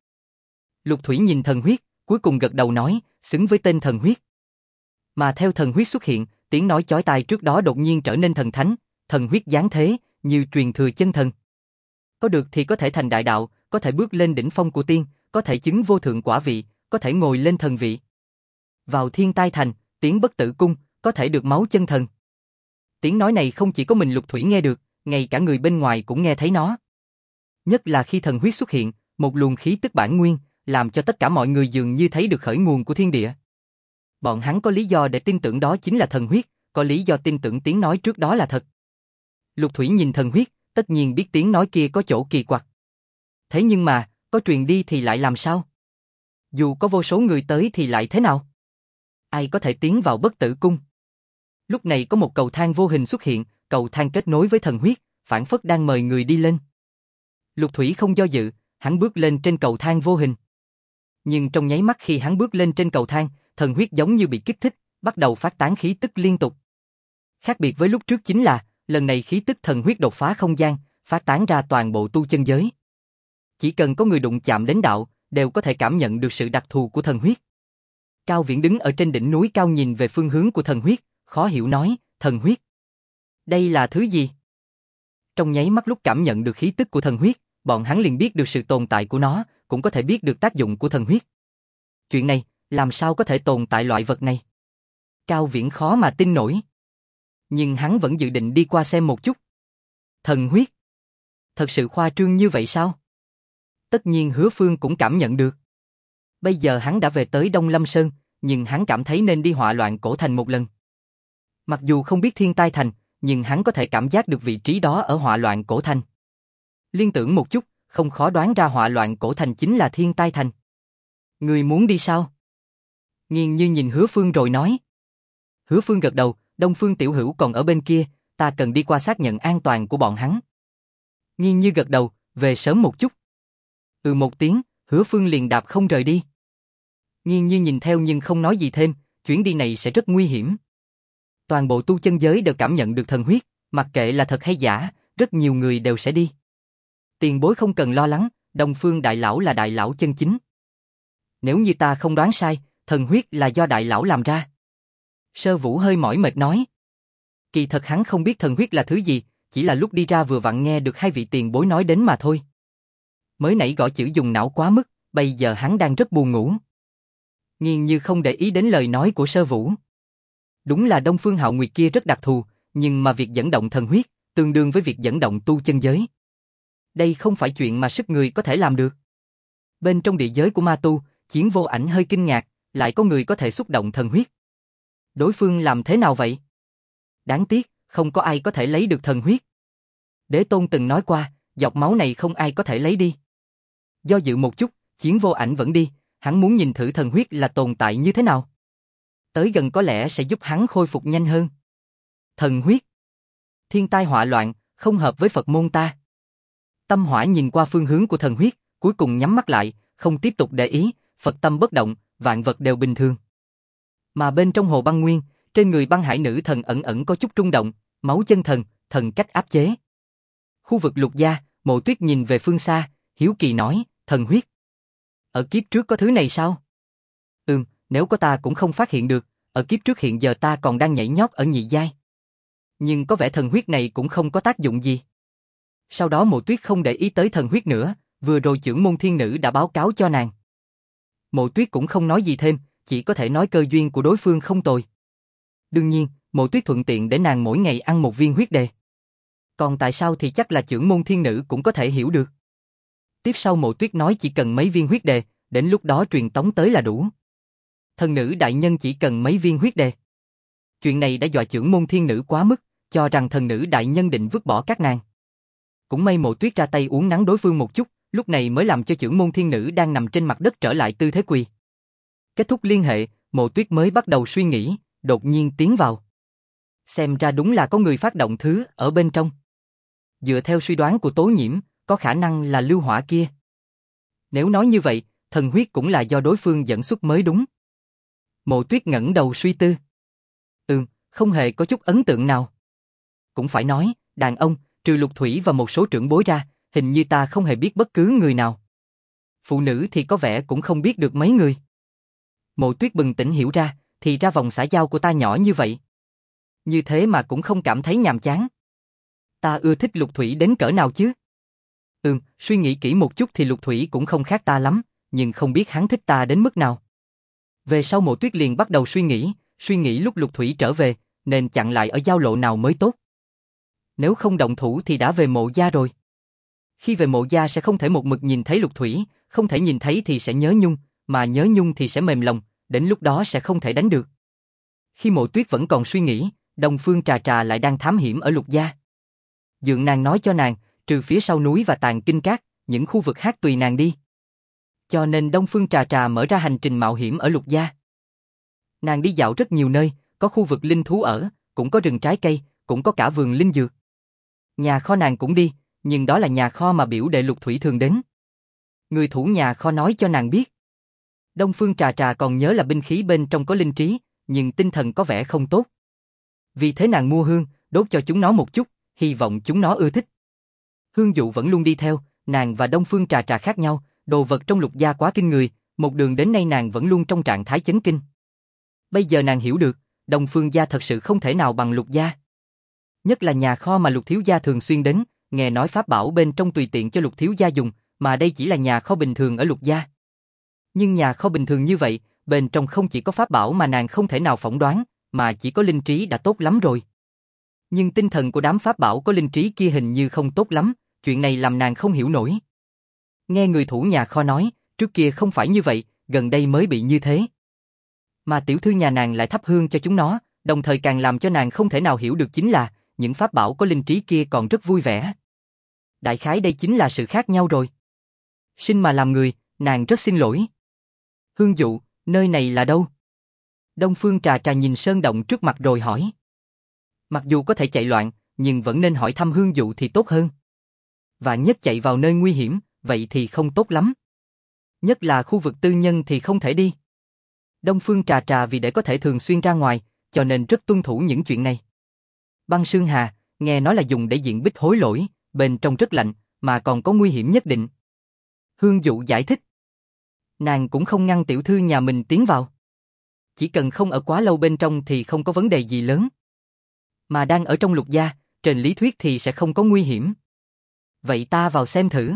Lục Thủy nhìn thần huyết, cuối cùng gật đầu nói, xứng với tên thần huyết. Mà theo thần huyết xuất hiện, tiếng nói chói tai trước đó đột nhiên trở nên thần thánh, thần huyết giáng thế, như truyền thừa chân thần. Có được thì có thể thành đại đạo, có thể bước lên đỉnh phong của tiên, có thể chứng vô thượng quả vị, có thể ngồi lên thần vị. Vào Thiên Tai Thành, tiến bất tử cung, có thể được máu chân thần. Tiếng nói này không chỉ có mình Lục Thủy nghe được, ngay cả người bên ngoài cũng nghe thấy nó. Nhất là khi thần huyết xuất hiện, một luồng khí tức bản nguyên, làm cho tất cả mọi người dường như thấy được khởi nguồn của thiên địa. Bọn hắn có lý do để tin tưởng đó chính là thần huyết, có lý do tin tưởng tiếng nói trước đó là thật. Lục Thủy nhìn thần huyết, tất nhiên biết tiếng nói kia có chỗ kỳ quặc. Thế nhưng mà, có truyền đi thì lại làm sao? Dù có vô số người tới thì lại thế nào? Ai có thể tiến vào bất tử cung? Lúc này có một cầu thang vô hình xuất hiện, cầu thang kết nối với thần huyết, phảng phất đang mời người đi lên. Lục Thủy không do dự, hắn bước lên trên cầu thang vô hình. Nhưng trong nháy mắt khi hắn bước lên trên cầu thang, thần huyết giống như bị kích thích, bắt đầu phát tán khí tức liên tục. Khác biệt với lúc trước chính là, lần này khí tức thần huyết đột phá không gian, phát tán ra toàn bộ tu chân giới. Chỉ cần có người đụng chạm đến đạo, đều có thể cảm nhận được sự đặc thù của thần huyết. Cao Viễn đứng ở trên đỉnh núi cao nhìn về phương hướng của thần huyết, khó hiểu nói, thần huyết. Đây là thứ gì? Trong nháy mắt lúc cảm nhận được khí tức của thần huyết, bọn hắn liền biết được sự tồn tại của nó, cũng có thể biết được tác dụng của thần huyết. Chuyện này, làm sao có thể tồn tại loại vật này? Cao Viễn khó mà tin nổi. Nhưng hắn vẫn dự định đi qua xem một chút. Thần huyết? Thật sự khoa trương như vậy sao? Tất nhiên Hứa Phương cũng cảm nhận được. Bây giờ hắn đã về tới Đông Lâm Sơn, nhưng hắn cảm thấy nên đi Họa Loạn Cổ Thành một lần. Mặc dù không biết Thiên Tai Thành, nhưng hắn có thể cảm giác được vị trí đó ở Họa Loạn Cổ Thành. Liên tưởng một chút, không khó đoán ra Họa Loạn Cổ Thành chính là Thiên Tai Thành. Người muốn đi sao? Nghiền Như nhìn Hứa Phương rồi nói. Hứa Phương gật đầu, Đông Phương Tiểu Hữu còn ở bên kia, ta cần đi qua xác nhận an toàn của bọn hắn. Nghiền Như gật đầu, về sớm một chút. Một tiếng, Hứa Phương liền đạp không rời đi. Nghiền Như nhìn theo nhưng không nói gì thêm, chuyến đi này sẽ rất nguy hiểm. Toàn bộ tu chân giới đều cảm nhận được thần huyết, mặc kệ là thật hay giả, rất nhiều người đều sẽ đi. Tiền bối không cần lo lắng, Đông Phương Đại Lão là Đại Lão chân chính. Nếu như ta không đoán sai, thần huyết là do Đại Lão làm ra. Sơ Vũ hơi mỏi mệt nói. Kỳ thật hắn không biết thần huyết là thứ gì, chỉ là lúc đi ra vừa vặn nghe được hai vị tiền bối nói đến mà thôi. Mới nãy gõ chữ dùng não quá mức, bây giờ hắn đang rất buồn ngủ. Nghiền Như không để ý đến lời nói của Sơ Vũ. Đúng là Đông Phương Hạo Nguyệt kia rất đặc thù, nhưng mà việc dẫn động thần huyết, tương đương với việc dẫn động tu chân giới. Đây không phải chuyện mà sức người có thể làm được. Bên trong địa giới của ma tu, Chiến Vô Ảnh hơi kinh ngạc, lại có người có thể xúc động thần huyết. Đối phương làm thế nào vậy? Đáng tiếc, không có ai có thể lấy được thần huyết. Đế Tôn từng nói qua, giọt máu này không ai có thể lấy đi. Do dự một chút, Chiến Vô Ảnh vẫn đi, hắn muốn nhìn thử thần huyết là tồn tại như thế nào. Tới gần có lẽ sẽ giúp hắn khôi phục nhanh hơn. Thần huyết. Thiên tai họa loạn, không hợp với Phật môn ta. Tâm Hỏa nhìn qua phương hướng của thần huyết, cuối cùng nhắm mắt lại, không tiếp tục để ý, Phật tâm bất động, vạn vật đều bình thường. Mà bên trong hồ băng nguyên, trên người băng hải nữ thần ẩn ẩn có chút rung động, máu chân thần, thần cách áp chế. Khu vực Lục Gia, Mộ Tuyết nhìn về phương xa, hiếu kỳ nói, thần huyết. Ở kiếp trước có thứ này sao? Nếu có ta cũng không phát hiện được, ở kiếp trước hiện giờ ta còn đang nhảy nhót ở nhị giai. Nhưng có vẻ thần huyết này cũng không có tác dụng gì. Sau đó Mộ Tuyết không để ý tới thần huyết nữa, vừa rồi Chưởng Môn Thiên Nữ đã báo cáo cho nàng. Mộ Tuyết cũng không nói gì thêm, chỉ có thể nói cơ duyên của đối phương không tồi. Đương nhiên, Mộ Tuyết thuận tiện để nàng mỗi ngày ăn một viên huyết đề. Còn tại sao thì chắc là Chưởng Môn Thiên Nữ cũng có thể hiểu được. Tiếp sau Mộ Tuyết nói chỉ cần mấy viên huyết đề, đến lúc đó truyền tống tới là đủ. Thần nữ đại nhân chỉ cần mấy viên huyết đề. Chuyện này đã dọa Chưởng Môn Thiên Nữ quá mức, cho rằng thần nữ đại nhân định vứt bỏ các nàng. Cũng may Mộ Tuyết ra tay uốn nắn đối phương một chút, lúc này mới làm cho Chưởng Môn Thiên Nữ đang nằm trên mặt đất trở lại tư thế quỳ. Kết thúc liên hệ, Mộ Tuyết mới bắt đầu suy nghĩ, đột nhiên tiến vào. Xem ra đúng là có người phát động thứ ở bên trong. Dựa theo suy đoán của Tố Nhiễm, có khả năng là lưu hỏa kia. Nếu nói như vậy, thần huyết cũng là do đối phương dẫn xuất mới đúng. Mộ Tuyết ngẩng đầu suy tư. Không hề có chút ấn tượng nào. Cũng phải nói, đàn ông, trừ Lục Thủy và một số trưởng bối ra, hình như ta không hề biết bất cứ người nào. Phụ nữ thì có vẻ cũng không biết được mấy người. Mộ Tuyết bừng tỉnh hiểu ra, thì ra vòng xã giao của ta nhỏ như vậy. Như thế mà cũng không cảm thấy nhàm chán. Ta ưa thích Lục Thủy đến cỡ nào chứ? Suy nghĩ kỹ một chút thì Lục Thủy cũng không khác ta lắm, nhưng không biết hắn thích ta đến mức nào. Về sau Mộ Tuyết liền bắt đầu suy nghĩ lúc Lục Thủy trở về, nên chặn lại ở giao lộ nào mới tốt. Nếu không động thủ thì đã về Mộ gia rồi. Khi về Mộ gia sẽ không thể một mực nhìn thấy Lục Thủy, không thể nhìn thấy thì sẽ nhớ nhung, mà nhớ nhung thì sẽ mềm lòng, đến lúc đó sẽ không thể đánh được. Khi Mộ Tuyết vẫn còn suy nghĩ, Đông Phương Trà Trà lại đang thám hiểm ở Lục gia. Dượng nàng nói cho nàng, trừ phía sau núi và Tàn Kinh Các, những khu vực khác tùy nàng đi. Cho nên Đông Phương Trà Trà mở ra hành trình mạo hiểm ở Lục gia. Nàng đi dạo rất nhiều nơi, có khu vực linh thú ở, cũng có rừng trái cây, cũng có cả vườn linh dược. Nhà kho nàng cũng đi, nhưng đó là nhà kho mà biểu đệ Lục Thủy thường đến. Người thủ nhà kho nói cho nàng biết. Đông Phương Trà Trà còn nhớ là binh khí bên trong có linh trí, nhưng tinh thần có vẻ không tốt. Vì thế nàng mua hương, đốt cho chúng nó một chút, hy vọng chúng nó ưa thích. Hương Dụ vẫn luôn đi theo, nàng và Đông Phương Trà Trà khác nhau, đồ vật trong Lục gia quá kinh người, một đường đến nay nàng vẫn luôn trong trạng thái chấn kinh. Bây giờ nàng hiểu được, Đông Phương gia thật sự không thể nào bằng Lục gia. Nhất là nhà kho mà Lục thiếu gia thường xuyên đến, nghe nói pháp bảo bên trong tùy tiện cho Lục thiếu gia dùng, mà đây chỉ là nhà kho bình thường ở Lục gia. Nhưng nhà kho bình thường như vậy, bên trong không chỉ có pháp bảo mà nàng không thể nào phỏng đoán, mà chỉ có linh trí đã tốt lắm rồi. Nhưng tinh thần của đám pháp bảo có linh trí kia hình như không tốt lắm, chuyện này làm nàng không hiểu nổi. Nghe người thủ nhà kho nói, trước kia không phải như vậy, gần đây mới bị như thế. Mà tiểu thư nhà nàng lại thắp hương cho chúng nó, đồng thời càng làm cho nàng không thể nào hiểu được chính là, những pháp bảo có linh trí kia còn rất vui vẻ. Đại khái đây chính là sự khác nhau rồi. Sinh mà làm người, nàng rất xin lỗi. Hương Dụ, nơi này là đâu? Đông Phương Trà Trà nhìn sơn động trước mặt rồi hỏi. Mặc dù có thể chạy loạn, nhưng vẫn nên hỏi thăm Hương Dụ thì tốt hơn. Và nhất chạy vào nơi nguy hiểm, vậy thì không tốt lắm. Nhất là khu vực tư nhân thì không thể đi. Đông Phương Trà Trà vì để có thể thường xuyên ra ngoài, cho nên rất tuân thủ những chuyện này. Băng Sương Hà, nghe nói là dùng để diện bích hối lỗi, bên trong rất lạnh, mà còn có nguy hiểm nhất định. Hương Dụ giải thích. Nàng cũng không ngăn tiểu thư nhà mình tiến vào. Chỉ cần không ở quá lâu bên trong thì không có vấn đề gì lớn. Mà đang ở trong Lục gia, trên lý thuyết thì sẽ không có nguy hiểm. Vậy ta vào xem thử.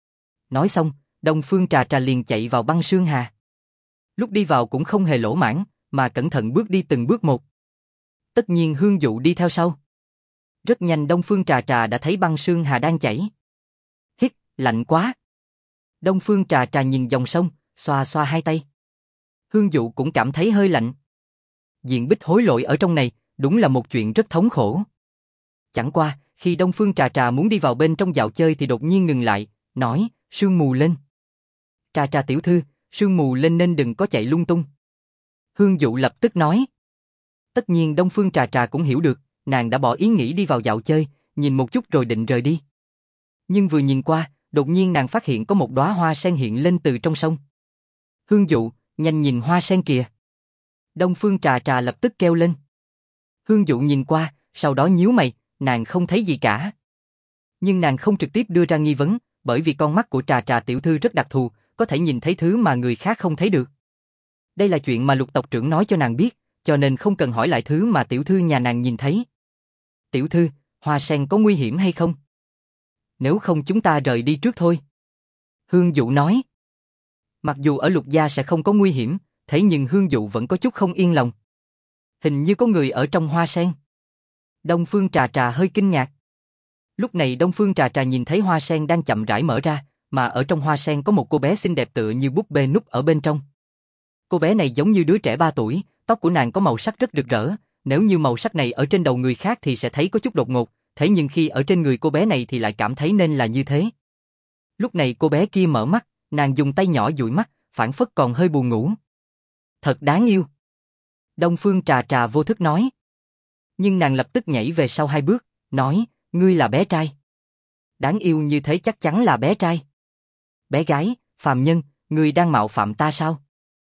Nói xong, Đông Phương Trà Trà liền chạy vào Băng Sương Hà. Lúc đi vào cũng không hề lỗ mãng, mà cẩn thận bước đi từng bước một. Tất nhiên Hương Dụ đi theo sau. Rất nhanh Đông Phương Trà Trà đã thấy Băng Sương Hà đang chảy. Hít, lạnh quá. Đông Phương Trà Trà nhìn dòng sông, xoa xoa hai tay. Hương Dụ cũng cảm thấy hơi lạnh. Diện bích hối lỗi ở trong này, đúng là một chuyện rất thống khổ. Chẳng qua, khi Đông Phương Trà Trà muốn đi vào bên trong dạo chơi thì đột nhiên ngừng lại, nói, sương mù lên. Trà Trà tiểu thư, sương mù lên nên đừng có chạy lung tung. Hương Dụ lập tức nói. Tất nhiên Đông Phương Trà Trà cũng hiểu được, nàng đã bỏ ý nghĩ đi vào dạo chơi, nhìn một chút rồi định rời đi. Nhưng vừa nhìn qua, đột nhiên nàng phát hiện có một đóa hoa sen hiện lên từ trong sông. Hương Dụ, nhanh nhìn hoa sen kìa. Đông Phương Trà Trà lập tức kêu lên. Hương Dụ nhìn qua, sau đó nhíu mày, nàng không thấy gì cả. Nhưng nàng không trực tiếp đưa ra nghi vấn, bởi vì con mắt của Trà Trà tiểu thư rất đặc thù, có thể nhìn thấy thứ mà người khác không thấy được. Đây là chuyện mà Lục tộc trưởng nói cho nàng biết, cho nên không cần hỏi lại thứ mà tiểu thư nhà nàng nhìn thấy. Tiểu thư, hoa sen có nguy hiểm hay không? Nếu không chúng ta rời đi trước thôi. Hương Dụ nói. Mặc dù ở Lục gia sẽ không có nguy hiểm, thế nhưng Hương Dụ vẫn có chút không yên lòng. Hình như có người ở trong hoa sen. Đông Phương Trà Trà hơi kinh ngạc. Lúc này Đông Phương Trà Trà nhìn thấy hoa sen đang chậm rãi mở ra, mà ở trong hoa sen có một cô bé xinh đẹp tựa như búp bê núp ở bên trong. Cô bé này giống như đứa trẻ 3 tuổi, tóc của nàng có màu sắc rất rực rỡ, nếu như màu sắc này ở trên đầu người khác thì sẽ thấy có chút đột ngột, thế nhưng khi ở trên người cô bé này thì lại cảm thấy nên là như thế. Lúc này cô bé kia mở mắt, nàng dùng tay nhỏ dụi mắt, phảng phất còn hơi buồn ngủ. Thật đáng yêu. Đông Phương Trà Trà vô thức nói. Nhưng nàng lập tức nhảy về sau 2 bước, nói, ngươi là bé trai. Đáng yêu như thế chắc chắn là bé trai. Bé gái, phàm nhân, ngươi đang mạo phạm ta sao?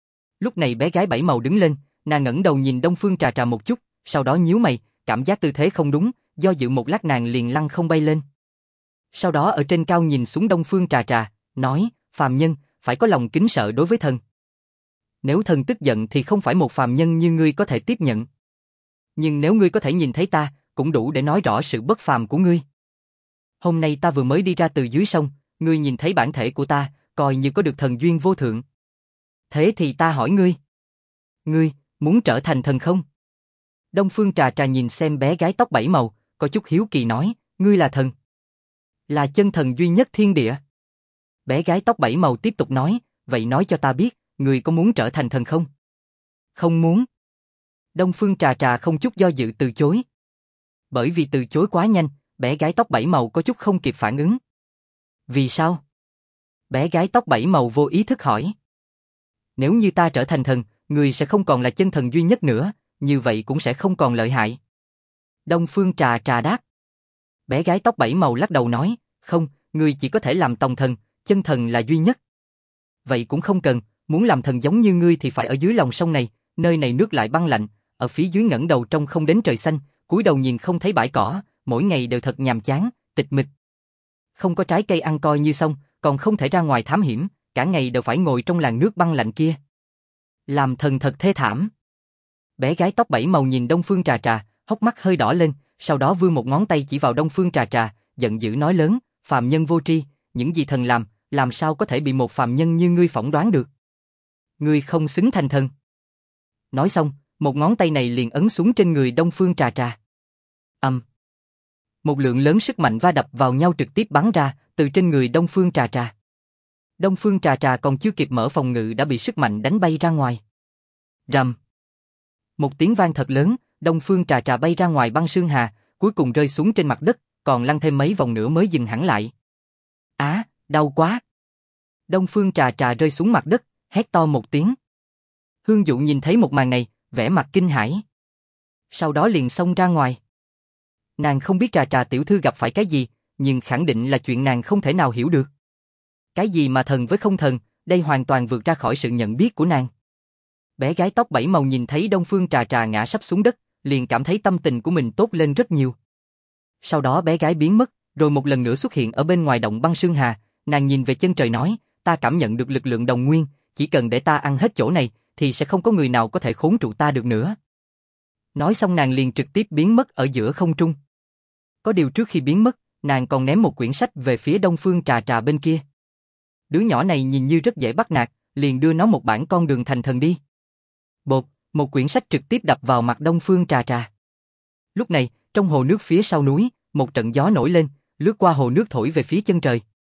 Lúc này bé gái bảy màu đứng lên, nàng ngẩng đầu nhìn Đông Phương Trà Trà một chút, sau đó nhíu mày, cảm giác tư thế không đúng, do dự một lát nàng liền lăn không bay lên. Sau đó ở trên cao nhìn xuống Đông Phương Trà Trà, nói, phàm nhân, phải có lòng kính sợ đối với thần. Nếu thần tức giận thì không phải một phàm nhân như ngươi có thể tiếp nhận. Nhưng nếu ngươi có thể nhìn thấy ta, cũng đủ để nói rõ sự bất phàm của ngươi. Hôm nay ta vừa mới đi ra từ dưới sông, ngươi nhìn thấy bản thể của ta, coi như có được thần duyên vô thượng. Thế thì ta hỏi ngươi muốn trở thành thần không? Đông Phương Trà Trà nhìn xem bé gái tóc bảy màu, có chút hiếu kỳ nói, ngươi là thần. Là chân thần duy nhất thiên địa. Bé gái tóc bảy màu tiếp tục nói, vậy nói cho ta biết, ngươi có muốn trở thành thần không? Không muốn. Đông Phương Trà Trà không chút do dự từ chối. Bởi vì từ chối quá nhanh, bé gái tóc bảy màu có chút không kịp phản ứng. Vì sao? Bé gái tóc bảy màu vô ý thức hỏi. Nếu như ta trở thành thần, ngươi sẽ không còn là chân thần duy nhất nữa, như vậy cũng sẽ không còn lợi hại. Đông Phương Trà Trà đáp. Bé gái tóc bảy màu lắc đầu nói, không, ngươi chỉ có thể làm tòng thần, chân thần là duy nhất. Vậy cũng không cần, muốn làm thần giống như ngươi thì phải ở dưới lòng sông này, nơi này nước lại băng lạnh, ở phía dưới ngẩng đầu trông không đến trời xanh, cúi đầu nhìn không thấy bãi cỏ, mỗi ngày đều thật nhàm chán, tịch mịch. Không có trái cây ăn coi như xong, còn không thể ra ngoài thám hiểm, cả ngày đều phải ngồi trong làn nước băng lạnh kia. Làm thần thật thê thảm. Bé gái tóc bảy màu nhìn Đông Phương Trà Trà, hốc mắt hơi đỏ lên, sau đó vươn một ngón tay chỉ vào Đông Phương Trà Trà, giận dữ nói lớn, phàm nhân vô tri, những gì thần làm sao có thể bị một phàm nhân như ngươi phỏng đoán được. Ngươi không xứng thành thần. Nói xong, một ngón tay này liền ấn xuống trên người Đông Phương Trà Trà. Một lượng lớn sức mạnh va đập vào nhau trực tiếp bắn ra, từ trên người Đông Phương Trà Trà. Đông Phương Trà Trà còn chưa kịp mở phòng ngự đã bị sức mạnh đánh bay ra ngoài. Rầm. Một tiếng vang thật lớn, Đông Phương Trà Trà bay ra ngoài băng sương hà, cuối cùng rơi xuống trên mặt đất, còn lăn thêm mấy vòng nữa mới dừng hẳn lại. Á, đau quá. Đông Phương Trà Trà rơi xuống mặt đất, hét to một tiếng. Hương Dụ nhìn thấy một màn này, vẻ mặt kinh hãi. Sau đó liền xông ra ngoài. Nàng không biết Trà Trà tiểu thư gặp phải cái gì, nhưng khẳng định là chuyện nàng không thể nào hiểu được. Cái gì mà thần với không thần, đây hoàn toàn vượt ra khỏi sự nhận biết của nàng. Bé gái tóc bảy màu nhìn thấy Đông Phương Trà Trà ngã sắp xuống đất, liền cảm thấy tâm tình của mình tốt lên rất nhiều. Sau đó bé gái biến mất, rồi một lần nữa xuất hiện ở bên ngoài động băng sương hà, nàng nhìn về chân trời nói, ta cảm nhận được lực lượng đồng nguyên, chỉ cần để ta ăn hết chỗ này, thì sẽ không có người nào có thể khốn trụ ta được nữa. Nói xong nàng liền trực tiếp biến mất ở giữa không trung. Có điều trước khi biến mất, nàng còn ném một quyển sách về phía Đông Phương Trà Trà bên kia. Đứa nhỏ này nhìn như rất dễ bắt nạt, liền đưa nó một bản con đường thành thần đi. Bột, một quyển sách trực tiếp đập vào mặt Đông Phương Trà Trà. Lúc này, trong hồ nước phía sau núi, một trận gió nổi lên, lướt qua hồ nước thổi về phía chân trời.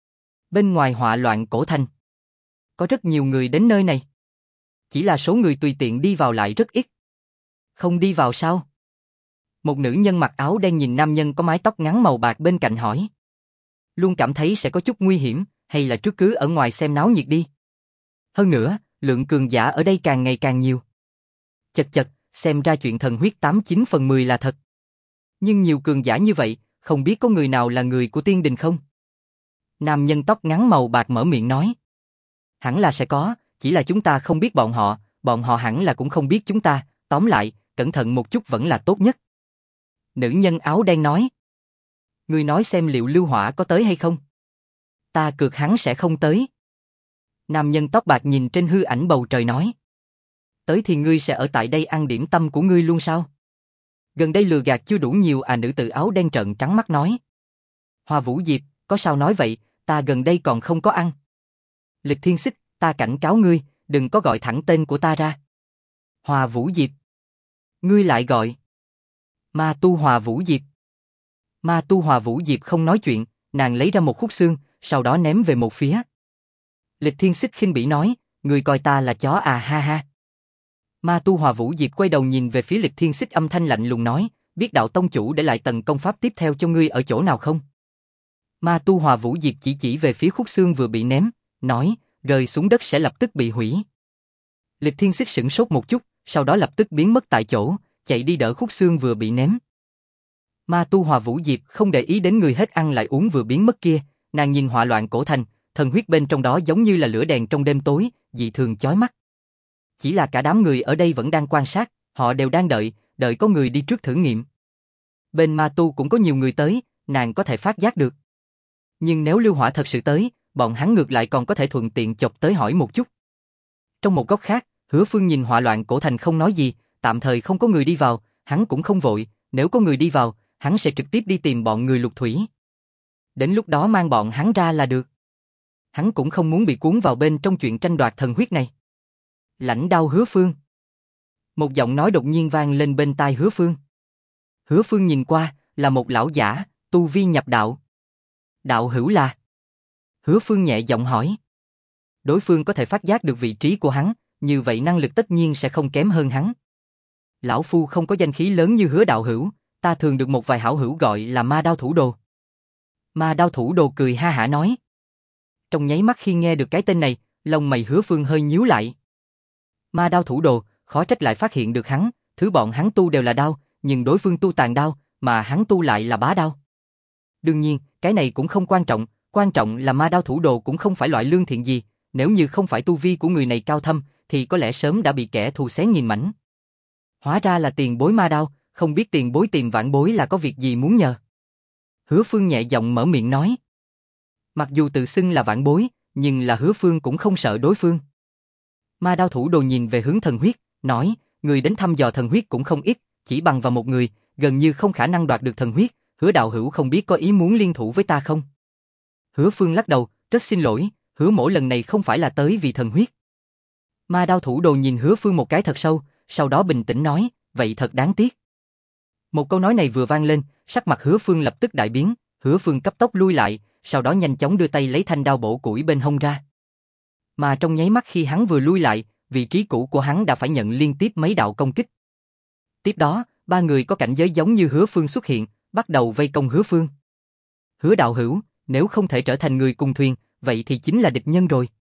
Bên ngoài họa loạn cổ thành. Có rất nhiều người đến nơi này. Chỉ là số người tùy tiện đi vào lại rất ít. Không đi vào sao? Một nữ nhân mặc áo đen nhìn nam nhân có mái tóc ngắn màu bạc bên cạnh hỏi. Luôn cảm thấy sẽ có chút nguy hiểm, hay là trước cứ ở ngoài xem náo nhiệt đi. Hơn nữa, lượng cường giả ở đây càng ngày càng nhiều. Chật chật, xem ra chuyện thần huyết 89 phần 10 là thật. Nhưng nhiều cường giả như vậy, không biết có người nào là người của tiên đình không? Nam nhân tóc ngắn màu bạc mở miệng nói. Hẳn là sẽ có, chỉ là chúng ta không biết bọn họ hẳn là cũng không biết chúng ta, tóm lại, cẩn thận một chút vẫn là tốt nhất. Nữ nhân áo đen nói. Ngươi nói xem liệu Lưu Hỏa có tới hay không? Ta cược hắn sẽ không tới. Nam nhân tóc bạc nhìn trên hư ảnh bầu trời nói. Tới thì ngươi sẽ ở tại đây ăn điểm tâm của ngươi luôn sao? Gần đây lừa gạt chưa đủ nhiều à, nữ tử áo đen trợn trắng mắt nói. Hoa Vũ Diệp, có sao nói vậy, ta gần đây còn không có ăn. Lịch Thiên Xích, ta cảnh cáo ngươi, đừng có gọi thẳng tên của ta ra. Hoa Vũ Diệp. Ngươi lại gọi. Ma tu Hoa Vũ Diệp. Ma tu Hoa Vũ Diệp không nói chuyện, nàng lấy ra một khúc xương, sau đó ném về một phía. Lịch Thiên Xích khinh bỉ nói, ngươi coi ta là chó à, ha ha. Ma tu Hoa Vũ Diệp quay đầu nhìn về phía Lịch Thiên Xích, âm thanh lạnh lùng nói, biết đạo tông chủ để lại tầng công pháp tiếp theo cho ngươi ở chỗ nào không? Ma tu Hoa Vũ Diệp chỉ về phía khúc xương vừa bị ném, nói, rơi xuống đất sẽ lập tức bị hủy. Lịch Thiên Xích sửng sốt một chút, sau đó lập tức biến mất tại chỗ, chạy đi đỡ khúc xương vừa bị ném. Ma tu Hoa Vũ Diệp không để ý đến người hết ăn lại uống vừa biến mất kia, nàng nhìn họa loạn cổ thành, thần huyết bên trong đó giống như là lửa đèn trong đêm tối, dị thường chói mắt. Chỉ là cả đám người ở đây vẫn đang quan sát, họ đều đang đợi có người đi trước thử nghiệm. Bên ma tu cũng có nhiều người tới, nàng có thể phát giác được. Nhưng nếu Lưu Hỏa thật sự tới, bọn hắn ngược lại còn có thể thuận tiện chọc tới hỏi một chút. Trong một góc khác, Hứa Phương nhìn hỏa loạn cổ thành không nói gì, tạm thời không có người đi vào, hắn cũng không vội, nếu có người đi vào, hắn sẽ trực tiếp đi tìm bọn người Lục Thủy. Đến lúc đó mang bọn hắn ra là được. Hắn cũng không muốn bị cuốn vào bên trong chuyện tranh đoạt thần huyết này. Lãnh đao Hứa Phương. Một giọng nói đột nhiên vang lên bên tai Hứa Phương. Hứa Phương nhìn qua, là một lão giả, tu vi nhập đạo. Đạo hữu là? Hứa Phương nhẹ giọng hỏi. Đối phương có thể phát giác được vị trí của hắn, như vậy năng lực tất nhiên sẽ không kém hơn hắn. Lão phu không có danh khí lớn như Hứa đạo hữu, ta thường được một vài hảo hữu gọi là Ma Đao Thủ Đồ. Ma Đao Thủ Đồ cười ha hả nói. Trong nháy mắt khi nghe được cái tên này, lông mày Hứa Phương hơi nhíu lại. Ma Đao Thủ Đồ, khó trách lại phát hiện được hắn, thứ bọn hắn tu đều là đao, nhưng đối phương tu tàn đao, mà hắn tu lại là bá đao. Đương nhiên, cái này cũng không quan trọng là Ma Đao Thủ Đồ cũng không phải loại lương thiện gì, nếu như không phải tu vi của người này cao thâm, thì có lẽ sớm đã bị kẻ thù xé nghìn mảnh. Hóa ra là tiền bối Ma Đao, không biết tiền bối tìm vãn bối là có việc gì muốn nhờ. Hứa Phương nhẹ giọng mở miệng nói. Mặc dù tự xưng là vãn bối, nhưng là Hứa Phương cũng không sợ đối phương. Ma Đao Thủ Đồ nhìn về hướng thần huyết, nói, người đến thăm dò thần huyết cũng không ít, chỉ bằng vào một người, gần như không khả năng đoạt được thần huyết, Hứa đạo hữu không biết có ý muốn liên thủ với ta không? Hứa Phương lắc đầu, rất xin lỗi, Hứa mỗ lần này không phải là tới vì thần huyết. Ma Đao Thủ Đồ nhìn Hứa Phương một cái thật sâu, sau đó bình tĩnh nói, vậy thật đáng tiếc. Một câu nói này vừa vang lên, sắc mặt Hứa Phương lập tức đại biến, Hứa Phương cấp tốc lui lại, sau đó nhanh chóng đưa tay lấy thanh đao bổ củi bên hông ra. Mà trong nháy mắt khi hắn vừa lui lại, vị trí cũ của hắn đã phải nhận liên tiếp mấy đạo công kích. Tiếp đó, ba người có cảnh giới giống như Hứa Phương xuất hiện, bắt đầu vây công Hứa Phương. Hứa đạo hữu, nếu không thể trở thành người cùng thuyền, vậy thì chính là địch nhân rồi.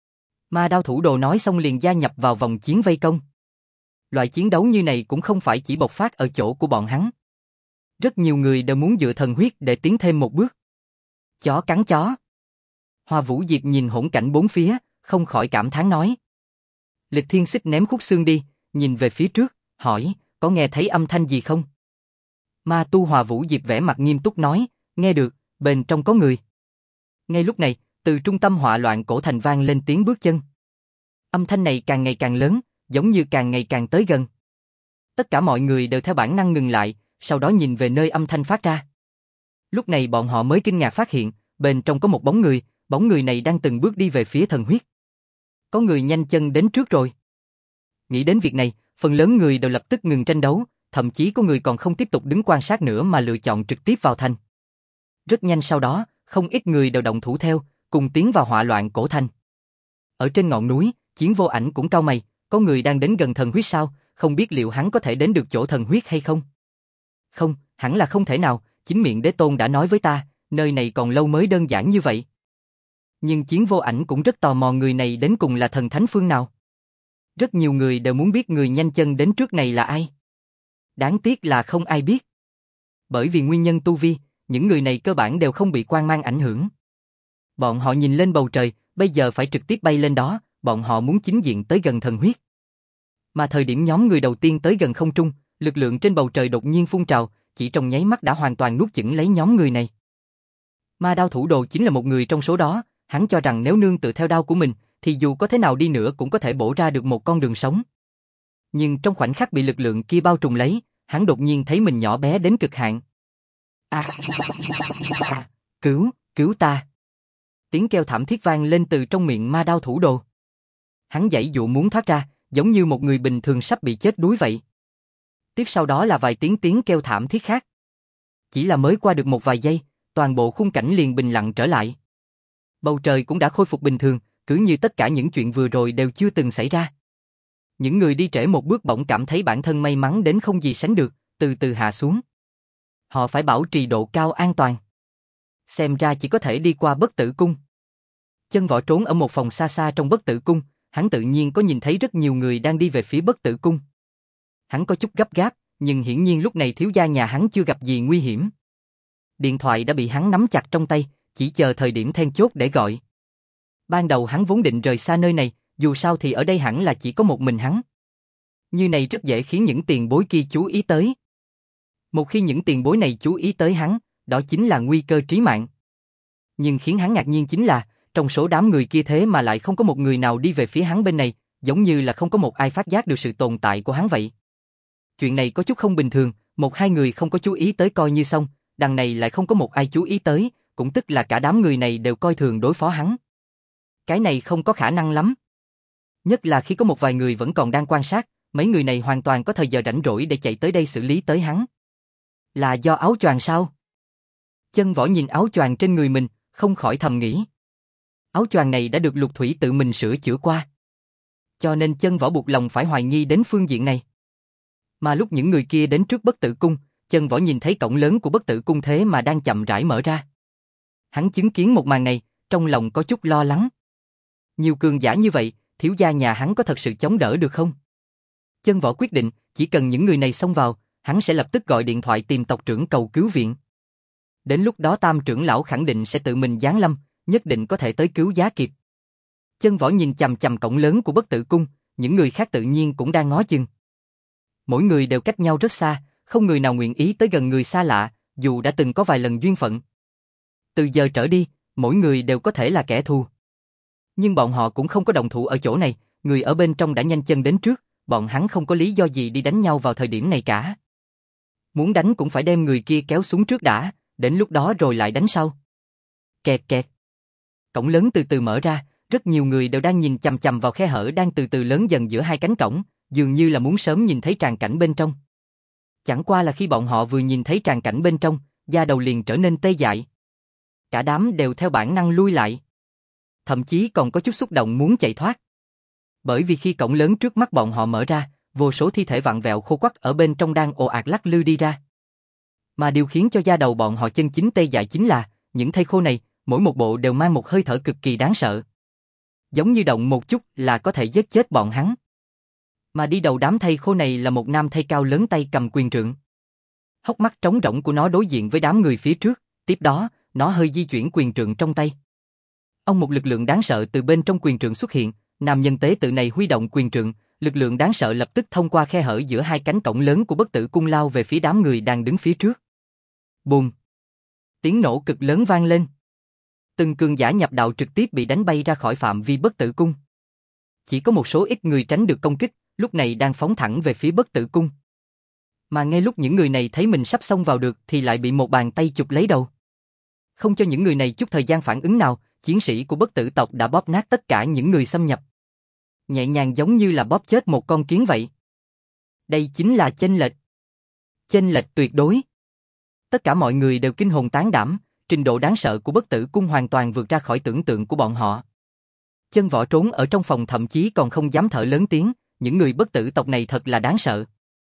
Ma Đao Thủ Đồ nói xong liền gia nhập vào vòng chiến vây công. Loại chiến đấu như này cũng không phải chỉ bộc phát ở chỗ của bọn hắn. Rất nhiều người đều muốn dựa thần huyết để tiến thêm một bước. Chó cắn chó. Hoa Vũ Diệp nhìn hỗn cảnh bốn phía, không khỏi cảm thán nói. Lịch Thiên Xích ném khúc xương đi, nhìn về phía trước, hỏi, có nghe thấy âm thanh gì không? Ma tu Hoa Vũ Diệp vẻ mặt nghiêm túc nói, nghe được, bên trong có người. Ngay lúc này, từ trung tâm hỏa loạn cổ thành vang lên tiếng bước chân. Âm thanh này càng ngày càng lớn, giống như càng ngày càng tới gần. Tất cả mọi người đều theo bản năng ngừng lại, sau đó nhìn về nơi âm thanh phát ra. Lúc này bọn họ mới kinh ngạc phát hiện, bên trong có một bóng người này đang từng bước đi về phía thần huyết. Có người nhanh chân đến trước rồi. Nghĩ đến việc này, phần lớn người đều lập tức ngừng tranh đấu, thậm chí có người còn không tiếp tục đứng quan sát nữa mà lựa chọn trực tiếp vào thành. Rất nhanh sau đó, không ít người đều động thủ theo, cùng tiến vào hỏa loạn cổ thành. Ở trên ngọn núi, Chiến Vô Ảnh cũng cau mày, có người đang đến gần thần huyết sao, không biết liệu hắn có thể đến được chỗ thần huyết hay không? Không, hẳn là không thể nào, chính miệng Đế Tôn đã nói với ta, nơi này còn lâu mới đơn giản như vậy. Nhưng Chiến Vô Ảnh cũng rất tò mò người này đến cùng là thần thánh phương nào. Rất nhiều người đều muốn biết người nhanh chân đến trước này là ai. Đáng tiếc là không ai biết. Bởi vì nguyên nhân tu vi, những người này cơ bản đều không bị quang mang ảnh hưởng. Bọn họ nhìn lên bầu trời, bây giờ phải trực tiếp bay lên đó, bọn họ muốn chính diện tới gần thần huyết. Mà thời điểm nhóm người đầu tiên tới gần không trung, lực lượng trên bầu trời đột nhiên phun trào, chỉ trong nháy mắt đã hoàn toàn nuốt chửng lấy nhóm người này. Ma Đao Thủ Đồ chính là một người trong số đó, hắn cho rằng nếu nương tựa theo đao của mình, thì dù có thế nào đi nữa cũng có thể bổ ra được một con đường sống. Nhưng trong khoảnh khắc bị lực lượng kia bao trùm lấy, hắn đột nhiên thấy mình nhỏ bé đến cực hạn. Cứu ta. Tiếng kêu thảm thiết vang lên từ trong miệng Ma Đao Thủ Đồ. Hắn giãy dụa muốn thoát ra, giống như một người bình thường sắp bị chết đuối vậy. Tiếp sau đó là vài tiếng kêu thảm thiết khác. Chỉ là mới qua được một vài giây, toàn bộ khung cảnh liền bình lặng trở lại. Bầu trời cũng đã khôi phục bình thường, cứ như tất cả những chuyện vừa rồi đều chưa từng xảy ra. Những người đi trễ một bước bỗng cảm thấy bản thân may mắn đến không gì sánh được, từ từ hạ xuống. Họ phải bảo trì độ cao an toàn. Xem ra chỉ có thể đi qua Bất Tử Cung. Chân Võ trốn ở một phòng xa xa trong Bất Tử Cung, hắn tự nhiên có nhìn thấy rất nhiều người đang đi về phía Bất Tử Cung. Hắn có chút gấp gáp, nhưng hiển nhiên lúc này thiếu gia nhà hắn chưa gặp gì nguy hiểm. Điện thoại đã bị hắn nắm chặt trong tay, chỉ chờ thời điểm then chốt để gọi. Ban đầu hắn vốn định rời xa nơi này, dù sao thì ở đây hẳn là chỉ có một mình hắn. Như này rất dễ khiến những tiền bối kia chú ý tới. Một khi những tiền bối này chú ý tới hắn, đó chính là nguy cơ trí mạng. Nhưng khiến hắn ngạc nhiên chính là, trong số đám người kia thế mà lại không có một người nào đi về phía hắn bên này, giống như là không có một ai phát giác được sự tồn tại của hắn vậy. Chuyện này có chút không bình thường, một hai người không có chú ý tới coi như xong, đằng này lại không có một ai chú ý tới, cũng tức là cả đám người này đều coi thường đối phó hắn. Cái này không có khả năng lắm. Nhất là khi có một vài người vẫn còn đang quan sát, mấy người này hoàn toàn có thời giờ rảnh rỗi để chạy tới đây xử lý tới hắn. Là do áo choàng sao? Chân Võ nhìn áo choàng trên người mình, không khỏi thầm nghĩ. Áo choàng này đã được Lục Thủy tự mình sửa chữa qua. Cho nên Chân Võ buộc lòng phải hoài nghi đến phương diện này. Mà lúc những người kia đến trước Bất Tử Cung, Chân Võ nhìn thấy cổng lớn của Bất Tử Cung thế mà đang chậm rãi mở ra. Hắn chứng kiến một màn này, trong lòng có chút lo lắng. Nhiều cường giả như vậy, thiếu gia nhà hắn có thật sự chống đỡ được không? Chân Võ quyết định, chỉ cần những người này xông vào, hắn sẽ lập tức gọi điện thoại tìm tộc trưởng cầu cứu viện. Đến lúc đó Tam trưởng lão khẳng định sẽ tự mình giáng lâm, nhất định có thể tới cứu giá kịp. Chân Võ nhìn chằm chằm cổng lớn của Bất Tử Cung, những người khác tự nhiên cũng đang ngó chừng. Mỗi người đều cách nhau rất xa, không người nào nguyện ý tới gần người xa lạ, dù đã từng có vài lần duyên phận. Từ giờ trở đi, mỗi người đều có thể là kẻ thù. Nhưng bọn họ cũng không có động thủ ở chỗ này, người ở bên trong đã nhanh chân đến trước, bọn hắn không có lý do gì đi đánh nhau vào thời điểm này cả. Muốn đánh cũng phải đem người kia kéo xuống trước đã, đến lúc đó rồi lại đánh sau. Kẹt kẹt. Cổng lớn từ từ mở ra, rất nhiều người đều đang nhìn chằm chằm vào khe hở đang từ từ lớn dần giữa hai cánh cổng, dường như là muốn sớm nhìn thấy tràng cảnh bên trong. Chẳng qua là khi bọn họ vừa nhìn thấy tràng cảnh bên trong, da đầu liền trở nên tê dại. Cả đám đều theo bản năng lui lại. Thậm chí còn có chút xúc động muốn chạy thoát. Bởi vì khi cổng lớn trước mắt bọn họ mở ra, vô số thi thể vặn vẹo khô quắt ở bên trong đang ồ ạt lắc lư đi ra. Mà điều khiến cho da đầu bọn họ chân chính tê dại chính là, những thây khô này, mỗi một bộ đều mang một hơi thở cực kỳ đáng sợ. Giống như động một chút là có thể giết chết bọn hắn. Mà đi đầu đám thây khô này là một nam thây cao lớn tay cầm quyền trượng. Hốc mắt trống rỗng của nó đối diện với đám người phía trước, tiếp đó, nó hơi di chuyển quyền trượng trong tay. Ông một lực lượng đáng sợ từ bên trong quyền trượng xuất hiện, nam nhân tế tự này huy động quyền trượng, lực lượng đáng sợ lập tức thông qua khe hở giữa hai cánh cổng lớn của Bất Tử Cung lao về phía đám người đang đứng phía trước. Bùm! Tiếng nổ cực lớn vang lên. Từng cường giả nhập đạo trực tiếp bị đánh bay ra khỏi phạm vi Bất Tử Cung. Chỉ có một số ít người tránh được công kích, lúc này đang phóng thẳng về phía Bất Tử Cung. Mà ngay lúc những người này thấy mình sắp xông vào được thì lại bị một bàn tay chụp lấy đầu. Không cho những người này chút thời gian phản ứng nào, chiến sĩ của Bất Tử tộc đã bóp nát tất cả những người xâm nhập. Nhẹ nhàng giống như là bóp chết một con kiến vậy. Đây chính là chênh lệch. Chênh lệch tuyệt đối. Tất cả mọi người đều kinh hồn tán đảm, trình độ đáng sợ của Bất Tử Cung hoàn toàn vượt ra khỏi tưởng tượng của bọn họ. Chân Võ trốn ở trong phòng thậm chí còn không dám thở lớn tiếng, những người Bất Tử tộc này thật là đáng sợ.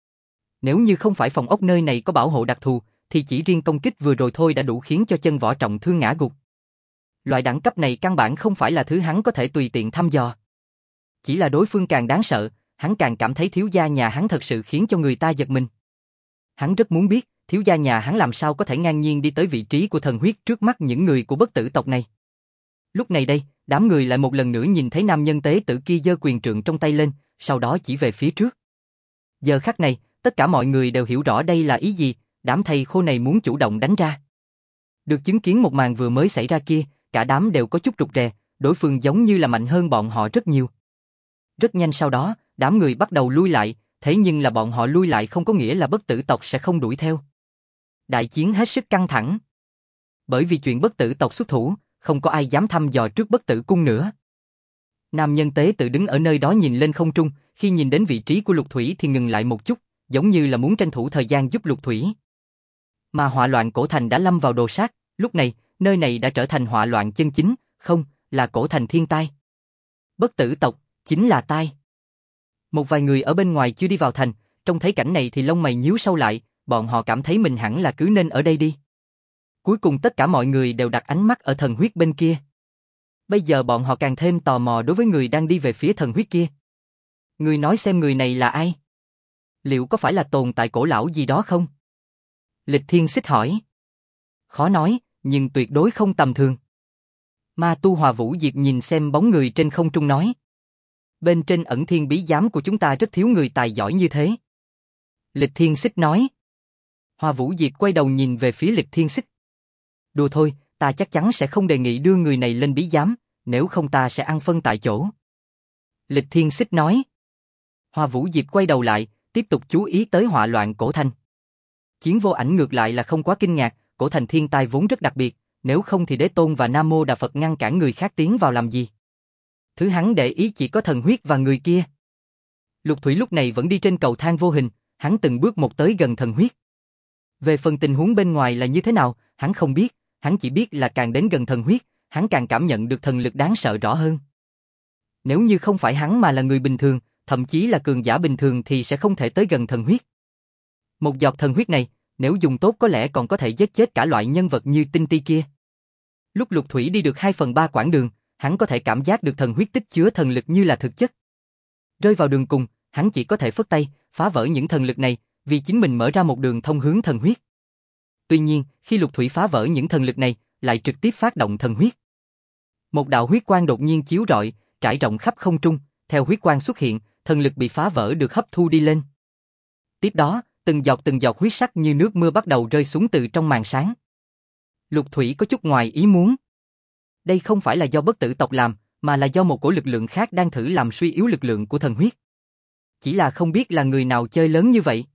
Nếu như không phải phòng ốc nơi này có bảo hộ đặc thù, thì chỉ riêng công kích vừa rồi thôi đã đủ khiến cho Chân Võ trọng thương ngã gục. Loại đẳng cấp này căn bản không phải là thứ hắn có thể tùy tiện thăm dò. Chỉ là đối phương càng đáng sợ, hắn càng cảm thấy thiếu gia nhà hắn thật sự khiến cho người ta giật mình. Hắn rất muốn biết, thiếu gia nhà hắn làm sao có thể ngang nhiên đi tới vị trí của thần huyết trước mắt những người của Bất Tử tộc này. Lúc này đây, đám người lại một lần nữa nhìn thấy nam nhân tế tử kia giơ quyền trượng trong tay lên, sau đó chỉ về phía trước. Giờ khắc này, tất cả mọi người đều hiểu rõ đây là ý gì, đám thầy khô này muốn chủ động đánh ra. Được chứng kiến một màn vừa mới xảy ra kia, cả đám đều có chút rụt rè, đối phương giống như là mạnh hơn bọn họ rất nhiều. Rất nhanh sau đó, đám người bắt đầu lui lại, thế nhưng là bọn họ lui lại không có nghĩa là Bất Tử tộc sẽ không đuổi theo. Đại chiến hết sức căng thẳng. Bởi vì chuyện Bất Tử tộc xuất thủ, không có ai dám thăm dò trước Bất Tử Cung nữa. Nam nhân tế tự đứng ở nơi đó nhìn lên không trung, khi nhìn đến vị trí của Lục Thủy thì ngừng lại một chút, giống như là muốn tranh thủ thời gian giúp Lục Thủy. Mà họa loạn cổ thành đã lâm vào đồ sát, lúc này, nơi này đã trở thành họa loạn chân chính, không, là cổ thành thiên tai. Bất Tử tộc, chính là tai. Một vài người ở bên ngoài chưa đi vào thành, trông thấy cảnh này thì lông mày nhíu sâu lại, bọn họ cảm thấy mình hẳn là cứ nên ở đây đi. Cuối cùng tất cả mọi người đều đặt ánh mắt ở thần huyết bên kia. Bây giờ bọn họ càng thêm tò mò đối với người đang đi về phía thần huyết kia. Người nói xem người này là ai? Liệu có phải là tồn tại cổ lão gì đó không? Lịch Thiên Xích hỏi. Khó nói, nhưng tuyệt đối không tầm thường. Ma tu Hòa Vũ Diệp nhìn xem bóng người trên không trung nói. Bên trên ẩn thiên bí giám của chúng ta rất thiếu người tài giỏi như thế. Lịch Thiên Xích nói. Hoa Vũ Diệp quay đầu nhìn về phía Lịch Thiên Xích. Đùa thôi, ta chắc chắn sẽ không đề nghị đưa người này lên bí giám, nếu không ta sẽ ăn phân tại chỗ. Lịch Thiên Xích nói. Hoa Vũ Diệp quay đầu lại, tiếp tục chú ý tới họa loạn cổ thành. Chiến Vô Ảnh ngược lại là không quá kinh ngạc, cổ thành thiên tai vốn rất đặc biệt, nếu không thì Đế Tôn và Nam Mô Đà Phật ngăn cản người khác tiến vào làm gì. Thứ hắn để ý chỉ có thần huyết và người kia. Lục Thủy lúc này vẫn đi trên cầu thang vô hình, hắn từng bước một tới gần thần huyết. Về phần tình huống bên ngoài là như thế nào, hắn không biết, hắn chỉ biết là càng đến gần thần huyết, hắn càng cảm nhận được thần lực đáng sợ rõ hơn. Nếu như không phải hắn mà là người bình thường, thậm chí là cường giả bình thường thì sẽ không thể tới gần thần huyết. Một giọt thần huyết này, nếu dùng tốt có lẽ còn có thể giết chết cả loại nhân vật như Tinh Ti kia. Lúc Lục Thủy đi được 2/3 quãng đường, hắn có thể cảm giác được thần huyết tích chứa thần lực như là thực chất. Rơi vào đường cùng, hắn chỉ có thể phất tay, phá vỡ những thần lực này, vì chính mình mở ra một đường thông hướng thần huyết. Tuy nhiên, khi Lục Thủy phá vỡ những thần lực này, lại trực tiếp phát động thần huyết. Một đạo huyết quang đột nhiên chiếu rọi, trải rộng khắp không trung, theo huyết quang xuất hiện, thần lực bị phá vỡ được hấp thu đi lên. Tiếp đó, từng giọt huyết sắc như nước mưa bắt đầu rơi xuống từ trong màn sáng. Lục Thủy có chút ngoài ý muốn. Đây không phải là do bất tử tộc làm, mà là do một cổ lực lượng khác đang thử làm suy yếu lực lượng của thần huyết. Chỉ là không biết là người nào chơi lớn như vậy.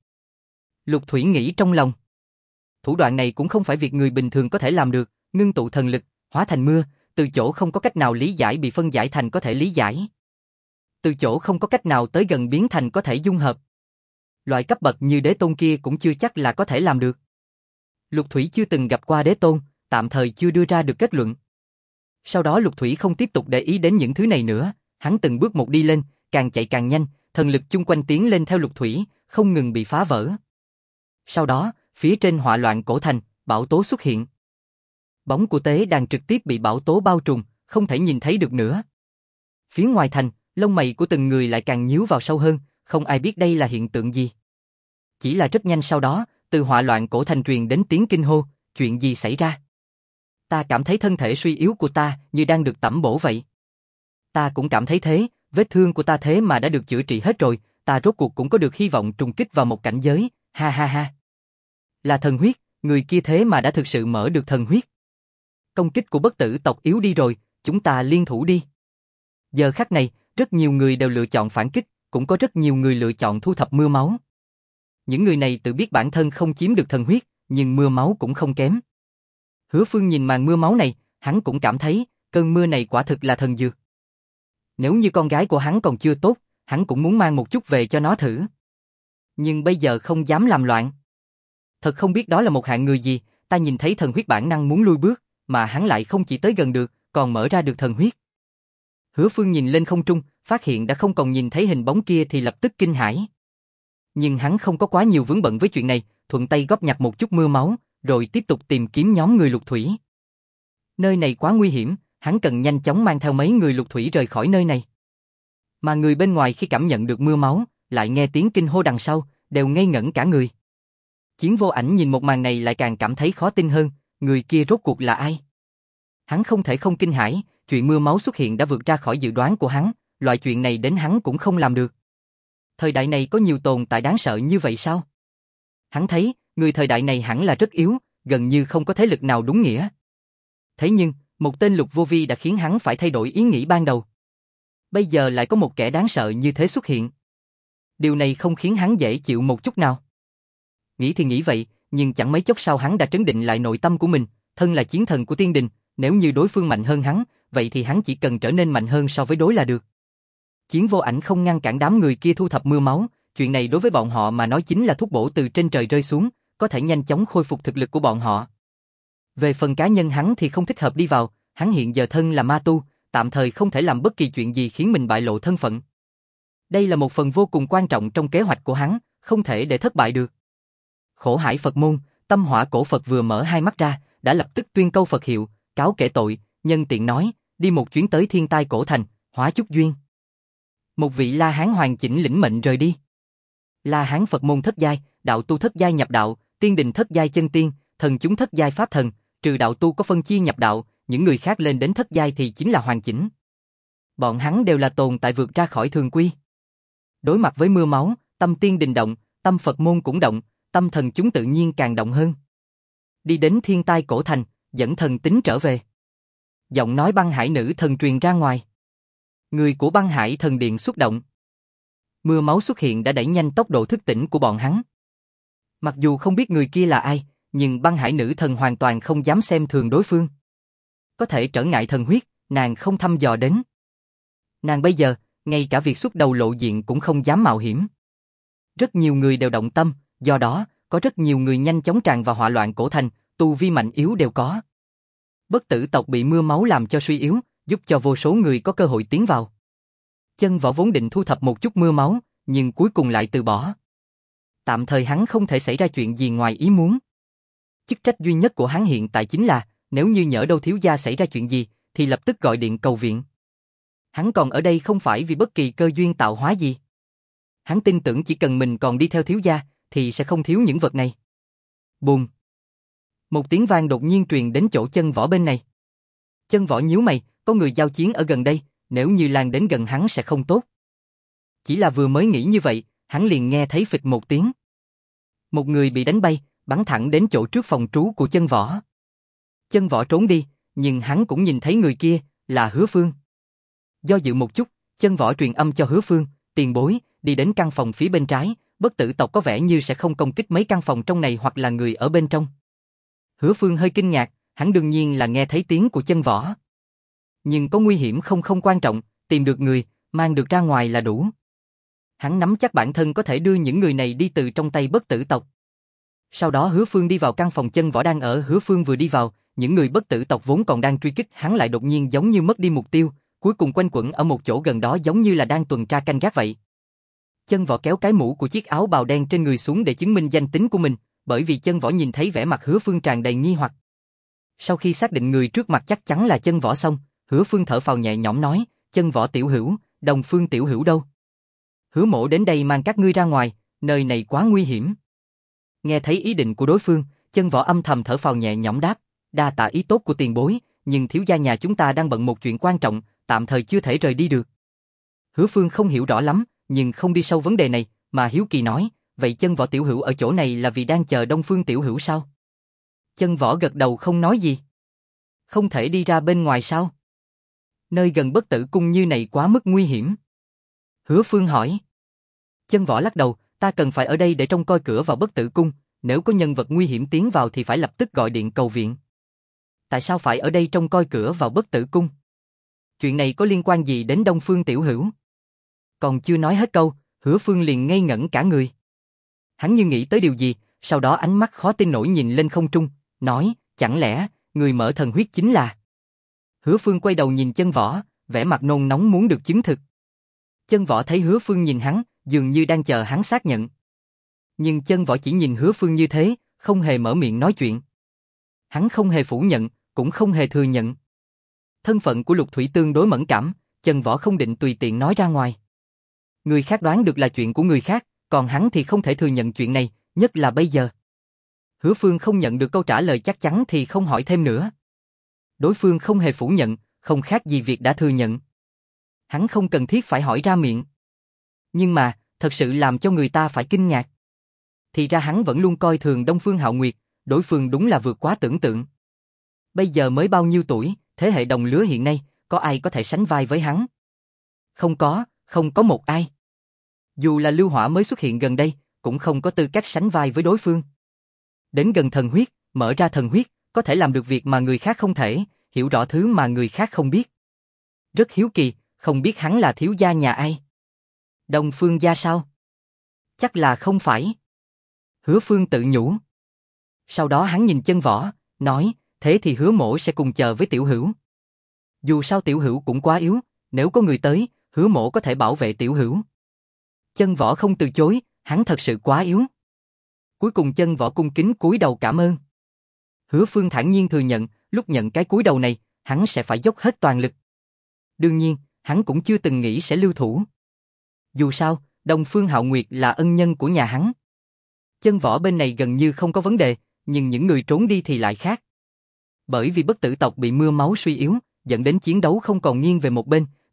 Lục Thủy nghĩ trong lòng. Thủ đoạn này cũng không phải việc người bình thường có thể làm được, ngưng tụ thần lực, hóa thành mưa, từ chỗ không có cách nào lý giải bị phân giải thành có thể lý giải. Từ chỗ không có cách nào tới gần biến thành có thể dung hợp. Loại cấp bậc như Đế Tôn kia cũng chưa chắc là có thể làm được. Lục Thủy chưa từng gặp qua Đế Tôn, tạm thời chưa đưa ra được kết luận. Sau đó Lục Thủy không tiếp tục để ý đến những thứ này nữa, hắn từng bước một đi lên, càng chạy càng nhanh, thần lực chung quanh tiến lên theo Lục Thủy, không ngừng bị phá vỡ. Sau đó, phía trên họa loạn cổ thành, bão tố xuất hiện. Bóng của Tế Đàn trực tiếp bị bão tố bao trùm, không thể nhìn thấy được nữa. Phía ngoài thành, lông mày của từng người lại càng nhíu vào sâu hơn, không ai biết đây là hiện tượng gì. Chỉ là rất nhanh sau đó, từ họa loạn cổ thành truyền đến tiếng kinh hô, chuyện gì xảy ra? Ta cảm thấy thân thể suy yếu của ta như đang được tẩm bổ vậy. Ta cũng cảm thấy thế, vết thương của ta thế mà đã được chữa trị hết rồi, ta rốt cuộc cũng có được hy vọng trùng kích vào một cảnh giới, ha ha ha. Là thần huyết, người kia thế mà đã thực sự mở được thần huyết. Công kích của bất tử tộc yếu đi rồi, chúng ta liên thủ đi. Giờ khắc này, rất nhiều người đều lựa chọn phản kích, cũng có rất nhiều người lựa chọn thu thập mưa máu. Những người này tự biết bản thân không chiếm được thần huyết, nhưng mưa máu cũng không kém. Hứa Phương nhìn màn mưa máu này, hắn cũng cảm thấy, cơn mưa này quả thực là thần dược. Nếu như con gái của hắn còn chưa tốt, hắn cũng muốn mang một chút về cho nó thử. Nhưng bây giờ không dám làm loạn. Thật không biết đó là một hạng người gì, ta nhìn thấy thần huyết bản năng muốn lui bước, mà hắn lại không chỉ tới gần được, còn mở ra được thần huyết. Hứa Phương nhìn lên không trung, phát hiện đã không còn nhìn thấy hình bóng kia thì lập tức kinh hãi. Nhưng hắn không có quá nhiều vướng bận với chuyện này, thuận tay góp nhặt một chút mưa máu, rồi tiếp tục tìm kiếm nhóm người Lục Thủy. Nơi này quá nguy hiểm, hắn cần nhanh chóng mang theo mấy người Lục Thủy rời khỏi nơi này. Mà người bên ngoài khi cảm nhận được mưa máu, lại nghe tiếng kinh hô đằng sau, đều ngây ngẩn cả người. Chiến Vô Ảnh nhìn một màn này lại càng cảm thấy khó tin hơn, người kia rốt cuộc là ai? Hắn không thể không kinh hãi, chuyện mưa máu xuất hiện đã vượt ra khỏi dự đoán của hắn, loại chuyện này đến hắn cũng không làm được. Thời đại này có nhiều tồn tại đáng sợ như vậy sao? Hắn thấy, người thời đại này hẳn là rất yếu, gần như không có thế lực nào đúng nghĩa. Thế nhưng, một tên Lục Vô Vi đã khiến hắn phải thay đổi ý nghĩ ban đầu. Bây giờ lại có một kẻ đáng sợ như thế xuất hiện. Điều này không khiến hắn dễ chịu một chút nào. Nghĩ thì nghĩ vậy, nhưng chẳng mấy chốc sau hắn đã trấn định lại nội tâm của mình, thân là chiến thần của Tiên Đình, nếu như đối phương mạnh hơn hắn, vậy thì hắn chỉ cần trở nên mạnh hơn so với đối là được. Chiến Vô Ảnh không ngăn cản đám người kia thu thập mưa máu, chuyện này đối với bọn họ mà nói chính là thuốc bổ từ trên trời rơi xuống, có thể nhanh chóng khôi phục thực lực của bọn họ. Về phần cá nhân hắn thì không thích hợp đi vào, hắn hiện giờ thân là ma tu, tạm thời không thể làm bất kỳ chuyện gì khiến mình bại lộ thân phận. Đây là một phần vô cùng quan trọng trong kế hoạch của hắn, không thể để thất bại được. Khổ Hải Phật môn, Tâm Hỏa Cổ Phật vừa mở hai mắt ra, đã lập tức tuyên câu Phật hiệu, cáo kể tội, nhân tiện nói, đi một chuyến tới Thiên Tai Cổ Thành, hóa chút duyên. Một vị La Hán hoàn chỉnh lĩnh mệnh rời đi. La Hán Phật môn thất giai, đạo tu thất giai nhập đạo, tiên đình thất giai chân tiên, thần chúng thất giai pháp thần, trừ đạo tu có phân chia nhập đạo, những người khác lên đến thất giai thì chính là hoàn chỉnh. Bọn hắn đều là tồn tại vượt ra khỏi thường quy. Đối mặt với mưa máu, tâm tiên đình động, tâm Phật môn cũng động, tâm thần chúng tự nhiên càng động hơn. Đi đến thiên tai cổ thành, dẫn thần tính trở về. Giọng nói băng hải nữ thần truyền ra ngoài. Người của băng hải thần điện xuất động. Mưa máu xuất hiện đã đẩy nhanh tốc độ thức tỉnh của bọn hắn. Mặc dù không biết người kia là ai, nhưng băng hải nữ thần hoàn toàn không dám xem thường đối phương. Có thể trở ngại thần huyết, nàng không thăm dò đến. Nàng bây giờ, ngay cả việc xuất đầu lộ diện cũng không dám mạo hiểm. Rất nhiều người đều động tâm, do đó, có rất nhiều người nhanh chóng tràn vào họa loạn cổ thành, tu vi mạnh yếu đều có. Bất tử tộc bị mưa máu làm cho suy yếu, giúp cho vô số người có cơ hội tiến vào. Chân Võ vốn định thu thập một chút mưa máu, nhưng cuối cùng lại từ bỏ. Tạm thời hắn không thể xảy ra chuyện gì ngoài ý muốn. Chức trách duy nhất của hắn hiện tại chính là, nếu như nhỡ đâu thiếu gia xảy ra chuyện gì, thì lập tức gọi điện cầu viện. Hắn còn ở đây không phải vì bất kỳ cơ duyên tạo hóa gì. Hắn tin tưởng chỉ cần mình còn đi theo thiếu gia, thì sẽ không thiếu những vật này. Bùm! Một tiếng vang đột nhiên truyền đến chỗ Chân Võ bên này. Chân Võ nhíu mày, có người giao chiến ở gần đây, nếu như lan đến gần hắn sẽ không tốt. Chỉ là vừa mới nghĩ như vậy, hắn liền nghe thấy phịch một tiếng. Một người bị đánh bay, bắn thẳng đến chỗ trước phòng trú của Chân Võ. Chân Võ trốn đi, nhưng hắn cũng nhìn thấy người kia, là Hứa Phương. Do dự một chút, Chân Võ truyền âm cho Hứa Phương, tiền bối, đi đến căn phòng phía bên trái, bất tử tộc có vẻ như sẽ không công kích mấy căn phòng trong này hoặc là người ở bên trong. Hứa Phương hơi kinh ngạc, hắn đương nhiên là nghe thấy tiếng của Chân Võ. Nhưng có nguy hiểm không quan trọng, tìm được người, mang được ra ngoài là đủ. Hắn nắm chắc bản thân có thể đưa những người này đi từ trong tay bất tử tộc. Sau đó Hứa Phương đi vào căn phòng Chân Võ đang ở. Hứa Phương vừa đi vào, những người bất tử tộc vốn còn đang truy kích hắn lại đột nhiên giống như mất đi mục tiêu, cuối cùng quanh quẩn ở một chỗ gần đó giống như là đang tuần tra canh gác vậy. Chân Võ kéo cái mũ của chiếc áo bào đen trên người xuống để chứng minh danh tính của mình, bởi vì Chân Võ nhìn thấy vẻ mặt Hứa Phương tràn đầy nghi hoặc. Sau khi xác định người trước mặt chắc chắn là Chân Võ xong, Hứa Phương thở phào nhẹ nhõm nói, Chân Võ tiểu hữu, Đồng Phương tiểu hữu đâu? Hứa mỗ đến đây mang các ngươi ra ngoài, nơi này quá nguy hiểm. Nghe thấy ý định của đối phương, Chân Võ âm thầm thở phào nhẹ nhõm đáp, đa tạ ý tốt của tiền bối, nhưng thiếu gia nhà chúng ta đang bận một chuyện quan trọng, tạm thời chưa thể rời đi được. Hứa Phương không hiểu rõ lắm, nhưng không đi sâu vấn đề này, mà hiếu kỳ nói, vậy Chân Võ tiểu hữu ở chỗ này là vì đang chờ Đông Phương tiểu hữu sao? Chân Võ gật đầu không nói gì. Không thể đi ra bên ngoài sao? Nơi gần bất tử cung như này quá mức nguy hiểm. Hứa Phương hỏi. Chân Võ lắc đầu, ta cần phải ở đây để trông coi cửa vào bất tử cung, nếu có nhân vật nguy hiểm tiến vào thì phải lập tức gọi điện cầu viện. Tại sao phải ở đây trông coi cửa vào bất tử cung? Chuyện này có liên quan gì đến Đông Phương tiểu hữu? Còn chưa nói hết câu, Hứa Phương liền ngây ngẩn cả người. Hắn như nghĩ tới điều gì, sau đó ánh mắt khó tin nổi nhìn lên không trung, nói, chẳng lẽ, người mở thần huyết chính là... Hứa Phương quay đầu nhìn Chân Võ, vẻ mặt nôn nóng muốn được chứng thực. Chân Võ thấy Hứa Phương nhìn hắn, dường như đang chờ hắn xác nhận. Nhưng Chân Võ chỉ nhìn Hứa Phương như thế, không hề mở miệng nói chuyện. Hắn không hề phủ nhận, cũng không hề thừa nhận. Thân phận của Lục Thủy tương đối mẫn cảm, Chân Võ không định tùy tiện nói ra ngoài. Người khác đoán được là chuyện của người khác, còn hắn thì không thể thừa nhận chuyện này, nhất là bây giờ. Hứa Phương không nhận được câu trả lời chắc chắn thì không hỏi thêm nữa. Đối phương không hề phủ nhận, không khác gì việc đã thừa nhận. Hắn không cần thiết phải hỏi ra miệng. Nhưng mà, thật sự làm cho người ta phải kinh ngạc. Thì ra hắn vẫn luôn coi thường Đông Phương Hạo Nguyệt, đối phương đúng là vượt quá tưởng tượng. Bây giờ mới bao nhiêu tuổi, thế hệ đồng lứa hiện nay, có ai có thể sánh vai với hắn? Không có một ai. Dù là Lưu Hỏa mới xuất hiện gần đây, cũng không có tư cách sánh vai với đối phương. Đến gần thần huyết, mở ra thần huyết, có thể làm được việc mà người khác không thể, hiểu rõ thứ mà người khác không biết. Rất hiếu kỳ, không biết hắn là thiếu gia nhà ai? Đông Phương gia sao? Chắc là không phải. Hứa Phương tự nhủ. Sau đó hắn nhìn Chân Võ, nói, thế thì Hứa mỗ sẽ cùng chờ với tiểu hữu. Dù sao tiểu hữu cũng quá yếu, nếu có người tới, Hứa mỗ có thể bảo vệ tiểu hữu. Chân Võ không từ chối, hắn thật sự quá yếu. Cuối cùng Chân Võ cung kính cúi đầu cảm ơn. Hứa Phương thản nhiên thừa nhận, lúc nhận cái cúi đầu này, hắn sẽ phải dốc hết toàn lực. Đương nhiên, hắn cũng chưa từng nghĩ sẽ lưu thủ. Dù sao, Đông Phương Hạo Nguyệt là ân nhân của nhà hắn. Chân Võ bên này gần như không có vấn đề, nhưng những người trốn đi thì lại khác. Bởi vì bất tử tộc bị mưa máu suy yếu, dẫn đến chiến đấu không còn nghiêng về một bên,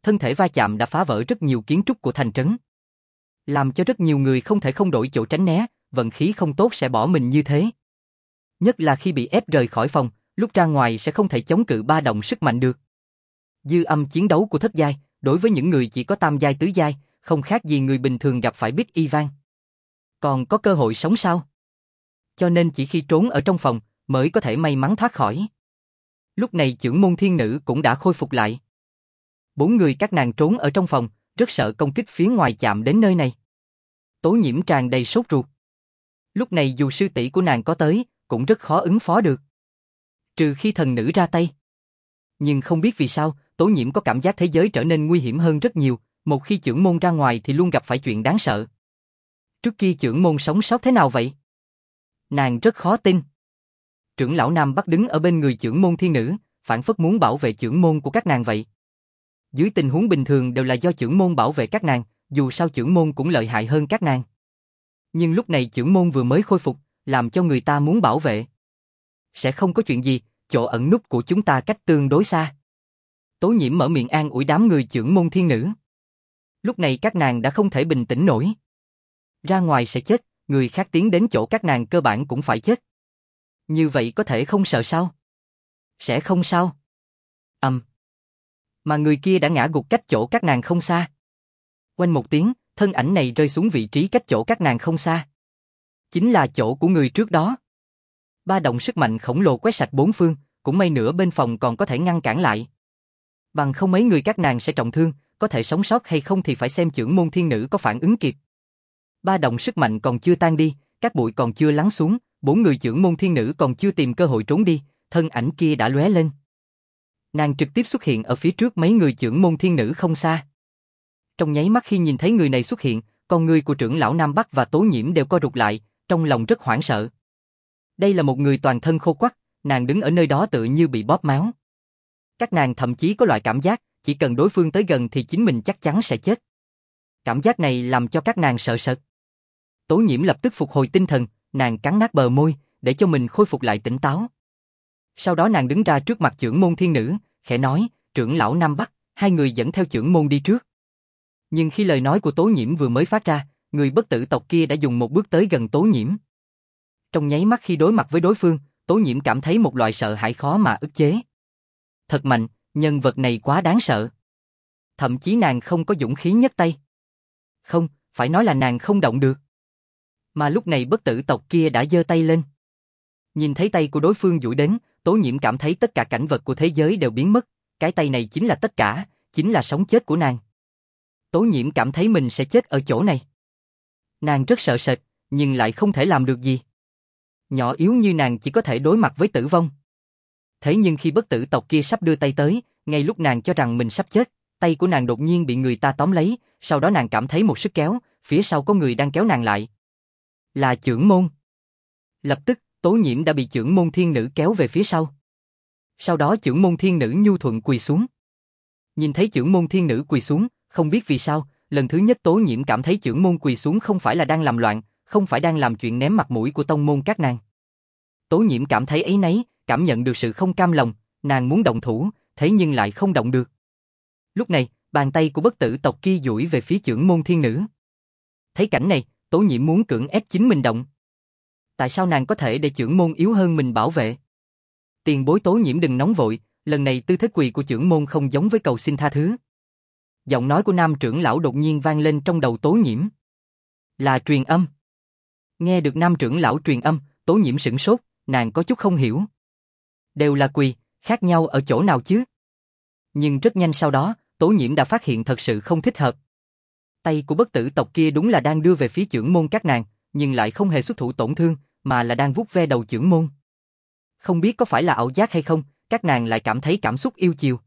thân thể va chạm đã phá vỡ rất nhiều kiến trúc của thành trấn. Làm cho rất nhiều người không thể không đổi chỗ tránh né, vận khí không tốt sẽ bỏ mình như thế. Nhất là khi bị ép rời khỏi phòng, lúc ra ngoài sẽ không thể chống cự ba động sức mạnh được. Dư âm chiến đấu của thất giai, đối với những người chỉ có tam giai tứ giai, không khác gì người bình thường gặp phải Big Ivan. Còn có cơ hội sống sao? Cho nên chỉ khi trốn ở trong phòng, mới có thể may mắn thoát khỏi. Lúc này chưởng môn thiên nữ cũng đã khôi phục lại. 4 người các nàng trốn ở trong phòng, rất sợ công kích phía ngoài chạm đến nơi này. Tố Nhiễm tràn đầy sốt ruột. Lúc này dù sư tỷ của nàng có tới, cũng rất khó ứng phó được. Trừ khi thần nữ ra tay. Nhưng không biết vì sao, Tố Nhiễm có cảm giác thế giới trở nên nguy hiểm hơn rất nhiều, một khi chưởng môn ra ngoài thì luôn gặp phải chuyện đáng sợ. Trước kia chưởng môn sống sót thế nào vậy? Nàng rất khó tin. Trưởng lão Nam Bắc đứng ở bên người chưởng môn thiên nữ, phản phất muốn bảo vệ chưởng môn của các nàng vậy. Dưới tình huống bình thường đều là do chưởng môn bảo vệ các nàng, dù sao chưởng môn cũng lợi hại hơn các nàng. Nhưng lúc này chưởng môn vừa mới khôi phục, làm cho người ta muốn bảo vệ. Sẽ không có chuyện gì, chỗ ẩn núp của chúng ta cách tương đối xa. Tố Nhiễm mở miệng an ủi đám người chưởng môn thiên nữ. Lúc này các nàng đã không thể bình tĩnh nổi. Ra ngoài sẽ chết, người khác tiến đến chỗ các nàng cơ bản cũng phải chết. Như vậy có thể không sợ sao? Sẽ không sao. Mà người kia đã ngã gục cách chỗ các nàng không xa. Oanh một tiếng, thân ảnh này rơi xuống vị trí cách chỗ các nàng không xa. Chính là chỗ của người trước đó. Ba động sức mạnh khổng lồ quét sạch bốn phương, cũng may nửa bên phòng còn có thể ngăn cản lại. Bằng không mấy người các nàng sẽ trọng thương, có thể sống sót hay không thì phải xem chưởng môn thiên nữ có phản ứng kịp. Ba động sức mạnh còn chưa tan đi, các bụi còn chưa lắng xuống, 4 người chưởng môn thiên nữ còn chưa tìm cơ hội trốn đi, thân ảnh kia đã lóe lên. Nàng trực tiếp xuất hiện ở phía trước mấy người chưởng môn thiên nữ không xa. Trong nháy mắt khi nhìn thấy người này xuất hiện, con người của trưởng lão Nam Bắc và Tố Nhiễm đều co rụt lại, trong lòng rất hoảng sợ. Đây là một người toàn thân khô quắt, nàng đứng ở nơi đó tựa như bị bóp máu. Các nàng thậm chí có loại cảm giác, chỉ cần đối phương tới gần thì chính mình chắc chắn sẽ chết. Cảm giác này làm cho các nàng sợ sệt. Tố Nhiễm lập tức phục hồi tinh thần, nàng cắn nát bờ môi, để cho mình khôi phục lại tỉnh táo. Sau đó nàng đứng ra trước mặt chưởng môn thiên nữ, khẽ nói, trưởng lão Nam Bắc, hai người dẫn theo chưởng môn đi trước. Nhưng khi lời nói của Tố Nhiễm vừa mới phát ra, người bất tử tộc kia đã dùng một bước tới gần Tố Nhiễm. Trong nháy mắt khi đối mặt với đối phương, Tố Nhiễm cảm thấy một loại sợ hãi khó mà ức chế. Thật mạnh, nhân vật này quá đáng sợ. Thậm chí nàng không có dũng khí nhấc tay. Không, phải nói là nàng không động được. Mà lúc này bất tử tộc kia đã giơ tay lên. Nhìn thấy tay của đối phương duỗi đến, Tố Nhiễm cảm thấy tất cả cảnh vật của thế giới đều biến mất. Cái tay này chính là tất cả, chính là sống chết của nàng. Tố Nhiễm cảm thấy mình sẽ chết ở chỗ này. Nàng rất sợ sệt, nhưng lại không thể làm được gì. Nhỏ yếu như nàng chỉ có thể đối mặt với tử vong. Thế nhưng khi bất tử tộc kia sắp đưa tay tới, ngay lúc nàng cho rằng mình sắp chết, tay của nàng đột nhiên bị người ta tóm lấy, sau đó nàng cảm thấy một sức kéo, phía sau có người đang kéo nàng lại. Là chưởng môn. Lập tức, Tố Nhiễm đã bị chưởng môn thiên nữ kéo về phía sau. Sau đó chưởng môn thiên nữ nhu thuận quỳ xuống. Nhìn thấy chưởng môn thiên nữ quỳ xuống, không biết vì sao, lần thứ nhất Tố Nhiễm cảm thấy chưởng môn quỳ xuống không phải là đang làm loạn, không phải đang làm chuyện ném mặt mũi của tông môn các nàng. Tố Nhiễm cảm thấy áy náy, cảm nhận được sự không cam lòng, nàng muốn động thủ, thế nhưng lại không động được. Lúc này, bàn tay của bất tử tộc kia duỗi về phía chưởng môn thiên nữ. Thấy cảnh này, Tố Nhiễm muốn cưỡng ép chính mình động. Tại sao nàng có thể để chưởng môn yếu hơn mình bảo vệ? Tiền bối Tố Nhiễm đừng nóng vội, lần này tư thế quỳ của chưởng môn không giống với cầu xin tha thứ. Giọng nói của nam trưởng lão đột nhiên vang lên trong đầu Tố Nhiễm. Là truyền âm. Nghe được nam trưởng lão truyền âm, Tố Nhiễm sửng sốt, nàng có chút không hiểu. Đều là quỳ, khác nhau ở chỗ nào chứ? Nhưng rất nhanh sau đó, Tố Nhiễm đã phát hiện thật sự không thích hợp. Tay của bất tử tộc kia đúng là đang đưa về phía chưởng môn các nàng, nhưng lại không hề xuất thủ tổn thương, mà là đang vuốt ve đầu chưởng môn. Không biết có phải là ảo giác hay không, các nàng lại cảm thấy cảm xúc yêu chiều.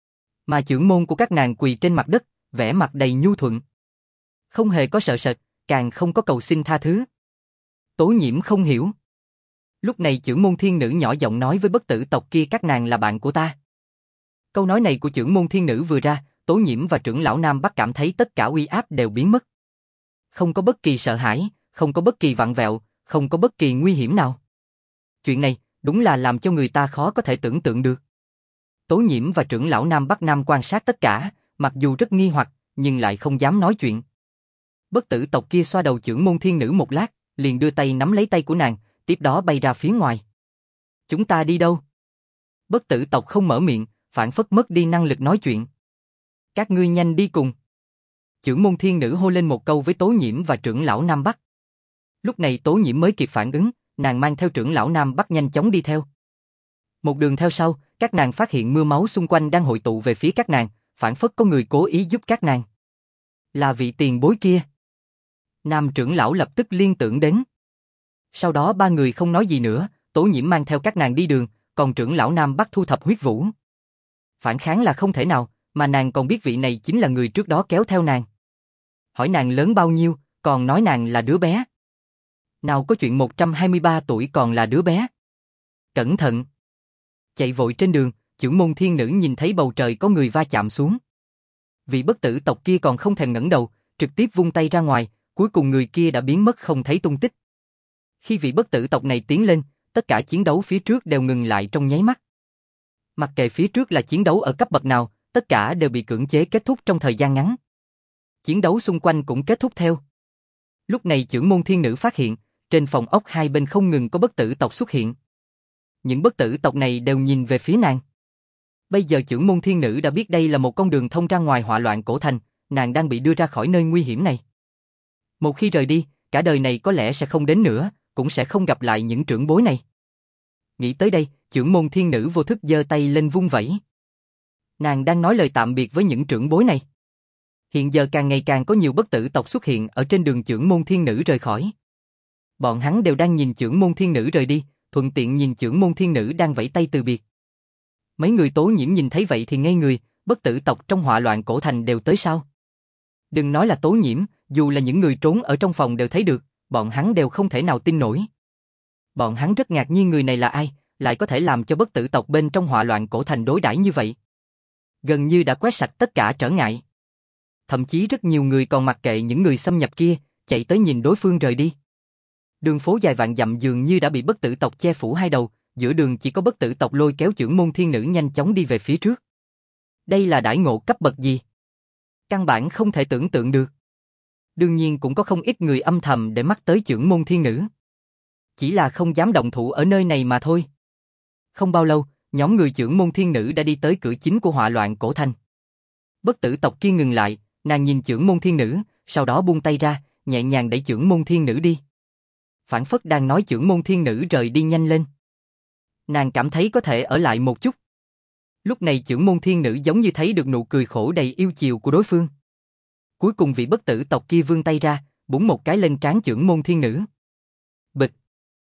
Mà chưởng môn của các nàng quỳ trên mặt đất, vẻ mặt đầy nhu thuận. Không hề có sợ sệt, càng không có cầu xin tha thứ. Tố Nhiễm không hiểu. Lúc này chưởng môn thiên nữ nhỏ giọng nói với bất tử tộc kia các nàng là bạn của ta. Câu nói này của chưởng môn thiên nữ vừa ra, Tố Nhiễm và trưởng lão Nam Bắc cảm thấy tất cả uy áp đều biến mất. Không có bất kỳ sợ hãi, không có bất kỳ vặn vẹo, không có bất kỳ nguy hiểm nào. Chuyện này đúng là làm cho người ta khó có thể tưởng tượng được. Tố Nhiễm và trưởng lão Nam Bắc Nam quan sát tất cả, mặc dù rất nghi hoặc, nhưng lại không dám nói chuyện. Bất tử tộc kia xoa đầu chưởng môn thiên nữ một lát, liền đưa tay nắm lấy tay của nàng, tiếp đó bay ra phía ngoài. Chúng ta đi đâu? Bất tử tộc không mở miệng, phảng phất mất đi năng lực nói chuyện. Các ngươi nhanh đi cùng. Chưởng môn thiên nữ hô lên một câu với Tố Nhiễm và trưởng lão Nam Bắc. Lúc này Tố Nhiễm mới kịp phản ứng, nàng mang theo trưởng lão Nam Bắc nhanh chóng đi theo. Một đường theo sau, các nàng phát hiện mưa máu xung quanh đang hội tụ về phía các nàng, phảng phất có người cố ý giúp các nàng. Là vị tiền bối kia. Nam trưởng lão lập tức liên tưởng đến. Sau đó ba người không nói gì nữa, Tố Nhiễm mang theo các nàng đi đường, còn trưởng lão Nam Bắc thu thập huyết vũ. Phản kháng là không thể nào, mà nàng còn biết vị này chính là người trước đó kéo theo nàng. Hỏi nàng lớn bao nhiêu, còn nói nàng là đứa bé. Nào có chuyện 123 tuổi còn là đứa bé. Cẩn thận. Chạy vội trên đường, chưởng môn thiên nữ nhìn thấy bầu trời có người va chạm xuống. Vị bất tử tộc kia còn không thèm ngẩng đầu, trực tiếp vung tay ra ngoài, cuối cùng người kia đã biến mất không thấy tung tích. Khi vị bất tử tộc này tiến lên, tất cả chiến đấu phía trước đều ngừng lại trong nháy mắt. Mặc kệ phía trước là chiến đấu ở cấp bậc nào, tất cả đều bị cưỡng chế kết thúc trong thời gian ngắn. Chiến đấu xung quanh cũng kết thúc theo. Lúc này chưởng môn thiên nữ phát hiện, trên phòng ốc hai bên không ngừng có bất tử tộc xuất hiện. Những bất tử tộc này đều nhìn về phía nàng. Bây giờ chưởng môn thiên nữ đã biết đây là một con đường thông ra ngoài họa loạn cổ thành, nàng đang bị đưa ra khỏi nơi nguy hiểm này. Một khi rời đi, cả đời này có lẽ sẽ không đến nữa, cũng sẽ không gặp lại những trưởng bối này. Nghĩ tới đây, chưởng môn thiên nữ vô thức giơ tay lên vung vẩy. Nàng đang nói lời tạm biệt với những trưởng bối này. Hiện giờ càng ngày càng có nhiều bất tử tộc xuất hiện ở trên đường chưởng môn thiên nữ rời khỏi. Bọn hắn đều đang nhìn chưởng môn thiên nữ rời đi, thuận tiện nhìn chưởng môn thiên nữ đang vẫy tay từ biệt. Mấy người Tố Nhiễm nhìn thấy vậy thì ngây người, bất tử tộc trong họa loạn cổ thành đều tới sao? Đừng nói là Tố Nhiễm, dù là những người trốn ở trong phòng đều thấy được, bọn hắn đều không thể nào tin nổi. Bọn hắn rất ngạc nhiên người này là ai, lại có thể làm cho bất tử tộc bên trong họa loạn cổ thành đối đãi như vậy. Gần như đã quét sạch tất cả trở ngại. Thậm chí rất nhiều người còn mặc kệ những người xâm nhập kia, chạy tới nhìn đối phương rời đi. Đường phố dài vạn dặm dường như đã bị bất tử tộc che phủ hai đầu, giữa đường chỉ có bất tử tộc lôi kéo chưởng môn thiên nữ nhanh chóng đi về phía trước. Đây là đãi ngộ cấp bậc gì? Căn bản không thể tưởng tượng được. Đương nhiên cũng có không ít người âm thầm để mắt tới chưởng môn thiên nữ. Chỉ là không dám động thủ ở nơi này mà thôi. Không bao lâu, nhóm người chưởng môn thiên nữ đã đi tới cửa chính của họa loạn cổ thành. Bất tử tộc kia ngừng lại, nàng nhìn chưởng môn thiên nữ, sau đó buông tay ra, nhẹ nhàng đẩy chưởng môn thiên nữ đi. Phảng phất đang nói chưởng môn thiên nữ rời đi nhanh lên. Nàng cảm thấy có thể ở lại một chút. Lúc này chưởng môn thiên nữ giống như thấy được nụ cười khổ đầy yêu chiều của đối phương. Cuối cùng vị bất tử tộc kia vươn tay ra, búng một cái lên trán chưởng môn thiên nữ. Bịch.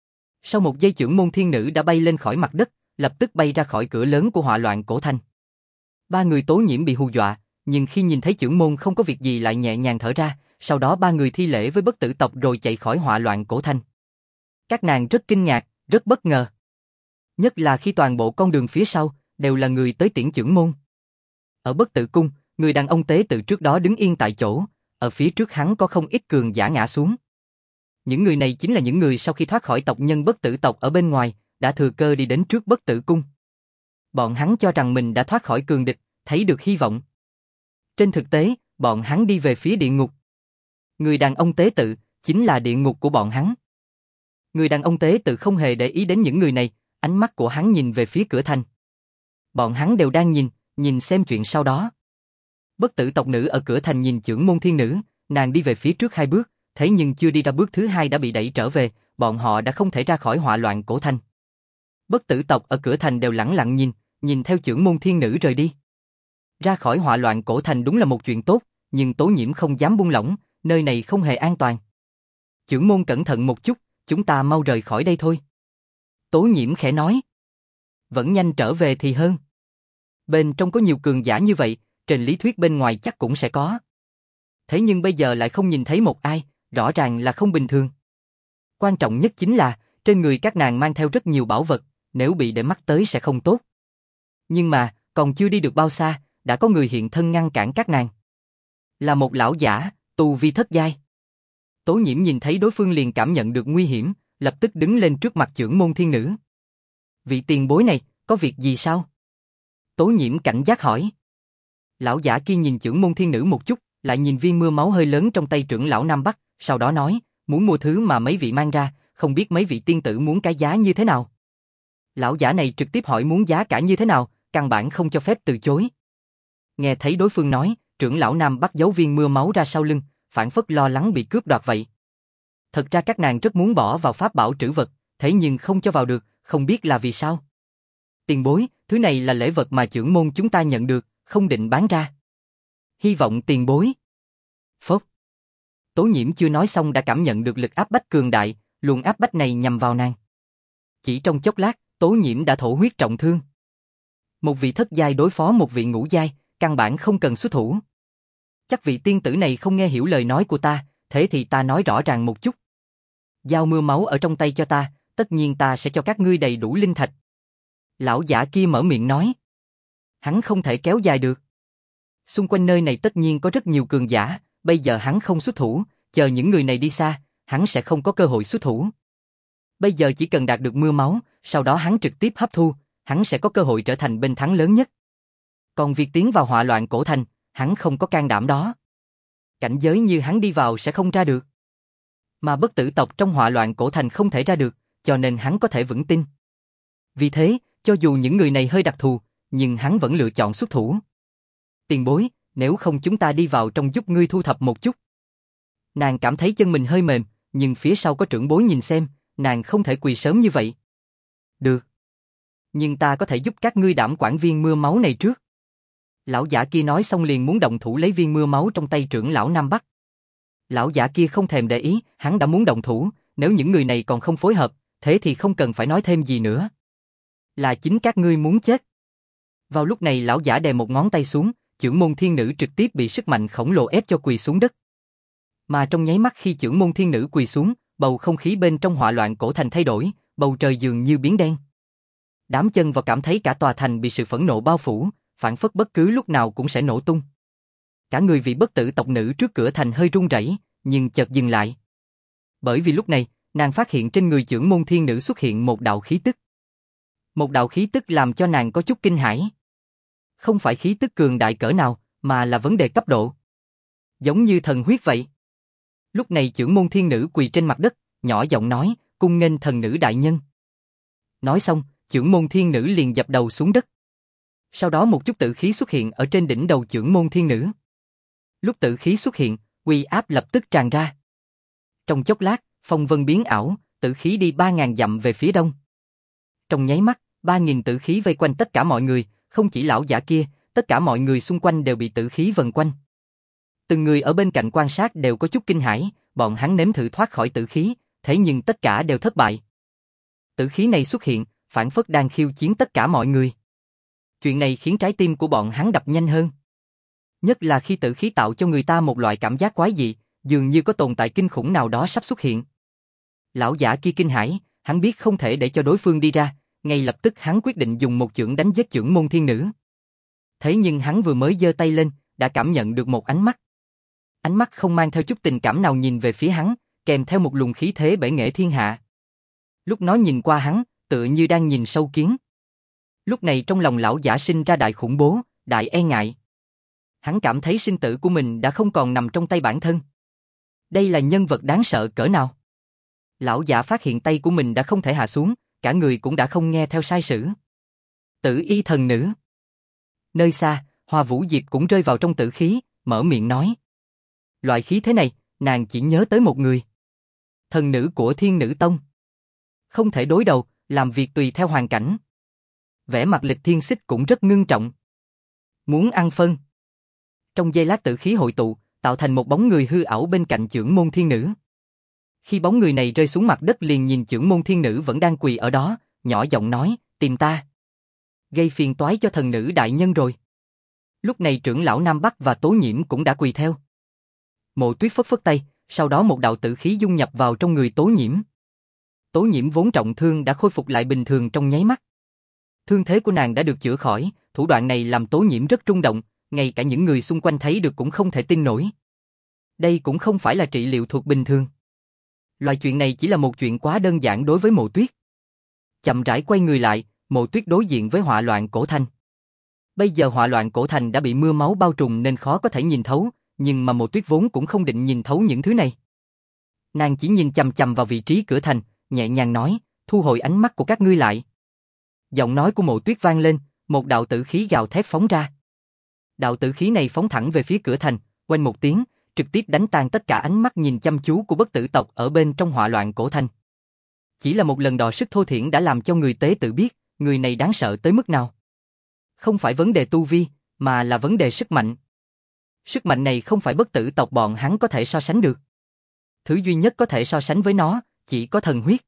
Sau một giây chưởng môn thiên nữ đã bay lên khỏi mặt đất, lập tức bay ra khỏi cửa lớn của họa loạn cổ thành. Ba người Tố Nhiễm bị hù dọa, nhưng khi nhìn thấy chưởng môn không có việc gì lại nhẹ nhàng thở ra, sau đó ba người thi lễ với bất tử tộc rồi chạy khỏi họa loạn cổ thành. Các nàng rất kinh ngạc, rất bất ngờ. Nhất là khi toàn bộ con đường phía sau đều là người tới tiễn chưởng môn. Ở bất tử cung, người đàn ông tế tự trước đó đứng yên tại chỗ, ở phía trước hắn có không ít cường giả ngã xuống. Những người này chính là những người sau khi thoát khỏi tộc nhân bất tử tộc ở bên ngoài, đã thừa cơ đi đến trước bất tử cung. Bọn hắn cho rằng mình đã thoát khỏi cường địch, thấy được hy vọng. Trên thực tế, bọn hắn đi về phía địa ngục. Người đàn ông tế tự chính là địa ngục của bọn hắn. Người đàn ông tế tự không hề để ý đến những người này, ánh mắt của hắn nhìn về phía cửa thành. Bọn hắn đều đang nhìn xem chuyện sau đó. Bất tử tộc nữ ở cửa thành nhìn chưởng môn thiên nữ, nàng đi về phía trước 2 bước, thế nhưng chưa đi ra bước thứ 2 đã bị đẩy trở về, bọn họ đã không thể ra khỏi họa loạn cổ thành. Bất tử tộc ở cửa thành đều lẳng lặng nhìn theo chưởng môn thiên nữ rời đi. Ra khỏi họa loạn cổ thành đúng là một chuyện tốt, nhưng Tố Nhiễm không dám buông lỏng, nơi này không hề an toàn. Chưởng môn cẩn thận một chút, chúng ta mau rời khỏi đây thôi. Tố Nhiễm khẽ nói. Vẫn nhanh trở về thì hơn. Bên trong có nhiều cường giả như vậy, trên lý thuyết bên ngoài chắc cũng sẽ có. Thế nhưng bây giờ lại không nhìn thấy một ai, rõ ràng là không bình thường. Quan trọng nhất chính là, trên người các nàng mang theo rất nhiều bảo vật, nếu bị để mắt tới sẽ không tốt. Nhưng mà, còn chưa đi được bao xa, đã có người hiện thân ngăn cản các nàng. Là một lão giả, tu vi thất giai. Tố Nhiễm nhìn thấy đối phương liền cảm nhận được nguy hiểm, lập tức đứng lên trước mặt chưởng môn thiên nữ. Vị tiền bối này, có việc gì sao? Tố Nhiễm cảnh giác hỏi. Lão giả kia nhìn chưởng môn thiên nữ một chút, lại nhìn viên mưa máu hơi lớn trong tay trưởng lão Nam Bắc, sau đó nói, muốn mua thứ mà mấy vị mang ra, không biết mấy vị tiên tử muốn cái giá như thế nào. Lão giả này trực tiếp hỏi muốn giá cả như thế nào, căn bản không cho phép từ chối. Nghe thấy đối phương nói, trưởng lão Nam Bắc giấu viên mưa máu ra sau lưng, phản phất lo lắng bị cướp đoạt vậy. Thật ra các nàng rất muốn bỏ vào pháp bảo trữ vật, thế nhưng không cho vào được, không biết là vì sao. Tiền bối, thứ này là lễ vật mà trưởng môn chúng ta nhận được, không định bán ra. Hy vọng tiền bối. Phốc. Tố Nhiễm chưa nói xong đã cảm nhận được lực áp bách cường đại, luồng áp bách này nhằm vào nàng. Chỉ trong chốc lát, Tố Nhiễm đã thổ huyết trọng thương. Một vị thất giai đối phó một vị ngũ giai, căn bản không cần xuất thủ. Chắc vị tiên tử này không nghe hiểu lời nói của ta, thế thì ta nói rõ ràng một chút. Giao mưa máu ở trong tay cho ta, tất nhiên ta sẽ cho các ngươi đầy đủ linh thạch. Lão giả kia mở miệng nói. Hắn không thể kéo dài được. Xung quanh nơi này tất nhiên có rất nhiều cường giả, bây giờ hắn không xuất thủ, chờ những người này đi xa, hắn sẽ không có cơ hội xuất thủ. Bây giờ chỉ cần đạt được mưa máu, sau đó hắn trực tiếp hấp thu, hắn sẽ có cơ hội trở thành bên thắng lớn nhất. Còn việc tiến vào họa loạn cổ thành, hắn không có can đảm đó. Cảnh giới như hắn đi vào sẽ không ra được. Mà bất tử tộc trong họa loạn cổ thành không thể ra được, cho nên hắn có thể vững tin. Vì thế, cho dù những người này hơi đặc thù, nhưng hắn vẫn lựa chọn xuất thủ. Tiền bối, nếu không chúng ta đi vào trong giúp ngươi thu thập một chút. Nàng cảm thấy chân mình hơi mềm, nhưng phía sau có trưởng bối nhìn xem, nàng không thể quỳ sớm như vậy. Được. Nhưng ta có thể giúp các ngươi đảm quản viên mưa máu này trước. Lão giả kia nói xong liền muốn động thủ lấy viên mưa máu trong tay trưởng lão Nam Bắc. Lão giả kia không thèm để ý, hắn đã muốn động thủ, nếu những người này còn không phối hợp, thế thì không cần phải nói thêm gì nữa. Là chính các ngươi muốn chết. Vào lúc này lão giả đè một ngón tay xuống, chưởng môn thiên nữ trực tiếp bị sức mạnh khổng lồ ép cho quỳ xuống đất. Mà trong nháy mắt khi chưởng môn thiên nữ quỳ xuống, bầu không khí bên trong họa loạn cổ thành thay đổi, bầu trời dường như biến đen. Đám chân vào cảm thấy cả tòa thành bị sự phẫn nộ bao phủ, phảng phất bất cứ lúc nào cũng sẽ nổ tung. Cả người vị bất tử tộc nữ trước cửa thành hơi run rẩy, nhưng chợt dừng lại. Bởi vì lúc này, nàng phát hiện trên người chưởng môn thiên nữ xuất hiện một đạo khí tức. Một đạo khí tức làm cho nàng có chút kinh hãi. Không phải khí tức cường đại cỡ nào, mà là vấn đề cấp độ. Giống như thần huyết vậy. Lúc này chưởng môn thiên nữ quỳ trên mặt đất, nhỏ giọng nói, cung nghênh thần nữ đại nhân. Nói xong, chưởng môn thiên nữ liền dập đầu xuống đất. Sau đó một chút tử khí xuất hiện ở trên đỉnh đầu chưởng môn thiên nữ. Lúc tử khí xuất hiện, uy áp lập tức tràn ra. Trong chốc lát, phong vân biến ảo, tử khí đi 3.000 dặm về phía đông. Trong nháy mắt, 3.000 tử khí vây quanh tất cả mọi người, không chỉ lão giả kia, tất cả mọi người xung quanh đều bị tử khí vần quanh. Từng người ở bên cạnh quan sát đều có chút kinh hãi, bọn hắn nếm thử thoát khỏi tử khí, thế nhưng tất cả đều thất bại. Tử khí này xuất hiện, phảng phất đang khiêu chiến tất cả mọi người. Chuyện này khiến trái tim của bọn hắn đập nhanh hơn. Nhất là khi tử khí tạo cho người ta một loại cảm giác quái dị, dường như có tồn tại kinh khủng nào đó sắp xuất hiện. Lão giả kia kinh hãi, hắn biết không thể để cho đối phương đi ra, ngay lập tức hắn quyết định dùng một chưởng đánh giết chưởng môn thiên nữ. Thế nhưng hắn vừa mới giơ tay lên, đã cảm nhận được một ánh mắt. Ánh mắt không mang theo chút tình cảm nào nhìn về phía hắn, kèm theo một luồng khí thế bể nghệ thiên hạ. Lúc nó nhìn qua hắn, tựa như đang nhìn sâu kiến. Lúc này trong lòng lão giả sinh ra đại khủng bố, đại e ngại. Hắn cảm thấy sinh tử của mình đã không còn nằm trong tay bản thân. Đây là nhân vật đáng sợ cỡ nào? Lão giả phát hiện tay của mình đã không thể hạ xuống, cả người cũng đã không nghe theo sai sử. Tử y thần nữ. Nơi xa, Hoa Vũ Diệp cũng rơi vào trong tử khí, mở miệng nói. Loại khí thế này, nàng chỉ nhớ tới một người. Thần nữ của Thiên Nữ Tông. Không thể đối đầu, làm việc tùy theo hoàn cảnh. Vẻ mặt Lịch Thiên Xích cũng rất ngưng trọng. Muốn ăn phân. Trong giây lát tử khí hội tụ, tạo thành một bóng người hư ảo bên cạnh chưởng môn thiên nữ. Khi bóng người này rơi xuống mặt đất liền nhìn chưởng môn thiên nữ vẫn đang quỳ ở đó, nhỏ giọng nói, tìm ta. Gây phiền toái cho thần nữ đại nhân rồi. Lúc này trưởng lão Nam Bắc và Tố Nhiễm cũng đã quỳ theo. Mộ Tuyết phất phất tay, sau đó một đạo tử khí dung nhập vào trong người Tố Nhiễm. Tố Nhiễm vốn trọng thương đã khôi phục lại bình thường trong nháy mắt. Thương thế của nàng đã được chữa khỏi, thủ đoạn này làm Tố Nhiễm rất rung động, ngay cả những người xung quanh thấy được cũng không thể tin nổi. Đây cũng không phải là trị liệu thuật bình thường. Loại chuyện này chỉ là một chuyện quá đơn giản đối với Mộ Tuyết. Chậm rãi quay người lại, Mộ Tuyết đối diện với họa loạn cổ thành. Bây giờ họa loạn cổ thành đã bị mưa máu bao trùm nên khó có thể nhìn thấu, nhưng mà Mộ Tuyết vốn cũng không định nhìn thấu những thứ này. Nàng chỉ nhìn chằm chằm vào vị trí cửa thành, nhẹ nhàng nói, thu hồi ánh mắt của các ngươi lại. Giọng nói của Mộ Tuyết vang lên, một đạo tử khí gào thét phóng ra. Đạo tử khí này phóng thẳng về phía cửa thành, oanh một tiếng, trực tiếp đánh tan tất cả ánh mắt nhìn chăm chú của bất tử tộc ở bên trong họa loạn cổ thành. Chỉ là một lần đọ sức thô thiển đã làm cho người tế tự biết, người này đáng sợ tới mức nào. Không phải vấn đề tu vi, mà là vấn đề sức mạnh. Sức mạnh này không phải bất tử tộc bọn hắn có thể so sánh được. Thứ duy nhất có thể so sánh với nó, chỉ có thần huyết.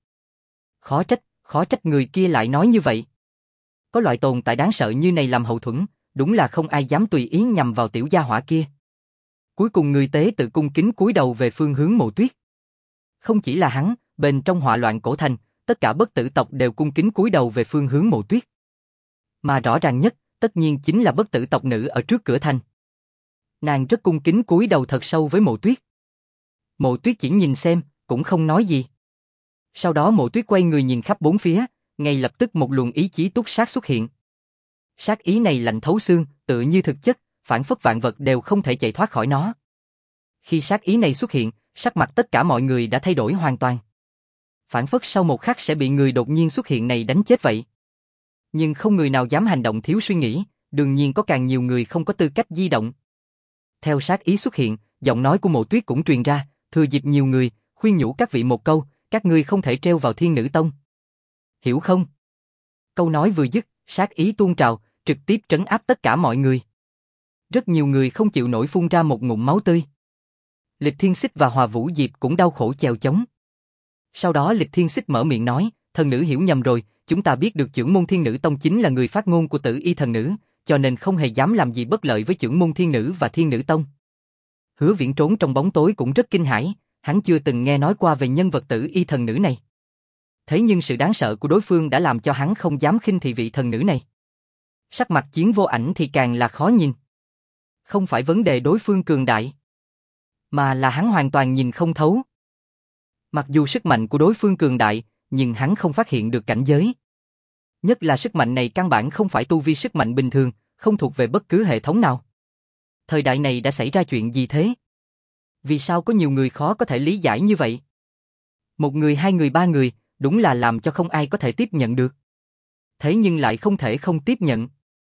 Khó trách người kia lại nói như vậy. Có loại tồn tại đáng sợ như này làm hậu thuẫn, đúng là không ai dám tùy ý nhằm vào tiểu gia hỏa kia. Cuối cùng người tế tự cung kính cúi đầu về phương hướng Mộ Tuyết. Không chỉ là hắn, bên trong họa loạn cổ thành, tất cả bất tử tộc đều cung kính cúi đầu về phương hướng Mộ Tuyết. Mà rõ ràng nhất, tất nhiên chính là bất tử tộc nữ ở trước cửa thành. Nàng rất cung kính cúi đầu thật sâu với Mộ Tuyết. Mộ Tuyết chỉ nhìn xem, cũng không nói gì. Sau đó Mộ Tuyết quay người nhìn khắp bốn phía, ngay lập tức một luồng ý chí túc sát xuất hiện. Sát ý này lạnh thấu xương, tựa như thực chất, phản phất vạn vật đều không thể chạy thoát khỏi nó. Khi sát ý này xuất hiện, sắc mặt tất cả mọi người đã thay đổi hoàn toàn. Phản phất sau một khắc sẽ bị người đột nhiên xuất hiện này đánh chết vậy. Nhưng không người nào dám hành động thiếu suy nghĩ, đương nhiên có càng nhiều người không có tư cách di động. Theo sát ý xuất hiện, giọng nói của Mộ Tuyết cũng truyền ra, thừa dịp nhiều người, khuyên nhủ các vị một câu, các ngươi không thể treo vào Thiên Nữ Tông. Hiểu không? Câu nói vừa dứt, sát ý tuôn trào, trực tiếp trấn áp tất cả mọi người. Rất nhiều người không chịu nổi phun ra một ngụm máu tươi. Lịch Thiên Xích và Hòa Vũ Diệp cũng đau khổ chèo chống. Sau đó Lịch Thiên Xích mở miệng nói, thần nữ hiểu nhầm rồi, chúng ta biết được trưởng môn Thiên Nữ Tông chính là người phát ngôn của Tử Y thần nữ, cho nên không hề dám làm gì bất lợi với trưởng môn Thiên Nữ và Thiên Nữ Tông. Hứa Viễn trốn trong bóng tối cũng rất kinh hãi, hắn chưa từng nghe nói qua về nhân vật Tử Y thần nữ này. Thế nhưng sự đáng sợ của đối phương đã làm cho hắn không dám khinh thị vị thần nữ này. Sắc mặt Chiến Vô Ảnh thì càng là khó nhìn. Không phải vấn đề đối phương cường đại, mà là hắn hoàn toàn nhìn không thấu. Mặc dù sức mạnh của đối phương cường đại, nhưng hắn không phát hiện được cảnh giới. Nhất là sức mạnh này căn bản không phải tu vi sức mạnh bình thường, không thuộc về bất cứ hệ thống nào. Thời đại này đã xảy ra chuyện gì thế? Vì sao có nhiều người khó có thể lý giải như vậy? Một người, hai người, ba người, đúng là làm cho không ai có thể tiếp nhận được. Thế nhưng lại không thể không tiếp nhận.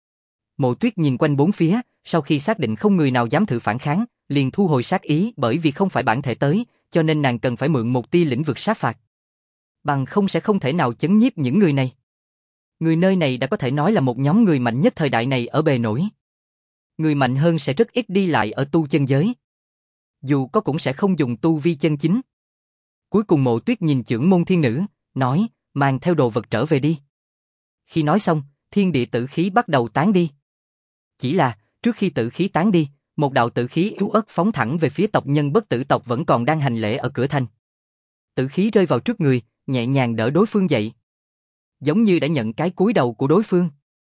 Mộ Tuyết nhìn quanh bốn phía, sau khi xác định không người nào dám thử phản kháng, liền thu hồi sát ý, bởi vì không phải bản thể tới, cho nên nàng cần phải mượn một tia lĩnh vực sát phạt. Bằng không sẽ không thể nào chấn nhiếp những người này. Người nơi này đã có thể nói là một nhóm người mạnh nhất thời đại này ở bề nổi. Người mạnh hơn sẽ rất ít đi lại ở tu chân giới. Dù có cũng sẽ không dùng tu vi chân chính. Cuối cùng Mộ Tuyết nhìn trưởng môn Thiên Nữ, nói, mang theo đồ vật trở về đi. Khi nói xong, thiên địa tử khí bắt đầu tán đi. Chỉ là, trước khi tử khí tán đi, một đạo tử khí yếu ớt phóng thẳng về phía tộc nhân bất tử tộc vẫn còn đang hành lễ ở cửa thành. Tử khí rơi vào trước người, nhẹ nhàng đỡ đối phương dậy. Giống như đã nhận cái cúi đầu của đối phương.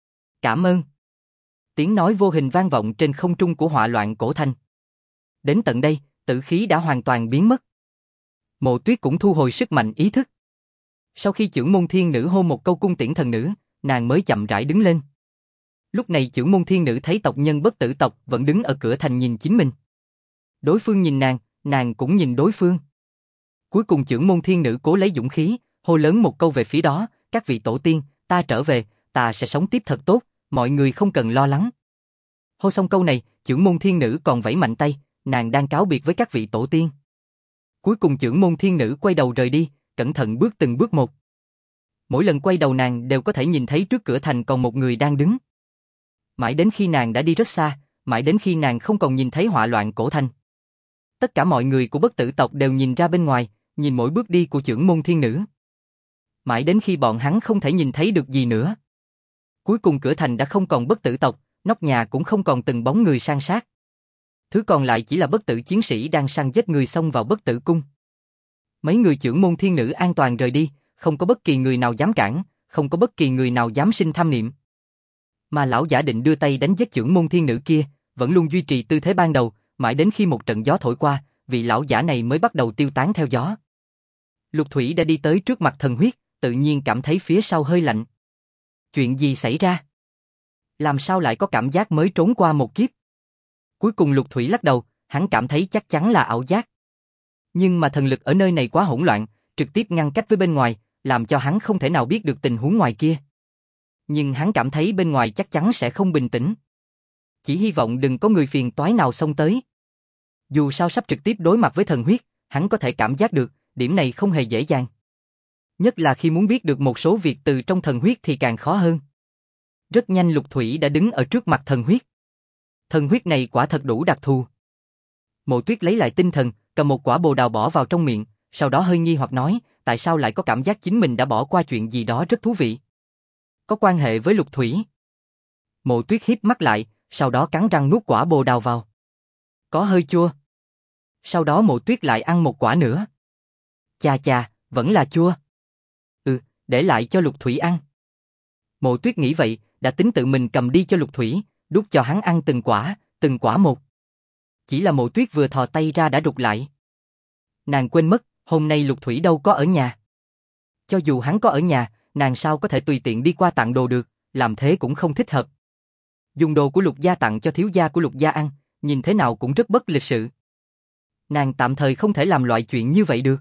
Cảm ơn. Tiếng nói vô hình vang vọng trên không trung của họa loạn cổ thành. Đến tận đây, tử khí đã hoàn toàn biến mất. Mộ Tuyết cũng thu hồi sức mạnh ý thức. Sau khi trưởng môn Thiên Nữ hô một câu cung tiễn thần nữ, nàng mới chậm rãi đứng lên. Lúc này trưởng môn Thiên Nữ thấy tộc nhân bất tử tộc vẫn đứng ở cửa thành nhìn chính mình. Đối phương nhìn nàng cũng nhìn đối phương. Cuối cùng trưởng môn Thiên Nữ cố lấy dũng khí, hô lớn một câu về phía đó, các vị tổ tiên, ta trở về, ta sẽ sống tiếp thật tốt, mọi người không cần lo lắng. Hô xong câu này, trưởng môn Thiên Nữ còn vẫy mạnh tay, nàng đang cáo biệt với các vị tổ tiên. Cuối cùng trưởng môn Thiên Nữ quay đầu rời đi, cẩn thận bước từng bước một. Mỗi lần quay đầu nàng đều có thể nhìn thấy trước cửa thành còn một người đang đứng. Mãi đến khi nàng đã đi rất xa, mãi đến khi nàng không còn nhìn thấy họa loạn cổ thành. Tất cả mọi người của bất tử tộc đều nhìn ra bên ngoài, nhìn mỗi bước đi của trưởng môn Thiên Nữ. Mãi đến khi bọn hắn không thể nhìn thấy được gì nữa. Cuối cùng cửa thành đã không còn bất tử tộc, nóc nhà cũng không còn từng bóng người san sát. Thứ còn lại chỉ là bất tử chiến sĩ đang săn giết người xông vào bất tử cung. Mấy người trưởng môn Thiên Nữ an toàn rời đi, không có bất kỳ người nào dám cản, không có bất kỳ người nào dám sinh tham niệm. Mà lão giả định đưa tay đánh giết trưởng môn Thiên Nữ kia, vẫn luôn duy trì tư thế ban đầu, mãi đến khi một trận gió thổi qua, vị lão giả này mới bắt đầu tiêu tán theo gió. Lục Thủy đã đi tới trước mặt thần huyết, tự nhiên cảm thấy phía sau hơi lạnh. Chuyện gì xảy ra? Làm sao lại có cảm giác mới trốn qua một kiếp? Cuối cùng Lục Thủy lắc đầu, hắn cảm thấy chắc chắn là ảo giác. Nhưng mà thần lực ở nơi này quá hỗn loạn, trực tiếp ngăn cách với bên ngoài, làm cho hắn không thể nào biết được tình huống ngoài kia. Nhưng hắn cảm thấy bên ngoài chắc chắn sẽ không bình tĩnh. Chỉ hy vọng đừng có người phiền toái nào xông tới. Dù sao sắp trực tiếp đối mặt với thần huyết, hắn có thể cảm giác được, điểm này không hề dễ dàng. Nhất là khi muốn biết được một số việc từ trong thần huyết thì càng khó hơn. Rất nhanh Lục Thủy đã đứng ở trước mặt thần huyết. Thần huyết này quả thật đủ đặc thù. Mộ Tuyết lấy lại tinh thần, cầm một quả bồ đào bỏ vào trong miệng, sau đó hơi nghi hoặc nói, tại sao lại có cảm giác chính mình đã bỏ qua chuyện gì đó rất thú vị. Có quan hệ với Lục Thủy. Mộ Tuyết híp mắt lại, sau đó cắn răng nuốt quả bồ đào vào. Có hơi chua. Sau đó Mộ Tuyết lại ăn một quả nữa. Chà chà, vẫn là chua. Để lại cho Lục Thủy ăn. Mộ Tuyết nghĩ vậy, đã tính tự mình cầm đi cho Lục Thủy, đút cho hắn ăn từng quả một. Chỉ là Mộ Tuyết vừa thò tay ra đã rụt lại. Nàng quên mất, hôm nay Lục Thủy đâu có ở nhà. Cho dù hắn có ở nhà, nàng sao có thể tùy tiện đi qua tặng đồ được, làm thế cũng không thích hợp. Dùng đồ của Lục gia tặng cho thiếu gia của Lục gia ăn, nhìn thế nào cũng rất bất lịch sự. Nàng tạm thời không thể làm loại chuyện như vậy được.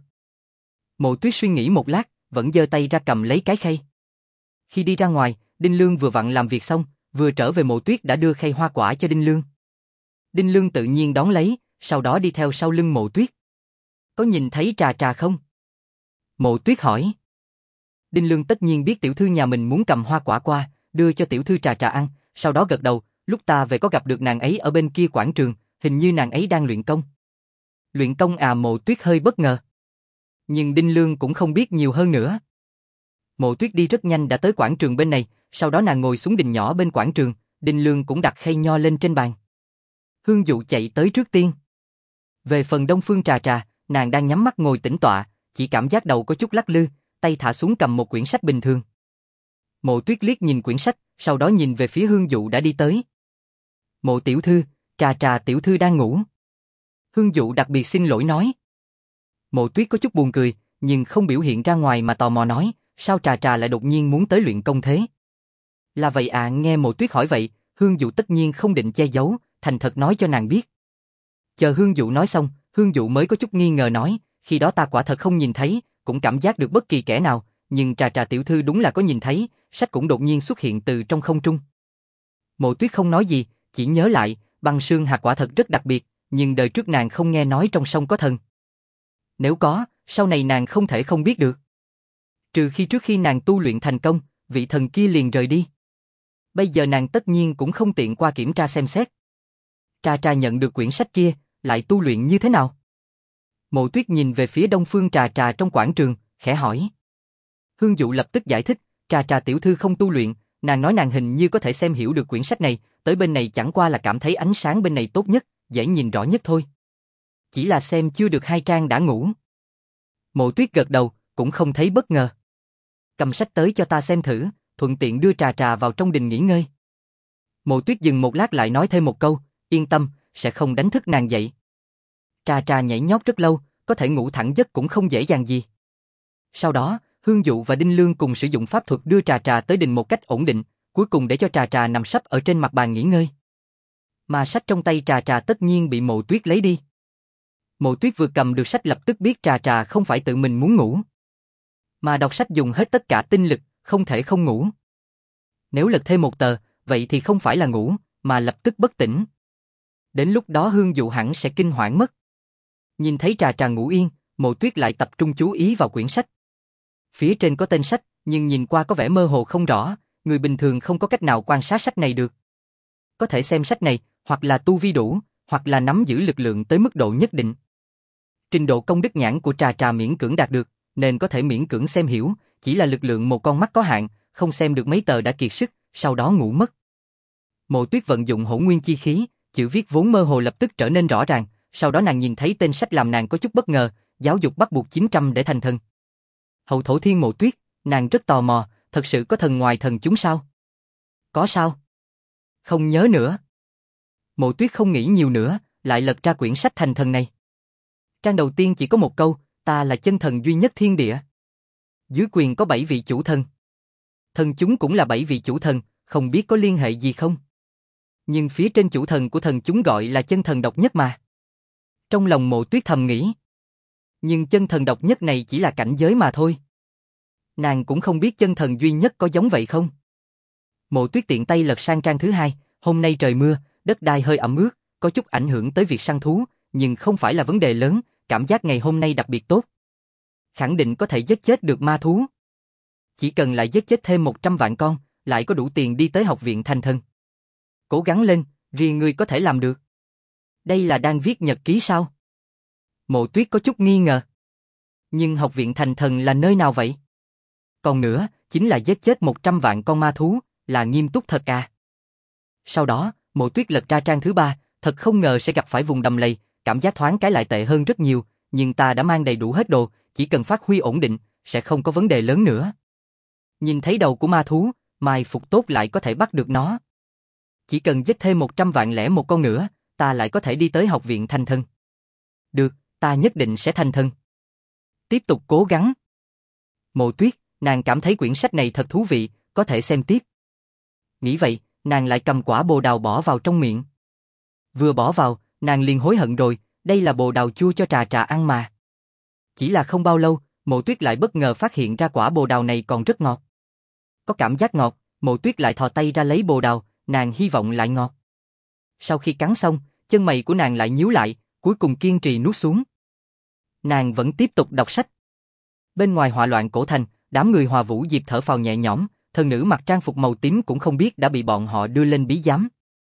Mộ Tuyết suy nghĩ một lát, vẫn giơ tay ra cầm lấy cái khay. Khi đi ra ngoài, Đinh Lương vừa vặn làm việc xong, vừa trở về Mộ Tuyết đã đưa khay hoa quả cho Đinh Lương. Đinh Lương tự nhiên đón lấy, sau đó đi theo sau lưng Mộ Tuyết. Có nhìn thấy Trà Trà không? Mộ Tuyết hỏi. Đinh Lương tất nhiên biết tiểu thư nhà mình muốn cầm hoa quả qua, đưa cho tiểu thư Trà Trà ăn, sau đó gật đầu, lúc ta về có gặp được nàng ấy ở bên kia quảng trường, hình như nàng ấy đang luyện công. Luyện công à? Mộ Tuyết hơi bất ngờ. Nhưng Đinh Lương cũng không biết nhiều hơn nữa. Mộ Tuyết đi rất nhanh đã tới quảng trường bên này, sau đó nàng ngồi xuống đình nhỏ bên quảng trường, Đinh Lương cũng đặt khay nho lên trên bàn. Hương Dụ chạy tới trước tiên. Về phần Đông Phương Trà Trà, nàng đang nhắm mắt ngồi tĩnh tọa, chỉ cảm giác đầu có chút lắc lư, tay thả xuống cầm một quyển sách bình thường. Mộ Tuyết liếc nhìn quyển sách, sau đó nhìn về phía Hương Dụ đã đi tới. Mộ tiểu thư, Trà Trà tiểu thư đang ngủ. Hương Dụ đặc biệt xin lỗi nói. Mộ Tuyết có chút buồn cười, nhưng không biểu hiện ra ngoài mà tò mò nói, sao Trà Trà lại đột nhiên muốn tới luyện công thế? Là vậy à? Nghe Mộ Tuyết hỏi vậy, Hương Dụ tất nhiên không định che giấu, thành thật nói cho nàng biết. Chờ Hương Dụ nói xong, Hương Dụ mới có chút nghi ngờ nói, khi đó ta quả thật không nhìn thấy, cũng cảm giác được bất kỳ kẻ nào, nhưng Trà Trà tiểu thư đúng là có nhìn thấy, sách cũng đột nhiên xuất hiện từ trong không trung. Mộ Tuyết không nói gì, chỉ nhớ lại, băng sương hạt quả thật rất đặc biệt, nhưng đời trước nàng không nghe nói trong sông có thần. Nếu có, sau này nàng không thể không biết được. Trừ khi trước khi nàng tu luyện thành công, vị thần kia liền rời đi. Bây giờ nàng tất nhiên cũng không tiện qua kiểm tra xem xét. Trà Trà nhận được quyển sách kia, lại tu luyện như thế nào? Mộ Tuyết nhìn về phía Đông Phương Trà Trà trong quảng trường, khẽ hỏi. Hương Dụ lập tức giải thích, Trà Trà tiểu thư không tu luyện, nàng nói nàng hình như có thể xem hiểu được quyển sách này, tới bên này chẳng qua là cảm thấy ánh sáng bên này tốt nhất, dễ nhìn rõ nhất thôi. Chỉ là xem chưa được 2 trang đã ngủ. Mộ Tuyết gật đầu, cũng không thấy bất ngờ. Cầm sách tới cho ta xem thử, thuận tiện đưa Trà Trà vào trong đình nghỉ ngơi. Mộ Tuyết dừng một lát lại nói thêm một câu, yên tâm, sẽ không đánh thức nàng dậy. Trà Trà nhảy nhót rất lâu, có thể ngủ thẳng giấc cũng không dễ dàng gì. Sau đó, Hương Dụ và Đinh Lương cùng sử dụng pháp thuật đưa Trà Trà tới đình một cách ổn định, cuối cùng để cho Trà Trà nằm sấp ở trên mặt bàn nghỉ ngơi. Mà sách trong tay Trà Trà tất nhiên bị Mộ Tuyết lấy đi. Mộ Tuyết vừa cầm được sách lập tức biết Trà Trà không phải tự mình muốn ngủ, mà đọc sách dùng hết tất cả tinh lực, không thể không ngủ. Nếu lật thêm một tờ, vậy thì không phải là ngủ, mà lập tức bất tỉnh. Đến lúc đó Hương Dụ hẳn sẽ kinh hoảng mất. Nhìn thấy Trà Trà ngủ yên, Mộ Tuyết lại tập trung chú ý vào quyển sách. Phía trên có tên sách, nhưng nhìn qua có vẻ mơ hồ không rõ, người bình thường không có cách nào quan sát sách này được. Có thể xem sách này, hoặc là tu vi đủ, hoặc là nắm giữ lực lượng tới mức độ nhất định. Trình độ công đức nhãn của Trà Trà miễn cưỡng đạt được, nên có thể miễn cưỡng xem hiểu, chỉ là lực lượng một con mắt có hạn, không xem được mấy tờ đã kiệt sức, sau đó ngủ mất. Mộ Tuyết vận dụng hỗn nguyên chi khí, chữ viết vốn mơ hồ lập tức trở nên rõ ràng, sau đó nàng nhìn thấy tên sách làm nàng có chút bất ngờ, giáo dục bắt buộc 900 để thành thần. Hậu thổ thiên Mộ Tuyết, nàng rất tò mò, thật sự có thần ngoài thần chúng sao? Có sao? Không nhớ nữa. Mộ Tuyết không nghĩ nhiều nữa, lại lật ra quyển sách thành thần này. Trang đầu tiên chỉ có một câu, ta là chân thần duy nhất thiên địa. Dưới quyền có 7 vị chủ thần. Thần chúng cũng là 7 vị chủ thần, không biết có liên hệ gì không? Nhưng phía trên chủ thần của thần chúng gọi là chân thần độc nhất mà. Trong lòng Mộ Tuyết thầm nghĩ. Nhưng chân thần độc nhất này chỉ là cảnh giới mà thôi. Nàng cũng không biết chân thần duy nhất có giống vậy không? Mộ Tuyết tiện tay lật sang trang thứ 2, hôm nay trời mưa, đất đai hơi ẩm ướt, có chút ảnh hưởng tới việc săn thú, nhưng không phải là vấn đề lớn, cảm giác ngày hôm nay đặc biệt tốt. Khẳng định có thể giết chết được ma thú. Chỉ cần lại giết chết thêm 100 vạn con, lại có đủ tiền đi tới học viện thành thần. Cố gắng lên, riêng ngươi có thể làm được. Đây là đang viết nhật ký sao? Mộ Tuyết có chút nghi ngờ. Nhưng học viện thành thần là nơi nào vậy? Còn nữa, chính là giết chết 100 vạn con ma thú, là nghiêm túc thật à? Sau đó, Mộ Tuyết lật ra trang thứ 3, thật không ngờ sẽ gặp phải vùng đầm lầy, cảm giác thoáng cái lại tệ hơn rất nhiều, nhưng ta đã mang đầy đủ hết đồ, chỉ cần phát huy ổn định, sẽ không có vấn đề lớn nữa. Nhìn thấy đầu của ma thú, mai phục tốt lại có thể bắt được nó. Chỉ cần giết thêm 100 vạn lẻ một con nữa, ta lại có thể đi tới học viện thành thần. Được, ta nhất định sẽ thành thần. Tiếp tục cố gắng. Mộ Tuyết, nàng cảm thấy quyển sách này thật thú vị, có thể xem tiếp. Nghĩ vậy, nàng lại cầm quả bồ đào bỏ vào trong miệng. Vừa bỏ vào, nàng liền hối hận rồi, đây là bồ đào chua cho Trà Trà ăn mà. Chỉ là không bao lâu, Mộ Tuyết lại bất ngờ phát hiện ra quả bồ đào này còn rất ngọt. Có cảm giác ngọt, Mộ Tuyết lại thò tay ra lấy bồ đào, nàng hy vọng lại ngọt. Sau khi cắn xong, chân mày của nàng lại nhíu lại, cuối cùng kiên trì nuốt xuống. Nàng vẫn tiếp tục đọc sách. Bên ngoài họa loạn cổ thành, đám người Hòa Vũ Diệp thở phào nhẹ nhõm, thần nữ mặc trang phục màu tím cũng không biết đã bị bọn họ đưa lên bí giám.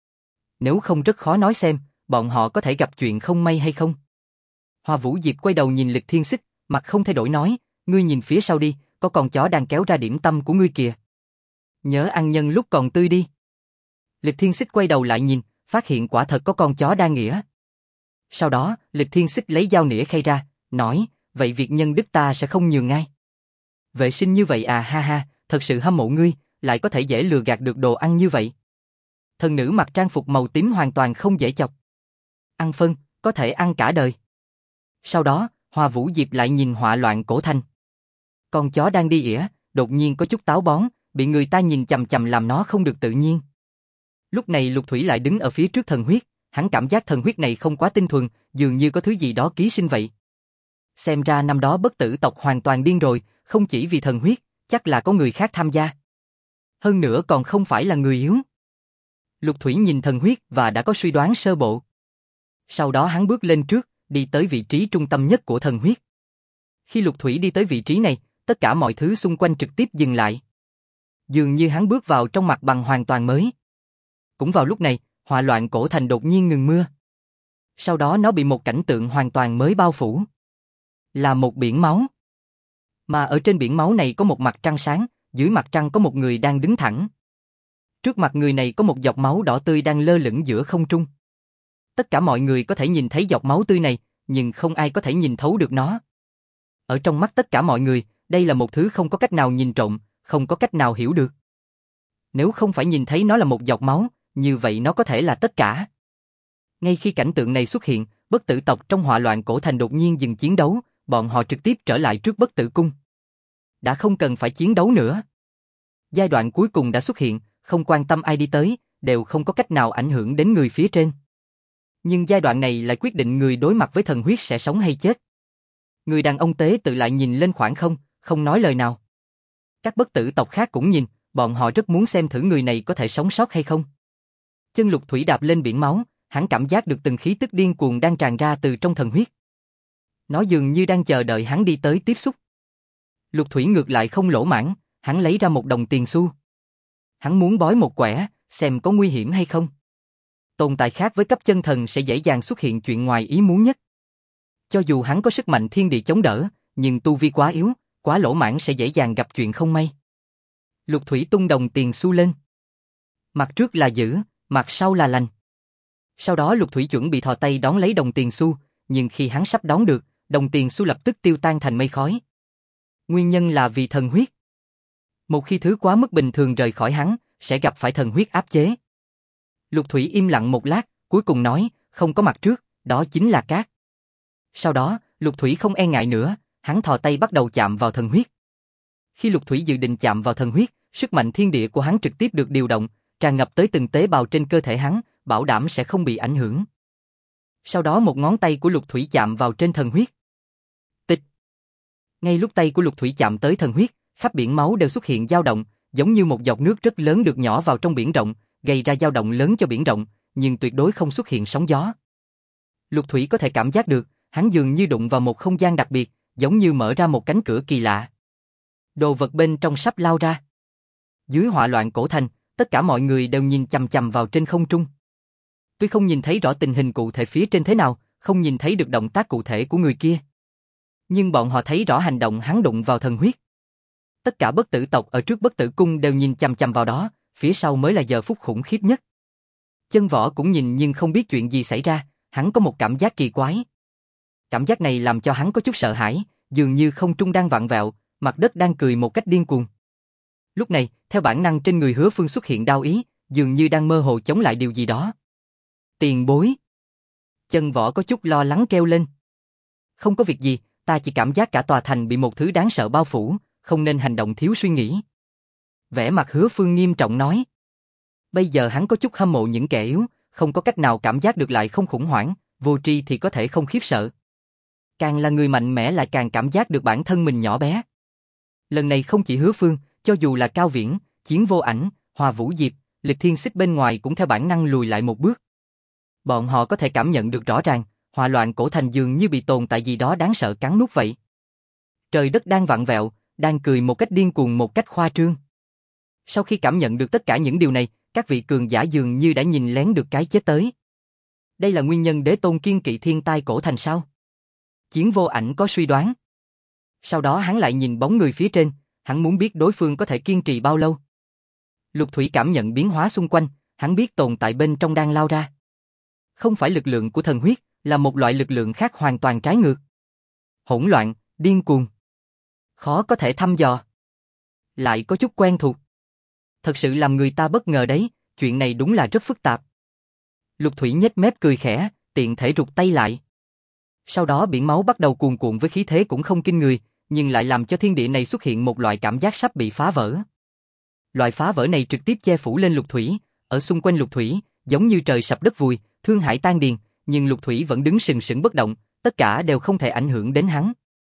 Nếu không rất khó nói xem, bọn họ có thể gặp chuyện không may hay không. Hòa Vũ Diệp quay đầu nhìn Lịch Thiên Xích, mặt không thay đổi nói, ngươi nhìn phía sau đi, có con chó đang kéo ra điểm tâm của ngươi kìa. Nhớ ăn nhân lúc còn tươi đi. Lịch Thiên Xích quay đầu lại nhìn, phát hiện quả thật có con chó đang nghỉa. Sau đó, Lịch Thiên Xích lấy dao nĩa khay ra, nói, vậy việc nhân đức ta sẽ không nhường ngay. Vệ sinh như vậy à, ha ha, thật sự hâm mộ ngươi, lại có thể dễ lừa gạt được đồ ăn như vậy. Thần nữ mặc trang phục màu tím hoàn toàn không dễ chọc. Ăn phân, có thể ăn cả đời. Sau đó, Hòa Vũ Diệp lại nhìn họa loạn cổ thành. Con chó đang đi ỉa, đột nhiên có chút táo bón, bị người ta nhìn chằm chằm làm nó không được tự nhiên. Lúc này Lục Thủy lại đứng ở phía trước thần huyết, hắn cảm giác thần huyết này không quá tinh thuần, dường như có thứ gì đó ký sinh vậy. Xem ra năm đó bất tử tộc hoàn toàn điên rồi, không chỉ vì thần huyết, chắc là có người khác tham gia. Hơn nữa còn không phải là người yếu. Lục Thủy nhìn thần huyết và đã có suy đoán sơ bộ. Sau đó hắn bước lên trước, đi tới vị trí trung tâm nhất của thần huyết. Khi Lục Thủy đi tới vị trí này, tất cả mọi thứ xung quanh trực tiếp dừng lại. Dường như hắn bước vào trong mặt bằng hoàn toàn mới. Cũng vào lúc này, họa loạn cổ thành đột nhiên ngừng mưa. Sau đó nó bị một cảnh tượng hoàn toàn mới bao phủ. Là một biển máu. Mà ở trên biển máu này có một mặt trăng sáng, dưới mặt trăng có một người đang đứng thẳng. Trước mặt người này có một giọt máu đỏ tươi đang lơ lửng giữa không trung. Tất cả mọi người có thể nhìn thấy giọt máu tươi này, nhưng không ai có thể nhìn thấu được nó. Ở trong mắt tất cả mọi người, đây là một thứ không có cách nào nhìn trộm, không có cách nào hiểu được. Nếu không phải nhìn thấy nó là một giọt máu, như vậy nó có thể là tất cả. Ngay khi cảnh tượng này xuất hiện, bất tử tộc trong họa loạn cổ thành đột nhiên dừng chiến đấu, bọn họ trực tiếp trở lại trước bất tử cung. Đã không cần phải chiến đấu nữa. Giai đoạn cuối cùng đã xuất hiện, không quan tâm ai đi tới, đều không có cách nào ảnh hưởng đến người phía trên. Nhưng giai đoạn này lại quyết định người đối mặt với thần huyết sẽ sống hay chết. Người đàn ông tế tự lại nhìn lên khoảng không, không nói lời nào. Các bất tử tộc khác cũng nhìn, bọn họ rất muốn xem thử người này có thể sống sót hay không. Chân Lục Thủy đạp lên biển máu, hắn cảm giác được từng khí tức điên cuồng đang tràn ra từ trong thần huyết. Nó dường như đang chờ đợi hắn đi tới tiếp xúc. Lục Thủy ngược lại không lỗ mãng, hắn lấy ra một đồng tiền xu. Hắn muốn bói một quẻ, xem có nguy hiểm hay không. Tồn tại khác với cấp chân thần sẽ dễ dàng xuất hiện chuyện ngoài ý muốn nhất. Cho dù hắn có sức mạnh thiên địa chống đỡ, nhưng tu vi quá yếu, quá lỗ mãng sẽ dễ dàng gặp chuyện không may. Lục Thủy tung đồng tiền xu lên. Mặt trước là dữ, mặt sau là lành. Sau đó Lục Thủy chuẩn bị thò tay đón lấy đồng tiền xu, nhưng khi hắn sắp đón được, đồng tiền xu lập tức tiêu tan thành mây khói. Nguyên nhân là vì thần huyết. Một khi thứ quá mức bình thường rời khỏi hắn, sẽ gặp phải thần huyết áp chế. Lục Thủy im lặng một lát, cuối cùng nói, không có mặt trước, đó chính là cát. Sau đó, Lục Thủy không e ngại nữa, hắn thò tay bắt đầu chạm vào thần huyết. Khi Lục Thủy dự định chạm vào thần huyết, sức mạnh thiên địa của hắn trực tiếp được điều động, tràn ngập tới từng tế bào trên cơ thể hắn, bảo đảm sẽ không bị ảnh hưởng. Sau đó một ngón tay của Lục Thủy chạm vào trên thần huyết. Tịch. Ngay lúc tay của Lục Thủy chạm tới thần huyết, khắp biển máu đều xuất hiện dao động, giống như một giọt nước rất lớn được nhỏ vào trong biển rộng, gây ra dao động lớn cho biển rộng, nhưng tuyệt đối không xuất hiện sóng gió. Lục Thủy có thể cảm giác được, hắn dường như đụng vào một không gian đặc biệt, giống như mở ra một cánh cửa kỳ lạ. Đồ vật bên trong sắp lao ra. Dưới hỏa loạn cổ thành, tất cả mọi người đều nhìn chằm chằm vào trên không trung. Tuy không nhìn thấy rõ tình hình cụ thể phía trên thế nào, không nhìn thấy được động tác cụ thể của người kia, nhưng bọn họ thấy rõ hành động hắn đụng vào thần huyết. Tất cả bất tử tộc ở trước Bất Tử Cung đều nhìn chằm chằm vào đó, phía sau mới là giờ phút khủng khiếp nhất. Chân Võ cũng nhìn nhưng không biết chuyện gì xảy ra, hắn có một cảm giác kỳ quái. Cảm giác này làm cho hắn có chút sợ hãi, dường như không trung đang vặn vẹo, mặt đất đang cười một cách điên cuồng. Lúc này, theo bản năng trên người Hứa Phương xuất hiện đao ý, dường như đang mơ hồ chống lại điều gì đó. Tiền bối. Chân Võ có chút lo lắng kêu lên. Không có việc gì, ta chỉ cảm giác cả tòa thành bị một thứ đáng sợ bao phủ, không nên hành động thiếu suy nghĩ. Vẻ mặt Hứa Phương nghiêm trọng nói. Bây giờ hắn có chút hâm mộ những kẻ yếu, không có cách nào cảm giác được lại không khủng hoảng, vô tri thì có thể không khiếp sợ. Càng là người mạnh mẽ lại càng cảm giác được bản thân mình nhỏ bé. Lần này không chỉ Hứa Phương, cho dù là Cao Viễn, Chiến Vô Ảnh, Hòa Vũ Diệp, Lịch Thiên Xích bên ngoài cũng theo bản năng lùi lại một bước. Bọn họ có thể cảm nhận được rõ ràng, hỏa loạn cổ thành dường như bị tồn tại gì đó đáng sợ cắn nuốt vậy. Trời đất đang vặn vẹo, đang cười một cách điên cuồng một cách khoa trương. Sau khi cảm nhận được tất cả những điều này, các vị cường giả dường như đã nhìn lén được cái chết tới. Đây là nguyên nhân Đế Tôn kiên kỵ thiên tai cổ thành sao? Chiến Vô Ảnh có suy đoán. Sau đó hắn lại nhìn bóng người phía trên, hắn muốn biết đối phương có thể kiên trì bao lâu. Lục Thủy cảm nhận biến hóa xung quanh, hắn biết tồn tại bên trong đang lao ra. Không phải lực lượng của thần huyết, là một loại lực lượng khác hoàn toàn trái ngược. Hỗn loạn, điên cuồng. Khó có thể thăm dò. Lại có chút quen thuộc. Thật sự làm người ta bất ngờ đấy, chuyện này đúng là rất phức tạp. Lục Thủy nhếch mép cười khẽ, tiện thể rụt tay lại. Sau đó biển máu bắt đầu cuồn cuộn với khí thế cũng không kinh người, nhưng lại làm cho thiên địa này xuất hiện một loại cảm giác sắp bị phá vỡ. Loại phá vỡ này trực tiếp che phủ lên Lục Thủy, ở xung quanh Lục Thủy, giống như trời sập đất vùi, thương hải tan điền, nhưng Lục Thủy vẫn đứng sừng sững bất động, tất cả đều không thể ảnh hưởng đến hắn.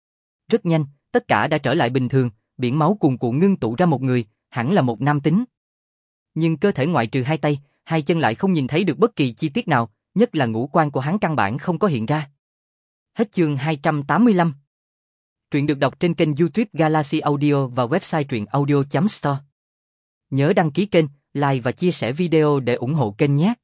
Rất nhanh, tất cả đã trở lại bình thường, biển máu cuồn cuộn ngưng tụ ra một người, hẳn là một nam tính. Nhưng cơ thể ngoại trừ hai tay, hai chân lại không nhìn thấy được bất kỳ chi tiết nào, nhất là ngũ quan của hắn căn bản không có hiện ra. Hết chương 285. Truyện được đọc trên kênh YouTube Galaxy Audio và website truyệnaudio.store. Nhớ đăng ký kênh, like và chia sẻ video để ủng hộ kênh nhé.